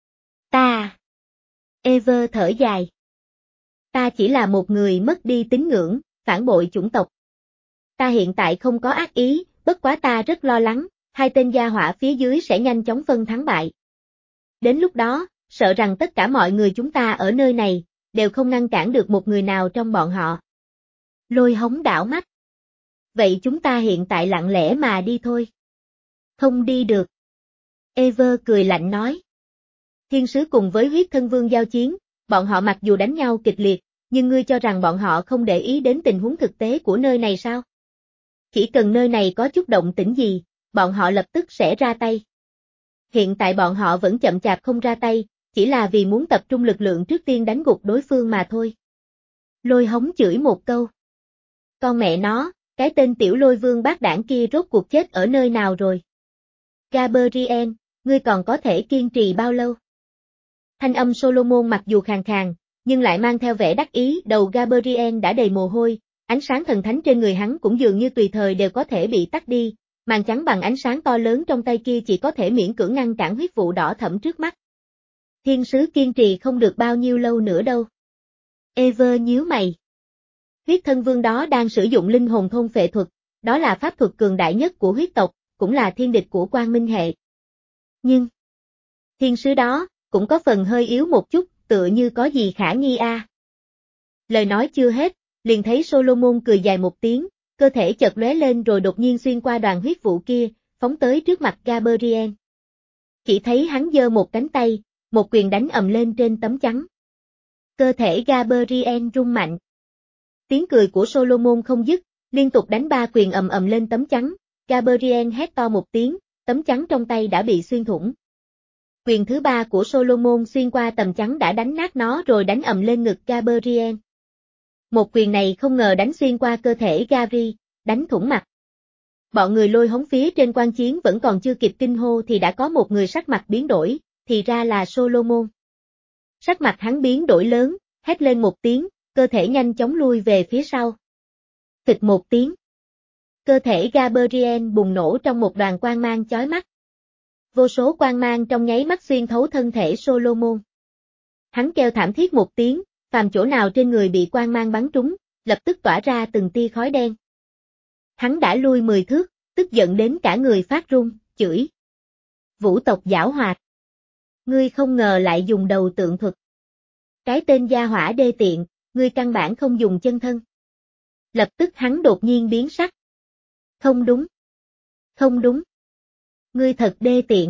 Ta. Ever thở dài. Ta chỉ là một người mất đi tín ngưỡng, phản bội chủng tộc. Ta hiện tại không có ác ý, bất quá ta rất lo lắng, hai tên gia hỏa phía dưới sẽ nhanh chóng phân thắng bại. Đến lúc đó, sợ rằng tất cả mọi người chúng ta ở nơi này, đều không ngăn cản được một người nào trong bọn họ. Lôi Hống đảo mắt. Vậy chúng ta hiện tại lặng lẽ mà đi thôi. Không đi được. Ever cười lạnh nói. Thiên sứ cùng với huyết thân vương giao chiến, bọn họ mặc dù đánh nhau kịch liệt, nhưng ngươi cho rằng bọn họ không để ý đến tình huống thực tế của nơi này sao? Chỉ cần nơi này có chút động tĩnh gì, bọn họ lập tức sẽ ra tay. Hiện tại bọn họ vẫn chậm chạp không ra tay, chỉ là vì muốn tập trung lực lượng trước tiên đánh gục đối phương mà thôi. Lôi Hống chửi một câu. Con mẹ nó, cái tên tiểu Lôi Vương bác đảng kia rốt cuộc chết ở nơi nào rồi? Gabriel, ngươi còn có thể kiên trì bao lâu? Thanh âm Solomon mặc dù khàn khàn, nhưng lại mang theo vẻ đắc ý, đầu Gabriel đã đầy mồ hôi, ánh sáng thần thánh trên người hắn cũng dường như tùy thời đều có thể bị tắt đi, màn trắng bằng ánh sáng to lớn trong tay kia chỉ có thể miễn cưỡng ngăn cản huyết vụ đỏ thẫm trước mắt. Thiên sứ kiên trì không được bao nhiêu lâu nữa đâu. Ever nhíu mày. Huyết thân vương đó đang sử dụng linh hồn thôn phệ thuật, đó là pháp thuật cường đại nhất của huyết tộc, cũng là thiên địch của Quang Minh hệ. Nhưng, thiên sứ đó, cũng có phần hơi yếu một chút, tựa như có gì khả nghi a. À. Lời nói chưa hết, liền thấy Solomon cười dài một tiếng, cơ thể chợt lóe lên rồi đột nhiên xuyên qua đoàn huyết vụ kia, phóng tới trước mặt Gabriel. Chỉ thấy hắn giơ một cánh tay, một quyền đánh ầm lên trên tấm chắn. Cơ thể Gabriel rung mạnh. Tiếng cười của Solomon không dứt, liên tục đánh ba quyền ầm ầm lên tấm chắn, Gabriel hét to một tiếng, tấm chắn trong tay đã bị xuyên thủng. Quyền thứ ba của Solomon xuyên qua tấm chắn đã đánh nát nó rồi đánh ầm lên ngực Gabriel. Một quyền này không ngờ đánh xuyên qua cơ thể Gabri, đánh thủng mặt. Bọn người Lôi Hống phía trên quan chiến vẫn còn chưa kịp kinh hô thì đã có một người sắc mặt biến đổi, thì ra là Solomon. Sắc mặt hắn biến đổi lớn, hét lên một tiếng, cơ thể nhanh chóng lui về phía sau. Phịch một tiếng. Cơ thể Gabriel bùng nổ trong một đoàn quang mang chói mắt. Vô số quang mang trong nháy mắt xuyên thấu thân thể Solomon. Hắn kêu thảm thiết một tiếng, phàm chỗ nào trên người bị quang mang bắn trúng, lập tức tỏa ra từng tia khói đen. Hắn đã lui mười thước, tức giận đến cả người phát run, chửi. Vũ tộc giảo hoạt. Ngươi không ngờ lại dùng đầu tượng thuật. Cái tên gia hỏa đê tiện, ngươi căn bản không dùng chân thân. Lập tức hắn đột nhiên biến sắc. Không đúng. Không đúng. Ngươi thật đê tiện.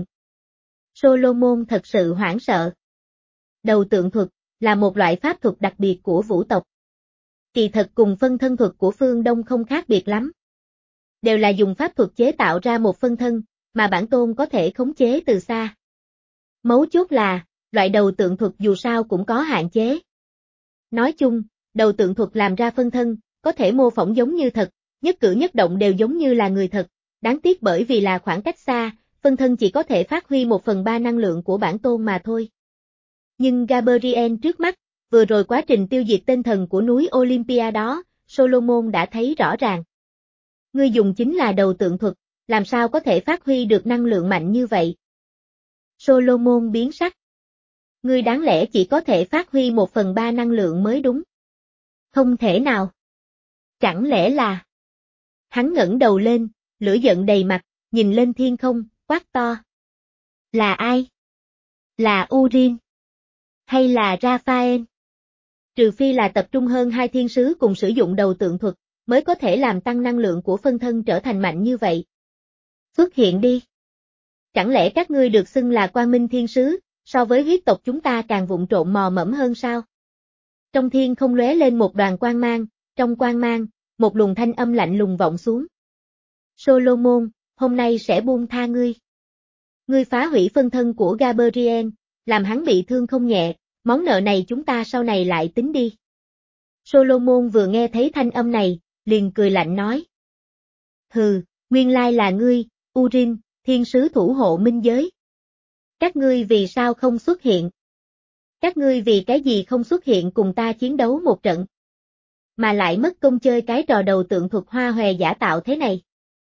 Solomon thật sự hoảng sợ. Đầu tượng thuật là một loại pháp thuật đặc biệt của vũ tộc. Kỳ thật cùng phân thân thuật của phương Đông không khác biệt lắm. Đều là dùng pháp thuật chế tạo ra một phân thân, mà bản tôn có thể khống chế từ xa. Mấu chốt là, loại đầu tượng thuật dù sao cũng có hạn chế. Nói chung, đầu tượng thuật làm ra phân thân, có thể mô phỏng giống như thật, nhất cử nhất động đều giống như là người thật, đáng tiếc bởi vì là khoảng cách xa, phân thân chỉ có thể phát huy một phần ba năng lượng của bản tôn mà thôi. Nhưng Gabriel trước mắt, vừa rồi quá trình tiêu diệt tên thần của núi Olympia đó, Solomon đã thấy rõ ràng. Ngươi dùng chính là đầu tượng thuật, làm sao có thể phát huy được năng lượng mạnh như vậy? Solomon biến sắc. Ngươi đáng lẽ chỉ có thể phát huy một phần ba năng lượng mới đúng. Không thể nào. Chẳng lẽ là... Hắn ngẩng đầu lên, lửa giận đầy mặt, nhìn lên thiên không, quát to. Là ai? Là Urin? Hay là Raphael? Trừ phi là tập trung hơn hai thiên sứ cùng sử dụng đầu tượng thuật, mới có thể làm tăng năng lượng của phân thân trở thành mạnh như vậy. Xuất hiện đi. Chẳng lẽ các ngươi được xưng là quang minh thiên sứ, so với huyết tộc chúng ta càng vụng trộn mò mẫm hơn sao? Trong thiên không lóe lên một đoàn quang mang, trong quang mang, một luồng thanh âm lạnh lùng vọng xuống. Solomon, hôm nay sẽ buông tha ngươi. Ngươi phá hủy phân thân của Gabriel, làm hắn bị thương không nhẹ, món nợ này chúng ta sau này lại tính đi. Solomon vừa nghe thấy thanh âm này, liền cười lạnh nói. Hừ, nguyên lai là ngươi, Urin, thiên sứ thủ hộ minh giới. Các ngươi vì sao không xuất hiện? Các ngươi vì cái gì không xuất hiện cùng ta chiến đấu một trận? Mà lại mất công chơi cái trò đầu tượng thuật hoa hòe giả tạo thế này.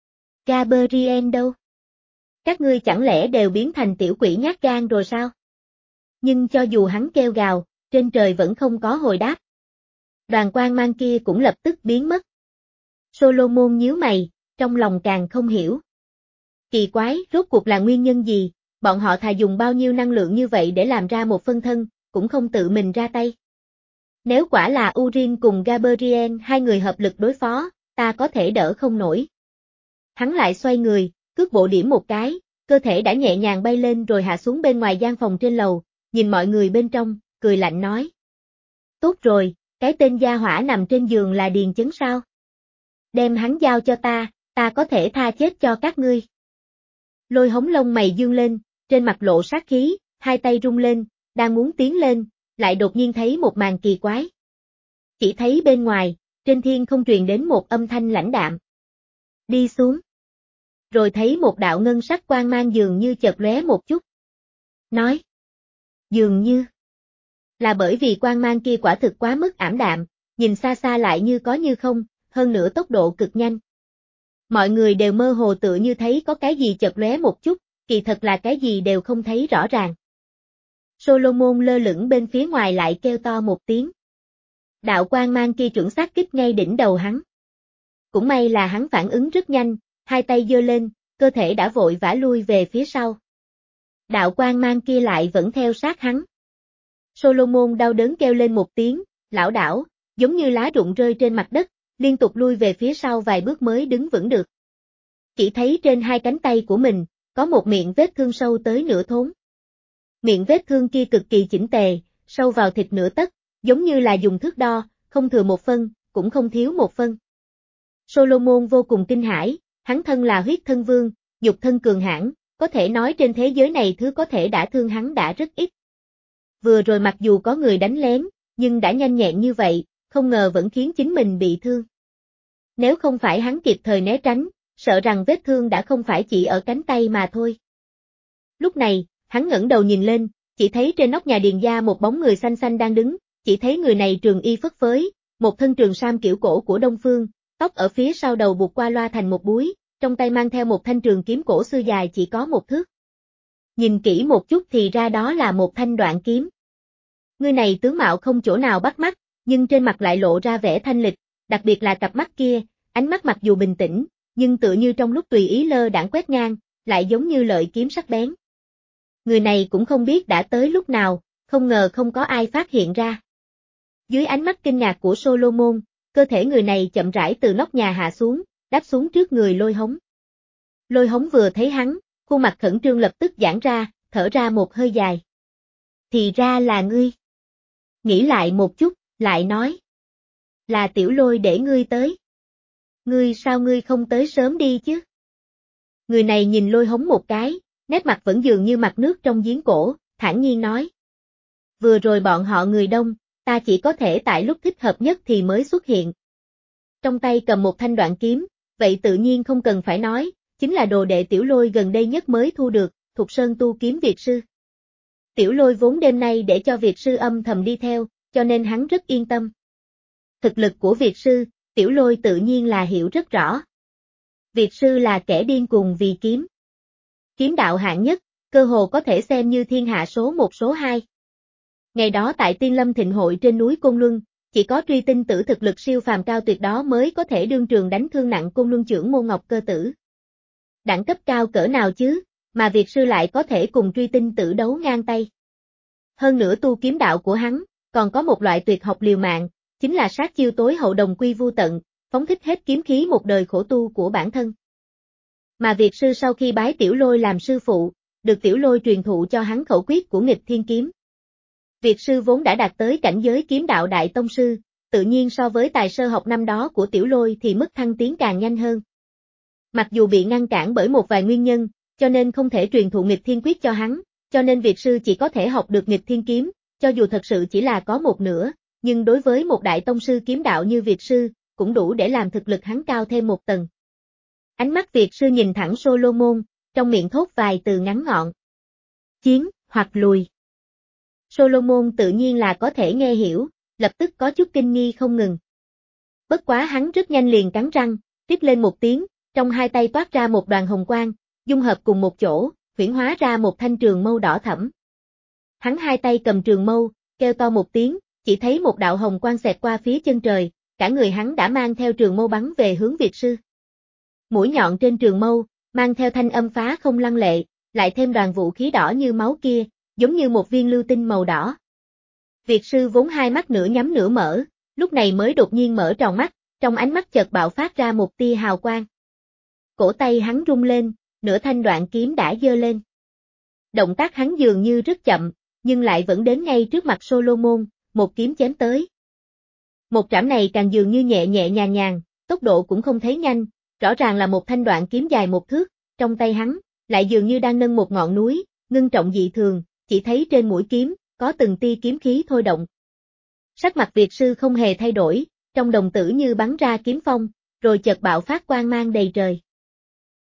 Gabriel đâu? Các ngươi chẳng lẽ đều biến thành tiểu quỷ nhát gan rồi sao? Nhưng cho dù hắn kêu gào, trên trời vẫn không có hồi đáp. Đoàn quang mang kia cũng lập tức biến mất. Solomon nhíu mày, trong lòng càng không hiểu. Kỳ quái, rốt cuộc là nguyên nhân gì, bọn họ thà dùng bao nhiêu năng lượng như vậy để làm ra một phân thân, cũng không tự mình ra tay. Nếu quả là Urin cùng Gabriel hai người hợp lực đối phó, ta có thể đỡ không nổi. Hắn lại xoay người, cước bộ điểm một cái, cơ thể đã nhẹ nhàng bay lên rồi hạ xuống bên ngoài gian phòng trên lầu, nhìn mọi người bên trong, cười lạnh nói. Tốt rồi, cái tên gia hỏa nằm trên giường là Điền Chấn sao? Đem hắn giao cho ta, ta có thể tha chết cho các ngươi. Lôi Hống lông mày dương lên, trên mặt lộ sát khí, hai tay rung lên, đang muốn tiến lên, lại đột nhiên thấy một màn kỳ quái. Chỉ thấy bên ngoài, trên thiên không truyền đến một âm thanh lãnh đạm. Đi xuống. Rồi thấy một đạo ngân sắc quang mang dường như chợt lóe một chút. Nói. Dường như. Là bởi vì quang mang kia quả thực quá mức ảm đạm, nhìn xa xa lại như có như không, hơn nữa tốc độ cực nhanh. Mọi người đều mơ hồ tựa như thấy có cái gì chợt lóe một chút, kỳ thật là cái gì đều không thấy rõ ràng. Solomon lơ lửng bên phía ngoài lại kêu to một tiếng. Đạo quang mang kia chuẩn xác kích ngay đỉnh đầu hắn. Cũng may là hắn phản ứng rất nhanh, hai tay giơ lên, cơ thể đã vội vã lui về phía sau. Đạo quang mang kia lại vẫn theo sát hắn. Solomon đau đớn kêu lên một tiếng, lảo đảo, giống như lá rụng rơi trên mặt đất, liên tục lui về phía sau vài bước mới đứng vững được. Chỉ thấy trên hai cánh tay của mình, có một miệng vết thương sâu tới nửa thốn. Miệng vết thương kia cực kỳ chỉnh tề, sâu vào thịt nửa tấc, giống như là dùng thước đo, không thừa một phân, cũng không thiếu một phân. Solomon vô cùng kinh hãi, hắn thân là huyết thân vương, nhục thân cường hãn, có thể nói trên thế giới này thứ có thể đả thương hắn đã rất ít. Vừa rồi mặc dù có người đánh lén, nhưng đã nhanh nhẹn như vậy, không ngờ vẫn khiến chính mình bị thương. Nếu không phải hắn kịp thời né tránh, sợ rằng vết thương đã không phải chỉ ở cánh tay mà thôi. Lúc này, hắn ngẩng đầu nhìn lên, chỉ thấy trên nóc nhà Điền gia một bóng người xanh xanh đang đứng, chỉ thấy người này trường y phất phới, một thân trường sam kiểu cổ của Đông Phương, tóc ở phía sau đầu buộc qua loa thành một búi, trong tay mang theo một thanh trường kiếm cổ xưa dài chỉ có một thước. Nhìn kỹ một chút thì ra đó là một thanh đoạn kiếm. Người này tướng mạo không chỗ nào bắt mắt, nhưng trên mặt lại lộ ra vẻ thanh lịch, đặc biệt là cặp mắt kia, ánh mắt mặc dù bình tĩnh, nhưng tựa như trong lúc tùy ý lơ đãng quét ngang, lại giống như lợi kiếm sắc bén. Người này cũng không biết đã tới lúc nào, không ngờ không có ai phát hiện ra. Dưới ánh mắt kinh ngạc của Solomon, cơ thể người này chậm rãi từ nóc nhà hạ xuống, đáp xuống trước người Lôi Hống. Lôi Hống vừa thấy hắn, khuôn mặt khẩn trương lập tức giãn ra, thở ra một hơi dài. Thì ra là ngươi. Nghĩ lại một chút, lại nói. Là Tiểu Lôi để ngươi tới. Ngươi sao ngươi không tới sớm đi chứ? Người này nhìn Lôi Hống một cái, nét mặt vẫn dường như mặt nước trong giếng cổ, thản nhiên nói. Vừa rồi bọn họ người đông, ta chỉ có thể tại lúc thích hợp nhất thì mới xuất hiện. Trong tay cầm một thanh đoạn kiếm, vậy tự nhiên không cần phải nói, chính là đồ đệ Tiểu Lôi gần đây nhất mới thu được, Thục Sơn tu kiếm Việt sư. Tiểu Lôi vốn đêm nay để cho Việt sư âm thầm đi theo, cho nên hắn rất yên tâm. Thực lực của Việt sư, Tiểu Lôi tự nhiên là hiểu rất rõ. Việt sư là kẻ điên cuồng vì kiếm. Kiếm đạo hạng nhất, cơ hồ có thể xem như thiên hạ số một số hai. Ngày đó tại Tiên Lâm Thịnh hội trên núi Côn Luân, chỉ có Truy Tinh Tử thực lực siêu phàm cao tuyệt đó mới có thể đương trường đánh thương nặng Côn Luân trưởng môn Ngọc Cơ Tử. Đẳng cấp cao cỡ nào chứ, mà Việt sư lại có thể cùng Truy Tinh Tử đấu ngang tay. Hơn nữa tu kiếm đạo của hắn, còn có một loại tuyệt học liều mạng, chính là sát chiêu tối hậu đồng quy vu tận, phóng thích hết kiếm khí một đời khổ tu của bản thân. Mà Việt sư sau khi bái Tiểu Lôi làm sư phụ, được Tiểu Lôi truyền thụ cho hắn khẩu quyết của nghịch thiên kiếm. Việt sư vốn đã đạt tới cảnh giới kiếm đạo đại tông sư, tự nhiên so với tài sơ học năm đó của Tiểu Lôi thì mức thăng tiến càng nhanh hơn. Mặc dù bị ngăn cản bởi một vài nguyên nhân, cho nên không thể truyền thụ nghịch thiên quyết cho hắn, cho nên Việt sư chỉ có thể học được nghịch thiên kiếm, cho dù thật sự chỉ là có một nửa, nhưng đối với một đại tông sư kiếm đạo như Việt sư, cũng đủ để làm thực lực hắn cao thêm một tầng. Ánh mắt Việt sư nhìn thẳng Solomon, trong miệng thốt vài từ ngắn gọn. Chiến, hoặc lùi. Solomon tự nhiên là có thể nghe hiểu, lập tức có chút kinh nghi không ngừng. Bất quá hắn rất nhanh liền cắn răng, rít lên một tiếng, trong hai tay toát ra một đoàn hồng quang, dung hợp cùng một chỗ, huyễn hóa ra một thanh trường mâu đỏ thẫm. Hắn hai tay cầm trường mâu, kêu to một tiếng, chỉ thấy một đạo hồng quang xẹt qua phía chân trời, cả người hắn đã mang theo trường mâu bắn về hướng Việt sư. Mũi nhọn trên trường mâu, mang theo thanh âm phá không lăng lệ, lại thêm đoàn vũ khí đỏ như máu kia, giống như một viên lưu tinh màu đỏ. Việt sư vốn hai mắt nửa nhắm nửa mở, lúc này mới đột nhiên mở tròn mắt, trong ánh mắt chợt bạo phát ra một tia hào quang. Cổ tay hắn rung lên, nửa thanh đoạn kiếm đã giơ lên. Động tác hắn dường như rất chậm, nhưng lại vẫn đến ngay trước mặt Solomon, một kiếm chém tới. Một trảm này càng dường như nhẹ nhẹ nhàng nhàng, tốc độ cũng không thấy nhanh, rõ ràng là một thanh đoạn kiếm dài một thước, trong tay hắn, lại dường như đang nâng một ngọn núi, ngưng trọng dị thường, chỉ thấy trên mũi kiếm, có từng tia kiếm khí thôi động. Sắc mặt Việt sư không hề thay đổi, trong đồng tử như bắn ra kiếm phong, rồi chợt bạo phát quang mang đầy trời.